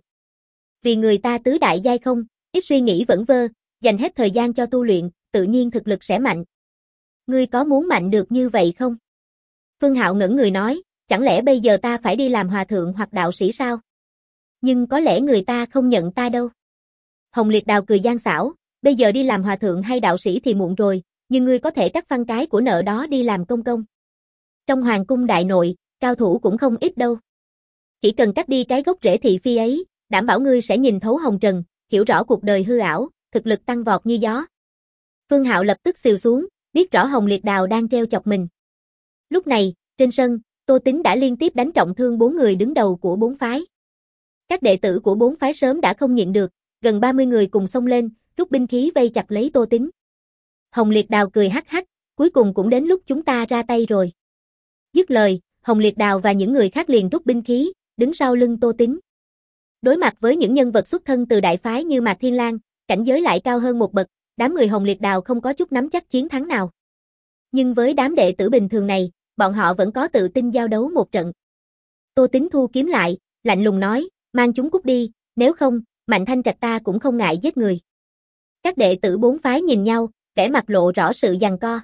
Vì người ta tứ đại giai không, ít suy nghĩ vẩn vơ, dành hết thời gian cho tu luyện, tự nhiên thực lực sẽ mạnh. Ngươi có muốn mạnh được như vậy không? Phương Hạo ngẩn người nói, chẳng lẽ bây giờ ta phải đi làm hòa thượng hoặc đạo sĩ sao? Nhưng có lẽ người ta không nhận ta đâu. Hồng Liệt Đào cười gian xảo, Bây giờ đi làm hòa thượng hay đạo sĩ thì muộn rồi, nhưng ngươi có thể cắt phăng cái của nợ đó đi làm công công. Trong hoàng cung đại nội, cao thủ cũng không ít đâu. Chỉ cần cắt đi cái gốc rễ thị phi ấy, đảm bảo ngươi sẽ nhìn thấu hồng trần, hiểu rõ cuộc đời hư ảo, thực lực tăng vọt như gió. Phương Hạo lập tức xìu xuống, biết rõ Hồng Liệt Đào đang treo chọc mình. Lúc này, trên sân, Tô Tín đã liên tiếp đánh trọng thương bốn người đứng đầu của bốn phái. Các đệ tử của bốn phái sớm đã không nhịn được, gần ba mươi người cùng xông lên, rút binh khí vây chặt lấy Tô Tín. Hồng Liệt Đào cười hắc hắc, cuối cùng cũng đến lúc chúng ta ra tay rồi. Dứt lời, Hồng Liệt Đào và những người khác liền rút binh khí, đứng sau lưng Tô Tín. Đối mặt với những nhân vật xuất thân từ đại phái như Mạc Thiên Lang, cảnh giới lại cao hơn một bậc, đám người Hồng Liệt Đào không có chút nắm chắc chiến thắng nào. Nhưng với đám đệ tử bình thường này, bọn họ vẫn có tự tin giao đấu một trận. Tô Tín thu kiếm lại, lạnh lùng nói, mang chúng cút đi, nếu không, Mạnh Thanh Trạch ta cũng không ngại giết người. Các đệ tử bốn phái nhìn nhau, vẻ mặt lộ rõ sự giằng co.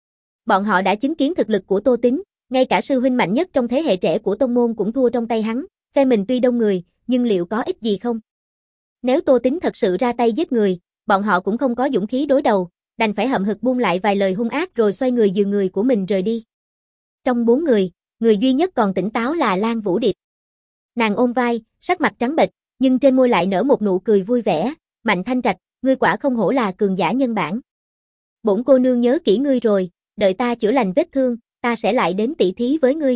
Bọn họ đã chứng kiến thực lực của Tô Tín, ngay cả sư huynh mạnh nhất trong thế hệ trẻ của tông môn cũng thua trong tay hắn, phe mình tuy đông người, nhưng liệu có ích gì không? Nếu Tô Tín thật sự ra tay giết người, bọn họ cũng không có dũng khí đối đầu, đành phải hậm hực buông lại vài lời hung ác rồi xoay người dìu người của mình rời đi. Trong bốn người, người duy nhất còn tỉnh táo là Lan Vũ Điệp. Nàng ôm vai, sắc mặt trắng bệch, nhưng trên môi lại nở một nụ cười vui vẻ, Mạnh Thanh Trạch, ngươi quả không hổ là cường giả nhân bản. Bổn cô nương nhớ kỹ ngươi rồi, đợi ta chữa lành vết thương, ta sẽ lại đến tỷ thí với ngươi.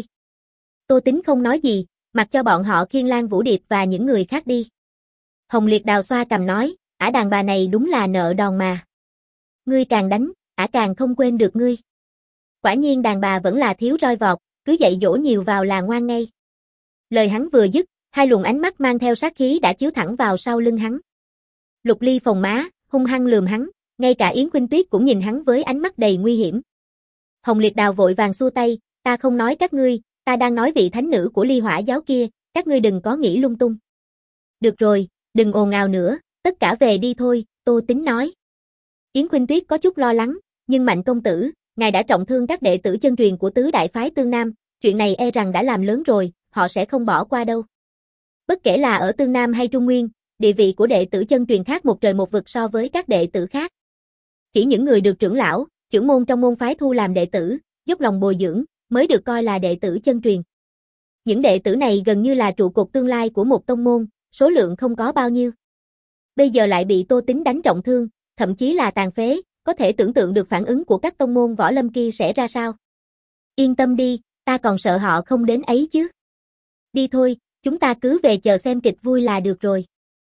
Tô Tín không nói gì, mặc cho bọn họ khiêng Lan Vũ Điệp và những người khác đi. Hồng Liệt Đào xoa cằm nói, ả đàn bà này đúng là nợ đòn mà. Ngươi càng đánh, ả càng không quên được ngươi. Quả nhiên đàn bà vẫn là thiếu roi vọt, cứ dạy dỗ nhiều vào là ngoan ngay. Lời hắn vừa dứt, hai luồng ánh mắt mang theo sát khí đã chiếu thẳng vào sau lưng hắn. Lục Ly phồng má, hung hăng lườm hắn, ngay cả Yến Khuynh Tuyết cũng nhìn hắn với ánh mắt đầy nguy hiểm. Hồng Liệt Đào vội vàng xua tay, ta không nói các ngươi, ta đang nói vị thánh nữ của Ly Hỏa giáo kia, các ngươi đừng có nghĩ lung tung. Được rồi, đừng ồn ào nữa, tất cả về đi thôi, Tô Tín nói. Yến Khuynh Tuyết có chút lo lắng, nhưng Mạnh công tử, ngài đã trọng thương các đệ tử chân truyền của tứ đại phái Tương Nam, chuyện này e rằng đã làm lớn rồi, họ sẽ không bỏ qua đâu. Bất kể là ở Tương Nam hay Trung Nguyên, địa vị của đệ tử chân truyền khác một trời một vực so với các đệ tử khác. Chỉ những người được trưởng lão, trưởng môn trong môn phái thu làm đệ tử, dốc lòng bồi dưỡng, mới được coi là đệ tử chân truyền. Những đệ tử này gần như là trụ cột tương lai của một tông môn, số lượng không có bao nhiêu. Bây giờ lại bị Tô Tín đánh trọng thương, thậm chí là tàn phế, có thể tưởng tượng được phản ứng của các tông môn võ lâm kia sẽ ra sao. Yên tâm đi, ta còn sợ họ không đến ấy chứ. Đi thôi, chúng ta cứ về chờ xem kịch vui là được rồi.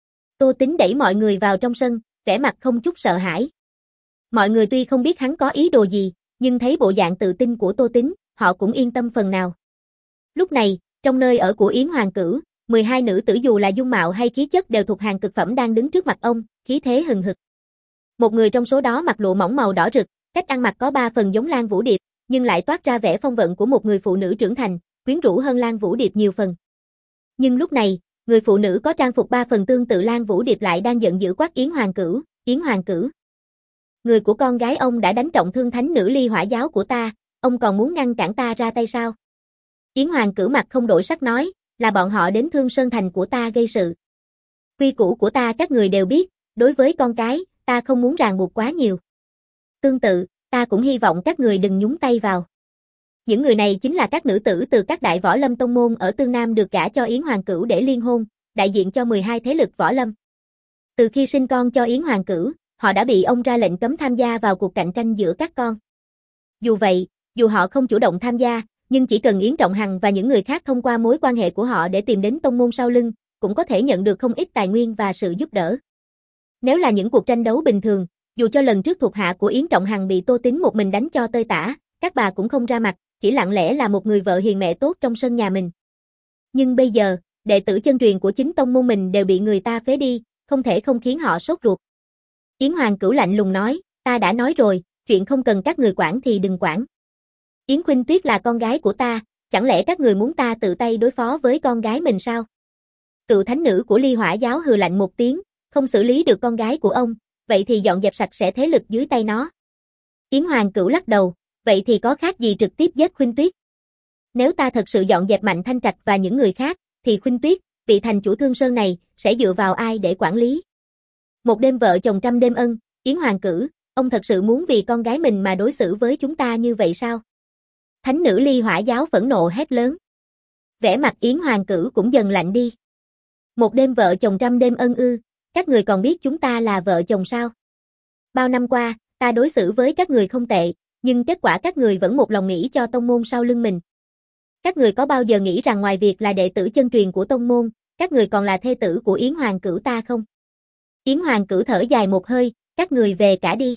Tô Tín đẩy mọi người vào trong sân, vẻ mặt không chút sợ hãi. Mọi người tuy không biết hắn có ý đồ gì, nhưng thấy bộ dạng tự tin của Tô Tín, họ cũng yên tâm phần nào. Lúc này, trong nơi ở của Yến Hoàng Cửu, mười hai nữ tử dù là dung mạo hay khí chất đều thuộc hàng cực phẩm đang đứng trước mặt ông, khí thế hừng hực. Một người trong số đó mặc lụa mỏng màu đỏ rực, cách ăn mặc có ba phần giống Lan Vũ Điệp, nhưng lại toát ra vẻ phong vận của một người phụ nữ trưởng thành, quyến rũ hơn Lan Vũ Điệp nhiều phần. Nhưng lúc này, người phụ nữ có trang phục ba phần tương tự Lan Vũ Điệp lại đang giận dữ quát Yến Hoàng Cửu, Yến Hoàng Cửu. Người của con gái ông đã đánh trọng thương thánh nữ Ly Hỏa giáo của ta, ông còn muốn ngăn cản ta ra tay sao? Yến Hoàng Cửu mặt không đổi sắc nói, là bọn họ đến Thương Sơn thành của ta gây sự. Quy củ của ta các người đều biết, đối với con cái, ta không muốn ràng buộc quá nhiều. Tương tự, ta cũng hy vọng các người đừng nhúng tay vào. Những người này chính là các nữ tử từ các đại võ lâm tông môn ở Tương Nam được gả cho Yến Hoàng Cửu để liên hôn, đại diện cho mười hai thế lực võ lâm. Từ khi sinh con cho Yến Hoàng Cửu, họ đã bị ông ra lệnh cấm tham gia vào cuộc cạnh tranh giữa các con. Dù vậy, dù họ không chủ động tham gia, nhưng chỉ cần Yến Trọng Hằng và những người khác thông qua mối quan hệ của họ để tìm đến tông môn sau lưng, cũng có thể nhận được không ít tài nguyên và sự giúp đỡ. Nếu là những cuộc tranh đấu bình thường, dù cho lần trước thuộc hạ của Yến Trọng Hằng bị Tô Tín một mình đánh cho tơi tả, các bà cũng không ra mặt, chỉ lặng lẽ là một người vợ hiền mẹ tốt trong sân nhà mình. Nhưng bây giờ, đệ tử chân truyền của chính tông môn mình đều bị người ta phế đi, không thể không khiến họ sốt ruột. Yến Hoàng Cửu lạnh lùng nói, ta đã nói rồi, chuyện không cần các người quản thì đừng quản. Yến Khuynh Tuyết là con gái của ta, chẳng lẽ các người muốn ta tự tay đối phó với con gái mình sao? Cựu thánh nữ của Ly Hỏa giáo hừ lạnh một tiếng, không xử lý được con gái của ông, vậy thì dọn dẹp sạch sẽ thế lực dưới tay nó. Yến Hoàng Cửu lắc đầu, vậy thì có khác gì trực tiếp giết Khuynh Tuyết? Nếu ta thật sự dọn dẹp Mạnh Thanh Trạch và những người khác, thì Khuynh Tuyết, vị thành chủ Thương Sơn này, sẽ dựa vào ai để quản lý? Một đêm vợ chồng trăm đêm ân, Yến Hoàng Cử, ông thật sự muốn vì con gái mình mà đối xử với chúng ta như vậy sao? Thánh nữ Ly Hỏa giáo phẫn nộ hét lớn. Vẻ mặt Yến Hoàng Cử cũng dần lạnh đi. Một đêm vợ chồng trăm đêm ân ư, các người còn biết chúng ta là vợ chồng sao? Bao năm qua, ta đối xử với các người không tệ, nhưng kết quả các người vẫn một lòng nghĩ cho tông môn sau lưng mình. Các người có bao giờ nghĩ rằng ngoài việc là đệ tử chân truyền của tông môn, các người còn là thê tử của Yến Hoàng Cửu ta không? Yến Hoàng Cửu thở dài một hơi, các người về cả đi.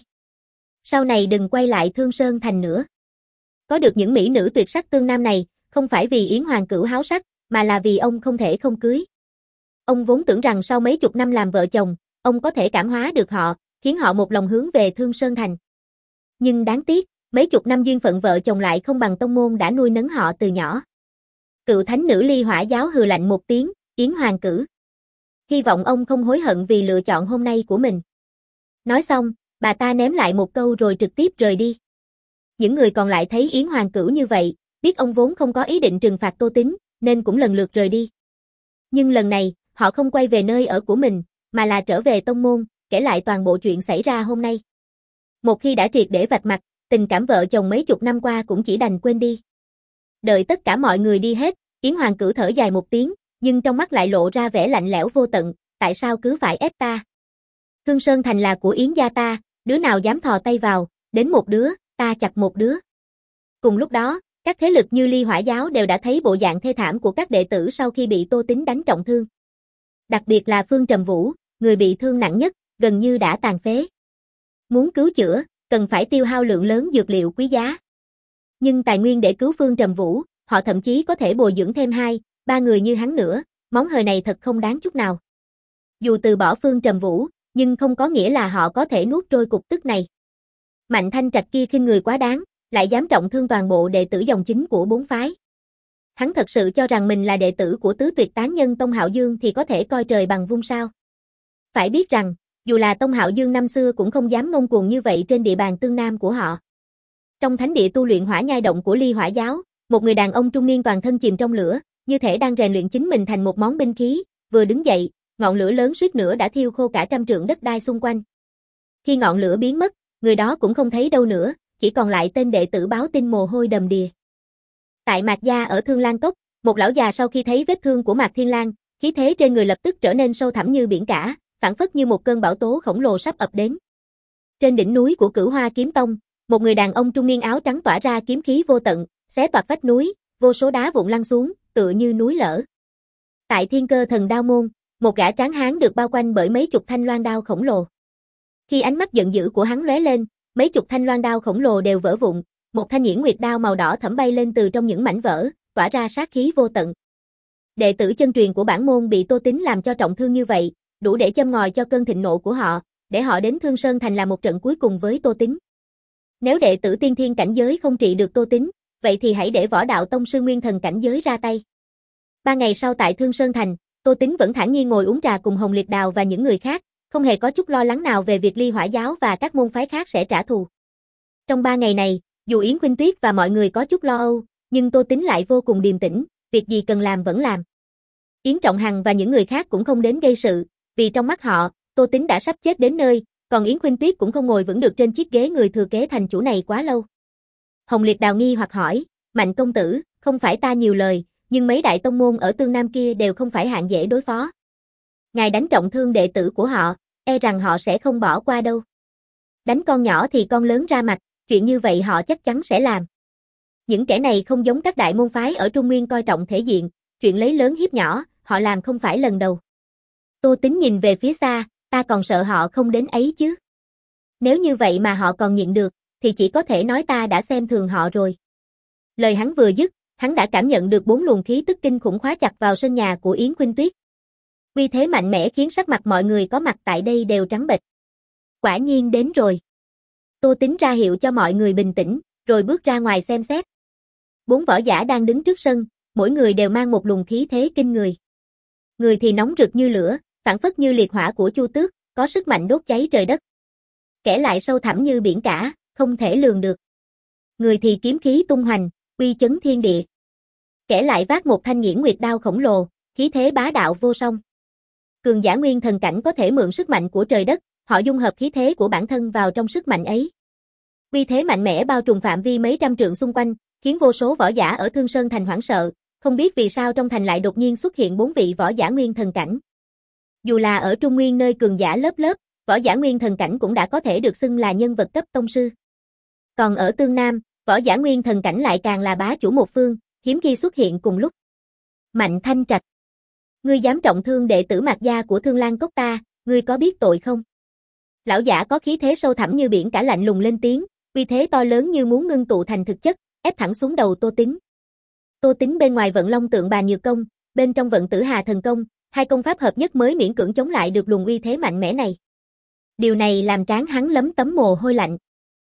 Sau này đừng quay lại Thương Sơn Thành nữa. Có được những mỹ nữ tuyệt sắc tương nam này, không phải vì Yến Hoàng Cửu háo sắc, mà là vì ông không thể không cưới. Ông vốn tưởng rằng sau mấy chục năm làm vợ chồng, ông có thể cảm hóa được họ, khiến họ một lòng hướng về Thương Sơn Thành. Nhưng đáng tiếc, mấy chục năm duyên phận vợ chồng lại không bằng tông môn đã nuôi nấng họ từ nhỏ. Cựu thánh nữ Ly Hỏa giáo hừ lạnh một tiếng, Yến Hoàng Cử. Hy vọng ông không hối hận vì lựa chọn hôm nay của mình. Nói xong, bà ta ném lại một câu rồi trực tiếp rời đi. Những người còn lại thấy Yến Hoàng Cửu như vậy, biết ông vốn không có ý định trừng phạt Tô Tín, nên cũng lần lượt rời đi. Nhưng lần này, họ không quay về nơi ở của mình, mà là trở về tông môn, kể lại toàn bộ chuyện xảy ra hôm nay. Một khi đã triệt để vạch mặt, tình cảm vợ chồng mấy chục năm qua cũng chỉ đành quên đi. Đợi tất cả mọi người đi hết, Yến Hoàng Cửu thở dài một tiếng, nhưng trong mắt lại lộ ra vẻ lạnh lẽo vô tận, tại sao cứ phải ép ta? Thương Sơn Thành là của Yến gia ta, đứa nào dám thò tay vào, đến một đứa, ta chặt một đứa. Cùng lúc đó, các thế lực như Ly Hỏa giáo đều đã thấy bộ dạng thê thảm của các đệ tử sau khi bị Tô Tín đánh trọng thương. Đặc biệt là Phương Trầm Vũ, người bị thương nặng nhất, gần như đã tàn phế. Muốn cứu chữa, cần phải tiêu hao lượng lớn dược liệu quý giá. Nhưng tài nguyên để cứu Phương Trầm Vũ, họ thậm chí có thể bồi dưỡng thêm hai, ba người như hắn nữa, món hời này thật không đáng chút nào. Dù từ bỏ Phương Trầm Vũ, nhưng không có nghĩa là họ có thể nuốt trôi cục tức này. Mạnh Thanh Trạch kia khinh người quá đáng, lại dám trọng thương toàn bộ đệ tử dòng chính của bốn phái. Hắn thật sự cho rằng mình là đệ tử của tứ tuyệt tán nhân Tông Hạo Dương thì có thể coi trời bằng vung sao. Phải biết rằng, dù là Tông Hạo Dương năm xưa cũng không dám ngông cuồng như vậy trên địa bàn tương nam của họ. Trong thánh địa tu luyện hỏa nhai động của Ly Hỏa giáo, một người đàn ông trung niên toàn thân chìm trong lửa, như thể đang rèn luyện chính mình thành một món binh khí, vừa đứng dậy, ngọn lửa lớn suýt nữa đã thiêu khô cả trăm trượng đất đai xung quanh. Khi ngọn lửa biến mất, người đó cũng không thấy đâu nữa, chỉ còn lại tên đệ tử báo tin mồ hôi đầm đìa. Tại Mạc gia ở Thương Lan Cốc, một lão già sau khi thấy vết thương của Mạc Thiên Lang, khí thế trên người lập tức trở nên sâu thẳm như biển cả, phảng phất như một cơn bão tố khổng lồ sắp ập đến. Trên đỉnh núi của Cửu Hoa Kiếm Tông, một người đàn ông trung niên áo trắng tỏa ra kiếm khí vô tận, xé toạc vách núi, vô số đá vụn lăn xuống, tựa như núi lở. Tại Thiên Cơ Thần Đao môn, một gã tráng hán được bao quanh bởi mấy chục thanh loan đao khổng lồ. Khi ánh mắt giận dữ của hắn lóe lên, mấy chục thanh loan đao khổng lồ đều vỡ vụn, một thanh Nhiễn Nguyệt đao màu đỏ thẫm bay lên từ trong những mảnh vỡ, tỏa ra sát khí vô tận. Đệ tử chân truyền của bản môn bị Tô Tín làm cho trọng thương như vậy, đủ để châm ngòi cho cơn thịnh nộ của họ, để họ đến Thương Sơn Thành làm một trận cuối cùng với Tô Tín. Nếu đệ tử tiên thiên cảnh giới không trị được Tô Tín, vậy thì hãy để Võ Đạo Tông sư nguyên thần cảnh giới ra tay. Ba ngày sau tại Thương Sơn Thành, Tô Tín vẫn thản nhiên ngồi uống trà cùng Hồng Liệt Đào và những người khác, không hề có chút lo lắng nào về việc Ly Hỏa giáo và các môn phái khác sẽ trả thù. Trong ba ngày này, dù Yến Khuynh Tuyết và mọi người có chút lo âu, nhưng Tô Tín lại vô cùng điềm tĩnh, việc gì cần làm vẫn làm. Yến Trọng Hằng và những người khác cũng không đến gây sự, vì trong mắt họ, Tô Tín đã sắp chết đến nơi, còn Yến Khuynh Tuyết cũng không ngồi vững được trên chiếc ghế người thừa kế thành chủ này quá lâu. Hồng Liệt Đào nghi hoặc hỏi, Mạnh công tử, không phải ta nhiều lời, nhưng mấy đại tông môn ở Tương Nam kia đều không phải hạng dễ đối phó. Ngài đánh trọng thương đệ tử của họ, e rằng họ sẽ không bỏ qua đâu. Đánh con nhỏ thì con lớn ra mặt, chuyện như vậy họ chắc chắn sẽ làm. Những kẻ này không giống các đại môn phái ở Trung Nguyên coi trọng thể diện, chuyện lấy lớn hiếp nhỏ, họ làm không phải lần đầu. Tô Tín nhìn về phía xa, ta còn sợ họ không đến ấy chứ. Nếu như vậy mà họ còn nhịn được, thì chỉ có thể nói ta đã xem thường họ rồi. Lời hắn vừa dứt, hắn đã cảm nhận được bốn luồng khí tức kinh khủng khóa chặt vào sân nhà của Yến Khuynh Tuyết. Uy thế mạnh mẽ khiến sắc mặt mọi người có mặt tại đây đều trắng bệch. Quả nhiên đến rồi. Tô Tín ra hiệu cho mọi người bình tĩnh, rồi bước ra ngoài xem xét. Bốn võ giả đang đứng trước sân, mỗi người đều mang một luồng khí thế kinh người. Người thì nóng rực như lửa, phảng phất như liệt hỏa của Chu Tước, có sức mạnh đốt cháy trời đất. Kẻ lại sâu thẳm như biển cả, không thể lường được. Người thì kiếm khí tung hoành, uy chấn thiên địa. Kẻ lại vác một thanh Nhiễn Nguyệt đao khổng lồ, khí thế bá đạo vô song. Cường giả nguyên thần cảnh có thể mượn sức mạnh của trời đất, họ dung hợp khí thế của bản thân vào trong sức mạnh ấy. Uy thế mạnh mẽ bao trùm phạm vi mấy trăm trượng xung quanh, khiến vô số võ giả ở Thương Sơn Thành hoảng sợ, không biết vì sao trong thành lại đột nhiên xuất hiện bốn vị võ giả nguyên thần cảnh. Dù là ở Trung Nguyên nơi cường giả lớp lớp, võ giả nguyên thần cảnh cũng đã có thể được xưng là nhân vật cấp tông sư. Còn ở Tương Nam, võ giả nguyên thần cảnh lại càng là bá chủ một phương, hiếm khi xuất hiện cùng lúc. Mạnh Thanh Trạch, ngươi dám trọng thương đệ tử Mạc gia của Thương Lan Cốc ta, ngươi có biết tội không? Lão giả có khí thế sâu thẳm như biển cả lạnh lùng lên tiếng, uy thế to lớn như muốn ngưng tụ thành thực chất, ép thẳng xuống đầu Tô Tín. Tô Tín bên ngoài vận Long Tượng Bà Nhược Công, bên trong vận Tử Hà Thần Công, hai công pháp hợp nhất mới miễn cưỡng chống lại được luồng uy thế mạnh mẽ này. Điều này làm trán hắn lấm tấm mồ hôi lạnh.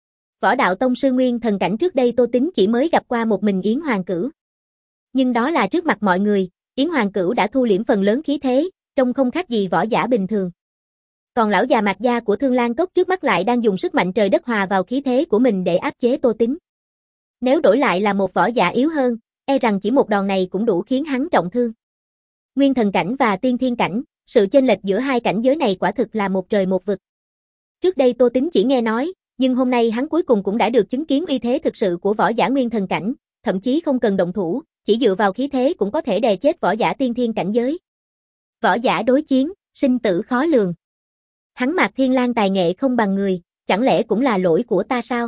Võ đạo tông sư nguyên thần cảnh trước đây Tô Tín chỉ mới gặp qua một mình Yến Hoàng Cửu. Nhưng đó là trước mặt mọi người, Yến Hoàng Cửu đã thu liễm phần lớn khí thế, trông không khác gì võ giả bình thường. Còn lão già Mạc gia của Thương Lan Cốc trước mắt lại đang dùng sức mạnh trời đất hòa vào khí thế của mình để áp chế Tô Tín. Nếu đổi lại là một võ giả yếu hơn, e rằng chỉ một đòn này cũng đủ khiến hắn trọng thương. Nguyên thần cảnh và tiên thiên cảnh, sự chênh lệch giữa hai cảnh giới này quả thực là một trời một vực. Trước đây Tô Tín chỉ nghe nói, nhưng hôm nay hắn cuối cùng cũng đã được chứng kiến uy thế thực sự của võ giả nguyên thần cảnh, thậm chí không cần động thủ, chỉ dựa vào khí thế cũng có thể đè chết võ giả tiên thiên cảnh giới. Võ giả đối chiến, sinh tử khó lường. Hắn Mạc Thiên Lang tài nghệ không bằng người, chẳng lẽ cũng là lỗi của ta sao?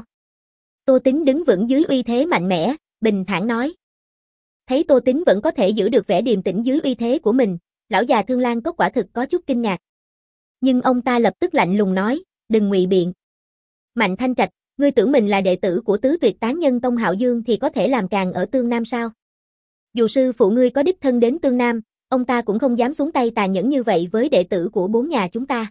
Tô Tín đứng vững dưới uy thế mạnh mẽ, bình thản nói. Thấy Tô Tín vẫn có thể giữ được vẻ điềm tĩnh dưới uy thế của mình, lão già Thương Lan Cốc quả thực có chút kinh ngạc. Nhưng ông ta lập tức lạnh lùng nói, đừng ngụy biện. Mạnh Thanh Trạch, ngươi tưởng mình là đệ tử của tứ tuyệt tán nhân Tông Hạo Dương thì có thể làm càn ở Tương Nam sao? Dù sư phụ ngươi có đích thân đến Tương Nam, ông ta cũng không dám xuống tay tàn nhẫn như vậy với đệ tử của bốn nhà chúng ta.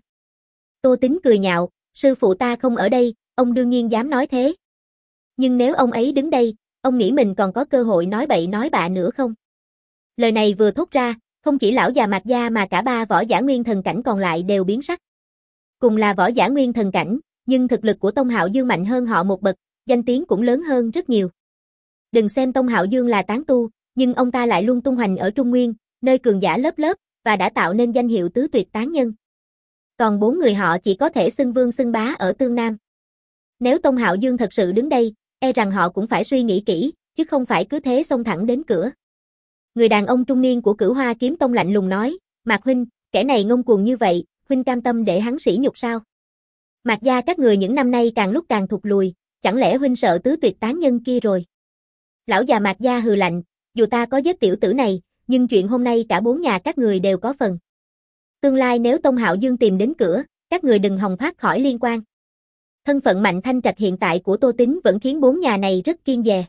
Tô Tín cười nhạo, sư phụ ta không ở đây, ông đương nhiên dám nói thế. Nhưng nếu ông ấy đứng đây, ông nghĩ mình còn có cơ hội nói bậy nói bạ nữa không? Lời này vừa thốt ra, không chỉ lão già Mạc gia mà cả ba võ giả nguyên thần cảnh còn lại đều biến sắc. Cùng là võ giả nguyên thần cảnh, nhưng thực lực của Tông Hạo Dương mạnh hơn họ một bậc, danh tiếng cũng lớn hơn rất nhiều. Đừng xem Tông Hạo Dương là tán tu, nhưng ông ta lại luôn tung hoành ở Trung Nguyên, nơi cường giả lớp lớp, và đã tạo nên danh hiệu tứ tuyệt tán nhân. Còn bốn người họ chỉ có thể xưng vương xưng bá ở Tương Nam. Nếu Tông Hạo Dương thật sự đứng đây, e rằng họ cũng phải suy nghĩ kỹ, chứ không phải cứ thế xông thẳng đến cửa. Người đàn ông trung niên của Cửu Hoa Kiếm Tông lạnh lùng nói, Mạc huynh, kẻ này ngông cuồng như vậy, huynh cam tâm để hắn sỉ nhục sao? Mạc gia các người những năm nay càng lúc càng thụt lùi, chẳng lẽ huynh sợ tứ tuyệt tán nhân kia rồi? Lão già Mạc gia hừ lạnh, dù ta có giết tiểu tử này, nhưng chuyện hôm nay cả bốn nhà các người đều có phần. Tương lai nếu Tông Hạo Dương tìm đến cửa, các người đừng hòng thoát khỏi liên quan. Thân phận Mạnh Thanh Trạch hiện tại của Tô Tín vẫn khiến bốn nhà này rất kiêng dè.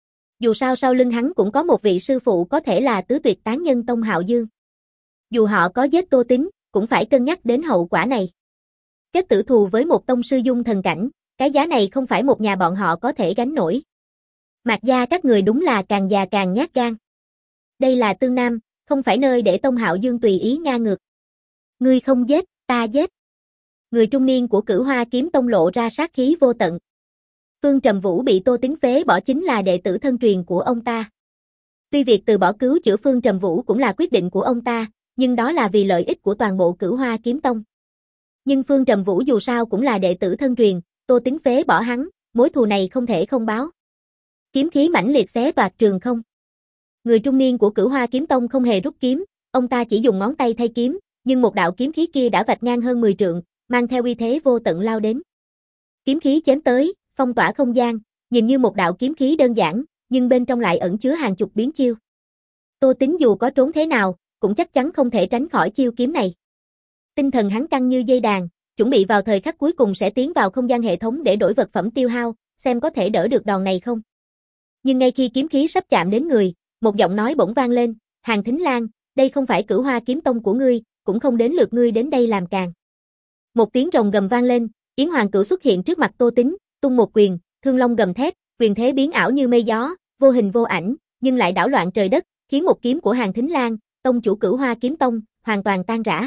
Dù sao sau lưng hắn cũng có một vị sư phụ có thể là tứ tuyệt tán nhân Tông Hạo Dương. Dù họ có giết Tô Tín, cũng phải cân nhắc đến hậu quả này. Kết tử thù với một tông sư dung thần cảnh, cái giá này không phải một nhà bọn họ có thể gánh nổi. Mạc gia các người đúng là càng già càng nhát gan. Đây là Tương Nam, không phải nơi để Tông Hạo Dương tùy ý ngang ngược. Ngươi không giết, ta giết. Người trung niên của Cửu Hoa Kiếm Tông lộ ra sát khí vô tận. Phương Trầm Vũ bị Tô Tín phế bỏ chính là đệ tử thân truyền của ông ta. Tuy việc từ bỏ cứu chữa Phương Trầm Vũ cũng là quyết định của ông ta, nhưng đó là vì lợi ích của toàn bộ Cửu Hoa Kiếm Tông. Nhưng Phương Trầm Vũ dù sao cũng là đệ tử thân truyền, Tô Tín phế bỏ hắn, mối thù này không thể không báo. Kiếm khí mãnh liệt xé toạc trường không. Người trung niên của Cửu Hoa Kiếm Tông không hề rút kiếm, ông ta chỉ dùng ngón tay thay kiếm, nhưng một đạo kiếm khí kia đã vạch ngang hơn mười trượng, mang theo uy thế vô tận lao đến. Kiếm khí chém tới, phong tỏa không gian, nhìn như một đạo kiếm khí đơn giản, nhưng bên trong lại ẩn chứa hàng chục biến chiêu. Tô Tín dù có trốn thế nào, cũng chắc chắn không thể tránh khỏi chiêu kiếm này. Tinh thần hắn căng như dây đàn, chuẩn bị vào thời khắc cuối cùng sẽ tiến vào không gian hệ thống để đổi vật phẩm tiêu hao, xem có thể đỡ được đòn này không. Nhưng ngay khi kiếm khí sắp chạm đến người, một giọng nói bỗng vang lên, Hàn Thính Lang, đây không phải Cửu Hoa Kiếm Tông của ngươi, cũng không đến lượt ngươi đến đây làm càn. Một tiếng rồng gầm vang lên, Yến Hoàng Cửu xuất hiện trước mặt Tô Tín, tung một quyền, thương long gầm thét, quyền thế biến ảo như mây gió, vô hình vô ảnh, nhưng lại đảo loạn trời đất, khiến một kiếm của Hàn Thính Lang, tông chủ Cửu Hoa Kiếm Tông, hoàn toàn tan rã.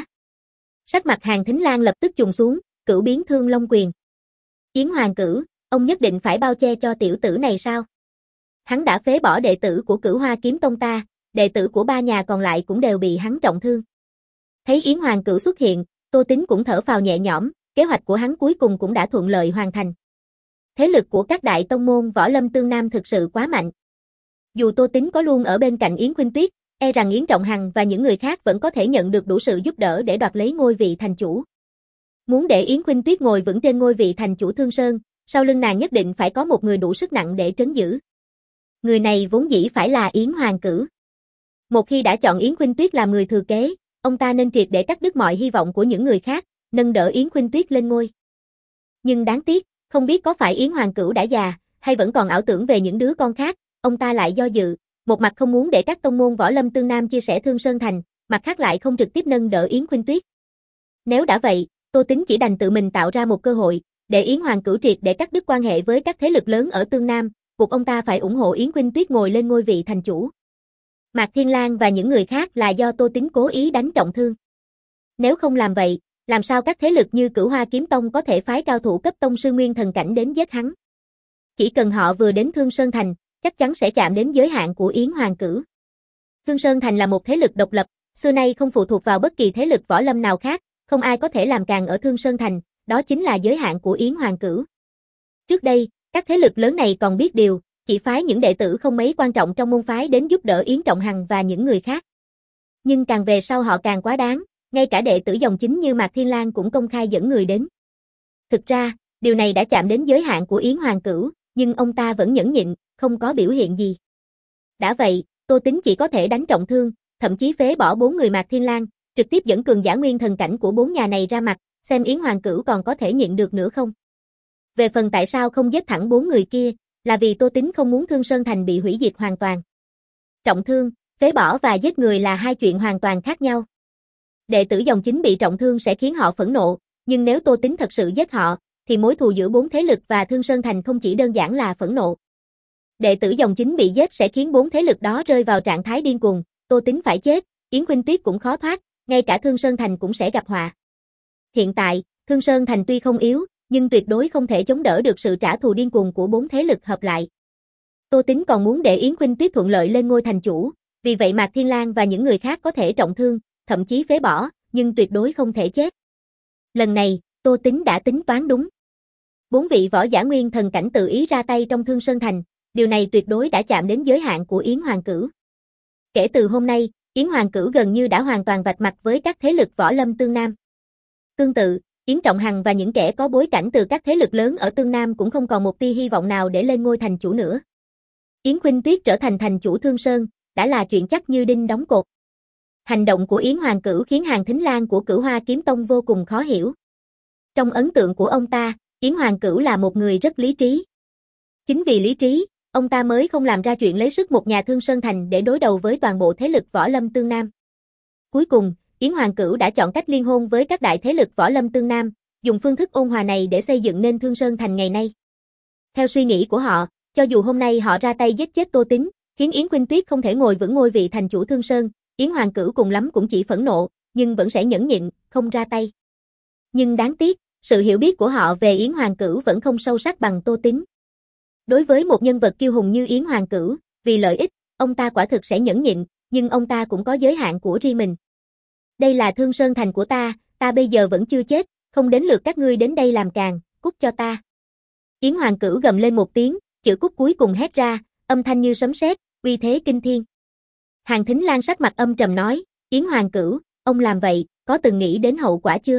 Sắc mặt Hàn Thính Lang lập tức trùng xuống, cửu biến thương long quyền. Yến Hoàng Cửu, ông nhất định phải bao che cho tiểu tử này sao? Hắn đã phế bỏ đệ tử của Cửu Hoa Kiếm Tông ta, đệ tử của ba nhà còn lại cũng đều bị hắn trọng thương. Thấy Yến Hoàng Cửu xuất hiện, Tô Tín cũng thở phào nhẹ nhõm, kế hoạch của hắn cuối cùng cũng đã thuận lợi hoàn thành. Thế lực của các đại tông môn võ lâm tương nam thực sự quá mạnh. Dù Tô Tín có luôn ở bên cạnh Yến Khuynh Tuyết, e rằng Yến Trọng Hằng và những người khác vẫn có thể nhận được đủ sự giúp đỡ để đoạt lấy ngôi vị thành chủ. Muốn để Yến Khuynh Tuyết ngồi vững trên ngôi vị thành chủ Thương Sơn, sau lưng nàng nhất định phải có một người đủ sức nặng để trấn giữ. Người này vốn dĩ phải là Yến Hoàng Cử. Một khi đã chọn Yến Khuynh Tuyết làm người thừa kế, ông ta nên triệt để cắt đứt mọi hy vọng của những người khác, nâng đỡ Yến Khuynh Tuyết lên ngôi. Nhưng đáng tiếc, không biết có phải Yến Hoàng Cửu đã già, hay vẫn còn ảo tưởng về những đứa con khác, ông ta lại do dự, một mặt không muốn để các tông môn võ lâm tương nam chia sẻ Thương Sơn Thành, mặt khác lại không trực tiếp nâng đỡ Yến Khuynh Tuyết. Nếu đã vậy, Tô Tín chỉ đành tự mình tạo ra một cơ hội, để Yến Hoàng Cửu triệt để cắt đứt quan hệ với các thế lực lớn ở Tương Nam, buộc ông ta phải ủng hộ Yến Khuynh Tuyết ngồi lên ngôi vị thành chủ. Mạc Thiên Lang và những người khác là do Tô Tín cố ý đánh trọng thương. Nếu không làm vậy, làm sao các thế lực như Cửu Hoa Kiếm Tông có thể phái cao thủ cấp tông sư nguyên thần cảnh đến giết hắn? Chỉ cần họ vừa đến Thương Sơn Thành, chắc chắn sẽ chạm đến giới hạn của Yến Hoàng Cửu. Thương Sơn Thành là một thế lực độc lập, xưa nay không phụ thuộc vào bất kỳ thế lực võ lâm nào khác, không ai có thể làm càn ở Thương Sơn Thành, đó chính là giới hạn của Yến Hoàng Cửu. Trước đây, các thế lực lớn này còn biết điều, chỉ phái những đệ tử không mấy quan trọng trong môn phái đến giúp đỡ Yến Trọng Hằng và những người khác. Nhưng càng về sau họ càng quá đáng, ngay cả đệ tử dòng chính như Mạc Thiên Lang cũng công khai dẫn người đến. Thực ra, điều này đã chạm đến giới hạn của Yến Hoàng Cửu, nhưng ông ta vẫn nhẫn nhịn, không có biểu hiện gì. Đã vậy, Tô Tín chỉ có thể đánh trọng thương, thậm chí phế bỏ bốn người Mạc Thiên Lang, trực tiếp dẫn cường giả nguyên thần cảnh của bốn nhà này ra mặt, xem Yến Hoàng Cửu còn có thể nhịn được nữa không. Về phần tại sao không giết thẳng bốn người kia, là vì Tô Tín không muốn Thương Sơn Thành bị hủy diệt hoàn toàn. Trọng thương, phế bỏ và giết người là hai chuyện hoàn toàn khác nhau. Đệ tử dòng chính bị trọng thương sẽ khiến họ phẫn nộ, nhưng nếu Tô Tín thật sự giết họ, thì mối thù giữa bốn thế lực và Thương Sơn Thành không chỉ đơn giản là phẫn nộ. Đệ tử dòng chính bị giết sẽ khiến bốn thế lực đó rơi vào trạng thái điên cuồng, Tô Tín phải chết, Yến Khuynh Tuyết cũng khó thoát, ngay cả Thương Sơn Thành cũng sẽ gặp họa. Hiện tại, Thương Sơn Thành tuy không yếu, nhưng tuyệt đối không thể chống đỡ được sự trả thù điên cuồng của bốn thế lực hợp lại. Tô Tín còn muốn để Yến Khuynh Tuyết thuận lợi lên ngôi thành chủ, vì vậy Mạc Thiên Lang và những người khác có thể trọng thương, thậm chí phế bỏ, nhưng tuyệt đối không thể chết. Lần này, Tô Tín đã tính toán đúng. Bốn vị võ giả nguyên thần cảnh tự ý ra tay trong Thương Sơn Thành, điều này tuyệt đối đã chạm đến giới hạn của Yến Hoàng Cửu. Kể từ hôm nay, Yến Hoàng Cửu gần như đã hoàn toàn vạch mặt với các thế lực võ lâm Tương Nam. Tương tự, Yến Trọng Hằng và những kẻ có bối cảnh từ các thế lực lớn ở Tương Nam cũng không còn một tia hy vọng nào để lên ngôi thành chủ nữa. Yến Khuynh Tuyết trở thành thành chủ Thương Sơn, đã là chuyện chắc như đinh đóng cột. Hành động của Yến Hoàng Cửu khiến Hàn Thính Lan của Cửu Hoa Kiếm Tông vô cùng khó hiểu. Trong ấn tượng của ông ta, Yến Hoàng Cửu là một người rất lý trí. Chính vì lý trí, ông ta mới không làm ra chuyện lấy sức một nhà Thương Sơn Thành để đối đầu với toàn bộ thế lực võ lâm Tương Nam. Cuối cùng, Yến Hoàng Cửu đã chọn cách liên hôn với các đại thế lực võ lâm Tương Nam, dùng phương thức ôn hòa này để xây dựng nên Thương Sơn Thành ngày nay. Theo suy nghĩ của họ, cho dù hôm nay họ ra tay giết chết Tô Tín, khiến Yến Khuynh Tuyết không thể ngồi vững ngôi vị thành chủ Thương Sơn, Yến Hoàng Cửu cùng lắm cũng chỉ phẫn nộ, nhưng vẫn sẽ nhẫn nhịn, không ra tay. Nhưng đáng tiếc, sự hiểu biết của họ về Yến Hoàng Cửu vẫn không sâu sắc bằng Tô Tín. Đối với một nhân vật kiêu hùng như Yến Hoàng Cửu, vì lợi ích, ông ta quả thực sẽ nhẫn nhịn, nhưng ông ta cũng có giới hạn của riêng mình. Đây là Thương Sơn Thành của ta, ta bây giờ vẫn chưa chết, không đến lượt các ngươi đến đây làm càn, cút cho ta. Yến Hoàng Cửu gầm lên một tiếng, chữ cút cuối cùng hét ra, âm thanh như sấm sét, uy thế kinh thiên. Hàn Thính Lan sắc mặt âm trầm nói, Yến Hoàng Cửu, ông làm vậy, có từng nghĩ đến hậu quả chưa?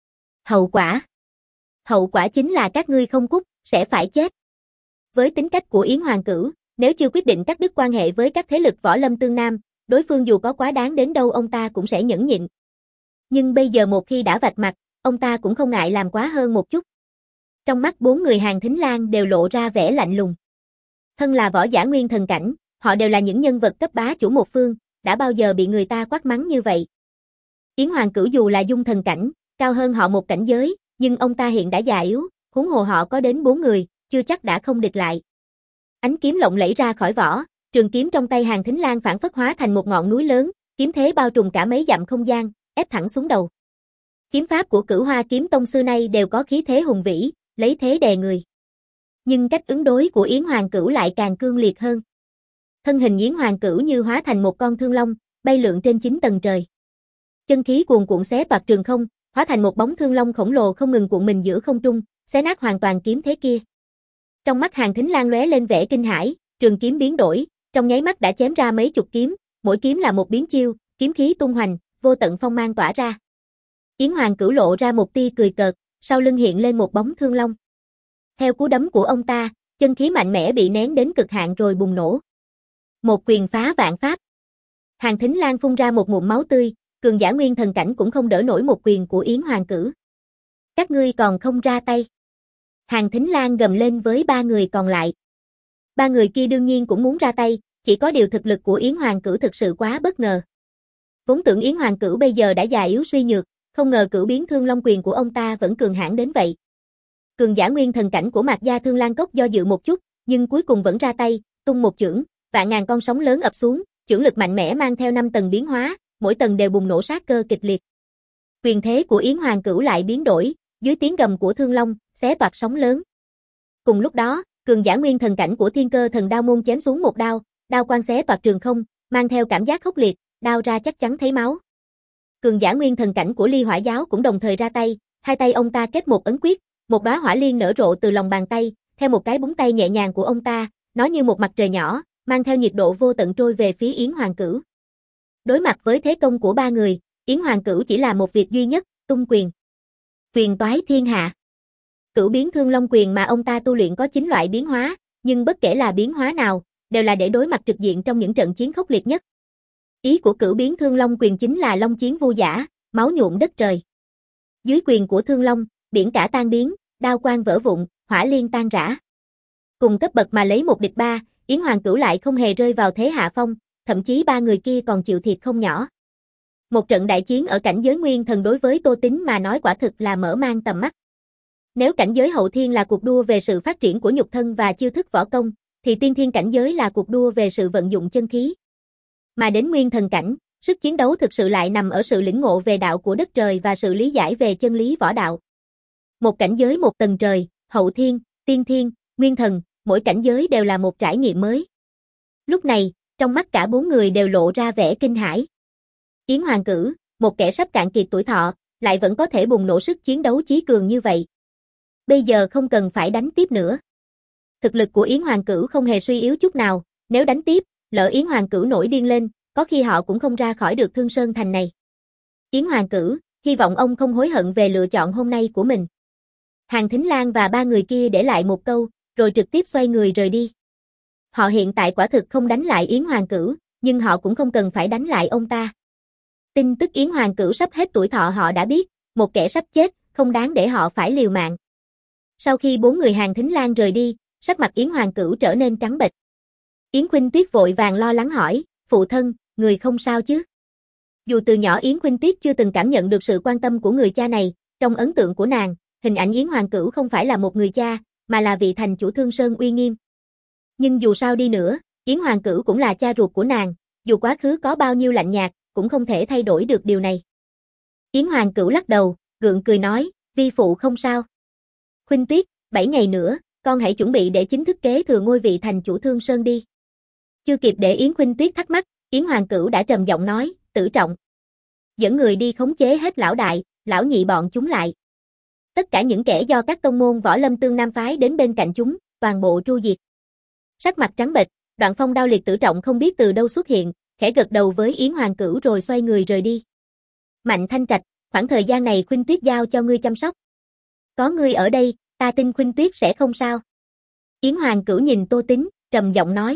Hậu quả? Hậu quả chính là các ngươi không cút, sẽ phải chết. Với tính cách của Yến Hoàng Cửu, nếu chưa quyết định cắt đứt quan hệ với các thế lực võ lâm Tương Nam, đối phương dù có quá đáng đến đâu ông ta cũng sẽ nhẫn nhịn. Nhưng bây giờ một khi đã vạch mặt, ông ta cũng không ngại làm quá hơn một chút. Trong mắt bốn người Hàn Thính Lan đều lộ ra vẻ lạnh lùng. Thân là võ giả nguyên thần cảnh, họ đều là những nhân vật cấp bá chủ một phương, đã bao giờ bị người ta quát mắng như vậy. Yến Hoàng Cửu dù là dung thần cảnh, cao hơn họ một cảnh giới, nhưng ông ta hiện đã già yếu, huống hồ họ có đến bốn người, chưa chắc đã không địch lại. Ánh kiếm lộng lẫy ra khỏi vỏ, trường kiếm trong tay Hàn Thính Lan phản phất hóa thành một ngọn núi lớn, kiếm thế bao trùm cả mấy dặm không gian, ép thẳng xuống đầu. Kiếm pháp của Cửu Hoa Kiếm Tông xưa nay đều có khí thế hùng vĩ, lấy thế đè người. Nhưng cách ứng đối của Yến Hoàng Cửu lại càng cương liệt hơn. Thân hình Yến Hoàng Cửu như hóa thành một con thương long, bay lượn trên chín tầng trời. Chân khí cuồn cuộn xé toạc trường không, hóa thành một bóng thương long khổng lồ không ngừng cuộn mình giữa không trung, xé nát hoàn toàn kiếm thế kia. Trong mắt Hàn Thính Lan lóe lên vẻ kinh hãi, trường kiếm biến đổi, trong nháy mắt đã chém ra mấy chục kiếm, mỗi kiếm là một biến chiêu, kiếm khí tung hoành, vô tận phong mang tỏa ra. Yến Hoàng Cửu lộ ra một tia cười cợt, sau lưng hiện lên một bóng thương long. Theo cú đấm của ông ta, chân khí mạnh mẽ bị nén đến cực hạn rồi bùng nổ. Một quyền phá vạn pháp. Hàn Thính Lan phun ra một ngụm máu tươi, cường giả nguyên thần cảnh cũng không đỡ nổi một quyền của Yến Hoàng Cửu. Các ngươi còn không ra tay. Hàn Thính Lan gầm lên với ba người còn lại. Ba người kia đương nhiên cũng muốn ra tay, chỉ có điều thực lực của Yến Hoàng Cửu thực sự quá bất ngờ. Vốn tưởng Yến Hoàng Cửu bây giờ đã già yếu suy nhược, không ngờ cửu biến thương long quyền của ông ta vẫn cường hãn đến vậy. Cường giả nguyên thần cảnh của Mạc Gia Thương Lan Cốc do dự một chút, nhưng cuối cùng vẫn ra tay, tung một chưởng, vạn ngàn con sóng lớn ập xuống, chưởng lực mạnh mẽ mang theo năm tầng biến hóa, mỗi tầng đều bùng nổ sát cơ kịch liệt. Quyền thế của Yến Hoàng Cửu lại biến đổi, dưới tiếng gầm của Thương Long, xé toạc sóng lớn. Cùng lúc đó, cường giả nguyên thần cảnh của Thiên Cơ Thần Đao môn chém xuống một đao, đao quang xé toạc trường không, mang theo cảm giác khốc liệt, đao ra chắc chắn thấy máu. Cường giả nguyên thần cảnh của Ly Hỏa Giáo cũng đồng thời ra tay, hai tay ông ta kết một ấn quyết, một đóa hỏa liên nở rộ từ lòng bàn tay, theo một cái búng tay nhẹ nhàng của ông ta, nó như một mặt trời nhỏ, mang theo nhiệt độ vô tận trôi về phía Yến Hoàng Cửu. Đối mặt với thế công của ba người, Yến Hoàng Cửu chỉ là một việc duy nhất, tung quyền. Quyền toái thiên hạ. Cửu biến thương long quyền mà ông ta tu luyện có chín loại biến hóa, nhưng bất kể là biến hóa nào, đều là để đối mặt trực diện trong những trận chiến khốc liệt nhất. Ý của cửu biến thương long quyền chính là long chiến vu giả, máu nhuộm đất trời. Dưới quyền của thương long, biển cả tan biến, đao quang vỡ vụn, hỏa liên tan rã. Cùng cấp bậc mà lấy một địch ba, Yến Hoàng Cửu lại không hề rơi vào thế hạ phong, thậm chí ba người kia còn chịu thiệt không nhỏ. Một trận đại chiến ở cảnh giới nguyên thần đối với Tô Tín mà nói quả thực là mở mang tầm mắt. Nếu cảnh giới hậu thiên là cuộc đua về sự phát triển của nhục thân và chiêu thức võ công, thì tiên thiên cảnh giới là cuộc đua về sự vận dụng chân khí. Mà đến nguyên thần cảnh, sức chiến đấu thực sự lại nằm ở sự lĩnh ngộ về đạo của đất trời và sự lý giải về chân lý võ đạo. Một cảnh giới một tầng trời, hậu thiên, tiên thiên, nguyên thần, mỗi cảnh giới đều là một trải nghiệm mới. Lúc này, trong mắt cả bốn người đều lộ ra vẻ kinh hãi. Yến Hoàng Cửu, một kẻ sắp cạn kiệt tuổi thọ, lại vẫn có thể bùng nổ sức chiến đấu chí cường như vậy. Bây giờ không cần phải đánh tiếp nữa. Thực lực của Yến Hoàng Cửu không hề suy yếu chút nào, nếu đánh tiếp, lỡ Yến Hoàng Cửu nổi điên lên, có khi họ cũng không ra khỏi được Thương Sơn Thành này. Yến Hoàng Cửu, hy vọng ông không hối hận về lựa chọn hôm nay của mình. Hàn Thính Lan và ba người kia để lại một câu, rồi trực tiếp xoay người rời đi. Họ hiện tại quả thực không đánh lại Yến Hoàng Cửu, nhưng họ cũng không cần phải đánh lại ông ta. Tin tức Yến Hoàng Cửu sắp hết tuổi thọ họ đã biết, một kẻ sắp chết, không đáng để họ phải liều mạng. Sau khi bốn người Hàn Thính Lan rời đi, sắc mặt Yến Hoàng Cửu trở nên trắng bệch. Yến Khuynh Tuyết vội vàng lo lắng hỏi, phụ thân, người không sao chứ? Dù từ nhỏ Yến Khuynh Tuyết chưa từng cảm nhận được sự quan tâm của người cha này, trong ấn tượng của nàng, hình ảnh Yến Hoàng Cửu không phải là một người cha, mà là vị thành chủ Thương Sơn uy nghiêm. Nhưng dù sao đi nữa, Yến Hoàng Cửu cũng là cha ruột của nàng, dù quá khứ có bao nhiêu lạnh nhạt, cũng không thể thay đổi được điều này. Yến Hoàng Cửu lắc đầu, gượng cười nói, vi phụ không sao. Khuynh Tuyết, bảy ngày nữa, con hãy chuẩn bị để chính thức kế thừa ngôi vị thành chủ Thương Sơn đi. Chưa kịp để Yến Khuynh Tuyết thắc mắc, Yến Hoàng Cửu đã trầm giọng nói, Tử Trọng. Dẫn người đi khống chế hết lão đại, lão nhị bọn chúng lại. Tất cả những kẻ do các tông môn võ lâm tương nam phái đến bên cạnh chúng, toàn bộ tru diệt. Sắc mặt trắng bệch, Đoạn Phong đao liệt Tử Trọng không biết từ đâu xuất hiện, khẽ gật đầu với Yến Hoàng Cửu rồi xoay người rời đi. Mạnh Thanh Trạch, khoảng thời gian này Khuynh Tuyết giao cho ngươi chăm sóc. Có ngươi ở đây, ta tin Khuynh Tuyết sẽ không sao. Yến Hoàng Cửu nhìn Tô Tín, trầm giọng nói.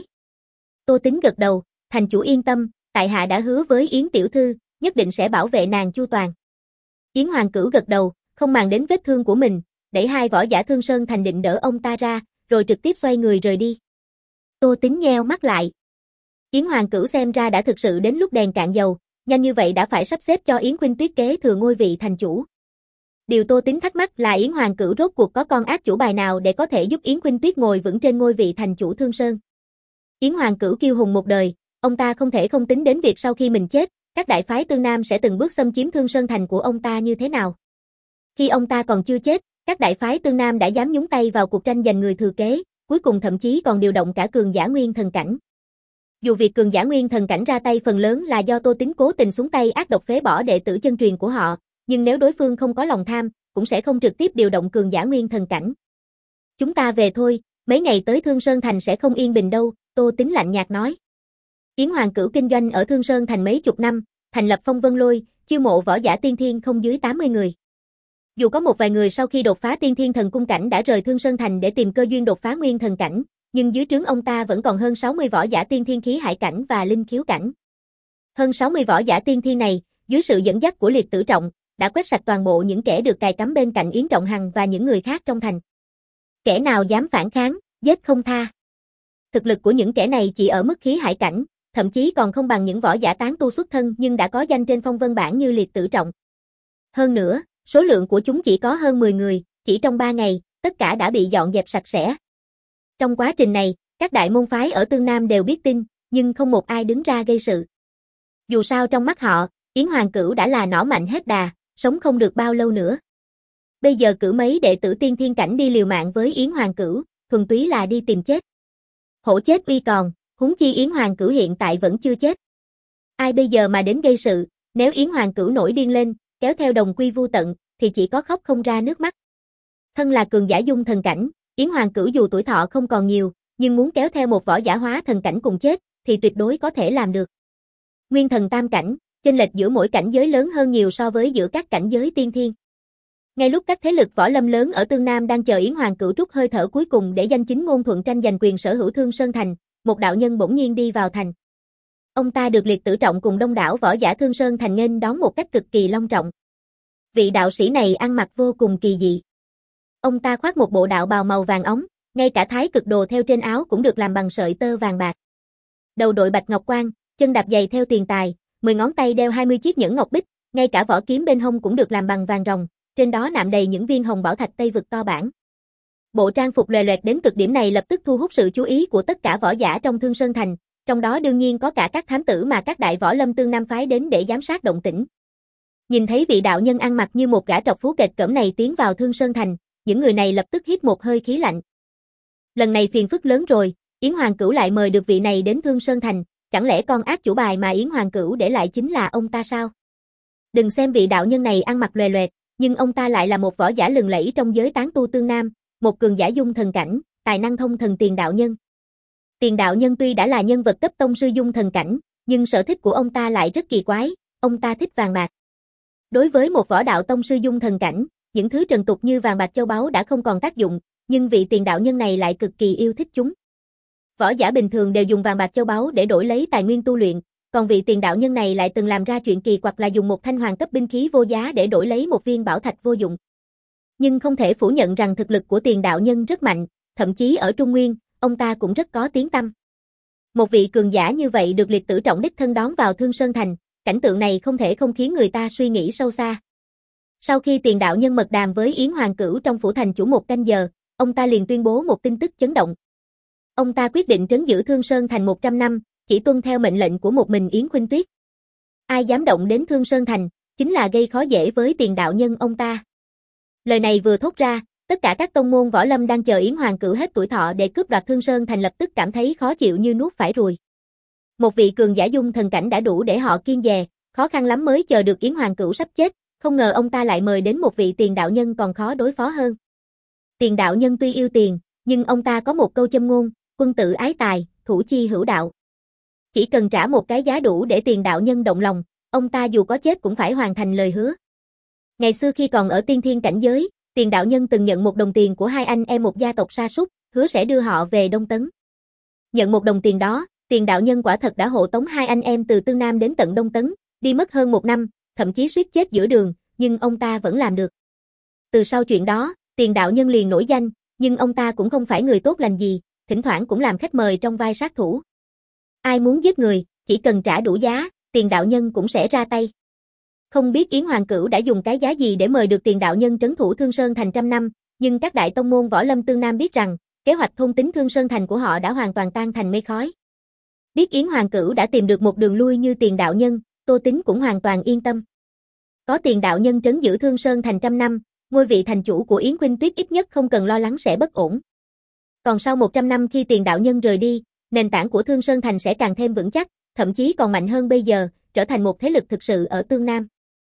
Tô Tín gật đầu, thành chủ yên tâm, tại hạ đã hứa với Yến tiểu thư, nhất định sẽ bảo vệ nàng chu toàn. Yến Hoàng Cửu gật đầu, không màng đến vết thương của mình, đẩy hai võ giả Thương Sơn Thành định đỡ ông ta ra, rồi trực tiếp xoay người rời đi. Tô Tín nheo mắt lại. Yến Hoàng Cửu xem ra đã thực sự đến lúc đèn cạn dầu, nhanh như vậy đã phải sắp xếp cho Yến Khuynh Tuyết kế thừa ngôi vị thành chủ. Điều Tô Tín thắc mắc là Yến Hoàng Cửu rốt cuộc có con ác chủ bài nào để có thể giúp Yến Khuynh Tuyết ngồi vững trên ngôi vị thành chủ Thương Sơn. Yến Hoàng Cửu kiêu hùng một đời, ông ta không thể không tính đến việc sau khi mình chết, các đại phái tương nam sẽ từng bước xâm chiếm Thương Sơn Thành của ông ta như thế nào. Khi ông ta còn chưa chết, các đại phái tương nam đã dám nhúng tay vào cuộc tranh giành người thừa kế, cuối cùng thậm chí còn điều động cả cường giả nguyên thần cảnh. Dù việc cường giả nguyên thần cảnh ra tay phần lớn là do Tô Tín cố tình xuống tay ác độc phế bỏ đệ tử chân truyền của họ, nhưng nếu đối phương không có lòng tham, cũng sẽ không trực tiếp điều động cường giả nguyên thần cảnh. Chúng ta về thôi, mấy ngày tới Thương Sơn Thành sẽ không yên bình đâu, Tô Tính lạnh nhạt nói. Yến Hoàng Cửu kinh doanh ở Thương Sơn Thành mấy chục năm, thành lập Phong Vân Lôi, chiêu mộ võ giả tiên thiên không dưới tám mươi người. Dù có một vài người sau khi đột phá tiên thiên thần cung cảnh đã rời Thương Sơn Thành để tìm cơ duyên đột phá nguyên thần cảnh, nhưng dưới trướng ông ta vẫn còn hơn sáu mươi võ giả tiên thiên khí hải cảnh và linh khiếu cảnh. Hơn sáu mươi võ giả tiên thiên này, dưới sự dẫn dắt của Liệt Tử Trọng, đã quét sạch toàn bộ những kẻ được cài cắm bên cạnh Yến Trọng Hằng và những người khác trong thành. Kẻ nào dám phản kháng, giết không tha. Thực lực của những kẻ này chỉ ở mức khí hải cảnh, thậm chí còn không bằng những võ giả tán tu xuất thân nhưng đã có danh trên phong vân bảng như Liệt Tử Trọng. Hơn nữa, số lượng của chúng chỉ có hơn mười người, chỉ trong ba ngày, tất cả đã bị dọn dẹp sạch sẽ. Trong quá trình này, các đại môn phái ở Tương Nam đều biết tin, nhưng không một ai đứng ra gây sự. Dù sao trong mắt họ, Yến Hoàng Cửu đã là nỏ mạnh hết đà, sống không được bao lâu nữa. Bây giờ cử mấy đệ tử tiên thiên cảnh đi liều mạng với Yến Hoàng Cửu, thuần túy là đi tìm chết. Hổ chết uy còn, huống chi Yến Hoàng Cửu hiện tại vẫn chưa chết. Ai bây giờ mà đến gây sự, nếu Yến Hoàng Cửu nổi điên lên, kéo theo đồng quy vu tận, thì chỉ có khóc không ra nước mắt. Thân là cường giả dung thần cảnh, Yến Hoàng Cửu dù tuổi thọ không còn nhiều, nhưng muốn kéo theo một võ giả hóa thần cảnh cùng chết, thì tuyệt đối có thể làm được. Nguyên thần tam cảnh, chênh lệch giữa mỗi cảnh giới lớn hơn nhiều so với giữa các cảnh giới tiên thiên. Ngay lúc các thế lực võ lâm lớn ở Tương Nam đang chờ Yến Hoàng Cửu trút hơi thở cuối cùng để danh chính ngôn thuận tranh giành quyền sở hữu Thương Sơn Thành, một đạo nhân bỗng nhiên đi vào thành. Ông ta được Liệt Tử Trọng cùng đông đảo võ giả Thương Sơn Thành nghênh đón một cách cực kỳ long trọng. Vị đạo sĩ này ăn mặc vô cùng kỳ dị. Ông ta khoác một bộ đạo bào màu vàng óng, ngay cả thái cực đồ theo trên áo cũng được làm bằng sợi tơ vàng bạc. Đầu đội bạch ngọc quan, chân đạp giày theo tiền tài, mười ngón tay đeo hai mươi chiếc nhẫn ngọc bích, ngay cả vỏ kiếm bên hông cũng được làm bằng vàng ròng, trên đó nạm đầy những viên hồng bảo thạch Tây vực to bản. Bộ trang phục lòe loẹt đến cực điểm này lập tức thu hút sự chú ý của tất cả võ giả trong Thương Sơn Thành, trong đó đương nhiên có cả các thám tử mà các đại võ lâm Tương Nam phái đến để giám sát động tĩnh. Nhìn thấy vị đạo nhân ăn mặc như một gã trọc phú kệch cỡm này tiến vào Thương Sơn Thành, những người này lập tức hít một hơi khí lạnh. Lần này phiền phức lớn rồi, Yến Hoàng Cửu lại mời được vị này đến Thương Sơn Thành, chẳng lẽ con ác chủ bài mà Yến Hoàng Cửu để lại chính là ông ta sao? Đừng xem vị đạo nhân này ăn mặc lòe loẹt, nhưng ông ta lại là một võ giả lừng lẫy trong giới tán tu Tương Nam, một cường giả dung thần cảnh, tài năng thông thần Tiền đạo nhân. Tiền đạo nhân tuy đã là nhân vật cấp tông sư dung thần cảnh, nhưng sở thích của ông ta lại rất kỳ quái, ông ta thích vàng bạc. Đối với một võ đạo tông sư dung thần cảnh, những thứ trần tục như vàng bạc châu báu đã không còn tác dụng, nhưng vị tiền đạo nhân này lại cực kỳ yêu thích chúng. Võ giả bình thường đều dùng vàng bạc châu báu để đổi lấy tài nguyên tu luyện, còn vị tiền đạo nhân này lại từng làm ra chuyện kỳ quặc là dùng một thanh hoàng cấp binh khí vô giá để đổi lấy một viên bảo thạch vô dụng. Nhưng không thể phủ nhận rằng thực lực của tiền đạo nhân rất mạnh, thậm chí ở Trung Nguyên, ông ta cũng rất có tiếng tăm. Một vị cường giả như vậy được Liệt Tử Trọng đích thân đón vào Thương Sơn Thành, cảnh tượng này không thể không khiến người ta suy nghĩ sâu xa. Sau khi tiền đạo nhân mật đàm với Yến Hoàng Cửu trong phủ thành chủ một canh giờ, ông ta liền tuyên bố một tin tức chấn động. Ông ta quyết định trấn giữ Thương Sơn Thành một trăm năm, chỉ tuân theo mệnh lệnh của một mình Yến Khuynh Tuyết. Ai dám động đến Thương Sơn Thành, chính là gây khó dễ với tiền đạo nhân ông ta. Lời này vừa thốt ra, tất cả các tông môn võ lâm đang chờ Yến Hoàng Cửu hết tuổi thọ để cướp đoạt Thương Sơn Thành lập tức cảm thấy khó chịu như nuốt phải ruồi. Một vị cường giả dung thần cảnh đã đủ để họ kiêng dè, khó khăn lắm mới chờ được Yến Hoàng Cửu sắp chết, không ngờ ông ta lại mời đến một vị tiền đạo nhân còn khó đối phó hơn. Tiền đạo nhân tuy yêu tiền, nhưng ông ta có một câu châm ngôn, quân tử ái tài, thủ chi hữu đạo. Chỉ cần trả một cái giá đủ để tiền đạo nhân động lòng, ông ta dù có chết cũng phải hoàn thành lời hứa. Ngày xưa khi còn ở tiên thiên cảnh giới, tiền đạo nhân từng nhận một đồng tiền của hai anh em một gia tộc sa sút, hứa sẽ đưa họ về Đông Tấn. Nhận một đồng tiền đó, tiền đạo nhân quả thật đã hộ tống hai anh em từ Tương Nam đến tận Đông Tấn, đi mất hơn một năm, thậm chí suýt chết giữa đường, nhưng ông ta vẫn làm được. Từ sau chuyện đó, tiền đạo nhân liền nổi danh, nhưng ông ta cũng không phải người tốt lành gì, thỉnh thoảng cũng làm khách mời trong vai sát thủ. Ai muốn giết người, chỉ cần trả đủ giá, tiền đạo nhân cũng sẽ ra tay. Không biết Yến Hoàng Cửu đã dùng cái giá gì để mời được tiền đạo nhân trấn thủ Thương Sơn Thành trăm năm, nhưng các đại tông môn võ lâm Tương Nam biết rằng, kế hoạch thôn tính Thương Sơn Thành của họ đã hoàn toàn tan thành mây khói. Biết Yến Hoàng Cửu đã tìm được một đường lui như tiền đạo nhân, Tô Tính cũng hoàn toàn yên tâm. Có tiền đạo nhân trấn giữ Thương Sơn Thành trăm năm, ngôi vị thành chủ của Yến Khuynh Tuyết ít nhất không cần lo lắng sẽ bất ổn. Còn sau một trăm năm khi tiền đạo nhân rời đi, nền tảng của Thương Sơn Thành sẽ càng thêm vững chắc, thậm chí còn mạnh hơn bây giờ, trở thành một thế lực thực sự ở Tương Nam.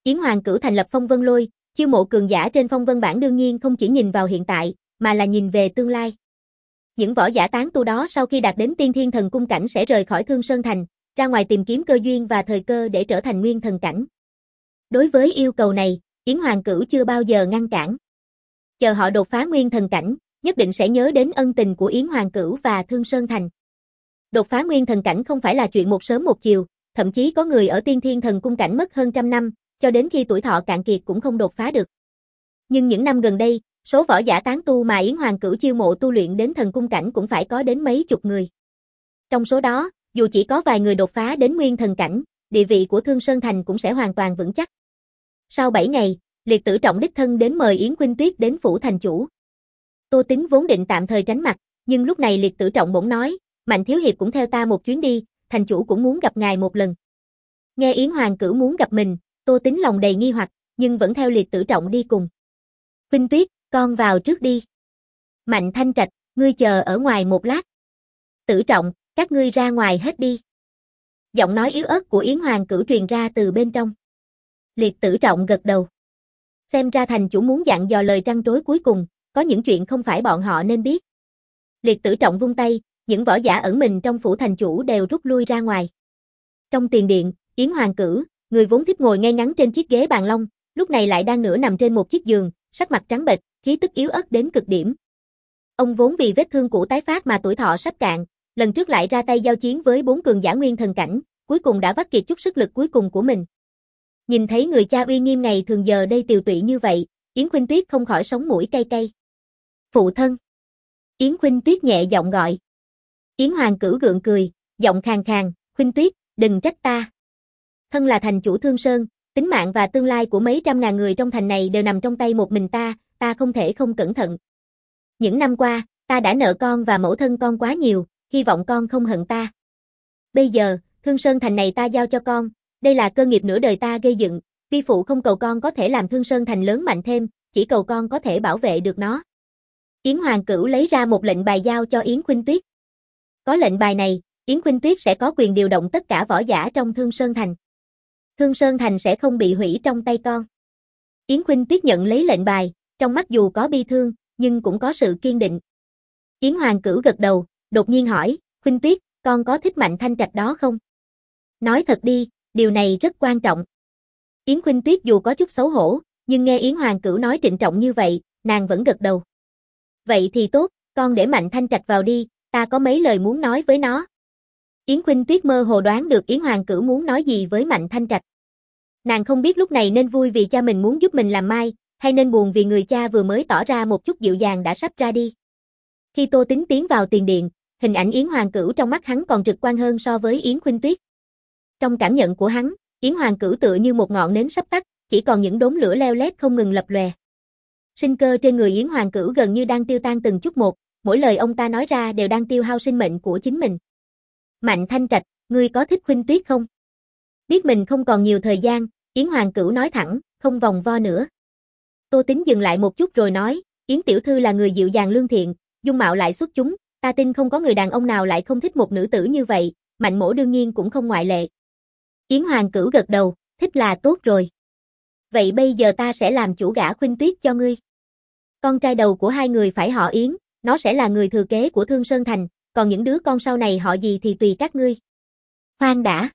Yến Hoàng Cửu thành lập Phong Vân Lôi, chiêu mộ cường giả trên Phong Vân bảng đương nhiên không chỉ nhìn vào hiện tại, mà là nhìn về tương lai. Những võ giả tán tu đó sau khi đạt đến tiên thiên thần cung cảnh sẽ rời khỏi Thương Sơn Thành, ra ngoài tìm kiếm cơ duyên và thời cơ để trở thành nguyên thần cảnh. Đối với yêu cầu này, Yến Hoàng Cửu chưa bao giờ ngăn cản. Chờ họ đột phá nguyên thần cảnh, nhất định sẽ nhớ đến ân tình của Yến Hoàng Cửu và Thương Sơn Thành. Đột phá nguyên thần cảnh không phải là chuyện một sớm một chiều, thậm chí có người ở tiên thiên thần cung cảnh mất hơn trăm năm, cho đến khi tuổi thọ cạn kiệt cũng không đột phá được. Nhưng những năm gần đây, số võ giả tán tu mà Yến Hoàng Cửu chiêu mộ tu luyện đến thần cung cảnh cũng phải có đến mấy chục người. Trong số đó, dù chỉ có vài người đột phá đến nguyên thần cảnh, địa vị của Thương Sơn Thành cũng sẽ hoàn toàn vững chắc. Sau bảy ngày, Liệt Tử Trọng đích thân đến mời Yến Khuynh Tuyết đến phủ thành chủ. Tô Tính vốn định tạm thời tránh mặt, nhưng lúc này Liệt Tử Trọng bỗng nói, Mạnh thiếu hiệp cũng theo ta một chuyến đi, thành chủ cũng muốn gặp ngài một lần. Nghe Yến Hoàng Cửu muốn gặp mình, Tô Tính lòng đầy nghi hoặc, nhưng vẫn theo Liệt Tử Trọng đi cùng. Khuynh Tuyết, con vào trước đi. Mạnh Thanh Trạch, ngươi chờ ở ngoài một lát. Tử Trọng, các ngươi ra ngoài hết đi. Giọng nói yếu ớt của Yến Hoàng Cửu truyền ra từ bên trong. Liệt Tử Trọng gật đầu. Xem ra thành chủ muốn dặn dò lời trăn trối cuối cùng, có những chuyện không phải bọn họ nên biết. Liệt Tử Trọng vung tay, những võ giả ẩn mình trong phủ thành chủ đều rút lui ra ngoài. Trong tiền điện, Yến Hoàng Cửu, người vốn thích ngồi ngay ngắn trên chiếc ghế bàn long, lúc này lại đang nửa nằm trên một chiếc giường, sắc mặt trắng bệch, khí tức yếu ớt đến cực điểm. Ông vốn vì vết thương cũ tái phát mà tuổi thọ sắp cạn, lần trước lại ra tay giao chiến với bốn cường giả nguyên thần cảnh, cuối cùng đã vắt kiệt chút sức lực cuối cùng của mình. Nhìn thấy người cha uy nghiêm này thường giờ đây tiều tụy như vậy, Yến Khuynh Tuyết không khỏi sống mũi cay cay. Phụ thân. Yến Khuynh Tuyết nhẹ giọng gọi. Yến Hoàng Cửu gượng cười, giọng khàn khàn, Khuynh Tuyết, đừng trách ta. Thân là thành chủ Thương Sơn, tính mạng và tương lai của mấy trăm ngàn người trong thành này đều nằm trong tay một mình ta, ta không thể không cẩn thận. Những năm qua, ta đã nợ con và mẫu thân con quá nhiều, hy vọng con không hận ta. Bây giờ, Thương Sơn Thành này ta giao cho con, đây là cơ nghiệp nửa đời ta gây dựng, vi phụ không cầu con có thể làm Thương Sơn Thành lớn mạnh thêm, chỉ cầu con có thể bảo vệ được nó. Yến Hoàng Cửu lấy ra một lệnh bài giao cho Yến Khuynh Tuyết. Có lệnh bài này, Yến Khuynh Tuyết sẽ có quyền điều động tất cả võ giả trong Thương Sơn Thành. Thương Sơn Thành sẽ không bị hủy trong tay con. Yến Khuynh Tuyết nhận lấy lệnh bài, trong mắt dù có bi thương, nhưng cũng có sự kiên định. Yến Hoàng Cửu gật đầu, đột nhiên hỏi, Khuynh Tuyết, con có thích Mạnh Thanh Trạch đó không? Nói thật đi, điều này rất quan trọng. Yến Khuynh Tuyết dù có chút xấu hổ, nhưng nghe Yến Hoàng Cửu nói trịnh trọng như vậy, nàng vẫn gật đầu. Vậy thì tốt, con để Mạnh Thanh Trạch vào đi, ta có mấy lời muốn nói với nó. Yến Khuynh Tuyết mơ hồ đoán được Yến Hoàng Cửu muốn nói gì với Mạnh Thanh Trạch. Nàng không biết lúc này nên vui vì cha mình muốn giúp mình làm mai, hay nên buồn vì người cha vừa mới tỏ ra một chút dịu dàng đã sắp ra đi. Khi Tô Tính tiến vào tiền điện, hình ảnh Yến Hoàng Cửu trong mắt hắn còn trực quan hơn so với Yến Khuynh Tuyết. Trong cảm nhận của hắn, Yến Hoàng Cửu tựa như một ngọn nến sắp tắt, chỉ còn những đốm lửa leo lét không ngừng lập lòe. Sinh cơ trên người Yến Hoàng Cửu gần như đang tiêu tan từng chút một, mỗi lời ông ta nói ra đều đang tiêu hao sinh mệnh của chính mình. Mạnh Thanh Trạch, ngươi có thích Khuynh Tuyết không? Biết mình không còn nhiều thời gian, Yến Hoàng Cửu nói thẳng, không vòng vo nữa. Tô Tính dừng lại một chút rồi nói, Yến tiểu thư là người dịu dàng lương thiện, dung mạo lại xuất chúng, ta tin không có người đàn ông nào lại không thích một nữ tử như vậy, Mạnh mỗ đương nhiên cũng không ngoại lệ. Yến Hoàng Cửu gật đầu, thích là tốt rồi. Vậy bây giờ ta sẽ làm chủ gả Khuynh Tuyết cho ngươi. Con trai đầu của hai người phải họ Yến, nó sẽ là người thừa kế của Thương Sơn Thành, còn những đứa con sau này họ gì thì tùy các ngươi. Khoan đã.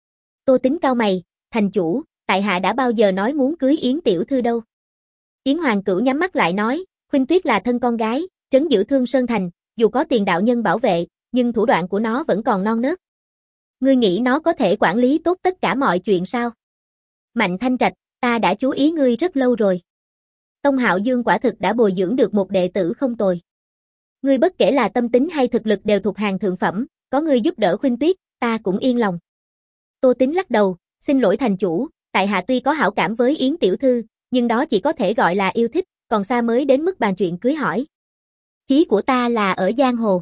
Tô Tính cau mày, thành chủ, tại hạ đã bao giờ nói muốn cưới Yến tiểu thư đâu. Yến Hoàng Cửu nhắm mắt lại nói, Khuynh Tuyết là thân con gái, trấn giữ Thương Sơn Thành, dù có tiền đạo nhân bảo vệ, nhưng thủ đoạn của nó vẫn còn non nớt. Ngươi nghĩ nó có thể quản lý tốt tất cả mọi chuyện sao? Mạnh Thanh Trạch, ta đã chú ý ngươi rất lâu rồi. Tông Hạo Dương quả thực đã bồi dưỡng được một đệ tử không tồi. Ngươi bất kể là tâm tính hay thực lực đều thuộc hàng thượng phẩm, có ngươi giúp đỡ Khuynh Tuyết, ta cũng yên lòng. Tô Tính lắc đầu, xin lỗi thành chủ, tại hạ tuy có hảo cảm với Yến tiểu thư, nhưng đó chỉ có thể gọi là yêu thích, còn xa mới đến mức bàn chuyện cưới hỏi. Chí của ta là ở giang hồ.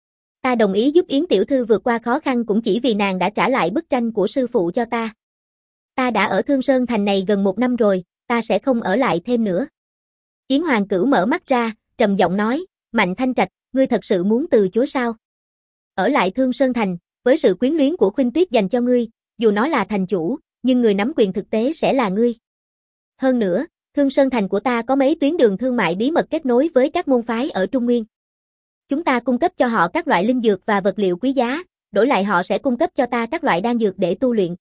Ta đồng ý giúp Yến tiểu thư vượt qua khó khăn cũng chỉ vì nàng đã trả lại bức tranh của sư phụ cho ta. Ta đã ở Thương Sơn Thành này gần một năm rồi, ta sẽ không ở lại thêm nữa. Yến Hoàng Cửu mở mắt ra, trầm giọng nói, Mạnh Thanh Trạch, ngươi thật sự muốn từ chối sao? Ở lại Thương Sơn Thành, với sự quyến luyến của Khuynh Tuyết dành cho ngươi, dù nó là thành chủ, nhưng người nắm quyền thực tế sẽ là ngươi. Hơn nữa, Thương Sơn Thành của ta có mấy tuyến đường thương mại bí mật kết nối với các môn phái ở Trung Nguyên. Chúng ta cung cấp cho họ các loại linh dược và vật liệu quý giá, đổi lại họ sẽ cung cấp cho ta các loại đan dược để tu luyện.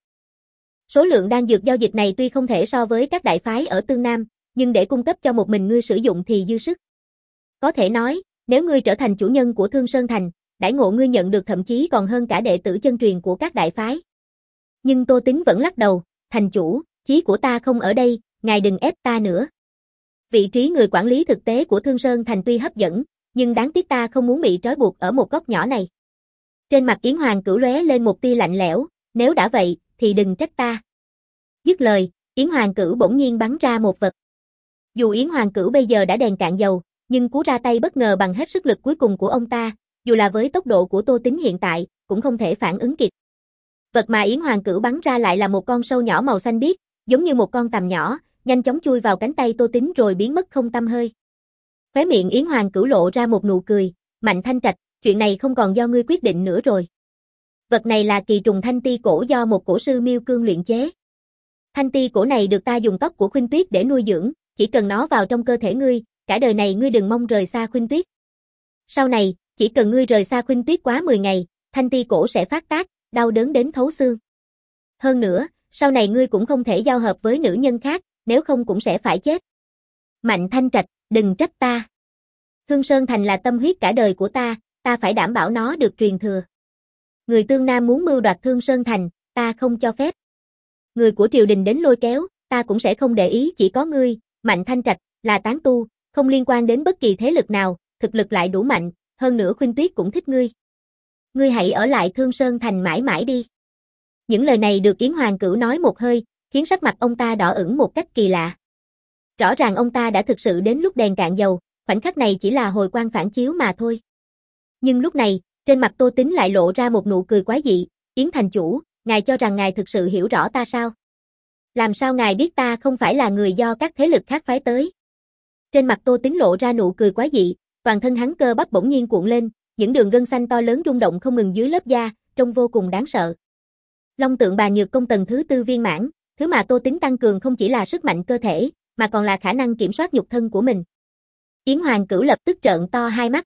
Số lượng đan dược giao dịch này tuy không thể so với các đại phái ở Tương Nam, nhưng để cung cấp cho một mình ngươi sử dụng thì dư sức. Có thể nói, nếu ngươi trở thành chủ nhân của Thương Sơn Thành, đãi ngộ ngươi nhận được thậm chí còn hơn cả đệ tử chân truyền của các đại phái. Nhưng Tô Tính vẫn lắc đầu, thành chủ, chí của ta không ở đây, ngài đừng ép ta nữa. Vị trí người quản lý thực tế của Thương Sơn Thành tuy hấp dẫn, nhưng đáng tiếc ta không muốn bị trói buộc ở một góc nhỏ này. Trên mặt Yến Hoàng Cửu lóe lên một tia lạnh lẽo, nếu đã vậy, thì đừng trách ta. Dứt lời, Yến Hoàng Cửu bỗng nhiên bắn ra một vật. Dù Yến Hoàng Cửu bây giờ đã đèn cạn dầu, nhưng cú ra tay bất ngờ bằng hết sức lực cuối cùng của ông ta, dù là với tốc độ của Tô Tính hiện tại, cũng không thể phản ứng kịp. Vật mà Yến Hoàng Cửu bắn ra lại là một con sâu nhỏ màu xanh biếc, giống như một con tằm nhỏ, nhanh chóng chui vào cánh tay Tô Tính rồi biến mất không tăm hơi. Khóe miệng Yến Hoàng Cửu lộ ra một nụ cười, Mạnh Thanh Trạch, chuyện này không còn do ngươi quyết định nữa rồi. Vật này là kỳ trùng thanh ti cổ do một cổ sư Miêu Cương luyện chế. Thanh ti cổ này được ta dùng tóc của Khuynh Tuyết để nuôi dưỡng, chỉ cần nó vào trong cơ thể ngươi, cả đời này ngươi đừng mong rời xa Khuynh Tuyết. Sau này, chỉ cần ngươi rời xa Khuynh Tuyết quá mười ngày, thanh ti cổ sẽ phát tác, đau đớn đến thấu xương. Hơn nữa, sau này ngươi cũng không thể giao hợp với nữ nhân khác, nếu không cũng sẽ phải chết. Mạnh Thanh Trạch, đừng trách ta. Thương Sơn Thành là tâm huyết cả đời của ta, ta phải đảm bảo nó được truyền thừa. Người Tương Nam muốn mưu đoạt Thương Sơn Thành, ta không cho phép. Người của triều đình đến lôi kéo, ta cũng sẽ không để ý, chỉ có ngươi, Mạnh Thanh Trạch, là tán tu, không liên quan đến bất kỳ thế lực nào, thực lực lại đủ mạnh, hơn nữa Khuynh Tuyết cũng thích ngươi. Ngươi hãy ở lại Thương Sơn Thành mãi mãi đi. Những lời này được Yến Hoàng Cửu nói một hơi, khiến sắc mặt ông ta đỏ ửng một cách kỳ lạ. Rõ ràng ông ta đã thực sự đến lúc đèn cạn dầu, khoảnh khắc này chỉ là hồi quang phản chiếu mà thôi. Nhưng lúc này, trên mặt Tô Tính lại lộ ra một nụ cười quái dị, Yến thành chủ, ngài cho rằng ngài thực sự hiểu rõ ta sao? Làm sao ngài biết ta không phải là người do các thế lực khác phái tới? Trên mặt Tô Tính lộ ra nụ cười quái dị, toàn thân hắn cơ bắp bỗng nhiên cuộn lên, những đường gân xanh to lớn rung động không ngừng dưới lớp da, trông vô cùng đáng sợ. Long tượng bà nhược công tầng thứ tư viên mãn, thứ mà Tô Tính tăng cường không chỉ là sức mạnh cơ thể, mà còn là khả năng kiểm soát nhục thân của mình. Yến Hoàng Cửu lập tức trợn to hai mắt.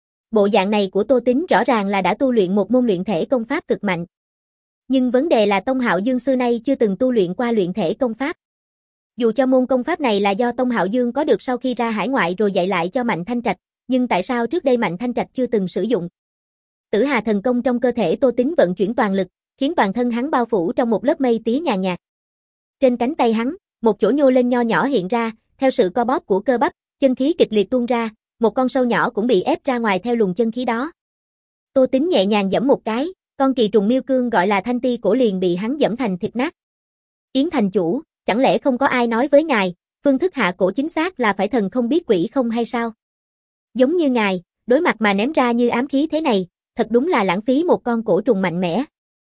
Bộ dạng này của Tô Tính rõ ràng là đã tu luyện một môn luyện thể công pháp cực mạnh. Nhưng vấn đề là Tông Hạo Dương xưa nay chưa từng tu luyện qua luyện thể công pháp. Dù cho môn công pháp này là do Tông Hạo Dương có được sau khi ra hải ngoại rồi dạy lại cho Mạnh Thanh Trạch, nhưng tại sao trước đây Mạnh Thanh Trạch chưa từng sử dụng? Tử Hà thần công trong cơ thể Tô Tính vận chuyển toàn lực, khiến toàn thân hắn bao phủ trong một lớp mây tía nhàn nhạt. Trên cánh tay hắn, một chỗ nhô lên nho nhỏ hiện ra, theo sự co bóp của cơ bắp, chân khí kịch liệt tuôn ra, một con sâu nhỏ cũng bị ép ra ngoài theo luồng chân khí đó. Tô Tính nhẹ nhàng giẫm một cái, con kỳ trùng Miêu Cương gọi là thanh ti cổ liền bị hắn giẫm thành thịt nát. Yến thành chủ, chẳng lẽ không có ai nói với ngài, phương thức hạ cổ chính xác là phải thần không biết quỷ không hay sao? Giống như ngài, đối mặt mà ném ra như ám khí thế này, thật đúng là lãng phí một con cổ trùng mạnh mẽ.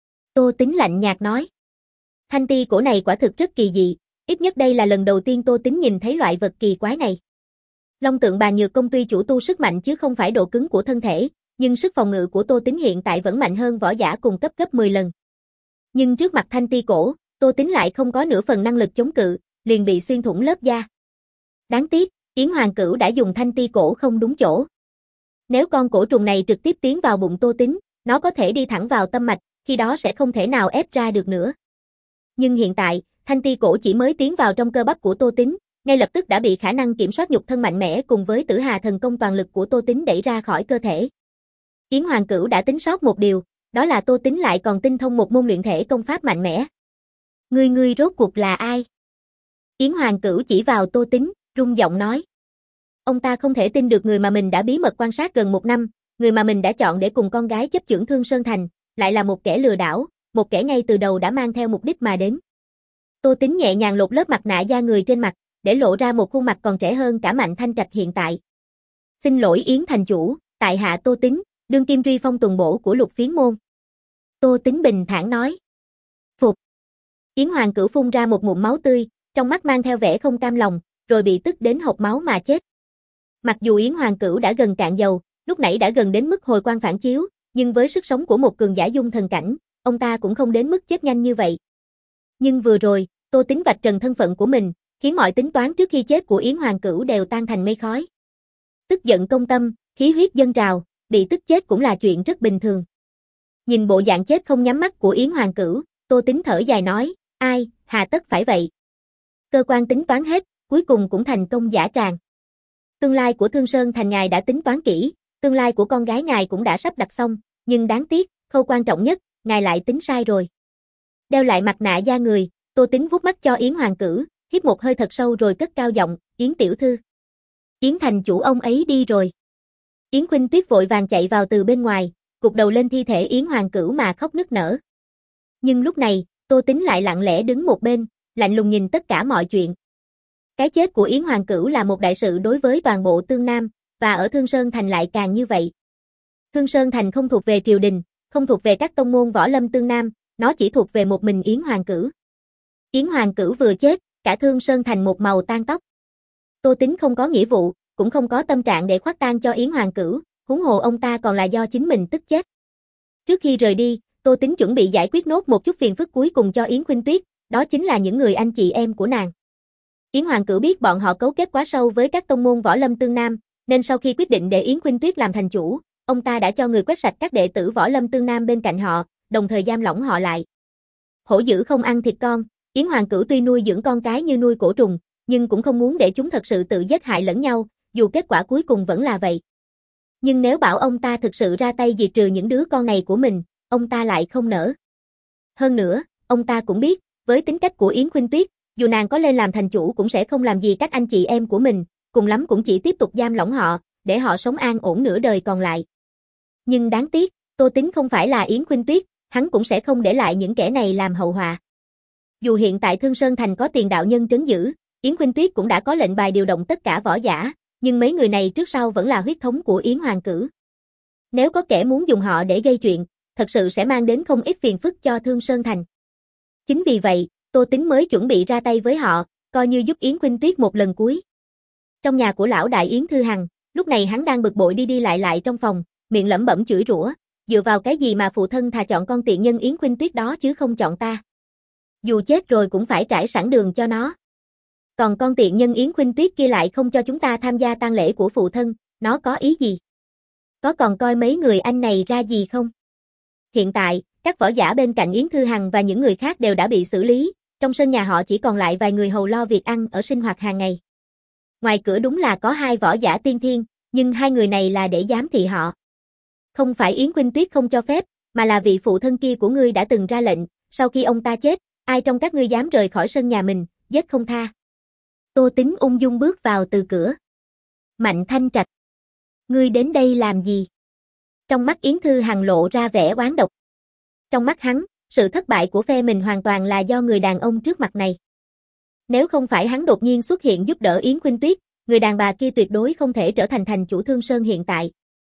Tô Tính lạnh nhạt nói. Thanh ti cổ này quả thực rất kỳ dị, ít nhất đây là lần đầu tiên Tô Tính nhìn thấy loại vật kỳ quái này. Long tượng bà nhược công tuy chủ tu sức mạnh chứ không phải độ cứng của thân thể, nhưng sức phòng ngự của Tô Tính hiện tại vẫn mạnh hơn võ giả cùng cấp gấp mười lần. Nhưng trước mặt thanh ti cổ, Tô Tính lại không có nửa phần năng lực chống cự, liền bị xuyên thủng lớp da. Đáng tiếc, Yến Hoàng Cửu đã dùng thanh ti cổ không đúng chỗ. Nếu con cổ trùng này trực tiếp tiến vào bụng Tô Tính, nó có thể đi thẳng vào tâm mạch, khi đó sẽ không thể nào ép ra được nữa. Nhưng hiện tại, thanh ti cổ chỉ mới tiến vào trong cơ bắp của Tô Tính, ngay lập tức đã bị khả năng kiểm soát nhục thân mạnh mẽ cùng với Tử Hà thần công toàn lực của Tô Tính đẩy ra khỏi cơ thể. Yến Hoàng Cửu đã tính sót một điều, đó là Tô Tính lại còn tinh thông một môn luyện thể công pháp mạnh mẽ. Ngươi ngươi rốt cuộc là ai? Yến Hoàng Cửu chỉ vào Tô Tính, rung giọng nói. Ông ta không thể tin được người mà mình đã bí mật quan sát gần một năm, người mà mình đã chọn để cùng con gái chấp chưởng Thương Sơn Thành, lại là một kẻ lừa đảo, một kẻ ngay từ đầu đã mang theo mục đích mà đến. Tô Tính nhẹ nhàng lột lớp mặt nạ da người trên mặt, để lộ ra một khuôn mặt còn trẻ hơn cả Mạnh Thanh Trạch hiện tại. Xin lỗi Yến thành chủ, tại hạ Tô Tính, đương kim truy phong tuần bổ của Lục Phiến môn. Tô Tính bình thản nói. Phục. Yến Hoàng Cửu phun ra một ngụm máu tươi, trong mắt mang theo vẻ không cam lòng, rồi bị tức đến hộc máu mà chết. Mặc dù Yến Hoàng Cửu đã gần cạn dầu, lúc nãy đã gần đến mức hồi quang phản chiếu, nhưng với sức sống của một cường giả dung thần cảnh, ông ta cũng không đến mức chết nhanh như vậy. Nhưng vừa rồi, Tô Tính vạch trần thân phận của mình, khiến mọi tính toán trước khi chết của Yến Hoàng Cửu đều tan thành mây khói. Tức giận công tâm, khí huyết dâng trào, bị tức chết cũng là chuyện rất bình thường. Nhìn bộ dạng chết không nhắm mắt của Yến Hoàng Cửu, Tô Tính thở dài nói, ai, hà tất phải vậy. Cơ quan tính toán hết, cuối cùng cũng thành công dã tràng. Tương lai của Thương Sơn Thành ngài đã tính toán kỹ, tương lai của con gái ngài cũng đã sắp đặt xong, nhưng đáng tiếc, khâu quan trọng nhất, ngài lại tính sai rồi. Đeo lại mặt nạ da người, Tô Tính vuốt mắt cho Yến Hoàng Cửu, hít một hơi thật sâu rồi cất cao giọng, Yến tiểu thư. Yến thành chủ ông ấy đi rồi. Yến Khuynh Tuyết vội vàng chạy vào từ bên ngoài, gục đầu lên thi thể Yến Hoàng Cửu mà khóc nức nở. Nhưng lúc này, Tô Tính lại lặng lẽ đứng một bên, lạnh lùng nhìn tất cả mọi chuyện. Cái chết của Yến Hoàng Cửu là một đại sự đối với toàn bộ Tương Nam, và ở Thương Sơn Thành lại càng như vậy. Thương Sơn Thành không thuộc về triều đình, không thuộc về các tông môn võ lâm Tương Nam, nó chỉ thuộc về một mình Yến Hoàng Cửu. Yến Hoàng Cửu vừa chết, cả Thương Sơn Thành một màu tan tóc. Tô Tính không có nghĩa vụ, cũng không có tâm trạng để khoác tang cho Yến Hoàng Cửu, huống hồ ông ta còn là do chính mình tức chết. Trước khi rời đi, Tô Tính chuẩn bị giải quyết nốt một chút phiền phức cuối cùng cho Yến Khuynh Tuyết, đó chính là những người anh chị em của nàng. Yến Hoàng Cửu biết bọn họ cấu kết quá sâu với các tông môn võ lâm Tương Nam, nên sau khi quyết định để Yến Khuynh Tuyết làm thành chủ, ông ta đã cho người quét sạch các đệ tử võ lâm Tương Nam bên cạnh họ, đồng thời giam lỏng họ lại. Hổ dữ không ăn thịt con, Yến Hoàng Cửu tuy nuôi dưỡng con cái như nuôi cổ trùng, nhưng cũng không muốn để chúng thật sự tự giết hại lẫn nhau, dù kết quả cuối cùng vẫn là vậy. Nhưng nếu bảo ông ta thực sự ra tay diệt trừ những đứa con này của mình, ông ta lại không nỡ. Hơn nữa, ông ta cũng biết, với tính cách của Yến Khuynh Tuyết, dù nàng có lên làm thành chủ cũng sẽ không làm gì các anh chị em của mình, cùng lắm cũng chỉ tiếp tục giam lỏng họ, để họ sống an ổn nửa đời còn lại. Nhưng đáng tiếc, Tô Tính không phải là Yến Khuynh Tuyết, hắn cũng sẽ không để lại những kẻ này làm hậu họa. Dù hiện tại Thương Sơn Thành có tiền đạo nhân trấn giữ, Yến Khuynh Tuyết cũng đã có lệnh bài điều động tất cả võ giả, nhưng mấy người này trước sau vẫn là huyết thống của Yến Hoàng Cửu. Nếu có kẻ muốn dùng họ để gây chuyện, thật sự sẽ mang đến không ít phiền phức cho Thương Sơn Thành. Chính vì vậy, Tô Tính mới chuẩn bị ra tay với họ, coi như giúp Yến Khuynh Tuyết một lần cuối. Trong nhà của lão đại Yến Thư Hằng, lúc này hắn đang bực bội đi đi lại lại trong phòng, miệng lẩm bẩm chửi rủa, dựa vào cái gì mà phụ thân thà chọn con tiện nhân Yến Khuynh Tuyết đó chứ không chọn ta. Dù chết rồi cũng phải trải sẵn đường cho nó. Còn con tiện nhân Yến Khuynh Tuyết kia lại không cho chúng ta tham gia tang lễ của phụ thân, nó có ý gì? Có còn coi mấy người anh này ra gì không? Hiện tại, các võ giả bên cạnh Yến Thư Hằng và những người khác đều đã bị xử lý, trong sân nhà họ chỉ còn lại vài người hầu lo việc ăn ở sinh hoạt hàng ngày. Ngoài cửa đúng là có hai võ giả tiên thiên, nhưng hai người này là để giám thị họ. Không phải Yến Khuynh Tuyết không cho phép, mà là vị phụ thân kia của ngươi đã từng ra lệnh, sau khi ông ta chết, ai trong các ngươi dám rời khỏi sân nhà mình, giết không tha. Tô Tính ung dung bước vào từ cửa. Mạnh Thanh Trạch, ngươi đến đây làm gì? Trong mắt Yến Thư Hằng lộ ra vẻ oán độc. Trong mắt hắn, sự thất bại của phe mình hoàn toàn là do người đàn ông trước mặt này. Nếu không phải hắn đột nhiên xuất hiện giúp đỡ Yến Khuynh Tuyết, người đàn bà kia tuyệt đối không thể trở thành thành chủ Thương Sơn hiện tại.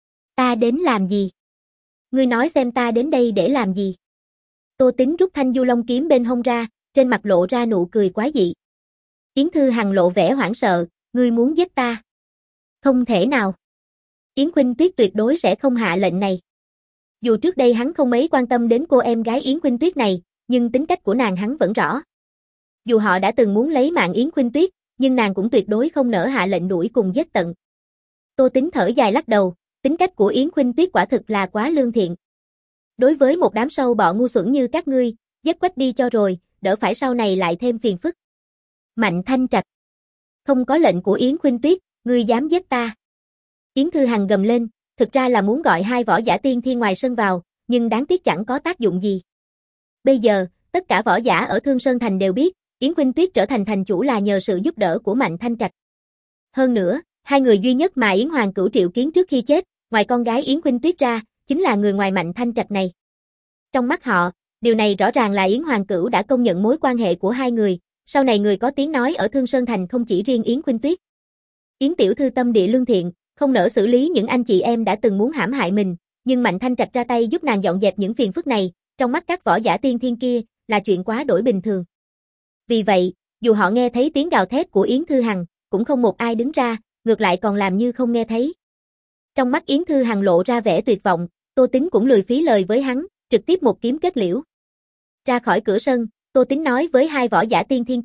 Ta đến làm gì? Ngươi nói xem ta đến đây để làm gì? Tô Tính rút thanh du long kiếm bên hông ra, trên mặt lộ ra nụ cười quái dị. Yến Thư Hằng lộ vẻ hoảng sợ, ngươi muốn giết ta? Không thể nào. Yến Khuynh Tuyết tuyệt đối sẽ không hạ lệnh này. Dù trước đây hắn không mấy quan tâm đến cô em gái Yến Khuynh Tuyết này, nhưng tính cách của nàng hắn vẫn rõ. Dù họ đã từng muốn lấy mạng Yến Khuynh Tuyết, nhưng nàng cũng tuyệt đối không nỡ hạ lệnh đuổi cùng giết tận. Tô Tính thở dài lắc đầu, tính cách của Yến Khuynh Tuyết quả thực là quá lương thiện. Đối với một đám sâu bọ ngu xuẩn như các ngươi, giết quách đi cho rồi, đỡ phải sau này lại thêm phiền phức. Mạnh Thanh Trạch, không có lệnh của Yến Khuynh Tuyết, ngươi dám giết ta? Yến Thư Hằng gầm lên, thực ra là muốn gọi hai võ giả tiên thiên ngoài sân vào, nhưng đáng tiếc chẳng có tác dụng gì. Bây giờ, tất cả võ giả ở Thương Sơn Thành đều biết, Yến Khuynh Tuyết trở thành thành chủ là nhờ sự giúp đỡ của Mạnh Thanh Trạch. Hơn nữa, hai người duy nhất mà Yến Hoàng Cửu triệu kiến trước khi chết, ngoài con gái Yến Khuynh Tuyết ra, chính là người ngoài Mạnh Thanh Trạch này. Trong mắt họ, điều này rõ ràng là Yến Hoàng Cửu đã công nhận mối quan hệ của hai người, sau này người có tiếng nói ở Thương Sơn Thành không chỉ riêng Yến Khuynh Tuyết. Yến tiểu thư tâm địa lương thiện, không nỡ xử lý những anh chị em đã từng muốn hãm hại mình, nhưng Mạnh Thanh Trạch ra tay giúp nàng dọn dẹp những phiền phức này, trong mắt các võ giả tiên thiên kia, là chuyện quá đổi bình thường. Vì vậy, dù họ nghe thấy tiếng gào thét của Yến Thư Hằng, cũng không một ai đứng ra, ngược lại còn làm như không nghe thấy. Trong mắt Yến Thư Hằng lộ ra vẻ tuyệt vọng, Tô Tính cũng lười phí lời với hắn, trực tiếp một kiếm kết liễu. Ra khỏi cửa sân, Tô Tính nói với hai võ giả tiên thiên kia,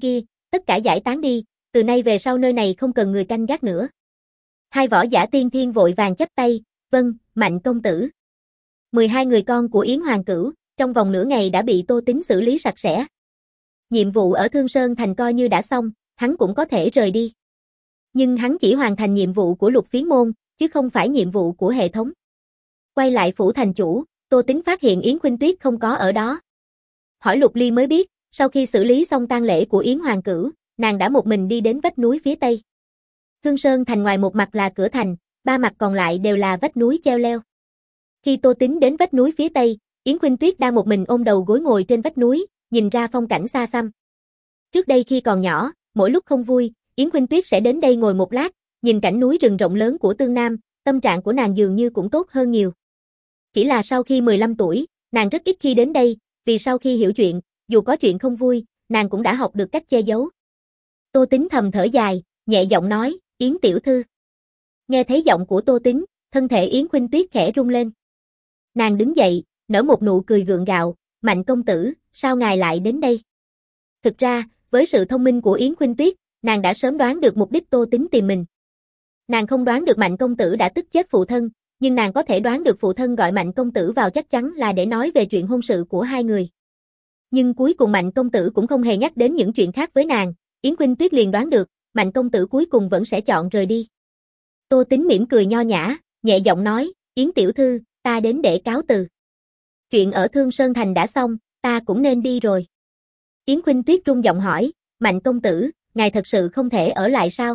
tất cả giải tán đi, từ nay về sau nơi này không cần người canh gác nữa. Hai võ giả tiên thiên vội vàng chắp tay, vâng, Mạnh công tử. mười hai người con của Yến Hoàng Cửu, trong vòng nửa ngày đã bị Tô Tín xử lý sạch sẽ. Nhiệm vụ ở Thương Sơn Thành coi như đã xong, hắn cũng có thể rời đi. Nhưng hắn chỉ hoàn thành nhiệm vụ của Lục Phiến môn, chứ không phải nhiệm vụ của hệ thống. Quay lại phủ thành chủ, Tô Tín phát hiện Yến Khuynh Tuyết không có ở đó. Hỏi Lục Ly mới biết, sau khi xử lý xong tang lễ của Yến Hoàng Cửu, nàng đã một mình đi đến vách núi phía tây. Thương Sơn Thành ngoài một mặt là cửa thành, ba mặt còn lại đều là vách núi treo leo. Khi Tô Tín đến vách núi phía tây, Yến Khuynh Tuyết đang một mình ôm đầu gối ngồi trên vách núi, nhìn ra phong cảnh xa xăm. Trước đây khi còn nhỏ, mỗi lúc không vui, Yến Khuynh Tuyết sẽ đến đây ngồi một lát, nhìn cảnh núi rừng rộng lớn của Tương Nam, tâm trạng của nàng dường như cũng tốt hơn nhiều. Chỉ là sau khi mười lăm tuổi, nàng rất ít khi đến đây, vì sau khi hiểu chuyện, dù có chuyện không vui, nàng cũng đã học được cách che giấu. Tô Tín thầm thở dài, nhẹ giọng nói, Yến tiểu thư. Nghe thấy giọng của Tô Tín, thân thể Yến Khuynh Tuyết khẽ rung lên. Nàng đứng dậy, nở một nụ cười gượng gạo, Mạnh công tử, sao ngài lại đến đây? Thực ra, với sự thông minh của Yến Khuynh Tuyết, nàng đã sớm đoán được mục đích Tô Tín tìm mình. Nàng không đoán được Mạnh công tử đã tức chết phụ thân, nhưng nàng có thể đoán được phụ thân gọi Mạnh công tử vào chắc chắn là để nói về chuyện hôn sự của hai người. Nhưng cuối cùng Mạnh công tử cũng không hề nhắc đến những chuyện khác với nàng, Yến Khuynh Tuyết liền đoán được, Mạnh công tử cuối cùng vẫn sẽ chọn rời đi. Tô Tín mỉm cười nho nhã, nhẹ giọng nói, Yến tiểu thư, ta đến để cáo từ. Chuyện ở Thương Sơn Thành đã xong, ta cũng nên đi rồi. Yến Khuynh Tuyết rung giọng hỏi, Mạnh công tử, ngài thật sự không thể ở lại sao?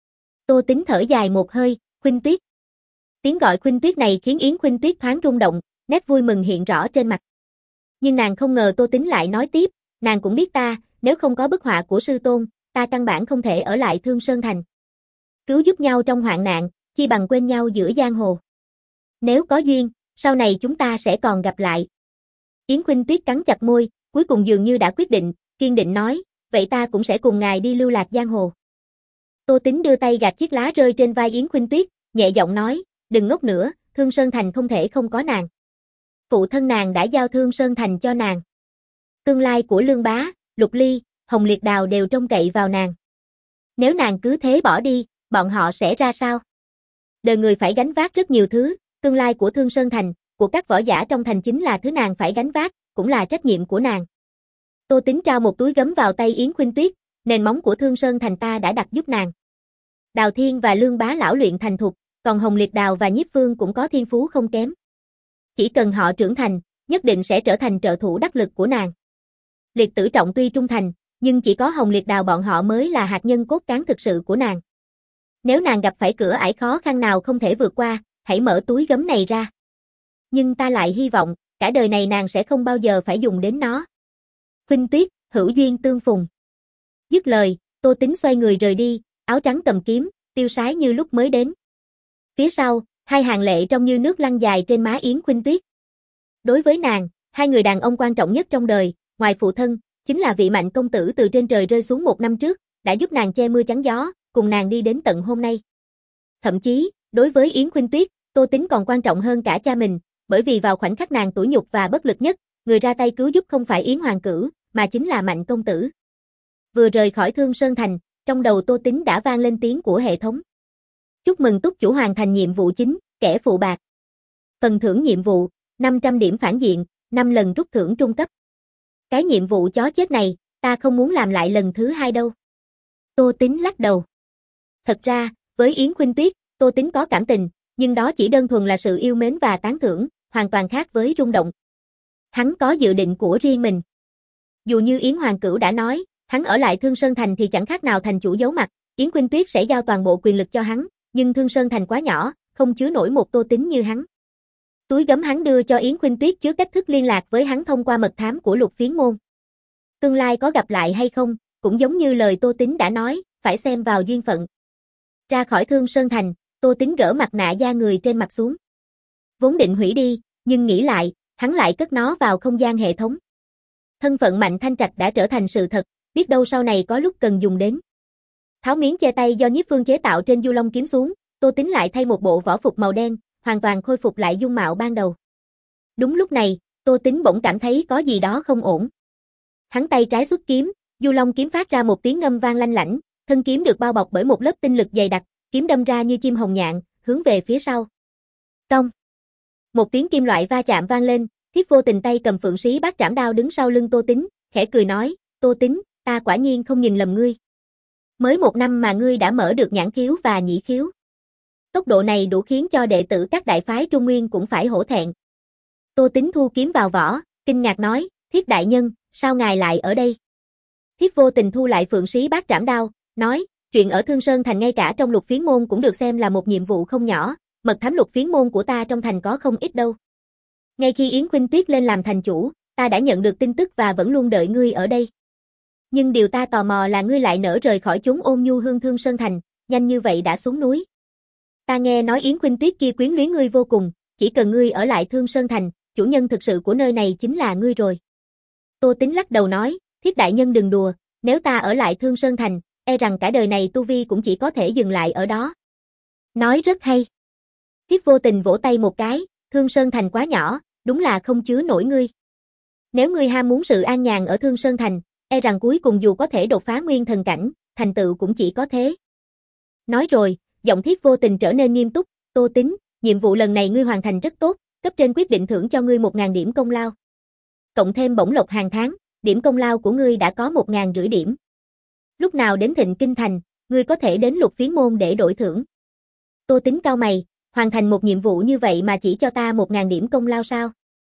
Tô Tín thở dài một hơi, Khuynh Tuyết. Tiếng gọi Khuynh Tuyết này khiến Yến Khuynh Tuyết thoáng rung động, nét vui mừng hiện rõ trên mặt. Nhưng nàng không ngờ Tô Tín lại nói tiếp, nàng cũng biết ta, nếu không có bức họa của sư tôn, ta căn bản không thể ở lại Thương Sơn Thành. Cứu giúp nhau trong hoạn nạn, chi bằng quên nhau giữa giang hồ. Nếu có duyên, sau này chúng ta sẽ còn gặp lại. Yến Khuynh Tuyết cắn chặt môi, cuối cùng dường như đã quyết định, kiên định nói, vậy ta cũng sẽ cùng ngài đi lưu lạc giang hồ. Tô Tín đưa tay gạt chiếc lá rơi trên vai Yến Khuynh Tuyết, nhẹ giọng nói, đừng ngốc nữa, Thương Sơn Thành không thể không có nàng. Phụ thân nàng đã giao Thương Sơn Thành cho nàng. Tương lai của Lương Bá, Lục Ly, Hồng Liệt Đào đều trông cậy vào nàng. Nếu nàng cứ thế bỏ đi, bọn họ sẽ ra sao? Đời người phải gánh vác rất nhiều thứ, tương lai của Thương Sơn Thành, của các võ giả trong thành chính là thứ nàng phải gánh vác, cũng là trách nhiệm của nàng. Tô Tín trao một túi gấm vào tay Yến Khuynh Tuyết, nền móng của Thương Sơn Thành ta đã đặt giúp nàng. Đào Thiên và Lương Bá lão luyện thành thục, còn Hồng Liệt Đào và Nhiếp Phương cũng có thiên phú không kém. Chỉ cần họ trưởng thành, nhất định sẽ trở thành trợ thủ đắc lực của nàng. Liệt Tử Trọng tuy trung thành, nhưng chỉ có Hồng Liệt Đào bọn họ mới là hạt nhân cốt cán thực sự của nàng. Nếu nàng gặp phải cửa ải khó khăn nào không thể vượt qua, hãy mở túi gấm này ra. Nhưng ta lại hy vọng, cả đời này nàng sẽ không bao giờ phải dùng đến nó. Khuynh Tuyết, hữu duyên tương phùng. Dứt lời, Tô Tín xoay người rời đi, áo trắng cầm kiếm, tiêu sái như lúc mới đến. Phía sau, hai hàng lệ trông như nước lăn dài trên má Yến Khuynh Tuyết. Đối với nàng, hai người đàn ông quan trọng nhất trong đời, ngoài phụ thân, chính là vị Mạnh công tử từ trên trời rơi xuống một năm trước, đã giúp nàng che mưa chắn gió, cùng nàng đi đến tận hôm nay. Thậm chí, đối với Yến Khuynh Tuyết, Tô Tín còn quan trọng hơn cả cha mình, bởi vì vào khoảnh khắc nàng tủi nhục và bất lực nhất, người ra tay cứu giúp không phải Yến Hoàng Cửu, mà chính là Mạnh công tử. Vừa rời khỏi Thương Sơn Thành, trong đầu Tô Tín đã vang lên tiếng của hệ thống. Chúc mừng túc chủ hoàn thành nhiệm vụ chính, kẻ phụ bạc. Phần thưởng nhiệm vụ, năm trăm điểm phản diện, năm lần rút thưởng trung cấp. Cái nhiệm vụ chó chết này, ta không muốn làm lại lần thứ hai đâu. Tô Tín lắc đầu. Thật ra, với Yến Khuynh Tuyết, Tô Tín có cảm tình, nhưng đó chỉ đơn thuần là sự yêu mến và tán thưởng, hoàn toàn khác với rung động. Hắn có dự định của riêng mình. Dù như Yến Hoàng Cửu đã nói, hắn ở lại Thương Sơn Thành thì chẳng khác nào thành chủ giấu mặt, Yến Khuynh Tuyết sẽ giao toàn bộ quyền lực cho hắn, nhưng Thương Sơn Thành quá nhỏ, không chứa nổi một Tô Tín như hắn. Túi gấm hắn đưa cho Yến Khuynh Tuyết chứa cách thức liên lạc với hắn thông qua mật thám của Lục Phiến môn. Tương lai có gặp lại hay không, cũng giống như lời Tô Tín đã nói, phải xem vào duyên phận. Ra khỏi Thương Sơn Thành, Tô Tín gỡ mặt nạ da người trên mặt xuống. Vốn định hủy đi, nhưng nghĩ lại, hắn lại cất nó vào không gian hệ thống. Thân phận Mạnh Thanh Trạch đã trở thành sự thật, biết đâu sau này có lúc cần dùng đến. Tháo miếng che tay do Nhiếp Phương chế tạo trên Du Long kiếm xuống, Tô Tín lại thay một bộ võ phục màu đen, hoàn toàn khôi phục lại dung mạo ban đầu. Đúng lúc này, Tô Tín bỗng cảm thấy có gì đó không ổn. Hắn tay trái xuất kiếm, Du Long kiếm phát ra một tiếng ngâm vang lanh lảnh, thân kiếm được bao bọc bởi một lớp tinh lực dày đặc, kiếm đâm ra như chim hồng nhạn, hướng về phía sau. Tông. Một tiếng kim loại va chạm vang lên, Thiết Vô Tình tay cầm Phượng Sĩ Bát Trảm đao đứng sau lưng Tô Tính, khẽ cười nói, Tô Tính, ta quả nhiên không nhìn lầm ngươi. Mới một năm mà ngươi đã mở được nhãn khiếu và nhĩ khiếu. Tốc độ này đủ khiến cho đệ tử các đại phái Trung Nguyên cũng phải hổ thẹn. Tô Tính thu kiếm vào vỏ, kinh ngạc nói, Thiết đại nhân, sao ngài lại ở đây? Thiết Vô Tình thu lại Phượng Sĩ Bát Trảm đao, nói, chuyện ở Thương Sơn Thành ngay cả trong Lục Phiến môn cũng được xem là một nhiệm vụ không nhỏ, mật thám Lục Phiến môn của ta trong thành có không ít đâu. Ngay khi Yến Khuynh Tuyết lên làm thành chủ, ta đã nhận được tin tức và vẫn luôn đợi ngươi ở đây. Nhưng điều ta tò mò là ngươi lại nỡ rời khỏi chốn ôn nhu hương Thương Sơn Thành, nhanh như vậy đã xuống núi. Ta nghe nói Yến Khuynh Tuyết kia quyến luyến ngươi vô cùng, chỉ cần ngươi ở lại Thương Sơn Thành, chủ nhân thực sự của nơi này chính là ngươi rồi. Tô Tính lắc đầu nói, Thiết đại nhân đừng đùa, nếu ta ở lại Thương Sơn Thành, e rằng cả đời này tu vi cũng chỉ có thể dừng lại ở đó. Nói rất hay. Thiết Vô Tình vỗ tay một cái, Thương Sơn Thành quá nhỏ, đúng là không chứa nổi ngươi. Nếu ngươi ham muốn sự an nhàn ở Thương Sơn Thành, e rằng cuối cùng dù có thể đột phá nguyên thần cảnh, thành tựu cũng chỉ có thế. Nói rồi, giọng Thiết Vô Tình trở nên nghiêm túc, Tô Tính, nhiệm vụ lần này ngươi hoàn thành rất tốt, cấp trên quyết định thưởng cho ngươi một nghìn điểm công lao. Cộng thêm bổng lộc hàng tháng, điểm công lao của ngươi đã có một nghìn rưỡi điểm. Lúc nào đến Thịnh Kinh Thành, ngươi có thể đến Lục Phiến môn để đổi thưởng. Tô Tính cau mày, hoàn thành một nhiệm vụ như vậy mà chỉ cho ta một nghìn điểm công lao sao?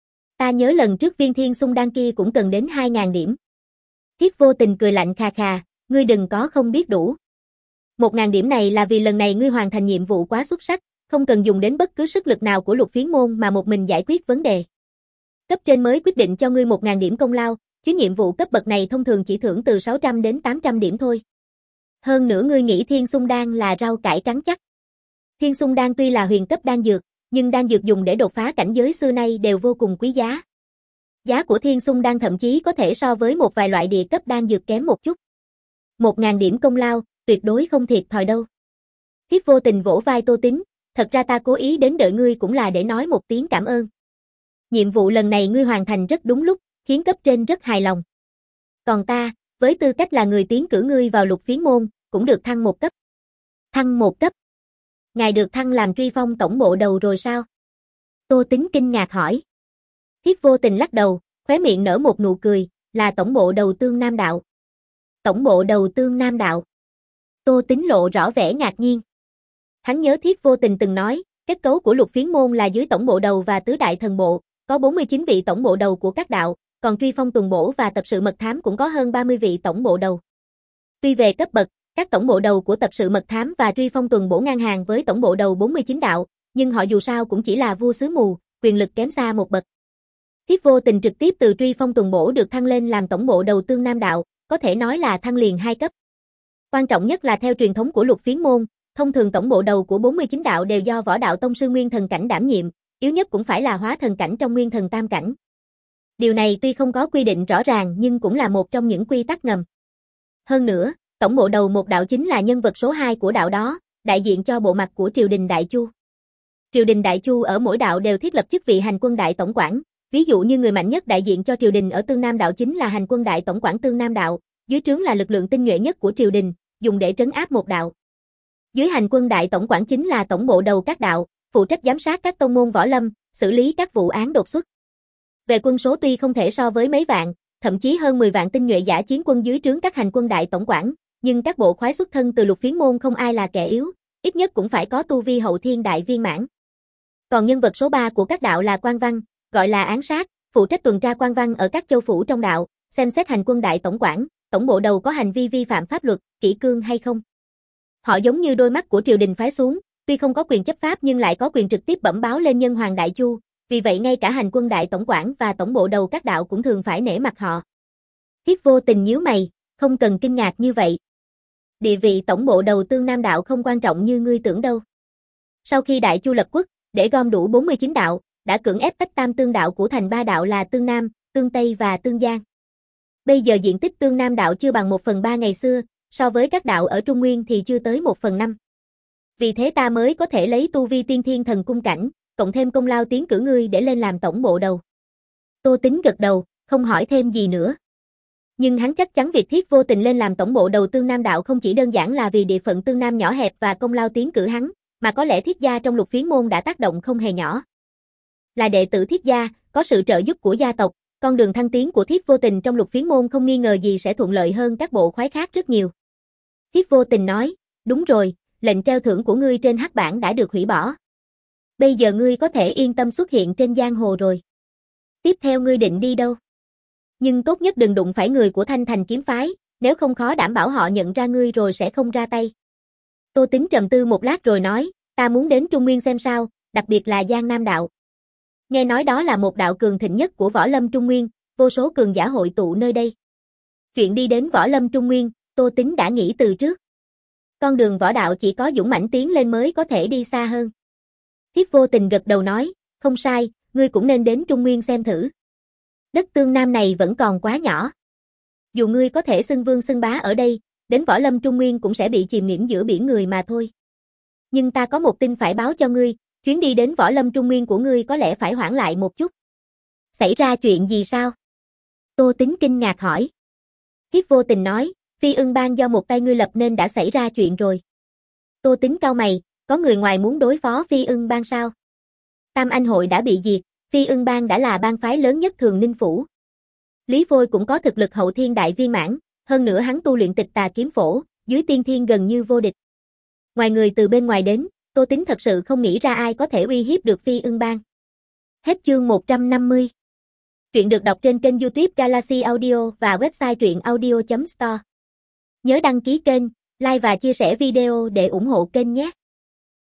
Ta nhớ lần trước viên thiên xung đan kia cũng cần đến hai nghìn điểm. Thiết Vô Tình cười lạnh khà khà, ngươi đừng có không biết đủ. một nghìn điểm này là vì lần này ngươi hoàn thành nhiệm vụ quá xuất sắc, không cần dùng đến bất cứ sức lực nào của Lục Phiến môn mà một mình giải quyết vấn đề. Cấp trên mới quyết định cho ngươi một nghìn điểm công lao, chứ nhiệm vụ cấp bậc này thông thường chỉ thưởng từ sáu trăm đến tám trăm điểm thôi. Hơn nữa ngươi nghĩ Thiên Xung Đan là rau cải trắng chắc. Thiên Xung Đan tuy là huyền cấp đan dược, nhưng đan dược dùng để đột phá cảnh giới xưa nay đều vô cùng quý giá. Giá của Thiên Xung Đan thậm chí có thể so với một vài loại địa cấp đan dược kém một chút. Một nghìn điểm công lao, tuyệt đối không thiệt thòi đâu. Thiết Vô Tình vỗ vai Tô Tính, thật ra ta cố ý đến đợi ngươi cũng là để nói một tiếng cảm ơn. Nhiệm vụ lần này ngươi hoàn thành rất đúng lúc, khiến cấp trên rất hài lòng. Còn ta, với tư cách là người tiến cử ngươi vào Lục Phiến môn, cũng được thăng một cấp. Thăng một cấp? Ngài được thăng làm Truy Phong tổng bộ đầu rồi sao? Tô Tính kinh ngạc hỏi. Thiết Vô Tình lắc đầu, khóe miệng nở một nụ cười, là tổng bộ đầu Tương Nam Đạo. Tổng bộ đầu Tương Nam Đạo. Tô Tính lộ rõ vẻ ngạc nhiên. Hắn nhớ Thiết Vô Tình từng nói, kết cấu của Lục Phiến môn là dưới tổng bộ đầu và tứ đại thần bộ, có bốn mươi chín vị tổng bộ đầu của các đạo, còn Truy Phong tuần bổ và tập sự mật thám cũng có hơn ba mươi vị tổng bộ đầu. Tuy về cấp bậc, các tổng bộ đầu của tập sự mật thám và Truy Phong tuần bổ ngang hàng với tổng bộ đầu bốn mươi chín đạo, nhưng họ dù sao cũng chỉ là vua xứ mù, quyền lực kém xa một bậc. Thiết Vô Tình trực tiếp từ Truy Phong tuần bổ được thăng lên làm tổng bộ đầu Tương Nam Đạo, có thể nói là thăng liền hai cấp. Quan trọng nhất là theo truyền thống của Lục Phiến môn, thông thường tổng bộ đầu của bốn mươi chín đạo đều do võ đạo tông sư nguyên thần cảnh đảm nhiệm, yếu nhất cũng phải là hóa thần cảnh trong nguyên thần tam cảnh. Điều này tuy không có quy định rõ ràng nhưng cũng là một trong những quy tắc ngầm. Hơn nữa, tổng bộ đầu một đạo chính là nhân vật số hai của đạo đó, đại diện cho bộ mặt của triều đình Đại Chu. Triều đình Đại Chu ở mỗi đạo đều thiết lập chức vị hành quân đại tổng quản, ví dụ như người mạnh nhất đại diện cho triều đình ở Tương Nam Đạo chính là hành quân đại tổng quản Tương Nam Đạo, dưới trướng là lực lượng tinh nhuệ nhất của triều đình, dùng để trấn áp một đạo. Dưới hành quân đại tổng quản chính là tổng bộ đầu các đạo, phụ trách giám sát các tông môn võ lâm, xử lý các vụ án đột xuất. Về quân số tuy không thể so với mấy vạn, thậm chí hơn mười vạn tinh nhuệ giả chiến quân dưới trướng các hành quân đại tổng quản, nhưng các bộ khoái xuất thân từ Lục Phiến môn không ai là kẻ yếu, ít nhất cũng phải có tu vi hậu thiên đại viên mãn. Còn nhân vật số ba của các đạo là quan văn, gọi là án sát, phụ trách tuần tra quan văn ở các châu phủ trong đạo, xem xét hành quân đại tổng quản, tổng bộ đầu có hành vi vi phạm pháp luật, kỷ cương hay không. Họ giống như đôi mắt của triều đình phái xuống, tuy không có quyền chấp pháp nhưng lại có quyền trực tiếp bẩm báo lên nhân hoàng Đại Chu, vì vậy ngay cả hành quân đại tổng quản và tổng bộ đầu các đạo cũng thường phải nể mặt họ. Thiết Vô Tình nhíu mày, không cần kinh ngạc như vậy. Địa vị tổng bộ đầu Tương Nam Đạo không quan trọng như ngươi tưởng đâu. Sau khi Đại Chu lập quốc, để gom đủ bốn mươi chín đạo, đã cưỡng ép tách tam tương đạo của thành ba đạo là Tương Nam, Tương Tây và Tương Giang. Bây giờ diện tích Tương Nam Đạo chưa bằng một phần ba ngày xưa, so với các đạo ở Trung Nguyên thì chưa tới một phần năm. Vì thế ta mới có thể lấy tu vi tiên thiên thần cung cảnh, cộng thêm công lao tiến cử ngươi để lên làm tổng bộ đầu. Tô Tính gật đầu, không hỏi thêm gì nữa. Nhưng hắn chắc chắn việc Thiết Vô Tình lên làm tổng bộ đầu Tương Nam đạo không chỉ đơn giản là vì địa phận Tương Nam nhỏ hẹp và công lao tiến cử hắn, mà có lẽ Thiết gia trong Lục Phiến môn đã tác động không hề nhỏ. Là đệ tử Thiết gia, có sự trợ giúp của gia tộc, con đường thăng tiến của Thiết Vô Tình trong Lục Phiến môn không nghi ngờ gì sẽ thuận lợi hơn các bộ khoái khác rất nhiều. Thiết Vô Tình nói, đúng rồi, lệnh treo thưởng của ngươi trên hắc bảng đã được hủy bỏ. Bây giờ ngươi có thể yên tâm xuất hiện trên giang hồ rồi. Tiếp theo ngươi định đi đâu? Nhưng tốt nhất đừng đụng phải người của Thanh Thành kiếm phái, nếu không khó đảm bảo họ nhận ra ngươi rồi sẽ không ra tay. Tô Tính trầm tư một lát rồi nói, ta muốn đến Trung Nguyên xem sao, đặc biệt là Giang Nam đạo. Nghe nói đó là một đạo cường thịnh nhất của Võ Lâm Trung Nguyên, vô số cường giả hội tụ nơi đây. Chuyện đi đến Võ Lâm Trung Nguyên, Tô Tính đã nghĩ từ trước. Con đường võ đạo chỉ có dũng mãnh tiến lên mới có thể đi xa hơn. Thiết Vô Tình gật đầu nói, không sai, ngươi cũng nên đến Trung Nguyên xem thử. Đất Tương Nam này vẫn còn quá nhỏ. Dù ngươi có thể xưng vương xưng bá ở đây, đến Võ Lâm Trung Nguyên cũng sẽ bị chìm nghỉm giữa biển người mà thôi. Nhưng ta có một tin phải báo cho ngươi, chuyến đi đến Võ Lâm Trung Nguyên của ngươi có lẽ phải hoãn lại một chút. Xảy ra chuyện gì sao? Tô Tính kinh ngạc hỏi. Thiết Vô Tình nói, Phi Ưng Bang do một tay ngươi lập nên đã xảy ra chuyện rồi. Tô Tính cau mày, có người ngoài muốn đối phó Phi Ưng Bang sao? Tam Anh hội đã bị diệt, Phi Ưng Bang đã là bang phái lớn nhất Thường Ninh Phủ. Lý Phôi cũng có thực lực hậu thiên đại viên mãn, hơn nữa hắn tu luyện Tịch Tà kiếm phổ, dưới tiên thiên gần như vô địch. Ngoài người từ bên ngoài đến, Tô Tính thật sự không nghĩ ra ai có thể uy hiếp được Phi Ưng Bang. Hết chương một trăm năm mươi. Truyện được đọc trên kênh YouTube Galaxy Audio và website truyện audio chấm store. Nhớ đăng ký kênh, like và chia sẻ video để ủng hộ kênh nhé.